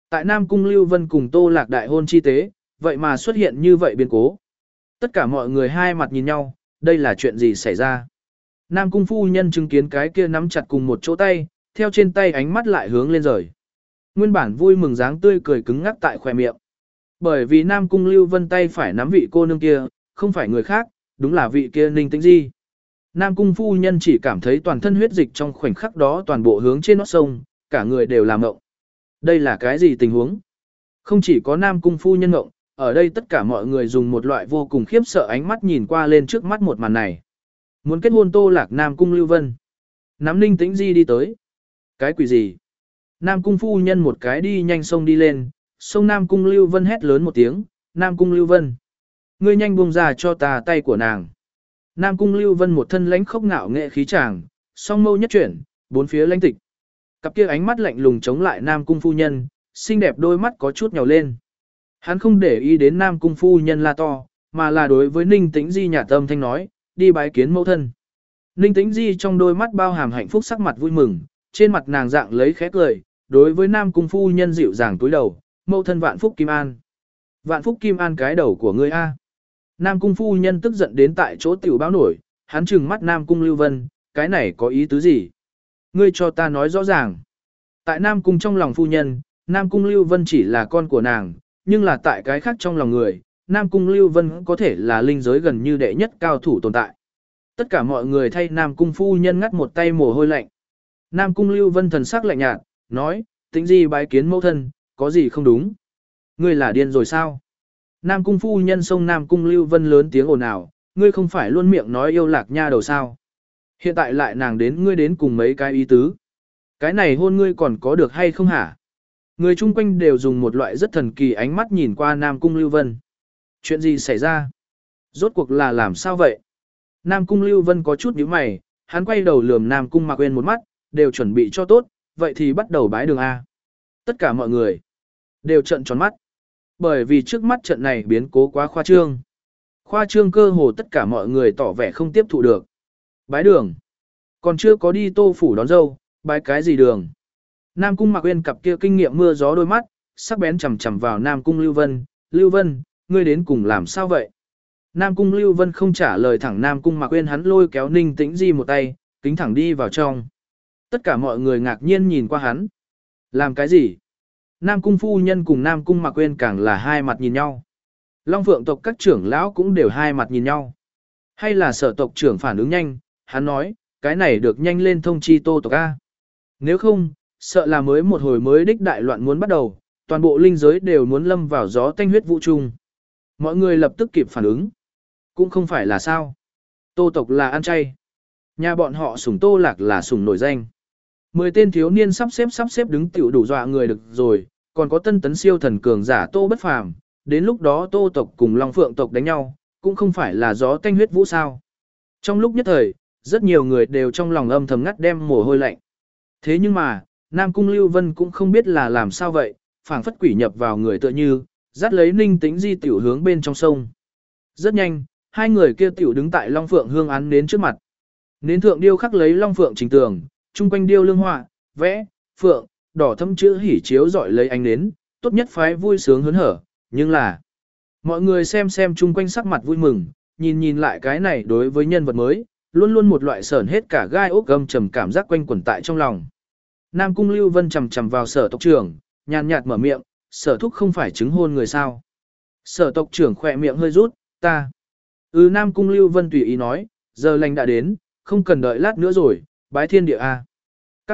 Tại Nam Cung Lưu Vân cùng Tô Lạc đại hôn chi tế, vậy mà xuất hiện như vậy biến cố. Tất cả mọi người hai mặt nhìn nhau, đây là chuyện gì xảy ra? Nam Cung phu nhân chứng kiến cái kia nắm chặt cùng một chỗ tay, theo trên tay ánh mắt lại hướng lên rời. Nguyên bản vui mừng dáng tươi cười cứng ngắc tại khóe miệng. Bởi vì Nam Cung Lưu Vân tay phải nắm vị cô nương kia, không phải người khác, đúng là vị kia Ninh Tĩnh Di. Nam Cung phu nhân chỉ cảm thấy toàn thân huyết dịch trong khoảnh khắc đó toàn bộ hướng trên nót sông, cả người đều làm ngộng. Đây là cái gì tình huống? Không chỉ có Nam Cung phu nhân ngộng, ở đây tất cả mọi người dùng một loại vô cùng khiếp sợ ánh mắt nhìn qua lên trước mắt một màn này. Muốn kết hôn Tô Lạc Nam Cung Lưu Vân. Nắm Ninh Tĩnh Di đi tới. Cái quỷ gì? Nam Cung phu nhân một cái đi nhanh sông đi lên, sông Nam Cung Lưu Vân hét lớn một tiếng, Nam Cung Lưu Vân. Ngươi nhanh buông ra cho ta tay của nàng. Nam Cung Lưu Vân một thân lãnh khốc ngạo nghệ khí chàng, song mâu nhất chuyển, bốn phía lãnh tịch. Cặp kia ánh mắt lạnh lùng chống lại Nam Cung phu nhân, xinh đẹp đôi mắt có chút nhào lên. Hắn không để ý đến Nam Cung phu nhân la to, mà là đối với Ninh Tĩnh Di nhạt âm thanh nói, đi bái kiến mẫu thân. Ninh Tĩnh Di trong đôi mắt bao hàm hạnh phúc sắc mặt vui mừng, trên mặt nàng dạng lấy khẽ cười, đối với Nam Cung phu nhân dịu dàng túi đầu, mẫu thân vạn phúc kim an. Vạn phúc kim an cái đầu của ngươi a. Nam Cung phu nhân tức giận đến tại chỗ tiểu báo nổi, hắn trừng mắt Nam Cung Lưu Vân, cái này có ý tứ gì? Ngươi cho ta nói rõ ràng. Tại Nam Cung trong lòng phu nhân, Nam Cung Lưu Vân chỉ là con của nàng, nhưng là tại cái khác trong lòng người, Nam Cung Lưu Vân có thể là linh giới gần như đệ nhất cao thủ tồn tại. Tất cả mọi người thay Nam Cung phu nhân ngắt một tay mồ hôi lạnh. Nam Cung Lưu Vân thần sắc lạnh nhạt, nói, Tĩnh Di bái kiến mẫu thân, có gì không đúng? Ngươi là điên rồi sao? Nam Cung phu nhân xông Nam Cung Lưu Vân lớn tiếng ồn ào, ngươi không phải luôn miệng nói yêu Lạc Nha đầu sao? Hiện tại lại nàng đến ngươi đến cùng mấy cái ý tứ. Cái này hôn ngươi còn có được hay không hả? Người chung quanh đều dùng một loại rất thần kỳ ánh mắt nhìn qua Nam Cung Lưu Vân. Chuyện gì xảy ra? Rốt cuộc là làm sao vậy? Nam Cung Lưu Vân có chút nhíu mày, hắn quay đầu lườm Nam Cung Mạc Uyên một mắt, đều chuẩn bị cho tốt, vậy thì bắt đầu bái đường A. Tất cả mọi người đều trợn tròn mắt. Bởi vì trước mắt trận này biến cố quá khoa trương. Khoa trương cơ hồ tất cả mọi người tỏ vẻ không tiếp thụ được. Bái đường. Còn chưa có đi Tô phủ đón dâu, bái cái gì đường? Nam Cung Mạc Uyên cặp kia kinh nghiệm mưa gió đôi mắt, sắc bén chằm chằm vào Nam Cung Lưu Vân. Lưu Vân, ngươi đến cùng làm sao vậy? Nam Cung Lưu Vân không trả lời thẳng Nam Cung Mạc Uyên, hắn lôi kéo Ninh Tĩnh Di một tay, kính thẳng đi vào trong. Tất cả mọi người ngạc nhiên nhìn qua hắn. Làm cái gì? Nam Cung phu nhân cùng Nam Cung Mạc Uyên càng là hai mặt nhìn nhau. Long Phượng tộc các trưởng lão cũng đều hai mặt nhìn nhau. Hay là Sở tộc trưởng phản ứng nhanh, hắn nói, cái này được nhanh lên thông chi Tô tộc A. Nếu không, sợ là mới một hồi mới đích đại loạn muốn bắt đầu, toàn bộ linh giới đều muốn lâm vào gió tanh huyết vũ trung. Mọi người lập tức kịp phản ứng. Cũng không phải là sao. Tô tộc là ăn chay. Nhà bọn họ sủng Tô Lạc là sủng nổi danh. Mười tên thiếu niên sắp xếp sắp xếp đứng tiểu đủ dọa người được rồi, còn có tân tấn siêu thần cường giả Tô Bất Phàm, đến lúc đó Tô tộc cùng Long Phượng tộc đánh nhau, cũng không phải là gió tanh huyết vũ sao. Trong lúc nhất thời, rất nhiều người đều trong lòng âm thầm ngắt đem mồ hôi lạnh. Thế nhưng mà, Nam Cung Lưu Vân cũng không biết là làm sao vậy, phảng phất quỷ nhập vào người tựa như, dắt lấy Ninh Tĩnh Di tiểu hướng bên trong sông. Rất nhanh, hai người kia tiểu đứng tại Long Phượng hương án nến trước mặt. Nến thượng điêu khắc lấy Long Phượng trình tường, chung quanh điêu lương họa, vẽ, phượng, đỏ thâm chữ hỉ chiếu dọi lấy ánh nến, tốt nhất phái vui sướng hớn hở, nhưng là mọi người xem xem chung quanh sắc mặt vui mừng, nhìn nhìn lại cái này đối với nhân vật mới, luôn luôn một loại sởn hết cả gai ốc gầm trầm cảm giác quanh quẩn tại trong lòng. Nam Cung Lưu Vân chầm chầm vào Sở tộc trưởng, nhàn nhạt mở miệng, Sở thúc không phải chứng hôn người sao? Sở tộc trưởng khỏe miệng hơi rút, ta. Ừ, Nam Cung Lưu Vân tùy ý nói, giờ lành đã đến, không cần đợi lát nữa rồi, bái thiên địa a. Cắt.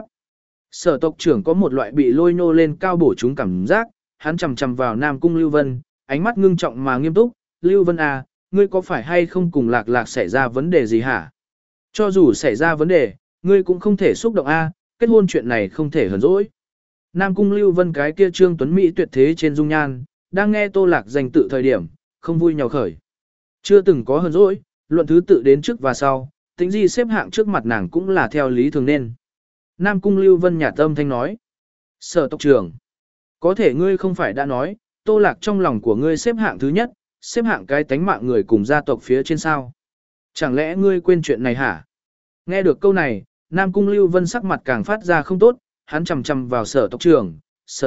Sở tộc trưởng có một loại bị lôi nô lên cao bổ chúng cảm giác, hắn chầm chầm vào Nam Cung Lưu Vân, ánh mắt ngưng trọng mà nghiêm túc, Lưu Vân a, ngươi có phải hay không cùng Lạc Lạc xảy ra vấn đề gì hả? Cho dù xảy ra vấn đề, ngươi cũng không thể xúc động a, kết hôn chuyện này không thể hờn dỗi. Nam Cung Lưu Vân cái kia trương tuấn mỹ tuyệt thế trên dung nhan, đang nghe Tô Lạc danh tự thời điểm, không vui nhào khởi. Chưa từng có hờn dỗi, luận thứ tự đến trước và sau, Tĩnh Di xếp hạng trước mặt nàng cũng là theo lý thường nên. Nam Cung Lưu Vân nhạt âm thanh nói, Sở tộc trưởng, có thể ngươi không phải đã nói, Tô Lạc trong lòng của ngươi xếp hạng thứ nhất, xếp hạng cái tánh mạng người cùng gia tộc phía trên sao? Chẳng lẽ ngươi quên chuyện này hả? Nghe được câu này, Nam Cung Lưu Vân sắc mặt càng phát ra không tốt, hắn chầm chầm vào Sở tộc trưởng, Sở thúc,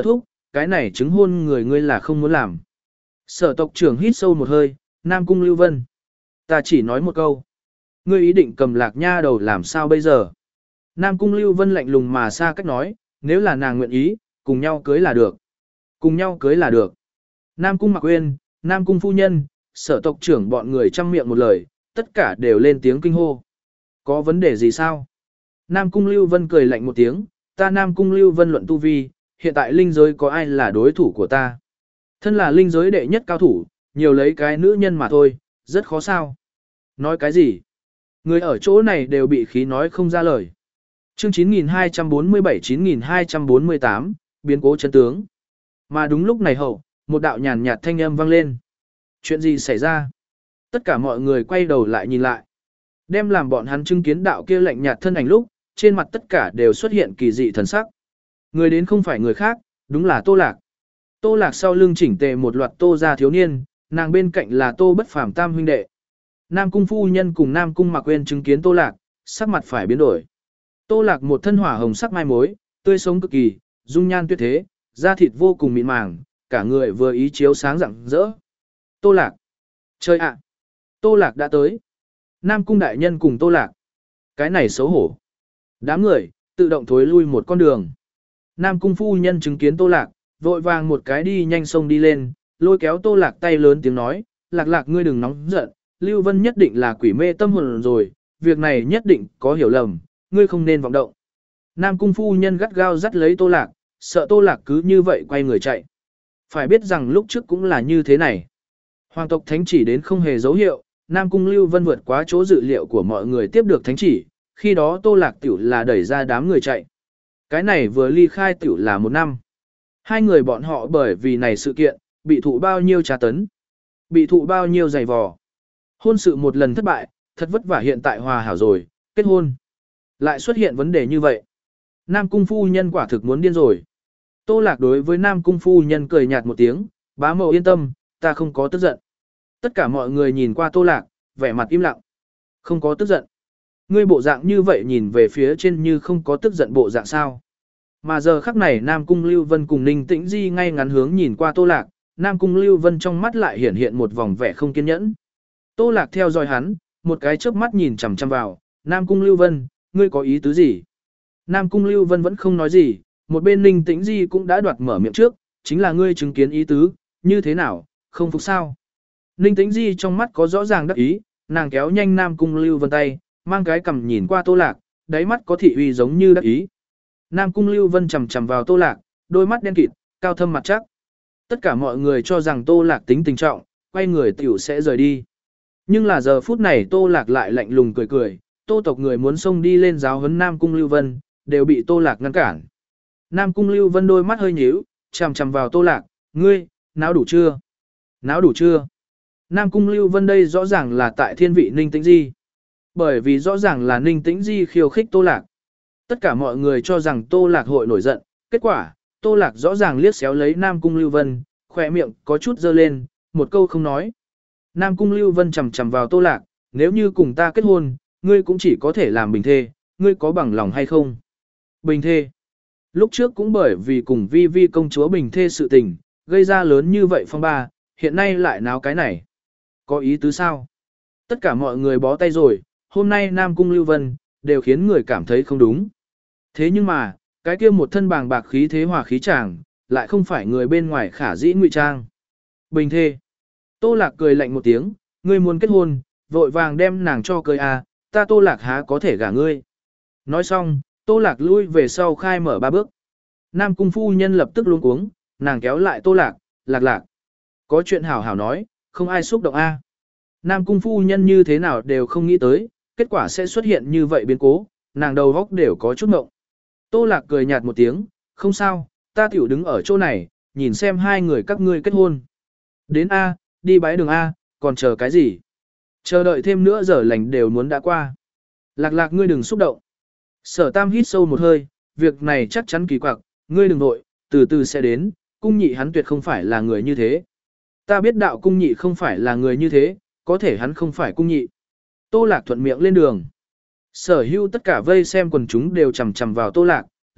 cái này chứng hôn người ngươi là không muốn làm. Sở tộc trưởng hít sâu một hơi, Nam Cung Lưu Vân. Ta chỉ nói một câu. Ngươi ý định cầm lạc nha đầu làm sao bây giờ? Nam Cung Lưu Vân lạnh lùng mà xa cách nói, nếu là nàng nguyện ý, cùng nhau cưới là được. Cùng nhau cưới là được. Nam Cung Mặc Uyên, Nam Cung phu nhân, sở tộc trưởng bọn người trăm miệng một lời, tất cả đều lên tiếng kinh hô. Có vấn đề gì sao? Nam Cung Lưu Vân cười lạnh một tiếng, ta Nam Cung Lưu Vân luận tu vi, hiện tại linh giới có ai là đối thủ của ta? Thân là linh giới đệ nhất cao thủ, nhiều lấy cái nữ nhân mà thôi, rất khó sao. Nói cái gì? Người ở chỗ này đều bị khí nói không ra lời. Chương chín nghìn hai trăm bốn mươi bảy chín nghìn hai trăm bốn mươi tám, biến cố chân tướng. Mà đúng lúc này hậu, một đạo nhàn nhạt thanh âm vang lên. Chuyện gì xảy ra? Tất cả mọi người quay đầu lại nhìn lại. Đem làm bọn hắn chứng kiến đạo kia lạnh nhạt thân ảnh lúc, trên mặt tất cả đều xuất hiện kỳ dị thần sắc. Người đến không phải người khác, đúng là Tô Lạc. Tô Lạc sau lưng chỉnh tề một loạt Tô gia thiếu niên, nàng bên cạnh là Tô Bất Phàm tam huynh đệ. Nam Cung phu nhân cùng Nam Cung Mặc Uyên chứng kiến Tô Lạc, sắc mặt phải biến đổi. Tô Lạc một thân hỏa hồng sắc mai mối, tươi sống cực kỳ, dung nhan tuyệt thế, da thịt vô cùng mịn màng, cả người vừa ý chiếu sáng rạng rỡ. Tô Lạc. Chơi ạ. Tô Lạc đã tới. Nam Cung đại nhân cùng Tô Lạc. Cái này xấu hổ. Đám người, tự động thối lui một con đường. Nam Cung phu nhân chứng kiến Tô Lạc, vội vàng một cái đi nhanh sông đi lên, lôi kéo Tô Lạc tay lớn tiếng nói, Lạc Lạc ngươi đừng nóng giận, Lưu Vân nhất định là quỷ mê tâm hồn rồi, việc này nhất định có hiểu lầm, ngươi không nên vọng động. Nam Cung phu nhân gắt gao dắt lấy Tô Lạc, sợ Tô Lạc cứ như vậy quay người chạy. Phải biết rằng lúc trước cũng là như thế này. Hoàng tộc thánh chỉ đến không hề dấu hiệu, Nam Cung Lưu Vân vượt quá chỗ dự liệu của mọi người tiếp được thánh chỉ, khi đó Tô Lạc tiểu là đẩy ra đám người chạy. Cái này vừa ly khai tiểu là một năm. Hai người bọn họ bởi vì này sự kiện, bị thụ bao nhiêu trà tấn, bị thụ bao nhiêu giày vò. Hôn sự một lần thất bại, thật vất vả hiện tại hòa hảo rồi, kết hôn. Lại xuất hiện vấn đề như vậy. Nam Cung phu nhân quả thực muốn điên rồi. Tô Lạc đối với Nam Cung phu nhân cười nhạt một tiếng, bá mẫu yên tâm, ta không có tức giận. Tất cả mọi người nhìn qua Tô Lạc, vẻ mặt im lặng. Không có tức giận. Ngươi bộ dạng như vậy nhìn về phía trên như không có tức giận bộ dạng sao. Mà giờ khắc này Nam Cung Lưu Vân cùng Ninh Tĩnh Di ngay ngắn hướng nhìn qua Tô Lạc, Nam Cung Lưu Vân trong mắt lại hiển hiện một vòng vẻ không kiên nhẫn. Tô Lạc theo dõi hắn, một cái chớp mắt nhìn chằm chằm vào, Nam Cung Lưu Vân, ngươi có ý tứ gì? Nam Cung Lưu Vân vẫn không nói gì, một bên Ninh Tĩnh Di cũng đã đoạt mở miệng trước, chính là ngươi chứng kiến ý tứ, như thế nào, không phục sao? Ninh Tĩnh Di trong mắt có rõ ràng đắc ý, nàng kéo nhanh Nam Cung Lưu Vân tay, mang cái cằm nhìn qua Tô Lạc, đáy mắt có thị uy giống như đắc ý. Nam Cung Lưu Vân chằm chằm vào Tô Lạc, đôi mắt đen kịt, cao thâm mặt chắc. Tất cả mọi người cho rằng Tô Lạc tính tình trọng, quay người tiểu sẽ rời đi. Nhưng là giờ phút này Tô Lạc lại lạnh lùng cười cười, Tô tộc người muốn xông đi lên giáo huấn Nam Cung Lưu Vân, đều bị Tô Lạc ngăn cản. Nam Cung Lưu Vân đôi mắt hơi nhíu, chằm chằm vào Tô Lạc, ngươi, náo đủ chưa? Náo đủ chưa? Nam Cung Lưu Vân đây rõ ràng là tại thiên vị Ninh Tĩnh Di. Bởi vì rõ ràng là Ninh Tĩnh Di khiêu khích Tô Lạc. Tất cả mọi người cho rằng Tô Lạc hội nổi giận, kết quả, Tô Lạc rõ ràng liếc xéo lấy Nam Cung Lưu Vân, khỏe miệng có chút dơ lên, một câu không nói. Nam Cung Lưu Vân chằm chằm vào Tô Lạc, nếu như cùng ta kết hôn, ngươi cũng chỉ có thể làm bình thê, ngươi có bằng lòng hay không? Bình thê. Lúc trước cũng bởi vì cùng vi vi công chúa bình thê sự tình, gây ra lớn như vậy phong ba, hiện nay lại náo cái này. Có ý tứ sao? Tất cả mọi người bó tay rồi, hôm nay Nam Cung Lưu Vân, đều khiến người cảm thấy không đúng. Thế nhưng mà, cái kia một thân bàng bạc khí thế hòa khí chàng, lại không phải người bên ngoài khả dĩ ngụy trang. Bình thê. Tô Lạc cười lạnh một tiếng, ngươi muốn kết hôn, vội vàng đem nàng cho cười à, ta Tô Lạc há có thể gả ngươi. Nói xong, Tô Lạc lui về sau khai mở ba bước. Nam Cung phu nhân lập tức luống cuống, nàng kéo lại Tô Lạc, Lạc Lạc. Có chuyện hảo hảo nói, không ai xúc động a. Nam Cung phu nhân như thế nào đều không nghĩ tới, kết quả sẽ xuất hiện như vậy biến cố, nàng đầu góc đều có chút mộng. Tô Lạc cười nhạt một tiếng, không sao, ta tiểu đứng ở chỗ này, nhìn xem hai người các ngươi kết hôn. Đến A, đi bái đường A, còn chờ cái gì? Chờ đợi thêm nữa giờ lành đều muốn đã qua. Lạc Lạc ngươi đừng xúc động. Sở Tam hít sâu một hơi, việc này chắc chắn kỳ quặc, ngươi đừng nội, từ từ sẽ đến, cung nhị hắn tuyệt không phải là người như thế. Ta biết đạo cung nhị không phải là người như thế, có thể hắn không phải cung nhị. Tô Lạc thuận miệng lên đường. Sở hữu tất cả vây xem quần chúng đều chằm chằm vào Tô Lạc,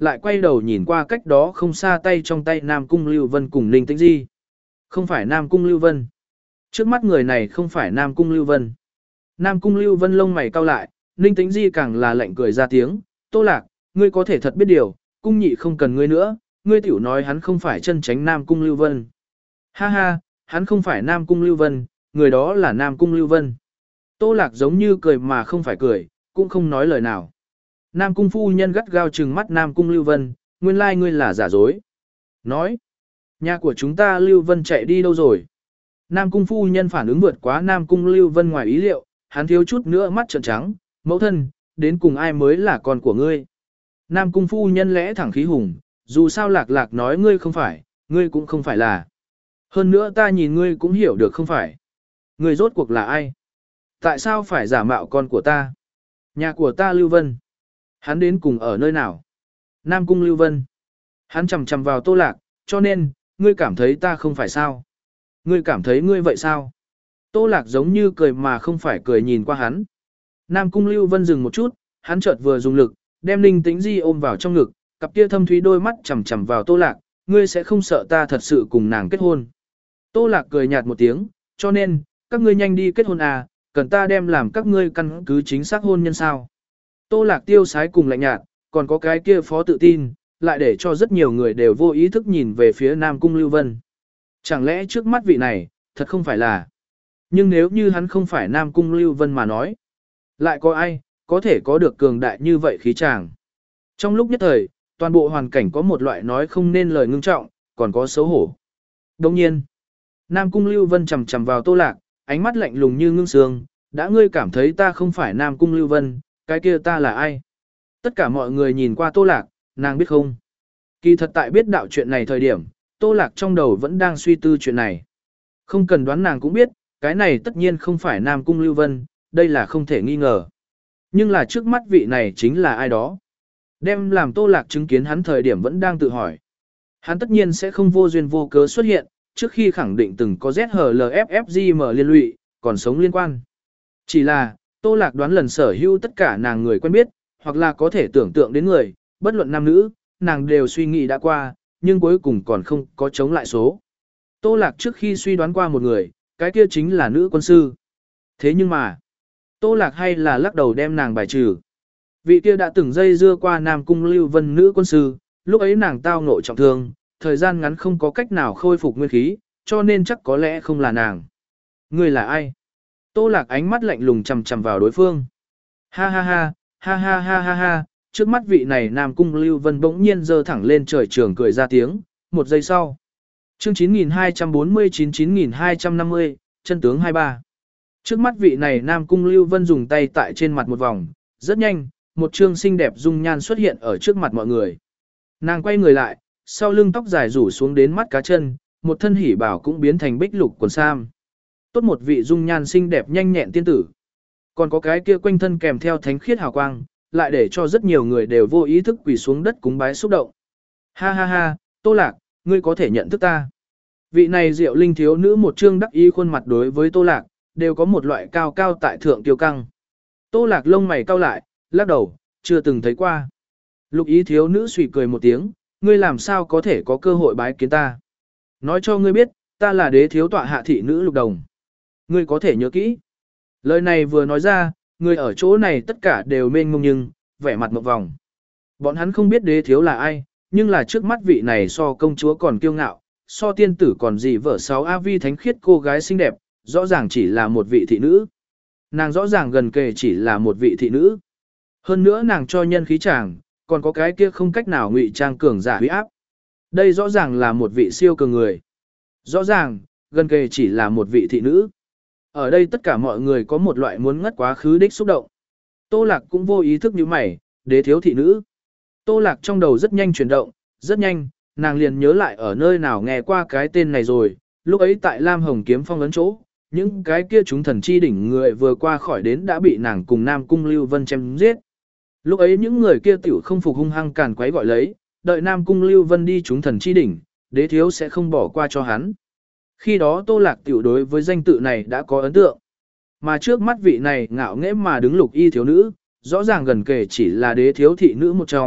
lại quay đầu nhìn qua cách đó không xa tay trong tay Nam Cung Lưu Vân cùng Ninh Tĩnh Di. Không phải Nam Cung Lưu Vân. Trước mắt người này không phải Nam Cung Lưu Vân. Nam Cung Lưu Vân lông mày cau lại, Ninh Tĩnh Di càng là lạnh cười ra tiếng, Tô Lạc, ngươi có thể thật biết điều, cung nhị không cần ngươi nữa, ngươi tiểu nói hắn không phải chân tránh Nam Cung Lưu Vân. Ha ha, hắn không phải Nam Cung Lưu Vân, người đó là Nam Cung Lưu Vân. Tô Lạc giống như cười mà không phải cười, cũng không nói lời nào. Nam Cung phu nhân gắt gao trừng mắt Nam Cung Lưu Vân, nguyên lai ngươi là giả dối. Nói, nhà của chúng ta Lưu Vân chạy đi đâu rồi? Nam Cung phu nhân phản ứng vượt quá Nam Cung Lưu Vân ngoài ý liệu, hắn thiếu chút nữa mắt trợn trắng, mẫu thân, đến cùng ai mới là con của ngươi? Nam Cung phu nhân lẽ thẳng khí hùng, dù sao Lạc Lạc nói ngươi không phải, ngươi cũng không phải là. Hơn nữa ta nhìn ngươi cũng hiểu được không phải. Ngươi rốt cuộc là ai? Tại sao phải giả mạo con của ta? Nhà của ta Lưu Vân. Hắn đến cùng ở nơi nào? Nam Cung Lưu Vân. Hắn chầm chầm vào Tô Lạc, cho nên, ngươi cảm thấy ta không phải sao? Ngươi cảm thấy ngươi vậy sao? Tô Lạc giống như cười mà không phải cười nhìn qua hắn. Nam Cung Lưu Vân dừng một chút, hắn chợt vừa dùng lực, đem Ninh Tĩnh Di ôm vào trong ngực, cặp kia thâm thúy đôi mắt chằm chằm vào Tô Lạc, ngươi sẽ không sợ ta thật sự cùng nàng kết hôn. Tô Lạc cười nhạt một tiếng, cho nên, các ngươi nhanh đi kết hôn à, cần ta đem làm các ngươi căn cứ chính xác hôn nhân sao. Tô Lạc tiêu sái cùng lạnh nhạt, còn có cái kia phó tự tin, lại để cho rất nhiều người đều vô ý thức nhìn về phía Nam Cung Lưu Vân. Chẳng lẽ trước mắt vị này, thật không phải là. Nhưng nếu như hắn không phải Nam Cung Lưu Vân mà nói, lại có ai, có thể có được cường đại như vậy khí chàng. Trong lúc nhất thời, toàn bộ hoàn cảnh có một loại nói không nên lời ngưng trọng, còn có xấu hổ. Đồng nhiên, Nam Cung Lưu Vân chầm chầm vào Tô Lạc, ánh mắt lạnh lùng như ngưng sương, đã ngươi cảm thấy ta không phải Nam Cung Lưu Vân, cái kia ta là ai? Tất cả mọi người nhìn qua Tô Lạc, nàng biết không? Kỳ thật tại biết đạo chuyện này thời điểm, Tô Lạc trong đầu vẫn đang suy tư chuyện này. Không cần đoán nàng cũng biết, cái này tất nhiên không phải Nam Cung Lưu Vân, đây là không thể nghi ngờ. Nhưng là trước mắt vị này chính là ai đó. Đem làm Tô Lạc chứng kiến hắn thời điểm vẫn đang tự hỏi. Hắn tất nhiên sẽ không vô duyên vô cớ xuất hiện, trước khi khẳng định từng có Z H L F F G M liên lụy, còn sống liên quan. Chỉ là, Tô Lạc đoán lần sở hữu tất cả nàng người quen biết, hoặc là có thể tưởng tượng đến người, bất luận nam nữ, nàng đều suy nghĩ đã qua, nhưng cuối cùng còn không có chống lại số. Tô Lạc trước khi suy đoán qua một người, cái kia chính là nữ quân sư. Thế nhưng mà, Tô Lạc hay là lắc đầu đem nàng bài trừ. Vị kia đã từng dây dưa qua Nam Cung Lưu Vân nữ quân sư, lúc ấy nàng tao ngộ trọng thương, thời gian ngắn không có cách nào khôi phục nguyên khí, cho nên chắc có lẽ không là nàng. Người là ai? Tô Lạc ánh mắt lạnh lùng chằm chằm vào đối phương. Ha ha ha, ha ha ha ha ha, trước mắt vị này Nam Cung Lưu Vân bỗng nhiên giơ thẳng lên trời trường cười ra tiếng, một giây sau. Chương chín nghìn hai trăm bốn mươi chín chín nghìn hai trăm năm mươi, chân tướng hai ba. Trước mắt vị này Nam Cung Lưu Vân dùng tay tại trên mặt một vòng, rất nhanh, một trương xinh đẹp dung nhan xuất hiện ở trước mặt mọi người. Nàng quay người lại, sau lưng tóc dài rủ xuống đến mắt cá chân, một thân hỉ bảo cũng biến thành bích lục quần sam. Tốt một vị dung nhan xinh đẹp nhanh nhẹn tiên tử. Còn có cái kia quanh thân kèm theo thánh khiết hào quang, lại để cho rất nhiều người đều vô ý thức quỳ xuống đất cúng bái xúc động. Ha ha ha, Tô Lạc, ngươi có thể nhận thức ta. Vị này diệu linh thiếu nữ một trương đắc ý khuôn mặt đối với Tô Lạc, đều có một loại cao cao tại thượng tiêu căng. Tô Lạc lông mày cau lại, lắc đầu, chưa từng thấy qua. Lục ý thiếu nữ suy cười một tiếng, ngươi làm sao có thể có cơ hội bái kiến ta. Nói cho ngươi biết, ta là đế thiếu tọa hạ thị nữ Lục Đồng. Ngươi có thể nhớ kỹ. Lời này vừa nói ra, người ở chỗ này tất cả đều mênh mông nhưng, vẻ mặt mộng vòng. Bọn hắn không biết đế thiếu là ai, nhưng là trước mắt vị này so công chúa còn kiêu ngạo, so tiên tử còn gì vợ sáu A Vi thánh khiết cô gái xinh đẹp, rõ ràng chỉ là một vị thị nữ. Nàng rõ ràng gần kề chỉ là một vị thị nữ. Hơn nữa nàng cho nhân khí chàng, còn có cái kia không cách nào ngụy trang cường giả huy áp. Đây rõ ràng là một vị siêu cường người. Rõ ràng, gần kề chỉ là một vị thị nữ. Ở đây tất cả mọi người có một loại muốn ngất quá khứ đích xúc động. Tô Lạc cũng vô ý thức như mày, đế thiếu thị nữ. Tô Lạc trong đầu rất nhanh chuyển động, rất nhanh, nàng liền nhớ lại ở nơi nào nghe qua cái tên này rồi, lúc ấy tại Lam Hồng Kiếm Phong ấn chỗ, những cái kia chúng thần chi đỉnh người vừa qua khỏi đến đã bị nàng cùng Nam Cung Lưu Vân chém giết. Lúc ấy những người kia tiểu không phục hung hăng càn quấy gọi lấy, đợi Nam Cung Lưu Vân đi chúng thần chi đỉnh, đế thiếu sẽ không bỏ qua cho hắn. Khi đó Tô Lạc tiểu đối với danh tự này đã có ấn tượng. Mà trước mắt vị này ngạo nghễ mà đứng lục y thiếu nữ, rõ ràng gần kể chỉ là đế thiếu thị nữ một trong,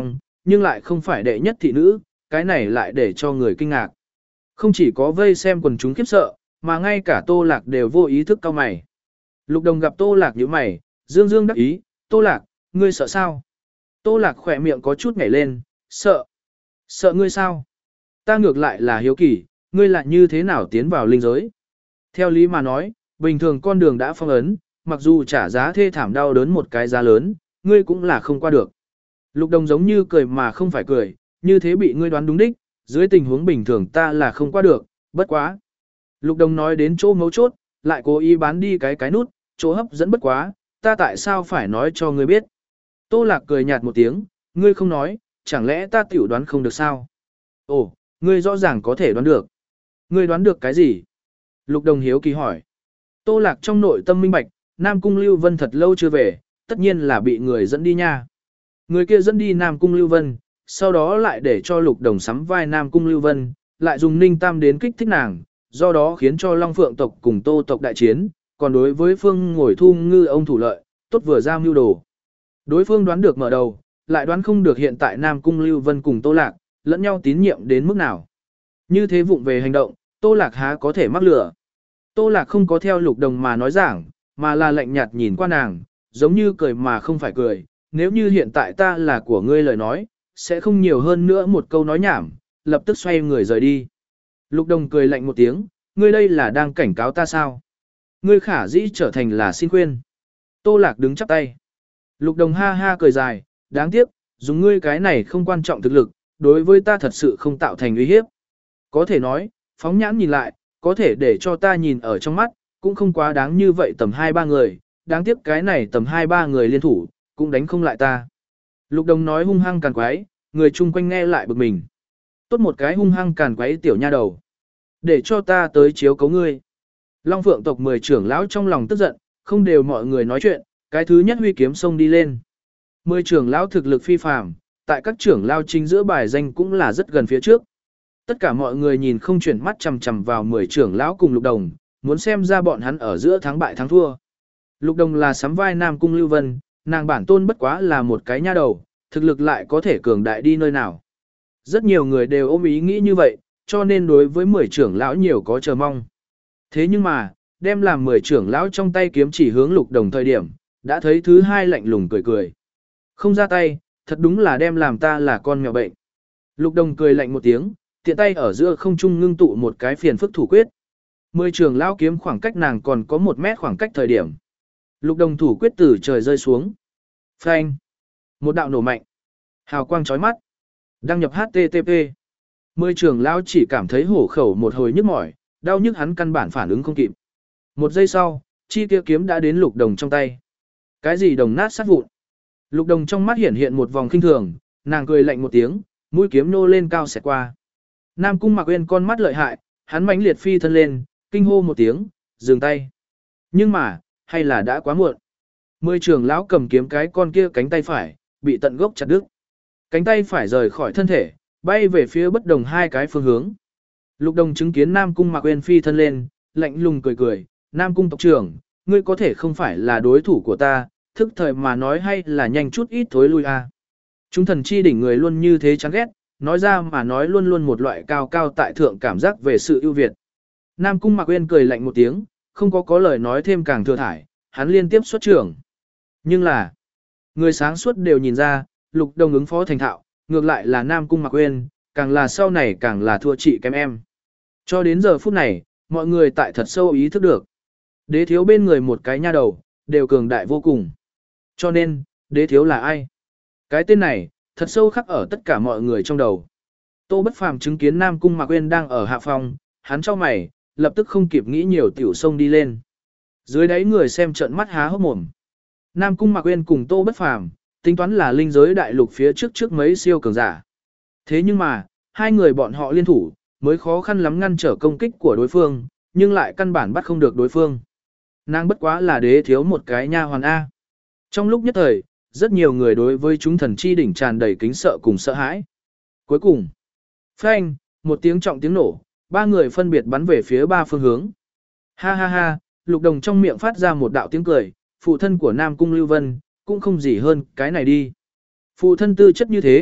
nhưng lại không phải đệ nhất thị nữ, cái này lại để cho người kinh ngạc. Không chỉ có vây xem quần chúng khiếp sợ, mà ngay cả Tô Lạc đều vô ý thức cau mày. Lục Đồng gặp Tô Lạc nhíu mày, dương dương đắc ý, Tô Lạc, ngươi sợ sao? Tô Lạc khỏe miệng có chút nhảy lên, sợ. Sợ ngươi sao? Ta ngược lại là hiếu kỳ, ngươi lại như thế nào tiến vào linh giới? Theo lý mà nói, bình thường con đường đã phong ấn, mặc dù trả giá thê thảm đau đớn một cái giá lớn, ngươi cũng là không qua được. Lục Đồng giống như cười mà không phải cười, như thế bị ngươi đoán đúng đích, dưới tình huống bình thường ta là không qua được, bất quá. Lục Đồng nói đến chỗ mấu chốt, lại cố ý bán đi cái cái nút, chỗ hấp dẫn bất quá, ta tại sao phải nói cho ngươi biết. Tô Lạc cười nhạt một tiếng, ngươi không nói, chẳng lẽ ta tiểu đoán không được sao? Ồ, ngươi rõ ràng có thể đoán được. Ngươi đoán được cái gì? Lục Đồng hiếu kỳ hỏi. Tô Lạc trong nội tâm minh bạch, Nam Cung Lưu Vân thật lâu chưa về, tất nhiên là bị người dẫn đi nha. Người kia dẫn đi Nam Cung Lưu Vân, sau đó lại để cho Lục Đồng sắm vai Nam Cung Lưu Vân, lại dùng Ninh Tam đến kích thích nàng, do đó khiến cho Long Phượng tộc cùng Tô tộc đại chiến, còn đối với phương ngồi thu ngư ông thủ lợi, tốt vừa ra mưu đồ. Đối phương đoán được mở đầu, lại đoán không được hiện tại Nam Cung Lưu Vân cùng Tô Lạc, lẫn nhau tín nhiệm đến mức nào. Như thế vụng về hành động, Tô Lạc há có thể mắc lửa. Tô Lạc không có theo Lục Đồng mà nói giảng, mà là lạnh nhạt nhìn qua nàng, giống như cười mà không phải cười. Nếu như hiện tại ta là của ngươi lời nói, sẽ không nhiều hơn nữa một câu nói nhảm, lập tức xoay người rời đi. Lục Đồng cười lạnh một tiếng, ngươi đây là đang cảnh cáo ta sao? Ngươi khả dĩ trở thành là xin khuyên. Tô Lạc đứng chắp tay. Lục Đồng ha ha cười dài, đáng tiếc, dùng ngươi cái này không quan trọng thực lực, đối với ta thật sự không tạo thành uy hiếp. Có thể nói, phóng nhãn nhìn lại, có thể để cho ta nhìn ở trong mắt, cũng không quá đáng như vậy tầm hai ba người, đáng tiếc cái này tầm hai ba người liên thủ, cũng đánh không lại ta. Lục Đồng nói hung hăng càn quái, người chung quanh nghe lại bực mình. Tốt một cái hung hăng càn quái tiểu nha đầu. Để cho ta tới chiếu cấu ngươi. Long Phượng tộc mười trưởng lão trong lòng tức giận, không đều mọi người nói chuyện, cái thứ nhất huy kiếm xông đi lên. Mười trưởng lão thực lực phi phàm, tại các trưởng lão chính giữa bài danh cũng là rất gần phía trước. Tất cả mọi người nhìn không chuyển mắt chằm chằm vào mười trưởng lão cùng Lục Đồng, muốn xem ra bọn hắn ở giữa thắng bại thắng thua. Lục Đồng là sắm vai Nam Cung Lưu Vân, nàng bản tôn bất quá là một cái nha đầu, thực lực lại có thể cường đại đi nơi nào. Rất nhiều người đều ôm ý nghĩ như vậy, cho nên đối với mười trưởng lão nhiều có chờ mong. Thế nhưng mà, đem làm mười trưởng lão trong tay kiếm chỉ hướng Lục Đồng thời điểm, đã thấy thứ hai lạnh lùng cười cười. Không ra tay, thật đúng là đem làm ta là con mèo bệnh. Lục Đồng cười lạnh một tiếng, tiện tay ở giữa không trung ngưng tụ một cái phiền phức thủ quyết. Mười trưởng lão kiếm khoảng cách nàng còn có một mét khoảng cách thời điểm. Lục Đồng thủ quyết từ trời rơi xuống. Phanh. Một đạo nổ mạnh. Hào quang chói mắt. Đăng nhập hát tê tê pê. Mười trưởng lão chỉ cảm thấy hổ khẩu một hồi nhức mỏi, đau nhức hắn căn bản phản ứng không kịp. Một giây sau, chi kia kiếm đã đến Lục Đồng trong tay. Cái gì đồng nát sát vụn. Lục Đồng trong mắt hiện hiện một vòng khinh thường, nàng cười lạnh một tiếng, mũi kiếm nô lên cao xẹt qua. Nam Cung Mạc Uyên con mắt lợi hại, hắn mãnh liệt phi thân lên, kinh hô một tiếng, dừng tay. Nhưng mà, hay là đã quá muộn. Mười trưởng lão cầm kiếm cái con kia cánh tay phải, bị tận gốc chặt đứt. Cánh tay phải rời khỏi thân thể, bay về phía bất đồng hai cái phương hướng. Lục Đồng chứng kiến Nam Cung Mạc Uyên phi thân lên, lạnh lùng cười cười, Nam Cung tộc trưởng, ngươi có thể không phải là đối thủ của ta, thức thời mà nói hay là nhanh chút ít thối lui a. Chúng thần chi đỉnh người luôn như thế chán ghét, nói ra mà nói luôn luôn một loại cao cao tại thượng cảm giác về sự ưu việt. Nam Cung Mạc Uyên cười lạnh một tiếng, không có có lời nói thêm càng thừa thải, hắn liên tiếp xuất trưởng. Nhưng là, người sáng suốt đều nhìn ra, Lục Đồng ứng phó thành thạo, ngược lại là Nam Cung Mạc Uyên, càng là sau này càng là thua chị kém em. Cho đến giờ phút này, mọi người tại thật sâu ý thức được. Đế thiếu bên người một cái nha đầu, đều cường đại vô cùng. Cho nên, đế thiếu là ai? Cái tên này, thật sâu khắc ở tất cả mọi người trong đầu. Tô Bất Phàm chứng kiến Nam Cung Mạc Uyên đang ở hạ phòng, hắn chau mày, lập tức không kịp nghĩ nhiều tiểu sông đi lên. Dưới đáy người xem trợn mắt há hốc mồm. Nam Cung Mạc Uyên cùng Tô Bất Phàm, tính toán là linh giới đại lục phía trước trước mấy siêu cường giả. Thế nhưng mà, hai người bọn họ liên thủ, mới khó khăn lắm ngăn trở công kích của đối phương, nhưng lại căn bản bắt không được đối phương. Nàng bất quá là đế thiếu một cái nha hoàn A. Trong lúc nhất thời, rất nhiều người đối với chúng thần chi đỉnh tràn đầy kính sợ cùng sợ hãi. Cuối cùng, phanh, một tiếng trọng tiếng nổ, ba người phân biệt bắn về phía ba phương hướng. Ha ha ha, Lục Đồng trong miệng phát ra một đạo tiếng cười, phụ thân của Nam Cung Lưu Vân, cũng không gì hơn cái này đi. Phụ thân tư chất như thế,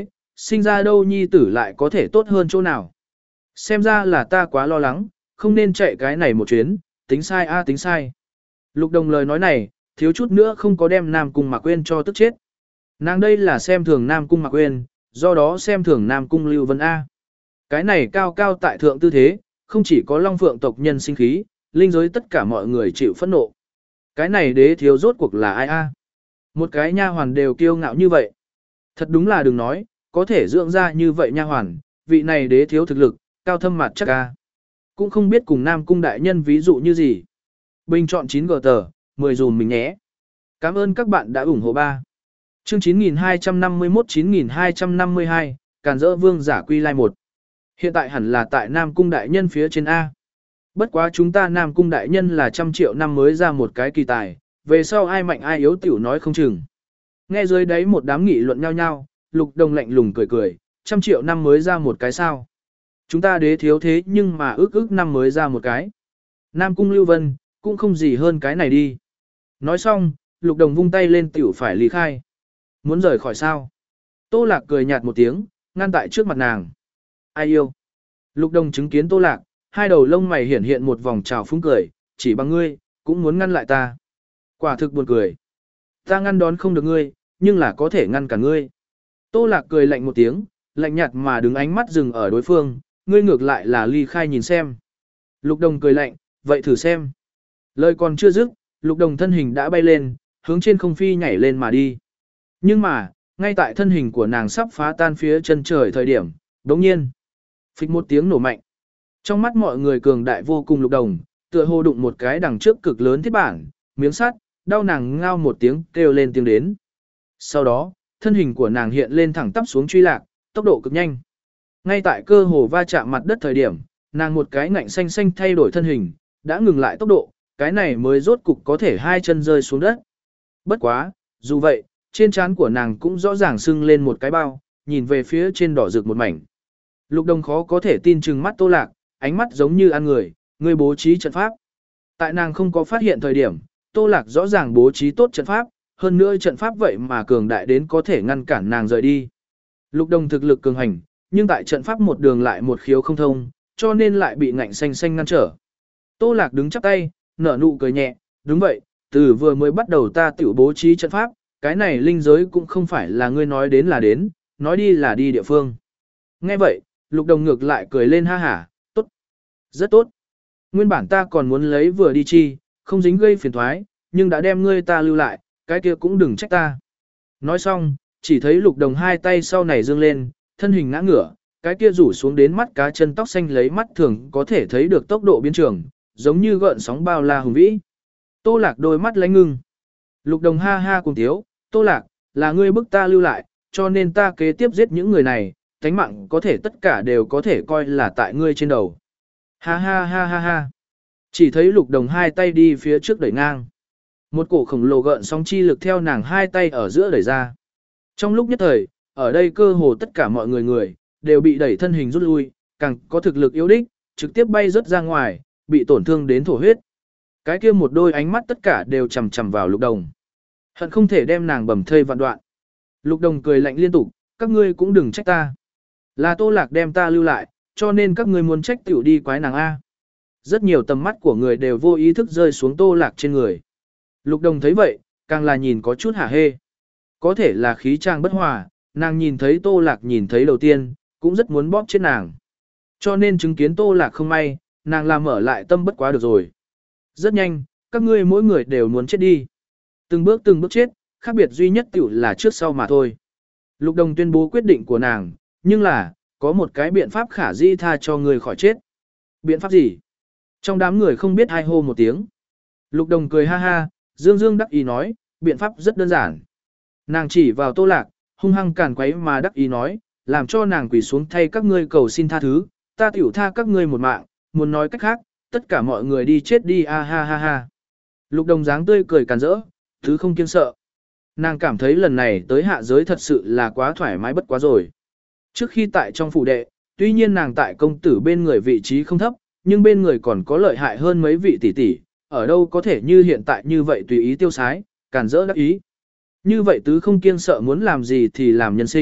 Sinh ra đâu nhi tử lại có thể tốt hơn chỗ nào. Xem ra là ta quá lo lắng, không nên chạy cái này một chuyến, tính sai a tính sai. Lục Đồng lời nói này, thiếu chút nữa không có đem Nam Cung Mạc Quyên cho tức chết. Nàng đây là xem thường Nam Cung Mạc Quyên, do đó xem thường Nam Cung Lưu Vân A. Cái này cao cao tại thượng tư thế, không chỉ có Long Phượng tộc nhân sinh khí, linh giới tất cả mọi người chịu phẫn nộ. Cái này đế thiếu rốt cuộc là ai A? Một cái nha hoàn đều kiêu ngạo như vậy. Thật đúng là đừng nói, có thể dưỡng ra như vậy nha hoàn, vị này đế thiếu thực lực, cao thâm mặt chắc A. Cũng không biết cùng Nam Cung đại nhân ví dụ như gì. Bình chọn chín gờ tờ, mười dùm mình nhé. Cảm ơn các bạn đã ủng hộ ba. Chương chín nghìn hai trăm năm mươi mốt chín nghìn hai trăm năm mươi hai, Càn Dỡ Vương giả quy lai một. Hiện tại hẳn là tại Nam Cung đại nhân phía trên A. Bất quá chúng ta Nam Cung đại nhân là trăm triệu năm mới ra một cái kỳ tài, về sau ai mạnh ai yếu tiểu nói không chừng. Nghe dưới đấy một đám nghị luận nhau nhau, Lục Đồng lạnh lùng cười cười, trăm triệu năm mới ra một cái sao. Chúng ta đế thiếu thế nhưng mà ước ước năm mới ra một cái. Nam Cung Lưu Vân, cũng không gì hơn cái này đi. Nói xong, Lục Đồng vung tay lên tiểu phải lý khai. Muốn rời khỏi sao? Tô Lạc cười nhạt một tiếng, ngăn tại trước mặt nàng. Ai yêu? Lục Đồng chứng kiến Tô Lạc, hai đầu lông mày hiển hiện một vòng trào phúng cười, chỉ bằng ngươi, cũng muốn ngăn lại ta. Quả thực buồn cười. Ta ngăn đón không được ngươi, nhưng là có thể ngăn cả ngươi. Tô Lạc cười lạnh một tiếng, lạnh nhạt mà đứng ánh mắt dừng ở đối phương, ngươi ngược lại là ly khai nhìn xem. Lục Đồng cười lạnh, vậy thử xem. Lời còn chưa dứt, Lục Đồng thân hình đã bay lên, hướng trên không phi nhảy lên mà đi. Nhưng mà, ngay tại thân hình của nàng sắp phá tan phía chân trời thời điểm, đống nhiên. Phịch một tiếng nổ mạnh. Trong mắt mọi người cường đại vô cùng Lục Đồng, tựa hồ đụng một cái đằng trước cực lớn thiết bản, miếng sắt, đau nàng ngao một tiếng kêu lên tiếng đến. Sau đó, thân hình của nàng hiện lên thẳng tắp xuống truy lạc, tốc độ cực nhanh. Ngay tại cơ hồ va chạm mặt đất thời điểm, nàng một cái ngạnh xanh xanh thay đổi thân hình, đã ngừng lại tốc độ, cái này mới rốt cục có thể hai chân rơi xuống đất. Bất quá, dù vậy, trên trán của nàng cũng rõ ràng sưng lên một cái bao, nhìn về phía trên đỏ rực một mảnh. Lục Đồng khó có thể tin chừng mắt Tô Lạc, ánh mắt giống như ăn người, người bố trí trận pháp. Tại nàng không có phát hiện thời điểm, Tô Lạc rõ ràng bố trí tốt trận pháp, hơn nữa trận pháp vậy mà cường đại đến có thể ngăn cản nàng rời đi. Lục Đồng thực lực cường hành, nhưng tại trận pháp một đường lại một khiếu không thông, cho nên lại bị ngạnh xanh xanh ngăn trở. Tô Lạc đứng chắp tay, nở nụ cười nhẹ, đúng vậy, từ vừa mới bắt đầu ta tiểu bố trí trận pháp, cái này linh giới cũng không phải là ngươi nói đến là đến, nói đi là đi địa phương. Nghe vậy, Lục Đồng ngược lại cười lên ha hả, tốt, rất tốt. Nguyên bản ta còn muốn lấy vừa đi chi, không dính gây phiền thoái, nhưng đã đem ngươi ta lưu lại, cái kia cũng đừng trách ta. Nói xong, chỉ thấy Lục Đồng hai tay sau này dương lên, thân hình ngã ngửa, cái kia rủ xuống đến mắt cá chân tóc xanh lấy mắt thường có thể thấy được tốc độ biến trường, giống như gợn sóng bao la hùng vĩ. Tô Lạc đôi mắt lánh ngưng. Lục Đồng ha ha cùng tiếu, Tô Lạc, là ngươi bức ta lưu lại, cho nên ta kế tiếp giết những người này, tánh mạng có thể tất cả đều có thể coi là tại ngươi trên đầu. Ha ha ha ha ha. Chỉ thấy Lục Đồng hai tay đi phía trước đẩy ngang. Một cổ khổng lồ gợn sóng chi lực theo nàng hai tay ở giữa đẩy ra. Trong lúc nhất thời, ở đây cơ hồ tất cả mọi người người, đều bị đẩy thân hình rút lui, càng có thực lực yếu đích, trực tiếp bay rớt ra ngoài, bị tổn thương đến thổ huyết. Cái kia một đôi ánh mắt tất cả đều chằm chằm vào Lục Đồng. Hận không thể đem nàng bầm thây vạn đoạn. Lục Đồng cười lạnh liên tục, các ngươi cũng đừng trách ta. Là Tô Lạc đem ta lưu lại, cho nên các ngươi muốn trách tiểu đi quái nàng A. Rất nhiều tầm mắt của người đều vô ý thức rơi xuống Tô Lạc trên người. Lục Đồng thấy vậy, càng là nhìn có chút hả hê. Có thể là khí trang bất hòa, nàng nhìn thấy Tô Lạc nhìn thấy đầu tiên, cũng rất muốn bóp chết nàng. Cho nên chứng kiến Tô Lạc không may, nàng làm mở lại tâm bất quá được rồi. Rất nhanh, các ngươi mỗi người đều muốn chết đi. Từng bước từng bước chết, khác biệt duy nhất tiểu là trước sau mà thôi. Lục Đồng tuyên bố quyết định của nàng, nhưng là, có một cái biện pháp khả dĩ tha cho người khỏi chết. Biện pháp gì? Trong đám người không biết ai hô một tiếng. Lục Đồng cười ha ha, dương dương đắc ý nói, biện pháp rất đơn giản. Nàng chỉ vào Tô Lạc, hung hăng càn quấy mà đắc ý nói, làm cho nàng quỳ xuống thay các ngươi cầu xin tha thứ, ta tiểu tha các ngươi một mạng, muốn nói cách khác, tất cả mọi người đi chết đi a ha ha ha. Lục Đồng dáng tươi cười càn rỡ, thứ không kiêng sợ. Nàng cảm thấy lần này tới hạ giới thật sự là quá thoải mái bất quá rồi. Trước khi tại trong phủ đệ, tuy nhiên nàng tại công tử bên người vị trí không thấp, nhưng bên người còn có lợi hại hơn mấy vị tỷ tỷ, ở đâu có thể như hiện tại như vậy tùy ý tiêu sái, càn rỡ đắc ý. Như vậy tứ không kiêng sợ muốn làm gì thì làm nhân sinh,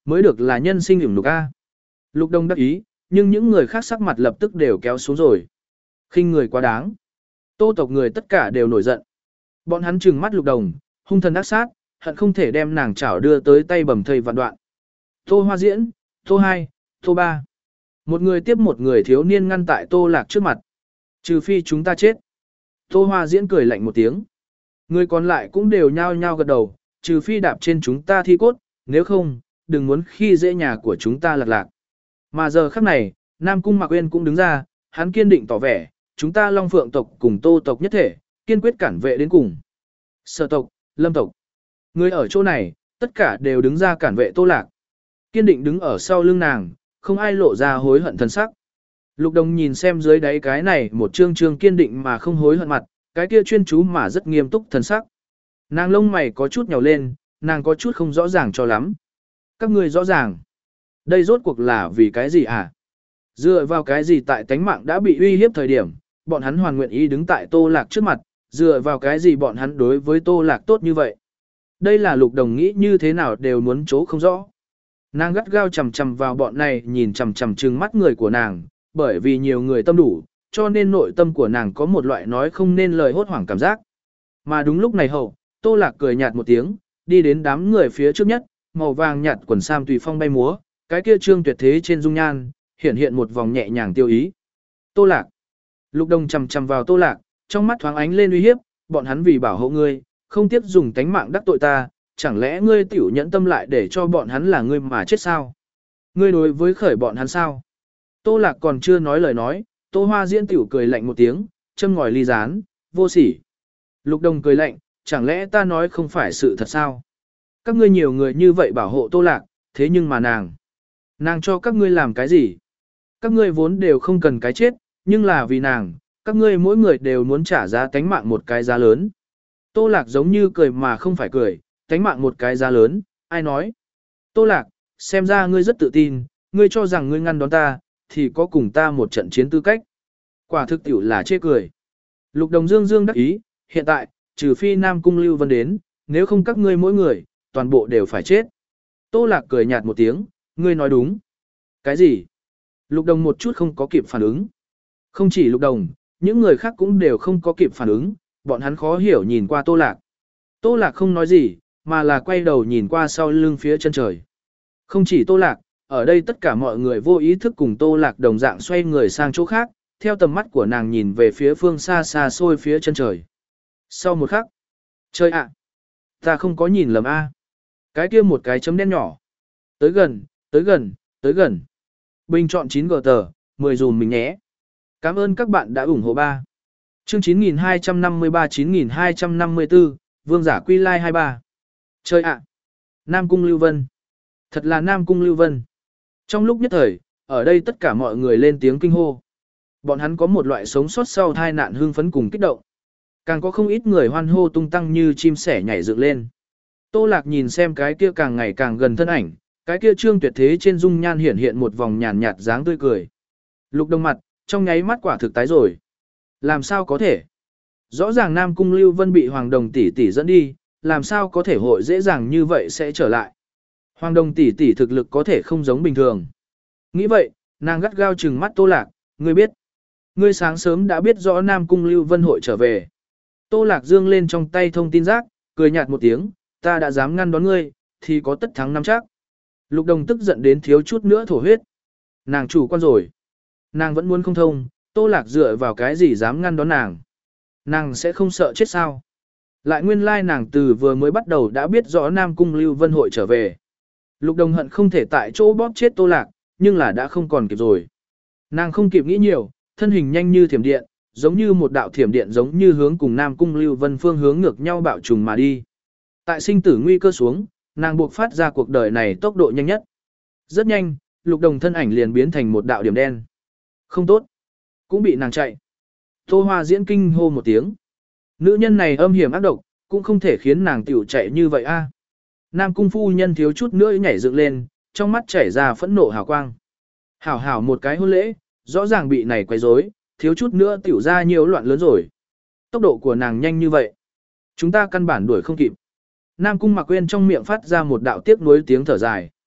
Mới được là nhân sinh ủng lục A. Lục Đồng đắc ý, nhưng những người khác sắc mặt lập tức đều kéo xuống rồi. Khinh người quá đáng. Tô tộc người tất cả đều nổi giận. Bọn hắn trừng mắt Lục Đồng, hung thần ác sát, hận không thể đem nàng chảo đưa tới tay bầm thây vạn đoạn. Tô Hoa Diễn, Tô Hai, Tô Ba. Một người tiếp một người thiếu niên ngăn tại Tô Lạc trước mặt. Trừ phi chúng ta chết. Tô Hoa Diễn cười lạnh một tiếng. Người còn lại cũng đều nhao nhao gật đầu, trừ phi đạp trên chúng ta thi cốt, nếu không, đừng muốn khi dễ nhà của chúng ta lạc lạc. Mà giờ khắc này, Nam Cung Mạc Uyên cũng đứng ra, hắn kiên định tỏ vẻ, chúng ta Long Phượng tộc cùng Tô tộc nhất thể, kiên quyết cản vệ đến cùng. Sở tộc, Lâm tộc. Người ở chỗ này, tất cả đều đứng ra cản vệ Tô Lạc. Kiên định đứng ở sau lưng nàng, không ai lộ ra hối hận thân sắc. Lục Đồng nhìn xem dưới đáy cái này một trương trương kiên định mà không hối hận mặt, cái kia chuyên chú mà rất nghiêm túc thân sắc. Nàng lông mày có chút nhào lên, nàng có chút không rõ ràng cho lắm. Các ngươi rõ ràng. Đây rốt cuộc là vì cái gì hả? Dựa vào cái gì tại tánh mạng đã bị uy hiếp thời điểm, bọn hắn hoàn nguyện ý đứng tại Tô Lạc trước mặt, dựa vào cái gì bọn hắn đối với Tô Lạc tốt như vậy? Đây là Lục Đồng nghĩ như thế nào đều muốn chỗ không rõ. Nàng gắt gao chằm chằm vào bọn này nhìn chằm chằm trừng mắt người của nàng, bởi vì nhiều người tâm đủ, cho nên nội tâm của nàng có một loại nói không nên lời hốt hoảng cảm giác. Mà đúng lúc này hậu, Tô Lạc cười nhạt một tiếng, đi đến đám người phía trước nhất, màu vàng nhạt quần sam tùy phong bay múa, cái kia trương tuyệt thế trên dung nhan, hiện hiện một vòng nhẹ nhàng tiêu ý. Tô Lạc. Lục Đồng chằm chằm vào Tô Lạc, trong mắt thoáng ánh lên uy hiếp, bọn hắn vì bảo hộ ngươi, không tiếc dùng tánh mạng đắc tội ta, chẳng lẽ ngươi tiểu nhẫn tâm lại để cho bọn hắn là ngươi mà chết sao? Ngươi đối với khởi bọn hắn sao? Tô Lạc còn chưa nói lời nói, Tô Hoa Diễn tiểu cười lạnh một tiếng, châm ngòi ly gián, vô sỉ. Lục Đồng cười lạnh, chẳng lẽ ta nói không phải sự thật sao? Các ngươi nhiều người như vậy bảo hộ Tô Lạc, thế nhưng mà nàng, nàng cho các ngươi làm cái gì? Các ngươi vốn đều không cần cái chết, nhưng là vì nàng, các ngươi mỗi người đều muốn trả giá tánh mạng một cái giá lớn. Tô Lạc giống như cười mà không phải cười, tánh mạng một cái giá lớn, ai nói? Tô Lạc, xem ra ngươi rất tự tin, ngươi cho rằng ngươi ngăn đón ta, thì có cùng ta một trận chiến tư cách. Quả thực tiểu là chê cười. Lục Đồng dương dương đắc ý, hiện tại, trừ phi Nam Cung Lưu Vân đến, nếu không các ngươi mỗi người, toàn bộ đều phải chết. Tô Lạc cười nhạt một tiếng, ngươi nói đúng. Cái gì? Lục Đồng một chút không có kịp phản ứng. Không chỉ Lục Đồng, những người khác cũng đều không có kịp phản ứng, bọn hắn khó hiểu nhìn qua Tô Lạc. Tô Lạc không nói gì, mà là quay đầu nhìn qua sau lưng phía chân trời. Không chỉ Tô Lạc, ở đây tất cả mọi người vô ý thức cùng Tô Lạc đồng dạng xoay người sang chỗ khác, theo tầm mắt của nàng nhìn về phía phương xa xa xôi phía chân trời. Sau một khắc, trời ạ, ta không có nhìn lầm a. Cái kia một cái chấm đen nhỏ. Tới gần, tới gần, tới gần. Bình chọn chín gờ tờ, mười dùm mình nhé. Cảm ơn các bạn đã ủng hộ ba. Chương chín nghìn hai trăm năm mươi ba chín nghìn hai trăm năm mươi tư, Vương giả quy lai hai mươi ba. Chơi ạ! Nam Cung Lưu Vân. Thật là Nam Cung Lưu Vân. Trong lúc nhất thời, ở đây tất cả mọi người lên tiếng kinh hô. Bọn hắn có một loại sống sót sau tai nạn hưng phấn cùng kích động. Càng có không ít người hoan hô tung tăng như chim sẻ nhảy dựng lên. Tô Lạc nhìn xem cái kia càng ngày càng gần thân ảnh, cái kia trương tuyệt thế trên dung nhan hiện hiện một vòng nhàn nhạt dáng tươi cười. Lục Đồng mặt, trong nháy mắt quả thực tái rồi. Làm sao có thể? Rõ ràng Nam Cung Lưu Vân bị Hoàng Đồng tỷ tỷ dẫn đi, làm sao có thể hội dễ dàng như vậy sẽ trở lại? Hoàng Đồng tỷ tỷ thực lực có thể không giống bình thường. Nghĩ vậy, nàng gắt gao trừng mắt Tô Lạc, ngươi biết. Ngươi sáng sớm đã biết rõ Nam Cung Lưu Vân hội trở về. Tô Lạc dương lên trong tay thông tin rác, cười nhạt một tiếng, ta đã dám ngăn đón ngươi, thì có tất thắng năm chắc. Lục Đồng tức giận đến thiếu chút nữa thổ huyết. Nàng chủ quan rồi. Nàng vẫn muốn không thông, Tô Lạc dựa vào cái gì dám ngăn đón nàng. Nàng sẽ không sợ chết sao. Lại nguyên lai nàng từ vừa mới bắt đầu đã biết rõ Nam Cung Lưu Vân hội trở về. Lục Đồng hận không thể tại chỗ bóp chết Tô Lạc, nhưng là đã không còn kịp rồi. Nàng không kịp nghĩ nhiều, thân hình nhanh như thiểm điện, giống như một đạo thiểm điện giống như hướng cùng Nam Cung Lưu Vân phương hướng ngược nhau bạo trùng mà đi. Tại sinh tử nguy cơ xuống, nàng buộc phát ra cuộc đời này tốc độ nhanh nhất. Rất nhanh, Lục Đồng thân ảnh liền biến thành một đạo điểm đen. Không tốt, cũng bị nàng chạy. Tô Hoa Diễn kinh hô một tiếng. Nữ nhân này âm hiểm ác độc, cũng không thể khiến nàng tiểu chạy như vậy a. Nam Cung phu nhân thiếu chút nữa nhảy dựng lên, trong mắt chảy ra phẫn nộ hào quang. Hảo hảo một cái hôn lễ, rõ ràng bị này quấy rối, thiếu chút nữa tiểu ra nhiều loạn lớn rồi. Tốc độ của nàng nhanh như vậy, chúng ta căn bản đuổi không kịp. Nam Cung Mạc Uyên trong miệng phát ra một đạo tiếc nuối tiếng thở dài.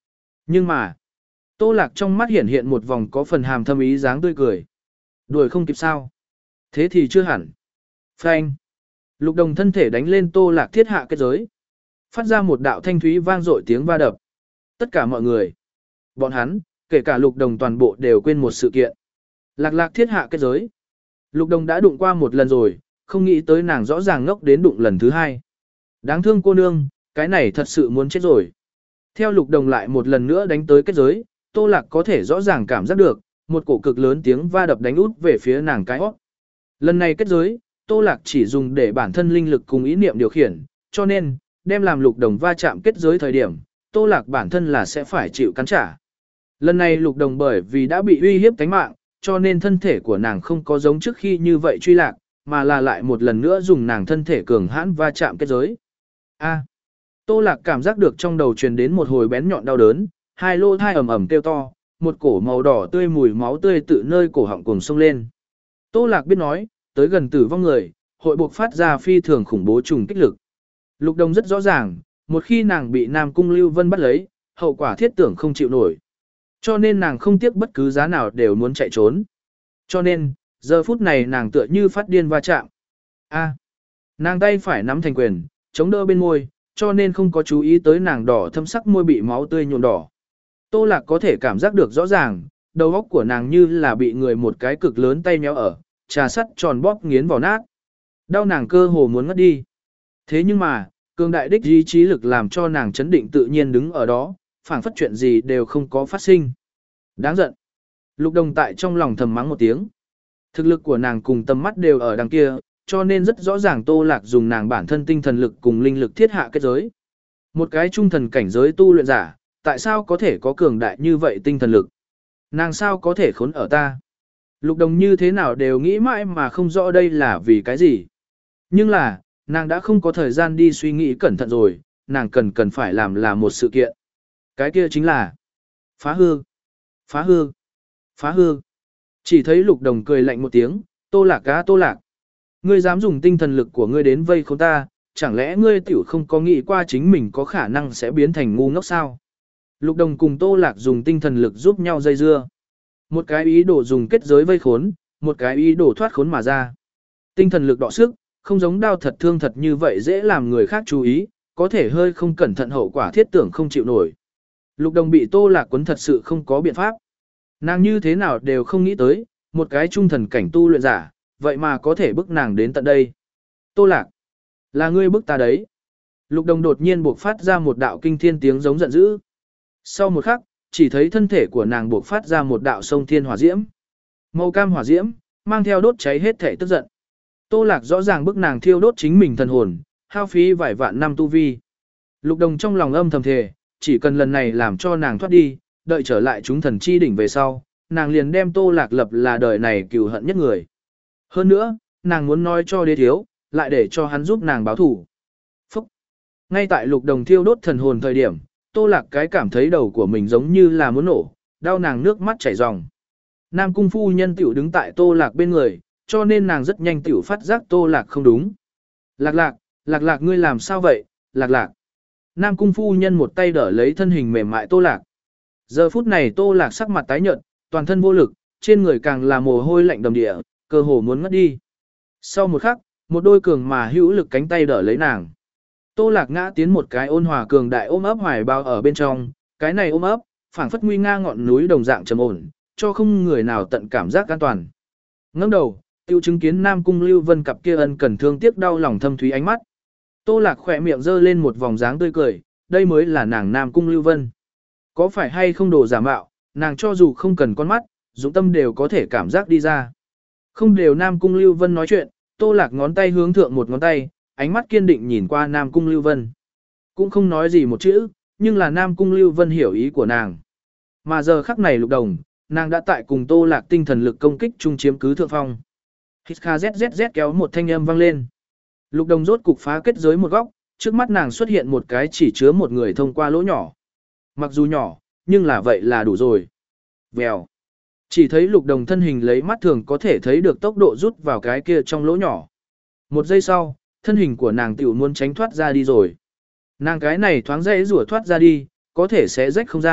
Nhưng mà, Tô Lạc trong mắt hiện hiện một vòng có phần hàm thâm ý dáng tươi cười. Đuổi không kịp sao? Thế thì chưa hẳn. Phanh. Lục Đồng thân thể đánh lên Tô Lạc thiết hạ kết giới. Phát ra một đạo thanh thúy vang dội tiếng va đập. Tất cả mọi người, bọn hắn, kể cả Lục Đồng toàn bộ đều quên một sự kiện. Lạc Lạc thiết hạ kết giới. Lục Đồng đã đụng qua một lần rồi, không nghĩ tới nàng rõ ràng ngốc đến đụng lần thứ hai. Đáng thương cô nương, cái này thật sự muốn chết rồi. Theo Lục Đồng lại một lần nữa đánh tới kết giới, Tô Lạc có thể rõ ràng cảm giác được, một cổ cực lớn tiếng va đập đánh út về phía nàng cái hót. Lần này kết giới, Tô Lạc chỉ dùng để bản thân linh lực cùng ý niệm điều khiển, cho nên, đem làm Lục Đồng va chạm kết giới thời điểm, Tô Lạc bản thân là sẽ phải chịu cắn trả. Lần này Lục Đồng bởi vì đã bị uy hiếp tánh mạng, cho nên thân thể của nàng không có giống trước khi như vậy truy lạc, mà là lại một lần nữa dùng nàng thân thể cường hãn va chạm kết giới. A. Tô Lạc cảm giác được trong đầu truyền đến một hồi bén nhọn đau đớn, hai lô thai ầm ầm kêu to, một cổ màu đỏ tươi mùi máu tươi tự nơi cổ họng cuồng sông lên. Tô Lạc biết nói, tới gần tử vong người, hội buộc phát ra phi thường khủng bố trùng kích lực. Lục Đồng rất rõ ràng, một khi nàng bị Nam Cung Lưu Vân bắt lấy, hậu quả thiết tưởng không chịu nổi. Cho nên nàng không tiếc bất cứ giá nào đều muốn chạy trốn. Cho nên, giờ phút này nàng tựa như phát điên va chạm. A. Nàng tay phải nắm thành quyền, chống đỡ bên môi, cho nên không có chú ý tới nàng đỏ thâm sắc môi bị máu tươi nhuộm đỏ. Tô Lạc có thể cảm giác được rõ ràng, đầu óc của nàng như là bị người một cái cực lớn tay méo ở, trà sắt tròn bóp nghiến vào nát. Đau nàng cơ hồ muốn ngất đi. Thế nhưng mà, cường đại đích ý chí lực làm cho nàng chấn định tự nhiên đứng ở đó, phảng phất chuyện gì đều không có phát sinh. Đáng giận. Lục Đồng tại trong lòng thầm mắng một tiếng. Thực lực của nàng cùng tầm mắt đều ở đằng kia, cho nên rất rõ ràng Tô Lạc dùng nàng bản thân tinh thần lực cùng linh lực thiết hạ kết giới. Một cái trung thần cảnh giới tu luyện giả, tại sao có thể có cường đại như vậy tinh thần lực? Nàng sao có thể khốn ở ta? Lục Đồng như thế nào đều nghĩ mãi mà không rõ đây là vì cái gì. Nhưng là, nàng đã không có thời gian đi suy nghĩ cẩn thận rồi, nàng cần cần phải làm là một sự kiện. Cái kia chính là phá hư, phá hư, phá hư. Chỉ thấy Lục Đồng cười lạnh một tiếng, Tô Lạc cá Tô Lạc. Ngươi dám dùng tinh thần lực của ngươi đến vây khốn ta, chẳng lẽ ngươi tiểu không có nghĩ qua chính mình có khả năng sẽ biến thành ngu ngốc sao? Lục Đồng cùng Tô Lạc dùng tinh thần lực giúp nhau dây dưa. Một cái ý đồ dùng kết giới vây khốn, một cái ý đồ thoát khốn mà ra. Tinh thần lực đọ sức, không giống đao thật thương thật như vậy dễ làm người khác chú ý, có thể hơi không cẩn thận hậu quả thiết tưởng không chịu nổi. Lục Đồng bị Tô Lạc quấn thật sự không có biện pháp. Nàng như thế nào đều không nghĩ tới, một cái trung thần cảnh tu luyện giả, vậy mà có thể bức nàng đến tận đây. Tô Lạc, là ngươi bức ta đấy. Lục Đồng đột nhiên buộc phát ra một đạo kinh thiên tiếng giống giận dữ. Sau một khắc, chỉ thấy thân thể của nàng buộc phát ra một đạo sông thiên hỏa diễm. Màu cam hỏa diễm, mang theo đốt cháy hết thể tức giận. Tô Lạc rõ ràng bức nàng thiêu đốt chính mình thần hồn, hao phí vài vạn năm tu vi. Lục Đồng trong lòng âm thầm thề, chỉ cần lần này làm cho nàng thoát đi, đợi trở lại chúng thần chi đỉnh về sau, nàng liền đem Tô Lạc lập là đời này cừu hận nhất người. Hơn nữa, nàng muốn nói cho đế thiếu, lại để cho hắn giúp nàng báo thủ. Phúc! Ngay tại Lục Đồng thiêu đốt thần hồn thời điểm, Tô Lạc cái cảm thấy đầu của mình giống như là muốn nổ, đau nàng nước mắt chảy ròng. Nam Cung phu nhân tiểu đứng tại Tô Lạc bên người, cho nên nàng rất nhanh tiểu phát giác Tô Lạc không đúng. Lạc Lạc, Lạc Lạc ngươi làm sao vậy, Lạc Lạc. Nam Cung phu nhân một tay đỡ lấy thân hình mềm mại Tô Lạc. Giờ phút này Tô Lạc sắc mặt tái nhợt, toàn thân vô lực, trên người càng là mồ hôi lạnh đầm địa, cơ hồ muốn ngất đi. Sau một khắc, một đôi cường mà hữu lực cánh tay đỡ lấy nàng. Tô Lạc ngã tiến một cái ôn hòa cường đại ôm ấp hoài bao ở bên trong, cái này ôm ấp, phảng phất nguy nga ngọn núi đồng dạng trầm ổn, cho không người nào tận cảm giác an toàn. Ngẩng đầu, tiêu chứng kiến Nam Cung Lưu Vân cặp kia ân cần thương tiếc đau lòng thâm thúy ánh mắt. Tô Lạc khỏe miệng giơ lên một vòng dáng tươi cười, đây mới là nàng Nam Cung Lưu Vân. Có phải hay không đồ giả mạo, nàng cho dù không cần con mắt, dũng tâm đều có thể cảm giác đi ra. Không đều Nam Cung Lưu Vân nói chuyện, Tô Lạc ngón tay hướng thượng một ngón tay, ánh mắt kiên định nhìn qua Nam Cung Lưu Vân. Cũng không nói gì một chữ, nhưng là Nam Cung Lưu Vân hiểu ý của nàng. Mà giờ khắc này Lục Đồng, nàng đã tại cùng Tô Lạc tinh thần lực công kích chung chiếm cứ thượng phong. Hít kha zzz kéo một thanh âm vang lên. Lục Đồng rốt cục phá kết giới một góc, trước mắt nàng xuất hiện một cái chỉ chứa một người thông qua lỗ nhỏ. Mặc dù nhỏ, nhưng là vậy là đủ rồi. Vèo. Chỉ thấy Lục Đồng thân hình lấy mắt thường có thể thấy được tốc độ rút vào cái kia trong lỗ nhỏ. Một giây sau, thân hình của nàng tiểu muốn tránh thoát ra đi rồi. Nàng cái này thoáng dễ rủa thoát ra đi, có thể sẽ rách không gian,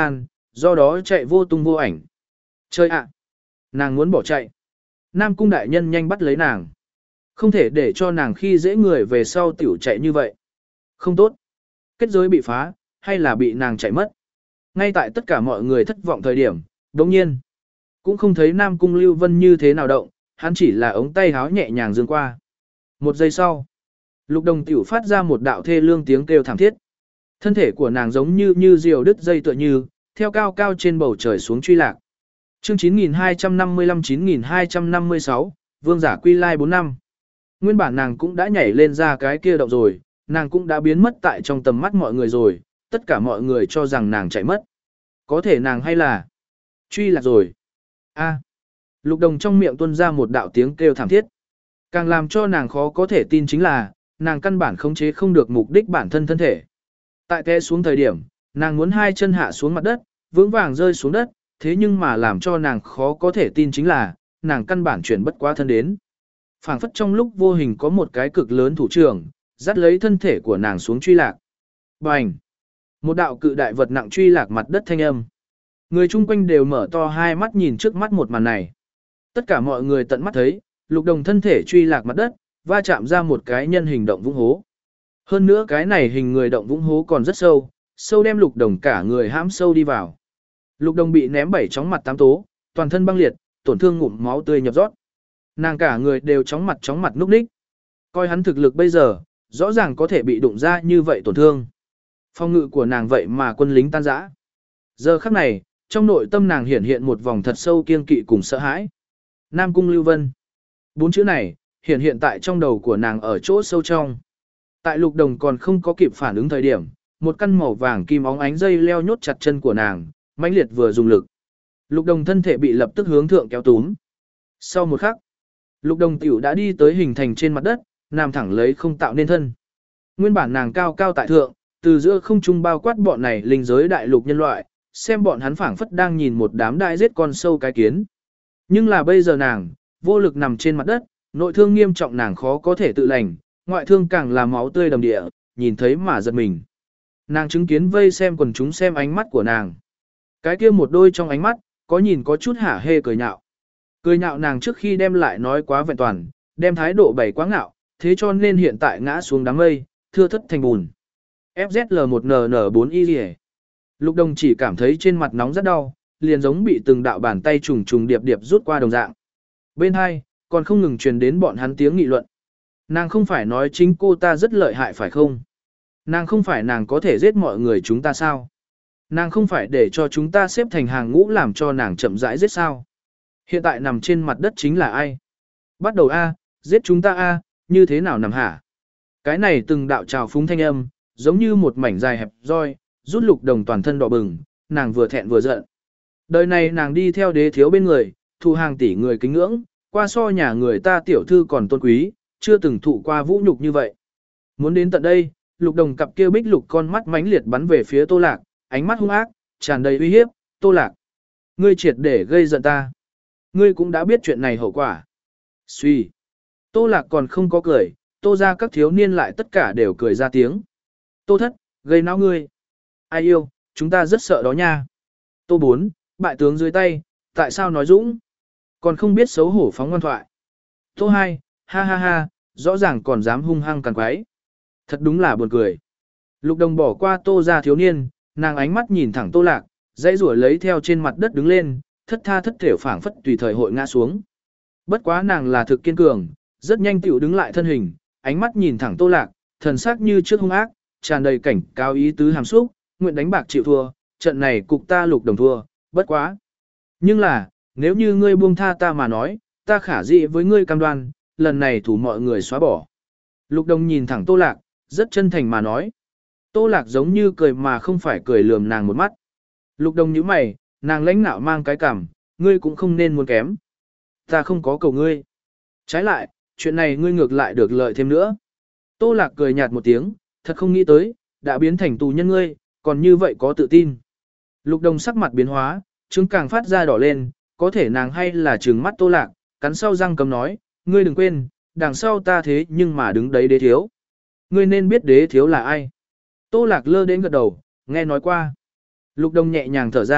do đó chạy vô tung vô ảnh. Chơi ạ! Nàng muốn bỏ chạy. Nam cung đại nhân nhanh bắt lấy nàng. Không thể để cho nàng khi dễ người về sau tiểu chạy như vậy. Không tốt. Kết giới bị phá, hay là bị nàng chạy mất. Ngay tại tất cả mọi người thất vọng thời điểm, đồng nhiên. Cũng không thấy Nam cung Lưu Vân như thế nào động, hắn chỉ là ống tay háo nhẹ nhàng dương qua. Một giây sau, Lục Đồng tiểu phát ra một đạo thê lương tiếng kêu thảm thiết. Thân thể của nàng giống như như diều đứt dây tựa như, theo cao cao trên bầu trời xuống truy lạc. Chương chín nghìn hai trăm năm mươi lăm chín nghìn hai trăm năm mươi sáu, Vương giả quy lai bốn năm. Nguyên bản nàng cũng đã nhảy lên ra cái kia động rồi, nàng cũng đã biến mất tại trong tầm mắt mọi người rồi, tất cả mọi người cho rằng nàng chạy mất. Có thể nàng hay là truy lạc rồi. A. Lục Đồng trong miệng tuôn ra một đạo tiếng kêu thảm thiết. Càng làm cho nàng khó có thể tin chính là, nàng căn bản khống chế không được mục đích bản thân thân thể. Tại té xuống thời điểm, nàng muốn hai chân hạ xuống mặt đất, vững vàng rơi xuống đất, thế nhưng mà làm cho nàng khó có thể tin chính là, nàng căn bản chuyển bất quá thân đến. Phảng phất trong lúc vô hình có một cái cực lớn thủ trưởng, dắt lấy thân thể của nàng xuống truy lạc. Bành! Một đạo cự đại vật nặng truy lạc mặt đất thanh âm. Người chung quanh đều mở to hai mắt nhìn trước mắt một màn này. Tất cả mọi người tận mắt thấy, Lục Đồng thân thể truy lạc mặt đất, va chạm ra một cái nhân hình động vũng hố. Hơn nữa cái này hình người động vũng hố còn rất sâu, sâu đem Lục Đồng cả người hãm sâu đi vào. Lục Đồng bị ném bảy chóng mặt tám tố, toàn thân băng liệt, tổn thương ngụm máu tươi nhập rót. Nàng cả người đều chóng mặt chóng mặt núc ních. Coi hắn thực lực bây giờ, rõ ràng có thể bị đụng ra như vậy tổn thương. Phong ngự của nàng vậy mà quân lính tan rã. Giờ khắc này, trong nội tâm nàng hiển hiện một vòng thật sâu kiên kỵ cùng sợ hãi. Nam cung Lưu Vân. Bốn chữ này, hiển hiện tại trong đầu của nàng ở chỗ sâu trong. Tại Lục Đồng còn không có kịp phản ứng thời điểm, một căn màu vàng kim óng ánh dây leo nhốt chặt chân của nàng, mãnh liệt vừa dùng lực. Lục Đồng thân thể bị lập tức hướng thượng kéo túm. Sau một khắc, Lục Đồng tiểu đã đi tới hình thành trên mặt đất, nằm thẳng lấy không tạo nên thân. Nguyên bản nàng cao cao tại thượng, từ giữa không trung bao quát bọn này linh giới đại lục nhân loại, xem bọn hắn phảng phất đang nhìn một đám đại giết con sâu cái kiến. Nhưng là bây giờ nàng, vô lực nằm trên mặt đất, nội thương nghiêm trọng nàng khó có thể tự lành, ngoại thương càng là máu tươi đầm địa, nhìn thấy mà giật mình. Nàng chứng kiến vây xem quần chúng xem ánh mắt của nàng. Cái kia một đôi trong ánh mắt, có nhìn có chút hả hê cười nhạo. Cười nhạo nàng trước khi đem lại nói quá vẹn toàn, đem thái độ bày quá ngạo, thế cho nên hiện tại ngã xuống đám mây, thưa thất thành bùn. ép dét lờ một N N bốn Y G. Lục Đồng chỉ cảm thấy trên mặt nóng rất đau, liền giống bị từng đạo bàn tay trùng trùng điệp điệp rút qua đồng dạng. Bên hai, còn không ngừng truyền đến bọn hắn tiếng nghị luận. Nàng không phải nói chính cô ta rất lợi hại phải không? Nàng không phải nàng có thể giết mọi người chúng ta sao? Nàng không phải để cho chúng ta xếp thành hàng ngũ làm cho nàng chậm rãi giết sao? Hiện tại nằm trên mặt đất chính là ai? Bắt đầu A, giết chúng ta A, như thế nào nằm hả? Cái này từng đạo trào phúng thanh âm, giống như một mảnh dài hẹp roi, rút Lục Đồng toàn thân đỏ bừng, nàng vừa thẹn vừa giận. Đời này nàng đi theo đế thiếu bên người, thu hàng tỷ người kính ngưỡng, qua so nhà người ta tiểu thư còn tôn quý, chưa từng thụ qua vũ nhục như vậy. Muốn đến tận đây, Lục Đồng cặp kia bích lục con mắt mãnh liệt bắn về phía Tô Lạc, ánh mắt hung ác, tràn đầy uy hiếp, "Tô Lạc, ngươi triệt để gây giận ta. Ngươi cũng đã biết chuyện này hậu quả." Suy. Tô Lạc còn không có cười, Tô ra các thiếu niên lại tất cả đều cười ra tiếng. "Tô thất, gây não ngươi. Ai yêu, chúng ta rất sợ đó nha." Tô bốn, bại tướng dưới tay, tại sao nói dũng? Còn không biết xấu hổ phóng ngoan thoại. Tô hai, ha ha ha, rõ ràng còn dám hung hăng càng quái. Thật đúng là buồn cười. Lục Đồng bỏ qua Tô ra thiếu niên, nàng ánh mắt nhìn thẳng Tô Lạc, dãy rủa lấy theo trên mặt đất đứng lên, thất tha thất thểu phảng phất tùy thời hội ngã xuống. Bất quá nàng là thực kiên cường, rất nhanh tựu đứng lại thân hình, ánh mắt nhìn thẳng Tô Lạc, thần sắc như trước hung ác, tràn đầy cảnh cáo ý tứ hàm xúc, nguyện đánh bạc chịu thua, trận này cục ta Lục Đồng thua, bất quá. Nhưng là, nếu như ngươi buông tha ta mà nói, ta khả dĩ với ngươi cam đoan, lần này thủ mọi người xóa bỏ. Lục Đồng nhìn thẳng Tô Lạc, rất chân thành mà nói. Tô Lạc giống như cười mà không phải cười lườm nàng một mắt. Lục Đồng nhíu mày, nàng lãnh nạo mang cái cảm, ngươi cũng không nên muốn kém. Ta không có cầu ngươi. Trái lại, chuyện này ngươi ngược lại được lợi thêm nữa. Tô Lạc cười nhạt một tiếng, thật không nghĩ tới, đã biến thành tù nhân ngươi, còn như vậy có tự tin. Lục Đồng sắc mặt biến hóa, trứng càng phát ra đỏ lên, có thể nàng hay là trừng mắt Tô Lạc, cắn sau răng cấm nói, ngươi đừng quên, đằng sau ta thế nhưng mà đứng đấy đế thiếu. Ngươi nên biết đế thiếu là ai. Tô Lạc lơ đến gật đầu, nghe nói qua. Lục Đồng nhẹ nhàng thở ra,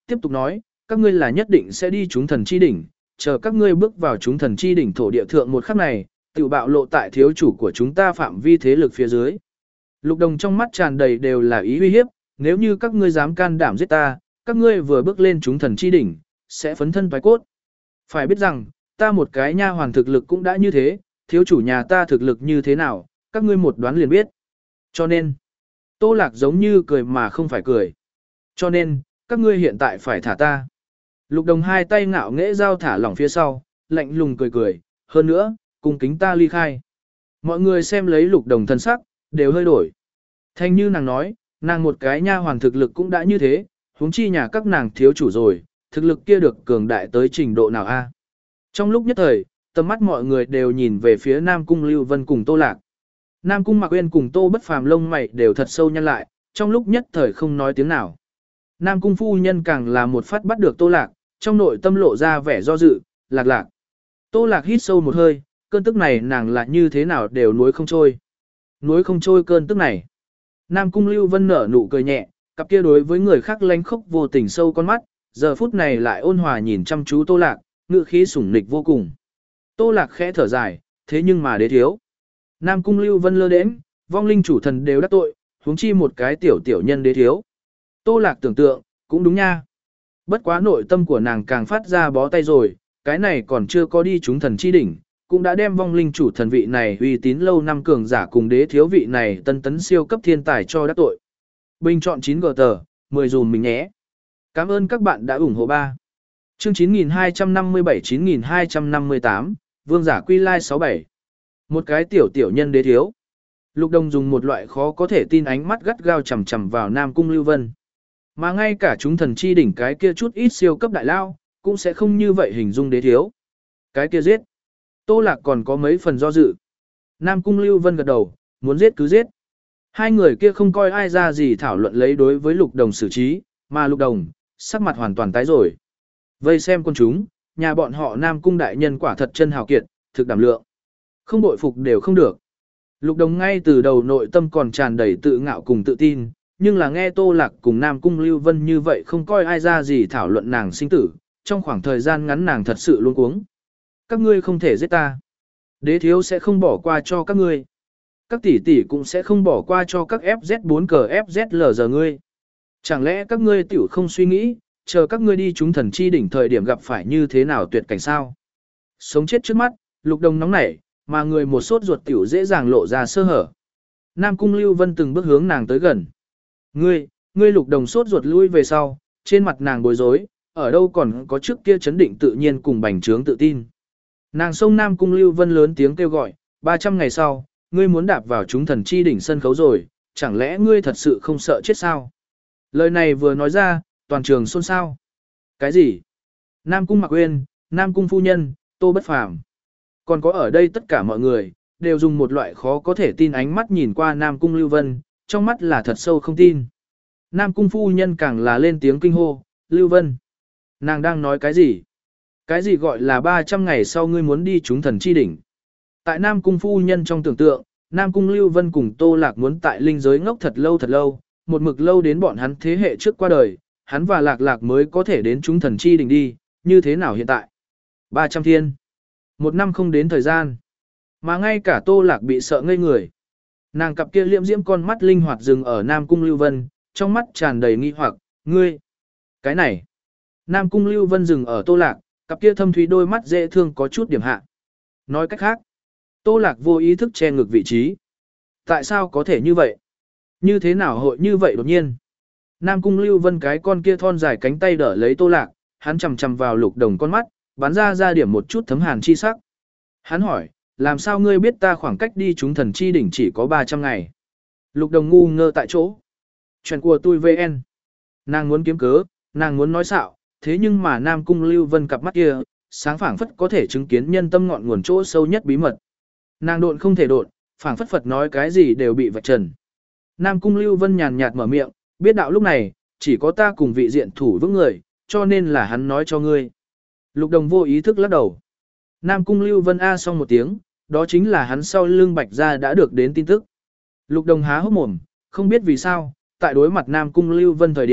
tiếp tục nói, các ngươi là nhất định sẽ đi chúng thần chi đỉnh, chờ các ngươi bước vào chúng thần chi đỉnh thổ địa thượng một khắc này, tự bạo lộ tại thiếu chủ của chúng ta phạm vi thế lực phía dưới. Lục Đồng trong mắt tràn đầy đều là ý uy hiếp, nếu như các ngươi dám can đảm giết ta, các ngươi vừa bước lên chúng thần chi đỉnh, sẽ phấn thân toái cốt. Phải biết rằng, ta một cái nha hoàn thực lực cũng đã như thế, thiếu chủ nhà ta thực lực như thế nào, các ngươi một đoán liền biết. Cho nên, Tô Lạc giống như cười mà không phải cười. Cho nên, các ngươi hiện tại phải thả ta. Lục Đồng hai tay ngạo nghễ giao thả lỏng phía sau, lạnh lùng cười cười, hơn nữa, cung kính ta ly khai. Mọi người xem lấy Lục Đồng thân sắc, đều hơi đổi. Thanh như nàng nói, nàng một cái nha hoàn thực lực cũng đã như thế, huống chi nhà các nàng thiếu chủ rồi, thực lực kia được cường đại tới trình độ nào a? Trong lúc nhất thời, tầm mắt mọi người đều nhìn về phía Nam Cung Lưu Vân cùng Tô Lạc. Nam Cung Mạc Uyên cùng Tô Bất Phàm lông mày đều thật sâu nhăn lại, trong lúc nhất thời không nói tiếng nào. Nam Cung phu nhân càng là một phát bắt được Tô Lạc, trong nội tâm lộ ra vẻ do dự, lạc lạc. Tô Lạc hít sâu một hơi, cơn tức này nàng là như thế nào đều nuối không trôi. Nuối không trôi cơn tức này. Nam Cung Lưu Vân nở nụ cười nhẹ, cặp kia đối với người khác lánh khốc vô tình sâu con mắt, giờ phút này lại ôn hòa nhìn chăm chú Tô Lạc, ngữ khí sủng nịch vô cùng. Tô Lạc khẽ thở dài, thế nhưng mà đế thiếu. Nam Cung Lưu Vân lơ đễnh, vong linh chủ thần đều đắc tội, huống chi một cái tiểu tiểu nhân đế thiếu. Tô Lạc tưởng tượng, cũng đúng nha. Bất quá nội tâm của nàng càng phát ra bó tay rồi, cái này còn chưa có đi chúng thần chi đỉnh, cũng đã đem vong linh chủ thần vị này uy tín lâu năm cường giả cùng đế thiếu vị này tân tấn siêu cấp thiên tài cho đắc tội. Bình chọn chín gờ tờ, mười dùm mình nhé. Cảm ơn các bạn đã ủng hộ ba. Chương chín nghìn hai trăm năm mươi bảy chín nghìn hai trăm năm mươi tám, Vương giả quy lai sáu bảy. Một cái tiểu tiểu nhân đế thiếu. Lục Đồng dùng một loại khó có thể tin ánh mắt gắt gao chằm chằm vào Nam Cung Lưu Vân. Mà ngay cả chúng thần chi đỉnh cái kia chút ít siêu cấp đại lao, cũng sẽ không như vậy hình dung đế thiếu. Cái kia giết. Tô Lạc còn có mấy phần do dự. Nam Cung Lưu Vân gật đầu, muốn giết cứ giết. Hai người kia không coi ai ra gì thảo luận lấy đối với Lục Đồng xử trí, mà Lục Đồng, sắc mặt hoàn toàn tái rồi. Vây xem con chúng, nhà bọn họ Nam Cung đại nhân quả thật chân hào kiệt, thực đảm lượng. Không bội phục đều không được. Lục Đồng ngay từ đầu nội tâm còn tràn đầy tự ngạo cùng tự tin, nhưng là nghe Tô Lạc cùng Nam Cung Lưu Vân như vậy không coi ai ra gì thảo luận nàng sinh tử, trong khoảng thời gian ngắn nàng thật sự luống cuống. Các ngươi không thể giết ta. Đế thiếu sẽ không bỏ qua cho các ngươi. Các tỷ tỷ cũng sẽ không bỏ qua cho các ép dét bốn cờ ép dét lờ giờ ngươi. Chẳng lẽ các ngươi tiểu không suy nghĩ, chờ các ngươi đi chúng thần chi đỉnh thời điểm gặp phải như thế nào tuyệt cảnh sao? Sống chết trước mắt, Lục Đồng nóng nảy, mà người một sốt ruột tiểu dễ dàng lộ ra sơ hở. Nam Cung Lưu Vân từng bước hướng nàng tới gần. Ngươi, ngươi Lục Đồng sốt ruột lui về sau, trên mặt nàng bối rối, ở đâu còn có trước kia chấn định tự nhiên cùng bành trướng tự tin. Nàng sông Nam Cung Lưu Vân lớn tiếng kêu gọi, ba trăm ngày sau, ngươi muốn đạp vào chúng thần chi đỉnh sân khấu rồi, chẳng lẽ ngươi thật sự không sợ chết sao? Lời này vừa nói ra, toàn trường xôn xao. Cái gì? Nam Cung Mạc Uyên, Nam Cung phu nhân, Tô Bất Phàm, còn có ở đây tất cả mọi người, đều dùng một loại khó có thể tin ánh mắt nhìn qua Nam Cung Lưu Vân, trong mắt là thật sâu không tin. Nam Cung phu nhân càng là lên tiếng kinh hô, Lưu Vân. Nàng đang nói cái gì? Cái gì gọi là ba trăm ngày sau ngươi muốn đi chúng thần chi đỉnh? Tại Nam Cung phu nhân trong tưởng tượng, Nam Cung Lưu Vân cùng Tô Lạc muốn tại linh giới ngốc thật lâu thật lâu, một mực lâu đến bọn hắn thế hệ trước qua đời, hắn và Lạc Lạc mới có thể đến chúng thần chi đỉnh đi, như thế nào hiện tại? ba trăm thiên. Một năm không đến thời gian. Mà ngay cả Tô Lạc bị sợ ngây người. Nàng cặp kia liễm diễm con mắt linh hoạt dừng ở Nam Cung Lưu Vân, trong mắt tràn đầy nghi hoặc, ngươi. Cái này. Nam Cung Lưu Vân dừng ở Tô Lạc, cặp kia thâm thúy đôi mắt dễ thương có chút điểm hạ. Nói cách khác, Tô Lạc vô ý thức che ngực vị trí. Tại sao có thể như vậy? Như thế nào hội như vậy đột nhiên? Nam Cung Lưu Vân cái con kia thon dài cánh tay đỡ lấy Tô Lạc, hắn chầm chầm vào Lục Đồng con mắt, bắn ra ra điểm một chút thấm hàn chi sắc. Hắn hỏi, làm sao ngươi biết ta khoảng cách đi chúng thần chi đỉnh chỉ có ba trăm ngày? Lục Đồng ngu ngơ tại chỗ. Chuyện của tôi vê en. Nàng muốn kiếm cớ, nàng muốn nói xạo, thế nhưng mà Nam Cung Lưu Vân cặp mắt kia, sáng phảng phất có thể chứng kiến nhân tâm ngọn nguồn chỗ sâu nhất bí mật. Nàng độn không thể độn, phảng phất Phật nói cái gì đều bị vạch trần. Nam Cung Lưu Vân nhàn nhạt mở miệng, biết đạo lúc này, chỉ có ta cùng vị diện thủ vững người, cho nên là hắn nói cho ngươi. Lục Đồng vô ý thức lắc đầu. Nam Cung Lưu Vân a xong một tiếng, đó chính là hắn sau lưng Bạch Gia đã được đến tin tức. Lục Đồng há hốc mồm, không biết vì sao, tại đối mặt Nam Cung Lưu Vân thời điểm,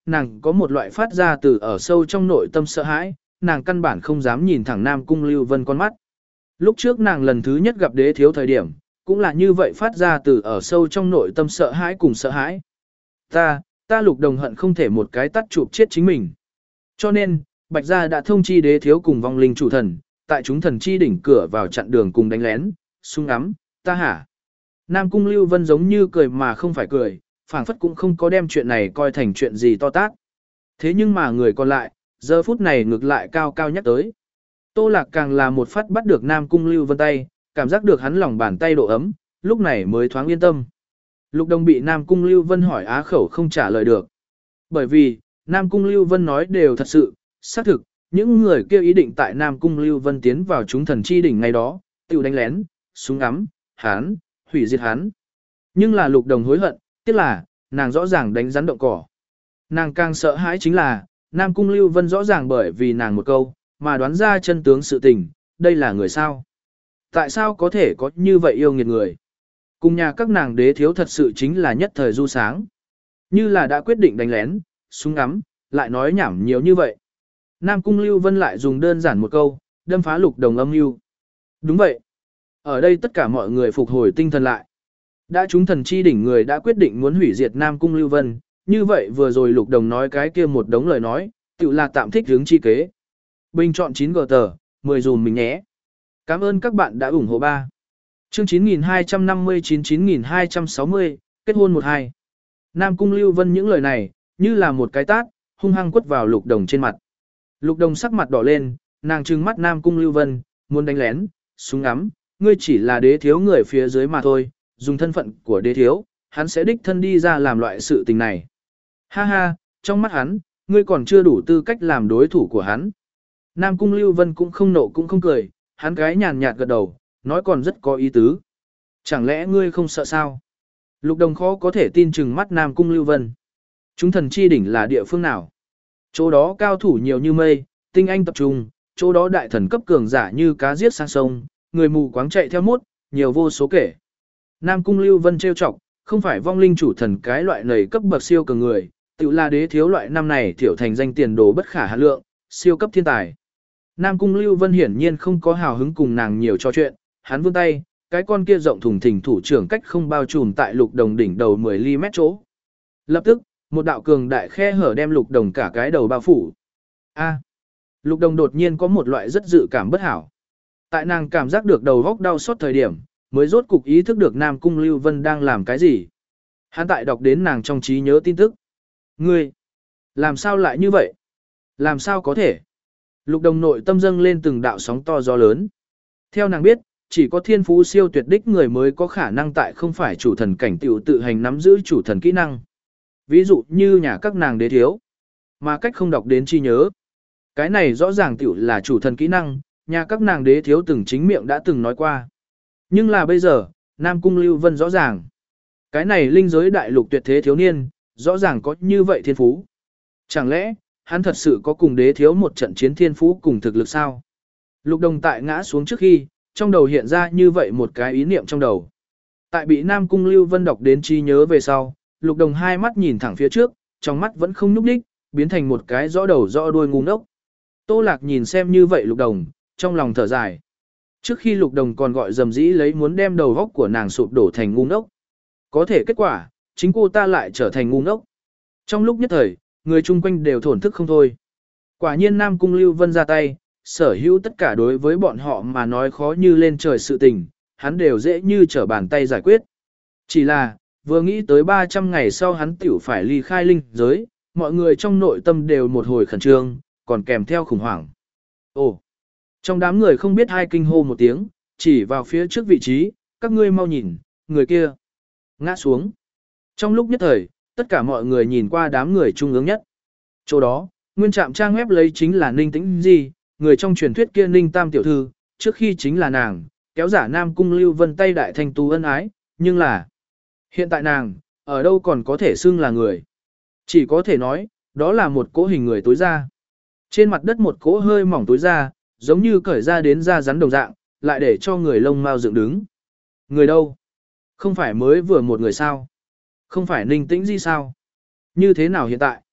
nàng có một loại phát ra từ ở sâu trong nội tâm sợ hãi, nàng căn bản không dám nhìn thẳng Nam Cung Lưu Vân con mắt. Lúc trước nàng lần thứ nhất gặp đế thiếu thời điểm, cũng là như vậy phát ra từ ở sâu trong nội tâm sợ hãi cùng sợ hãi. Ta, ta Lục Đồng hận không thể một cái tắt chụp chết chính mình. Cho nên, Bạch Gia đã thông chi đế thiếu cùng vong linh chủ thần, tại chúng thần chi đỉnh cửa vào chặn đường cùng đánh lén, sung ngắm, ta hả. Nam Cung Lưu Vân giống như cười mà không phải cười, phảng phất cũng không có đem chuyện này coi thành chuyện gì to tát. Thế nhưng mà người còn lại, giờ phút này ngược lại cao cao nhắc tới. Tô Lạc càng là một phát bắt được Nam Cung Lưu Vân tay, cảm giác được hắn lòng bàn tay độ ấm, lúc này mới thoáng yên tâm. Lục Đồng bị Nam Cung Lưu Vân hỏi á khẩu không trả lời được. Bởi vì, Nam Cung Lưu Vân nói đều thật sự, xác thực, những người kia ý định tại Nam Cung Lưu Vân tiến vào chúng thần chi đỉnh ngày đó, tiêu đánh lén, súng ngắm, hắn, hủy diệt hắn. Nhưng là Lục Đồng hối hận, tiếc là, nàng rõ ràng đánh rắn động cỏ. Nàng càng sợ hãi chính là, Nam Cung Lưu Vân rõ ràng bởi vì nàng một câu, mà đoán ra chân tướng sự tình, đây là người sao? Tại sao có thể có như vậy yêu nghiệt người? Cùng nhà các nàng đế thiếu thật sự chính là nhất thời du sáng. Như là đã quyết định đánh lén, súng ngắm, lại nói nhảm nhiều như vậy. Nam Cung Lưu Vân lại dùng đơn giản một câu, đâm phá Lục Đồng âm mưu. Đúng vậy. Ở đây tất cả mọi người phục hồi tinh thần lại. Đã chúng thần chi đỉnh người đã quyết định muốn hủy diệt Nam Cung Lưu Vân, như vậy vừa rồi Lục Đồng nói cái kia một đống lời nói, tự là tạm thích hướng chi kế. Bình chọn chín gờ tờ, mười dùm mình nhé. Cảm ơn các bạn đã ủng hộ ba. Chương chín nghìn hai trăm năm mươi chín chín nghìn hai trăm sáu mươi, kết hôn một hai. Nam Cung Lưu Vân những lời này, như là một cái tát, hung hăng quất vào Lục Đồng trên mặt. Lục Đồng sắc mặt đỏ lên, nàng trừng mắt Nam Cung Lưu Vân, muốn đánh lén, súng ngắm, ngươi chỉ là đế thiếu người phía dưới mà thôi, dùng thân phận của đế thiếu, hắn sẽ đích thân đi ra làm loại sự tình này. Ha ha, trong mắt hắn, ngươi còn chưa đủ tư cách làm đối thủ của hắn. Nam Cung Lưu Vân cũng không nộ cũng không cười, hắn cái nhàn nhạt gật đầu, nói còn rất có ý tứ. Chẳng lẽ ngươi không sợ sao? Lục Đồng khó có thể tin chừng mắt Nam Cung Lưu Vân. Chúng thần chi đỉnh là địa phương nào? Chỗ đó cao thủ nhiều như mây, tinh anh tập trung, chỗ đó đại thần cấp cường giả như cá giết sang sông, người mù quáng chạy theo mốt, nhiều vô số kể. Nam Cung Lưu Vân trêu chọc, không phải vong linh chủ thần cái loại nầy cấp bậc siêu cường người, tự là đế thiếu loại năm này thiểu thành danh tiền đồ bất khả hạn lượng, siêu cấp thiên tài. Nam Cung Lưu Vân hiển nhiên không có hào hứng cùng nàng nhiều trò chuyện, hắn vươn tay, cái con kia rộng thùng thình thủ trưởng cách không bao trùm tại Lục Đồng đỉnh đầu mười mi li mét chỗ. Lập tức, một đạo cường đại khe hở đem Lục Đồng cả cái đầu bao phủ. A. Lục Đồng đột nhiên có một loại rất dự cảm bất hảo. Tại nàng cảm giác được đầu góc đau xót thời điểm, mới rốt cục ý thức được Nam Cung Lưu Vân đang làm cái gì. Hắn tại đọc đến nàng trong trí nhớ tin tức. Ngươi, làm sao lại như vậy? Làm sao có thể? Lục Đồng nội tâm dâng lên từng đạo sóng to gió lớn. Theo nàng biết, chỉ có thiên phú siêu tuyệt đích người mới có khả năng tại không phải chủ thần cảnh tiểu tự hành nắm giữ chủ thần kỹ năng. Ví dụ như nhà các nàng đế thiếu, mà cách không đọc đến chi nhớ. Cái này rõ ràng tiểu là chủ thần kỹ năng, nhà các nàng đế thiếu từng chính miệng đã từng nói qua. Nhưng là bây giờ, Nam Cung Lưu Vân rõ ràng. Cái này linh giới đại lục tuyệt thế thiếu niên, rõ ràng có như vậy thiên phú. Chẳng lẽ, hắn thật sự có cùng đế thiếu một trận chiến thiên phú cùng thực lực sao? Lục Đồng tại ngã xuống trước khi, trong đầu hiện ra như vậy một cái ý niệm trong đầu. Tại bị Nam Cung Lưu Vân đọc đến trí nhớ về sau, Lục Đồng hai mắt nhìn thẳng phía trước, trong mắt vẫn không nhúc nhích, biến thành một cái rõ đầu rõ đuôi ngu ngốc. Tô Lạc nhìn xem như vậy Lục Đồng, trong lòng thở dài. Trước khi Lục Đồng còn gọi dầm dĩ lấy muốn đem đầu góc của nàng sụp đổ thành ngu ngốc. Có thể kết quả, chính cô ta lại trở thành ngu ngốc. Trong lúc nhất thời, người chung quanh đều thổn thức không thôi. Quả nhiên Nam Cung Lưu Vân ra tay, sở hữu tất cả đối với bọn họ mà nói khó như lên trời sự tình, hắn đều dễ như trở bàn tay giải quyết. Chỉ là, vừa nghĩ tới ba trăm ngày sau hắn tiểu phải ly khai linh giới, mọi người trong nội tâm đều một hồi khẩn trương, còn kèm theo khủng hoảng. Ồ! Trong đám người không biết hai kinh hô một tiếng, chỉ vào phía trước vị trí, các ngươi mau nhìn, người kia ngã xuống. Trong lúc nhất thời, tất cả mọi người nhìn qua đám người trung ương nhất. Chỗ đó, nguyên trạm trang web lấy chính là Ninh Tĩnh Di, người trong truyền thuyết kia Ninh Tam tiểu thư, trước khi chính là nàng, kéo giả Nam Cung Lưu Vân tay đại thanh tú ân ái, nhưng là hiện tại nàng, ở đâu còn có thể xưng là người. Chỉ có thể nói, đó là một cỗ hình người tối ra. Trên mặt đất một cỗ hơi mỏng tối ra, giống như cởi ra đến da rắn đồng dạng, lại để cho người lông mau dựng đứng. Người đâu? Không phải mới vừa một người sao? Không phải Ninh Tĩnh Di sao? Như thế nào hiện tại?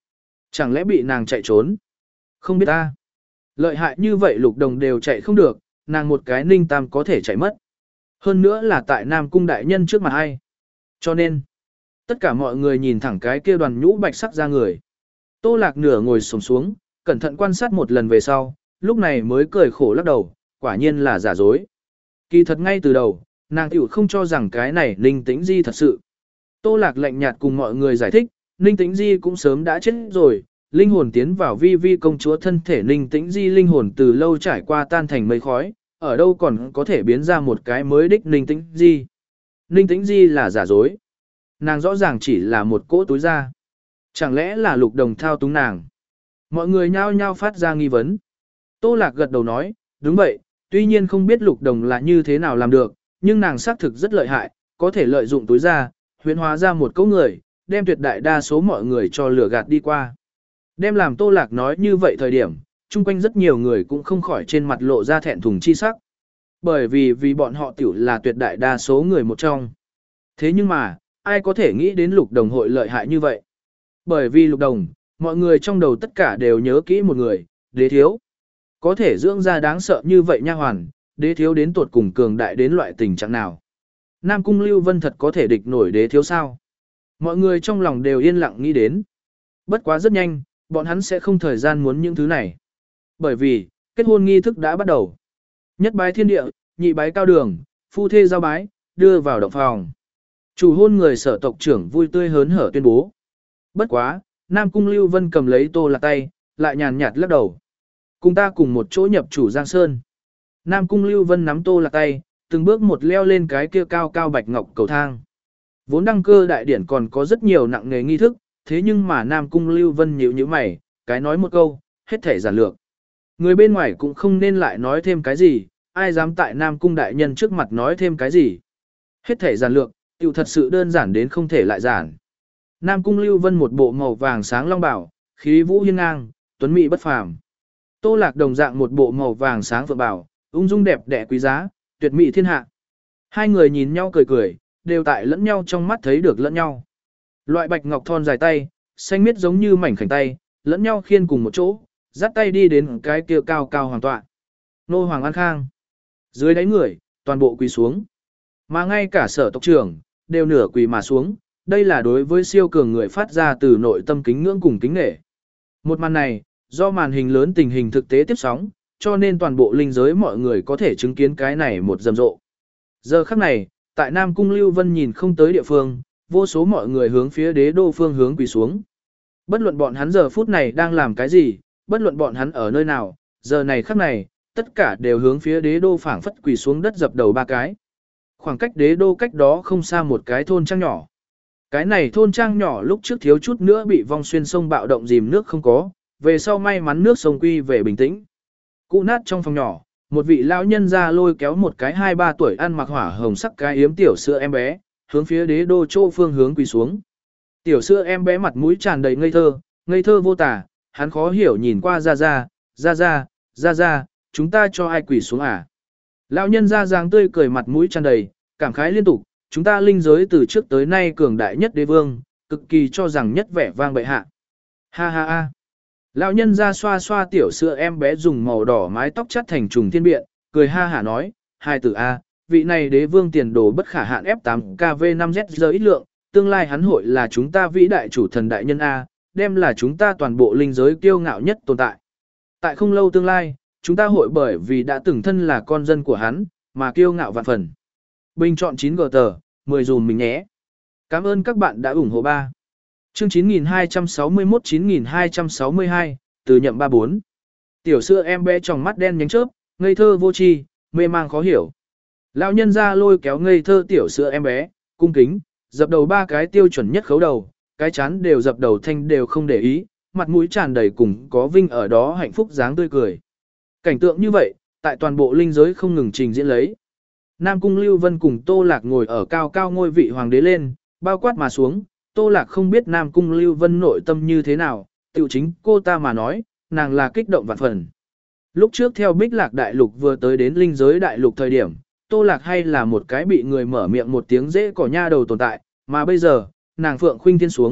Chẳng lẽ bị nàng chạy trốn? Không biết ta. Lợi hại như vậy lục đồng đều chạy không được, nàng một cái ninh tam có thể chạy mất. Hơn nữa là tại Nam Cung đại nhân trước mặt ai. Cho nên, tất cả mọi người nhìn thẳng cái kia đoàn nhũ bạch sắc ra người. Tô Lạc nửa ngồi xổm xuống, cẩn thận quan sát một lần về sau, lúc này mới cười khổ lắc đầu, quả nhiên là giả dối. Kỳ thật ngay từ đầu, nàng tiểu không cho rằng cái này Ninh Tĩnh Di thật sự. Tô Lạc lạnh nhạt cùng mọi người giải thích, Ninh Tĩnh Di cũng sớm đã chết rồi, linh hồn tiến vào vi vi công chúa thân thể Ninh Tĩnh Di linh hồn từ lâu trải qua tan thành mây khói, ở đâu còn có thể biến ra một cái mới đích Ninh Tĩnh Di. Ninh Tĩnh Di là giả dối. Nàng rõ ràng chỉ là một cỗ túi da. Chẳng lẽ là lục đồng thao túng nàng? Mọi người nhao nhao phát ra nghi vấn. Tô Lạc gật đầu nói, đúng vậy, tuy nhiên không biết lục đồng là như thế nào làm được, nhưng nàng xác thực rất lợi hại, có thể lợi dụng túi da, huyễn hóa ra một cỗ người, đem tuyệt đại đa số mọi người cho lừa gạt đi qua. Đem làm Tô Lạc nói như vậy thời điểm, chung quanh rất nhiều người cũng không khỏi trên mặt lộ ra thẹn thùng chi sắc. Bởi vì vì bọn họ tiểu là tuyệt đại đa số người một trong. Thế nhưng mà, ai có thể nghĩ đến lục đồng hội lợi hại như vậy? Bởi vì lục đồng, mọi người trong đầu tất cả đều nhớ kỹ một người, đế thiếu. Có thể dưỡng ra đáng sợ như vậy nha hoàn, đế thiếu đến tuột cùng cường đại đến loại tình trạng nào. Nam Cung Lưu Vân thật có thể địch nổi đế thiếu sao? Mọi người trong lòng đều yên lặng nghĩ đến. Bất quá rất nhanh, bọn hắn sẽ không thời gian muốn những thứ này. Bởi vì, kết hôn nghi thức đã bắt đầu. Nhất bái thiên địa, nhị bái cao đường, phu thê giao bái, đưa vào động phòng. Chủ hôn người Sở tộc trưởng vui tươi hớn hở tuyên bố. Bất quá, Nam Cung Lưu Vân cầm lấy Tô Lạc tay, lại nhàn nhạt lắc đầu. Cùng ta cùng một chỗ nhập chủ Giang Sơn. Nam Cung Lưu Vân nắm Tô Lạc tay, từng bước một leo lên cái kia cao cao bạch ngọc cầu thang. Vốn đăng cơ đại điển còn có rất nhiều nặng nghề nghi thức, thế nhưng mà Nam Cung Lưu Vân nhíu nhíu mày, cái nói một câu, hết thể giản lược. Người bên ngoài cũng không nên lại nói thêm cái gì, ai dám tại Nam Cung đại nhân trước mặt nói thêm cái gì. Hết thể giản lược, tiểu thật sự đơn giản đến không thể lại giản. Nam Cung Lưu Vân một bộ màu vàng sáng long bảo, khí vũ hiên ngang, tuấn mỹ bất phàm. Tô Lạc đồng dạng một bộ màu vàng sáng phượng bảo, ung dung đẹp đẽ quý giá, tuyệt mỹ thiên hạ. Hai người nhìn nhau cười cười, đều tại lẫn nhau trong mắt thấy được lẫn nhau. Loại bạch ngọc thon dài tay, xanh miết giống như mảnh khảnh tay, lẫn nhau khiên cùng một chỗ, dắt tay đi đến cái kia cao cao hoàng tọa. Nô Hoàng An Khang. Dưới đáy người, toàn bộ quỳ xuống. Mà ngay cả Sở tộc trưởng, đều nửa quỳ mà xuống, đây là đối với siêu cường người phát ra từ nội tâm kính ngưỡng cùng kính nể. Một màn này, do màn hình lớn tình hình thực tế tiếp sóng, cho nên toàn bộ linh giới mọi người có thể chứng kiến cái này một rầm rộ. Giờ khắc này, tại Nam Cung Lưu Vân nhìn không tới địa phương, vô số mọi người hướng phía đế đô phương hướng quỳ xuống. Bất luận bọn hắn giờ phút này đang làm cái gì, bất luận bọn hắn ở nơi nào, giờ này khắc này, tất cả đều hướng phía đế đô phảng phất quỳ xuống đất dập đầu ba cái. Khoảng cách đế đô cách đó không xa một cái thôn trang nhỏ. Cái này thôn trang nhỏ lúc trước thiếu chút nữa bị vong xuyên sông bạo động dìm nước không có, về sau may mắn nước sông quy về bình tĩnh. Cụ nát trong phòng nhỏ, một vị lão nhân ra lôi kéo một cái hai ba tuổi ăn mặc hỏa hồng sắc cái yếm tiểu sữa em bé, hướng phía đế đô chỗ phương hướng quỳ xuống. Tiểu sữa em bé mặt mũi tràn đầy ngây thơ, ngây thơ vô tả, hắn khó hiểu nhìn qua ra ra, ra ra, ra ra, chúng ta cho ai quỳ xuống à? Lão nhân ra dáng tươi cười mặt mũi tràn đầy, cảm khái liên tục, chúng ta linh giới từ trước tới nay cường đại nhất đế vương, cực kỳ cho rằng nhất vẻ vang bệ hạ. Ha ha ha. Lão nhân ra xoa xoa tiểu sữa em bé dùng màu đỏ mái tóc chắt thành trùng thiên biện, cười ha hả nói, hai tử A, vị này đế vương tiền đồ bất khả hạn F tám K V năm Z giờ ít lượng, tương lai hắn hội là chúng ta vĩ đại chủ thần đại nhân A, đem là chúng ta toàn bộ linh giới kiêu ngạo nhất tồn tại. Tại không lâu tương lai, chúng ta hội bởi vì đã từng thân là con dân của hắn, mà kiêu ngạo vạn phần. Bình chọn chín G tờ, mười dùm mình nhé. Cảm ơn các bạn đã ủng hộ ba. Chương chín nghìn hai trăm sáu mươi mốt chín nghìn hai trăm sáu mươi hai, từ nhậm ba bốn. Tiểu sữa em bé trong mắt đen nhánh chớp, ngây thơ vô tri, mê mang khó hiểu. Lão nhân ra lôi kéo ngây thơ tiểu sữa em bé, cung kính, dập đầu ba cái tiêu chuẩn nhất khấu đầu, cái chán đều dập đầu thanh đều không để ý, mặt mũi tràn đầy cùng có vinh ở đó hạnh phúc dáng tươi cười. Cảnh tượng như vậy, tại toàn bộ linh giới không ngừng trình diễn lấy. Nam Cung Lưu Vân cùng Tô Lạc ngồi ở cao cao ngôi vị hoàng đế lên, bao quát mà xuống, Tô Lạc không biết Nam Cung Lưu Vân nội tâm như thế nào, tự chính cô ta mà nói, nàng là kích động vạn phần. Lúc trước theo Bích Lạc Đại Lục vừa tới đến linh giới Đại Lục thời điểm, Tô Lạc hay là một cái bị người mở miệng một tiếng dễ cỏ nha đầu tồn tại, mà bây giờ, nàng phượng khuynh thiên xuống,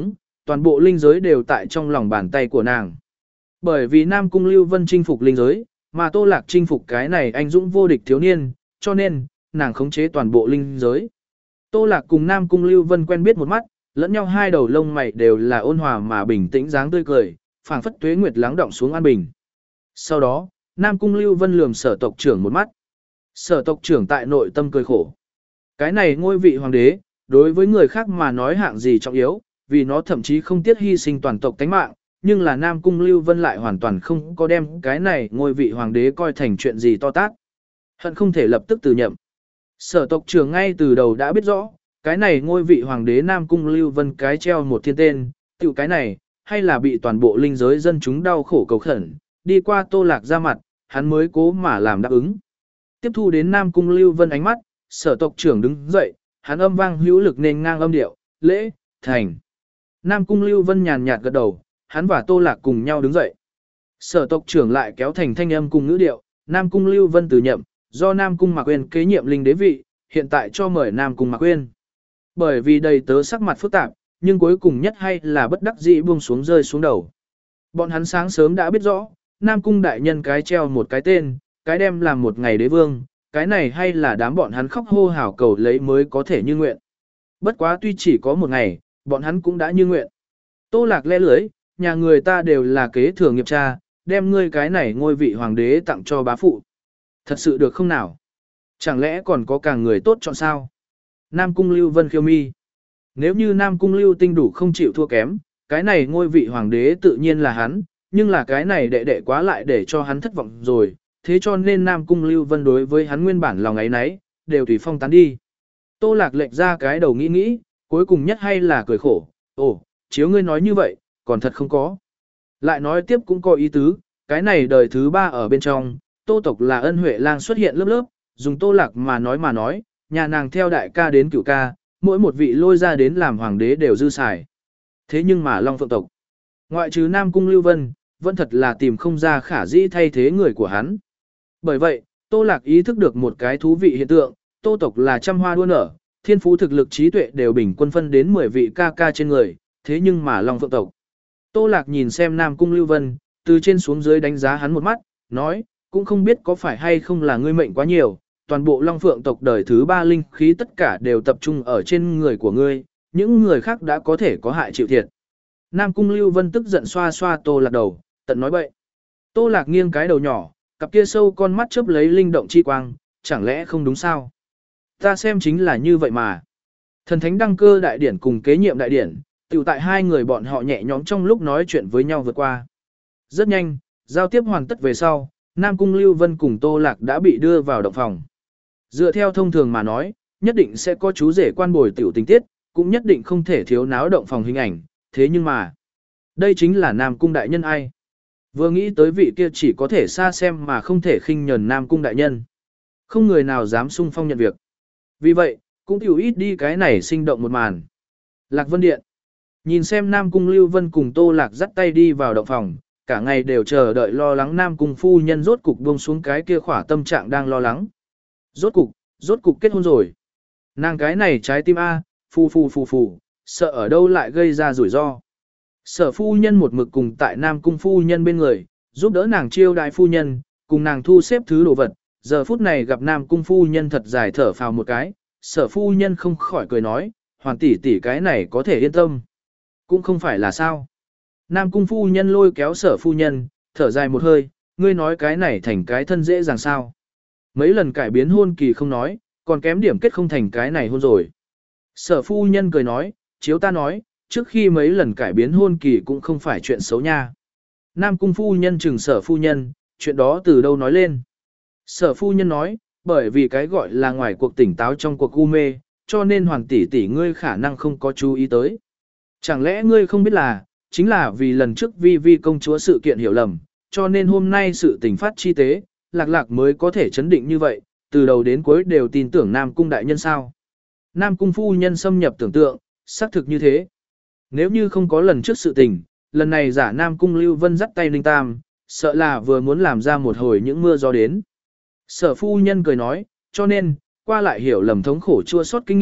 toàn bộ linh giới đều tại trong lòng bàn tay của nàng. Bởi vì Nam Cung Lưu Vân chinh phục linh giới, mà Tô Lạc chinh phục cái này anh dũng vô địch thiếu niên, cho nên, nàng khống chế toàn bộ linh giới. Tô Lạc cùng Nam Cung Lưu Vân quen biết một mắt, lẫn nhau hai đầu lông mày đều là ôn hòa mà bình tĩnh dáng tươi cười, phảng phất tuế nguyệt lắng động xuống an bình. Sau đó, Nam Cung Lưu Vân lườm Sở tộc trưởng một mắt. Sở tộc trưởng tại nội tâm cười khổ. Cái này ngôi vị hoàng đế, đối với người khác mà nói hạng gì trọng yếu, vì nó thậm chí không tiếc hy sinh toàn tộc tánh mạng, nhưng là Nam Cung Lưu Vân lại hoàn toàn không có đem cái này ngôi vị hoàng đế coi thành chuyện gì to tát. Hận không thể lập tức từ nhậm. Sở tộc trưởng ngay từ đầu đã biết rõ, cái này ngôi vị hoàng đế Nam Cung Lưu Vân cái treo một thiên tên, tiểu cái này, hay là bị toàn bộ linh giới dân chúng đau khổ cầu khẩn, đi qua Tô Lạc ra mặt, hắn mới cố mà làm đáp ứng. Tiếp thu đến Nam Cung Lưu Vân ánh mắt, sở tộc trưởng đứng dậy, hắn âm vang hữu lực nên ngang âm điệu, lễ, thành. Nam Cung Lưu Vân nhàn nhạt gật đầu, hắn và Tô Lạc cùng nhau đứng dậy. Sở tộc trưởng lại kéo thành thanh âm cùng ngữ điệu, Nam Cung Lưu Vân từ nhậm, do Nam Cung Mạc Uyên kế nhiệm linh đế vị, hiện tại cho mời Nam Cung Mạc Uyên. Bởi vì đầy tớ sắc mặt phức tạp, nhưng cuối cùng nhất hay là bất đắc dĩ buông xuống rơi xuống đầu. Bọn hắn sáng sớm đã biết rõ, Nam Cung đại nhân cái treo một cái tên, cái đem làm một ngày đế vương, cái này hay là đám bọn hắn khóc hô hào cầu lấy mới có thể như nguyện. Bất quá tuy chỉ có một ngày, bọn hắn cũng đã như nguyện. Tô Lạc le lưới, nhà người ta đều là kế thừa nghiệp cha, đem ngươi cái này ngôi vị hoàng đế tặng cho bá phụ. Thật sự được không nào? Chẳng lẽ còn có càng người tốt chọn sao? Nam Cung Lưu Vân khiêu mi. Nếu như Nam Cung Lưu Tinh đủ không chịu thua kém, cái này ngôi vị hoàng đế tự nhiên là hắn, nhưng là cái này đệ đệ quá lại để cho hắn thất vọng rồi, thế cho nên Nam Cung Lưu Vân đối với hắn nguyên bản lòng ấy nấy, đều tùy phong tán đi. Tô Lạc lệch ra cái đầu nghĩ nghĩ, cuối cùng nhất hay là cười khổ, ồ, chiếu ngươi nói như vậy, còn thật không có. Lại nói tiếp cũng có ý tứ, cái này đời thứ ba ở bên trong, Tô tộc là Ân Huệ Lang xuất hiện lớp lớp, dùng Tô Lạc mà nói mà nói, nhà nàng theo đại ca đến cửu ca, mỗi một vị lôi ra đến làm hoàng đế đều dư xài. Thế nhưng mà Long Phượng tộc, ngoại trừ Nam Cung Lưu Vân, vẫn thật là tìm không ra khả dĩ thay thế người của hắn. Bởi vậy, Tô Lạc ý thức được một cái thú vị hiện tượng, Tô tộc là trăm hoa đua nở, thiên phú thực lực trí tuệ đều bình quân phân đến mười vị ca ca trên người, thế nhưng mà Long Phượng tộc. Tô Lạc nhìn xem Nam Cung Lưu Vân, từ trên xuống dưới đánh giá hắn một mắt, nói, cũng không biết có phải hay không là ngươi mệnh quá nhiều, toàn bộ Long Phượng tộc đời thứ ba linh khí tất cả đều tập trung ở trên người của ngươi, những người khác đã có thể có hại chịu thiệt. Nam Cung Lưu Vân tức giận xoa xoa Tô Lạc đầu, tận nói bậy. Tô Lạc nghiêng cái đầu nhỏ, cặp kia sâu con mắt chớp lấy linh động chi quang, chẳng lẽ không đúng sao? Ta xem chính là như vậy mà. Thần thánh đăng cơ đại điển cùng kế nhiệm đại điển, tiểu tại hai người bọn họ nhẹ nhõm trong lúc nói chuyện với nhau vượt qua. Rất nhanh, giao tiếp hoàn tất về sau, Nam Cung Lưu Vân cùng Tô Lạc đã bị đưa vào động phòng. Dựa theo thông thường mà nói, nhất định sẽ có chú rể quan bồi tiểu tình tiết, cũng nhất định không thể thiếu náo động phòng hình ảnh, thế nhưng mà, đây chính là Nam Cung đại nhân ai. Vừa nghĩ tới vị kia chỉ có thể xa xem mà không thể khinh nhờn Nam Cung đại nhân. Không người nào dám sung phong nhận việc. Vì vậy, cũng tiểu ít đi cái này sinh động một màn. Lạc Vân Điện. Nhìn xem Nam Cung Lưu Vân cùng Tô Lạc dắt tay đi vào động phòng, cả ngày đều chờ đợi lo lắng Nam Cung phu nhân rốt cục buông xuống cái kia khỏa tâm trạng đang lo lắng. Rốt cục, rốt cục kết hôn rồi. Nàng cái này trái tim A, phù phù phù phù, sợ ở đâu lại gây ra rủi ro. Sở phu nhân một mực cùng tại Nam Cung phu nhân bên người, giúp đỡ nàng chiêu đại phu nhân, cùng nàng thu xếp thứ đồ vật. Giờ phút này gặp Nam Cung phu nhân thật dài thở phào một cái, sở phu nhân không khỏi cười nói, hoàn tỷ tỷ cái này có thể yên tâm. Cũng không phải là sao. Nam Cung phu nhân lôi kéo sở phu nhân, thở dài một hơi, ngươi nói cái này thành cái thân dễ dàng sao. Mấy lần cải biến hôn kỳ không nói, còn kém điểm kết không thành cái này hôn rồi. Sở phu nhân cười nói, chiếu ta nói, trước khi mấy lần cải biến hôn kỳ cũng không phải chuyện xấu nha. Nam Cung phu nhân chừng sở phu nhân, chuyện đó từ đâu nói lên. Sở phu nhân nói, bởi vì cái gọi là ngoài cuộc tỉnh táo trong cuộc u mê, cho nên hoàng tỷ tỷ ngươi khả năng không có chú ý tới. Chẳng lẽ ngươi không biết là, chính là vì lần trước vi vi công chúa sự kiện hiểu lầm, cho nên hôm nay sự tình phát chi tế, lạc lạc mới có thể chấn định như vậy, từ đầu đến cuối đều tin tưởng Nam Cung đại nhân sao. Nam Cung phu nhân xâm nhập tưởng tượng, xác thực như thế. Nếu như không có lần trước sự tình, lần này giả Nam Cung Lưu Vân dắt tay Ninh Tam, sợ là vừa muốn làm ra một hồi những mưa gió đến. Sở phu nhân cười nói, cho nên, qua lại hiểu lầm thống khổ chua xót kinh nghiệm,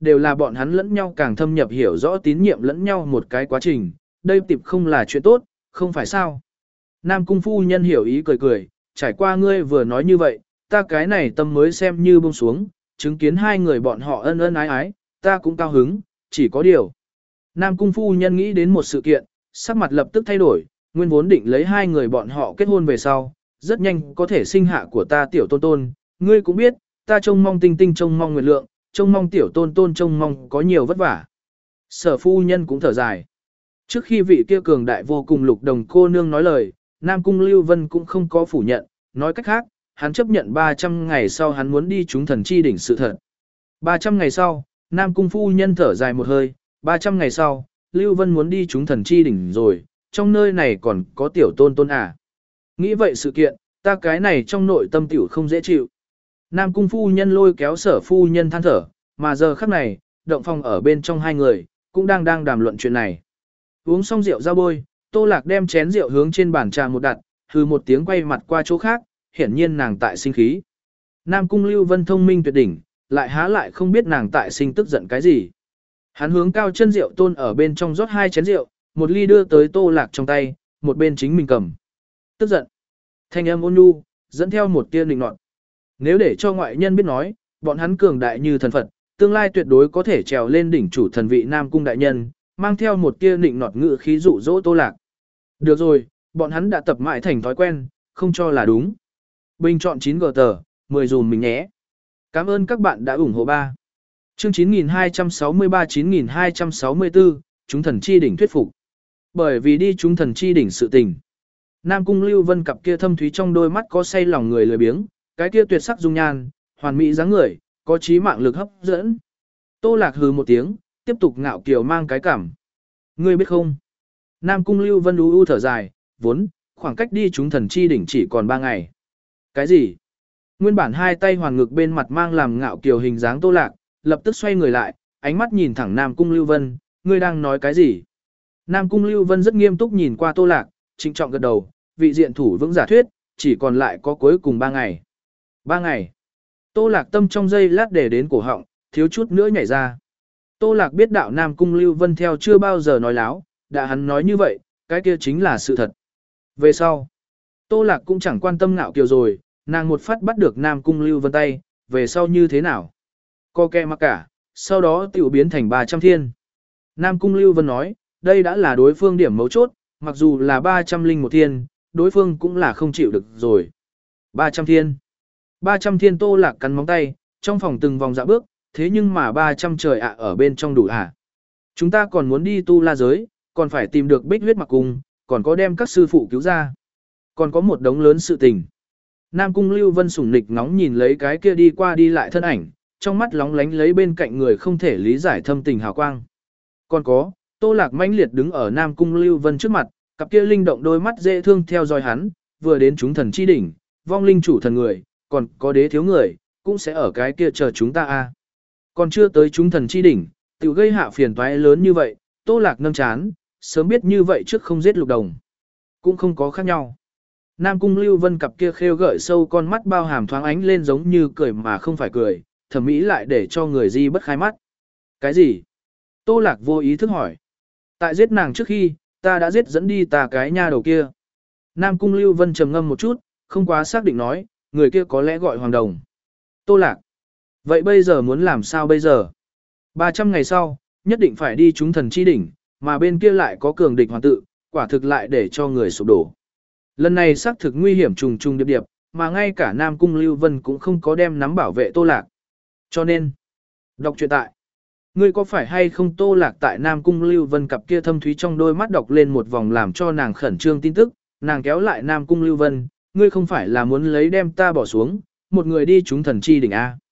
đều là bọn hắn lẫn nhau càng thâm nhập hiểu rõ tín nhiệm lẫn nhau một cái quá trình, đây tiệp không là chuyện tốt, không phải sao. Nam cung phu nhân hiểu ý cười cười, trải qua ngươi vừa nói như vậy, ta cái này tâm mới xem như buông xuống, chứng kiến hai người bọn họ ân ân ái ái, ta cũng cao hứng, chỉ có điều. Nam cung phu nhân nghĩ đến một sự kiện, sắc mặt lập tức thay đổi, nguyên vốn định lấy hai người bọn họ kết hôn về sau, rất nhanh có thể sinh hạ của ta tiểu tôn tôn, ngươi cũng biết, ta trông mong tinh tinh trông mong nguyệt lượng, trông mong tiểu tôn tôn trông mong có nhiều vất vả. Sở phu nhân cũng thở dài. Trước khi vị kia cường đại vô cùng lục đồng cô nương nói lời, Nam Cung Lưu Vân cũng không có phủ nhận, nói cách khác, hắn chấp nhận ba trăm ngày sau hắn muốn đi chúng thần chi đỉnh sự thật. ba trăm ngày sau, Nam Cung phu nhân thở dài một hơi, ba trăm ngày sau, Lưu Vân muốn đi chúng thần chi đỉnh rồi, trong nơi này còn có tiểu tôn tôn à. Nghĩ vậy sự kiện, ta cái này trong nội tâm tiểu không dễ chịu. Nam Cung phu nhân lôi kéo sở phu nhân than thở, mà giờ khắc này, động phòng ở bên trong hai người, cũng đang đang đàm luận chuyện này. Uống xong rượu ra bôi, Tô Lạc đem chén rượu hướng trên bàn trà một đặt, hừ một tiếng quay mặt qua chỗ khác, hiển nhiên nàng tại sinh khí. Nam Cung Lưu Vân thông minh tuyệt đỉnh, lại há lại không biết nàng tại sinh tức giận cái gì. Hắn hướng cao chân rượu tôn ở bên trong rót hai chén rượu, một ly đưa tới Tô Lạc trong tay, một bên chính mình cầm. Tức giận. Thanh âm ôn nhu, dẫn theo một tia nịnh nọt. Nếu để cho ngoại nhân biết nói, bọn hắn cường đại như thần Phật, tương lai tuyệt đối có thể trèo lên đỉnh chủ thần vị Nam Cung đại nhân, mang theo một tia nịnh nọt ngữ khí dụ dỗ Tô Lạc. Được rồi, bọn hắn đã tập mãi thành thói quen, không cho là đúng. Bình chọn chín g tờ, mười dùm mình nhé. Cảm ơn các bạn đã ủng hộ ba. Chương chín nghìn hai trăm sáu mươi ba chín nghìn hai trăm sáu mươi tư, chúng thần chi đỉnh thuyết phục. Bởi vì đi chúng thần chi đỉnh sự tình. Nam Cung Lưu Vân cặp kia thâm thúy trong đôi mắt có say lòng người lười biếng, cái kia tuyệt sắc dung nhan, hoàn mỹ dáng người, có trí mạng lực hấp dẫn. Tô Lạc hừ một tiếng, tiếp tục ngạo kiều mang cái cảm. Ngươi biết không? Nam Cung Lưu Vân u u thở dài, vốn, khoảng cách đi chúng thần chi đỉnh chỉ còn ba ngày. Cái gì? Nguyên bản hai tay hoàn ngực bên mặt mang làm ngạo kiều hình dáng Tô Lạc, lập tức xoay người lại, ánh mắt nhìn thẳng Nam Cung Lưu Vân, ngươi đang nói cái gì? Nam Cung Lưu Vân rất nghiêm túc nhìn qua Tô Lạc, trịnh trọng gật đầu, vị diện thủ vững giả thuyết, chỉ còn lại có cuối cùng ba ngày. Ba ngày. Tô Lạc tâm trong giây lát để đến cổ họng, thiếu chút nữa nhảy ra. Tô Lạc biết đạo Nam Cung Lưu Vân theo chưa bao giờ nói láo, đã hắn nói như vậy, cái kia chính là sự thật. Về sau, Tô Lạc cũng chẳng quan tâm ngạo kiều rồi, nàng một phát bắt được Nam Cung Lưu Vân tay, về sau như thế nào? Co kẹ mặc cả, sau đó tiểu biến thành ba trăm thiên. Nam Cung Lưu Vân nói, đây đã là đối phương điểm mấu chốt, mặc dù là ba trăm linh một thiên, đối phương cũng là không chịu được rồi. ba trăm thiên. ba trăm thiên Tô Lạc cắn móng tay, trong phòng từng vòng dạo bước, thế nhưng mà ba trăm trời ạ ở bên trong đủ à. Chúng ta còn muốn đi tu la giới, còn phải tìm được bích huyết mặc cung, còn có đem các sư phụ cứu ra. Còn có một đống lớn sự tình. Nam Cung Lưu Vân sủng nịch ngóng nhìn lấy cái kia đi qua đi lại thân ảnh, trong mắt lóng lánh lấy bên cạnh người không thể lý giải thâm tình hào quang. Còn có, Tô Lạc mãnh liệt đứng ở Nam Cung Lưu Vân trước mặt, cặp kia linh động đôi mắt dễ thương theo dõi hắn, vừa đến chúng thần chi đỉnh, vong linh chủ thần người, còn có đế thiếu người, cũng sẽ ở cái kia chờ chúng ta a. Còn chưa tới chúng thần chi đỉnh, tiểu gây hạ phiền toái lớn như vậy, Tô Lạc nâng chán, sớm biết như vậy trước không giết lục đồng. Cũng không có khác nhau. Nam Cung Lưu Vân cặp kia khêu gợi sâu con mắt bao hàm thoáng ánh lên giống như cười mà không phải cười, thẩm mỹ lại để cho người di bất khai mắt. Cái gì? Tô Lạc vô ý thức hỏi. Tại giết nàng trước khi, ta đã giết dẫn đi ta cái nha đầu kia. Nam Cung Lưu Vân trầm ngâm một chút, không quá xác định nói, người kia có lẽ gọi Hoàng Đồng. Tô Lạc. Vậy bây giờ muốn làm sao bây giờ? ba trăm ngày sau, nhất định phải đi chúng thần chi đỉnh, mà bên kia lại có cường địch hoàn tự, quả thực lại để cho người sụp đổ. Lần này xác thực nguy hiểm trùng trùng điệp điệp, mà ngay cả Nam Cung Lưu Vân cũng không có đem nắm bảo vệ Tô Lạc. Cho nên, đọc truyện tại. Ngươi có phải hay không Tô Lạc tại Nam Cung Lưu Vân cặp kia thâm thúy trong đôi mắt đọc lên một vòng làm cho nàng khẩn trương tin tức, nàng kéo lại Nam Cung Lưu Vân, ngươi không phải là muốn lấy đem ta bỏ xuống, một người đi chúng thần chi đỉnh A.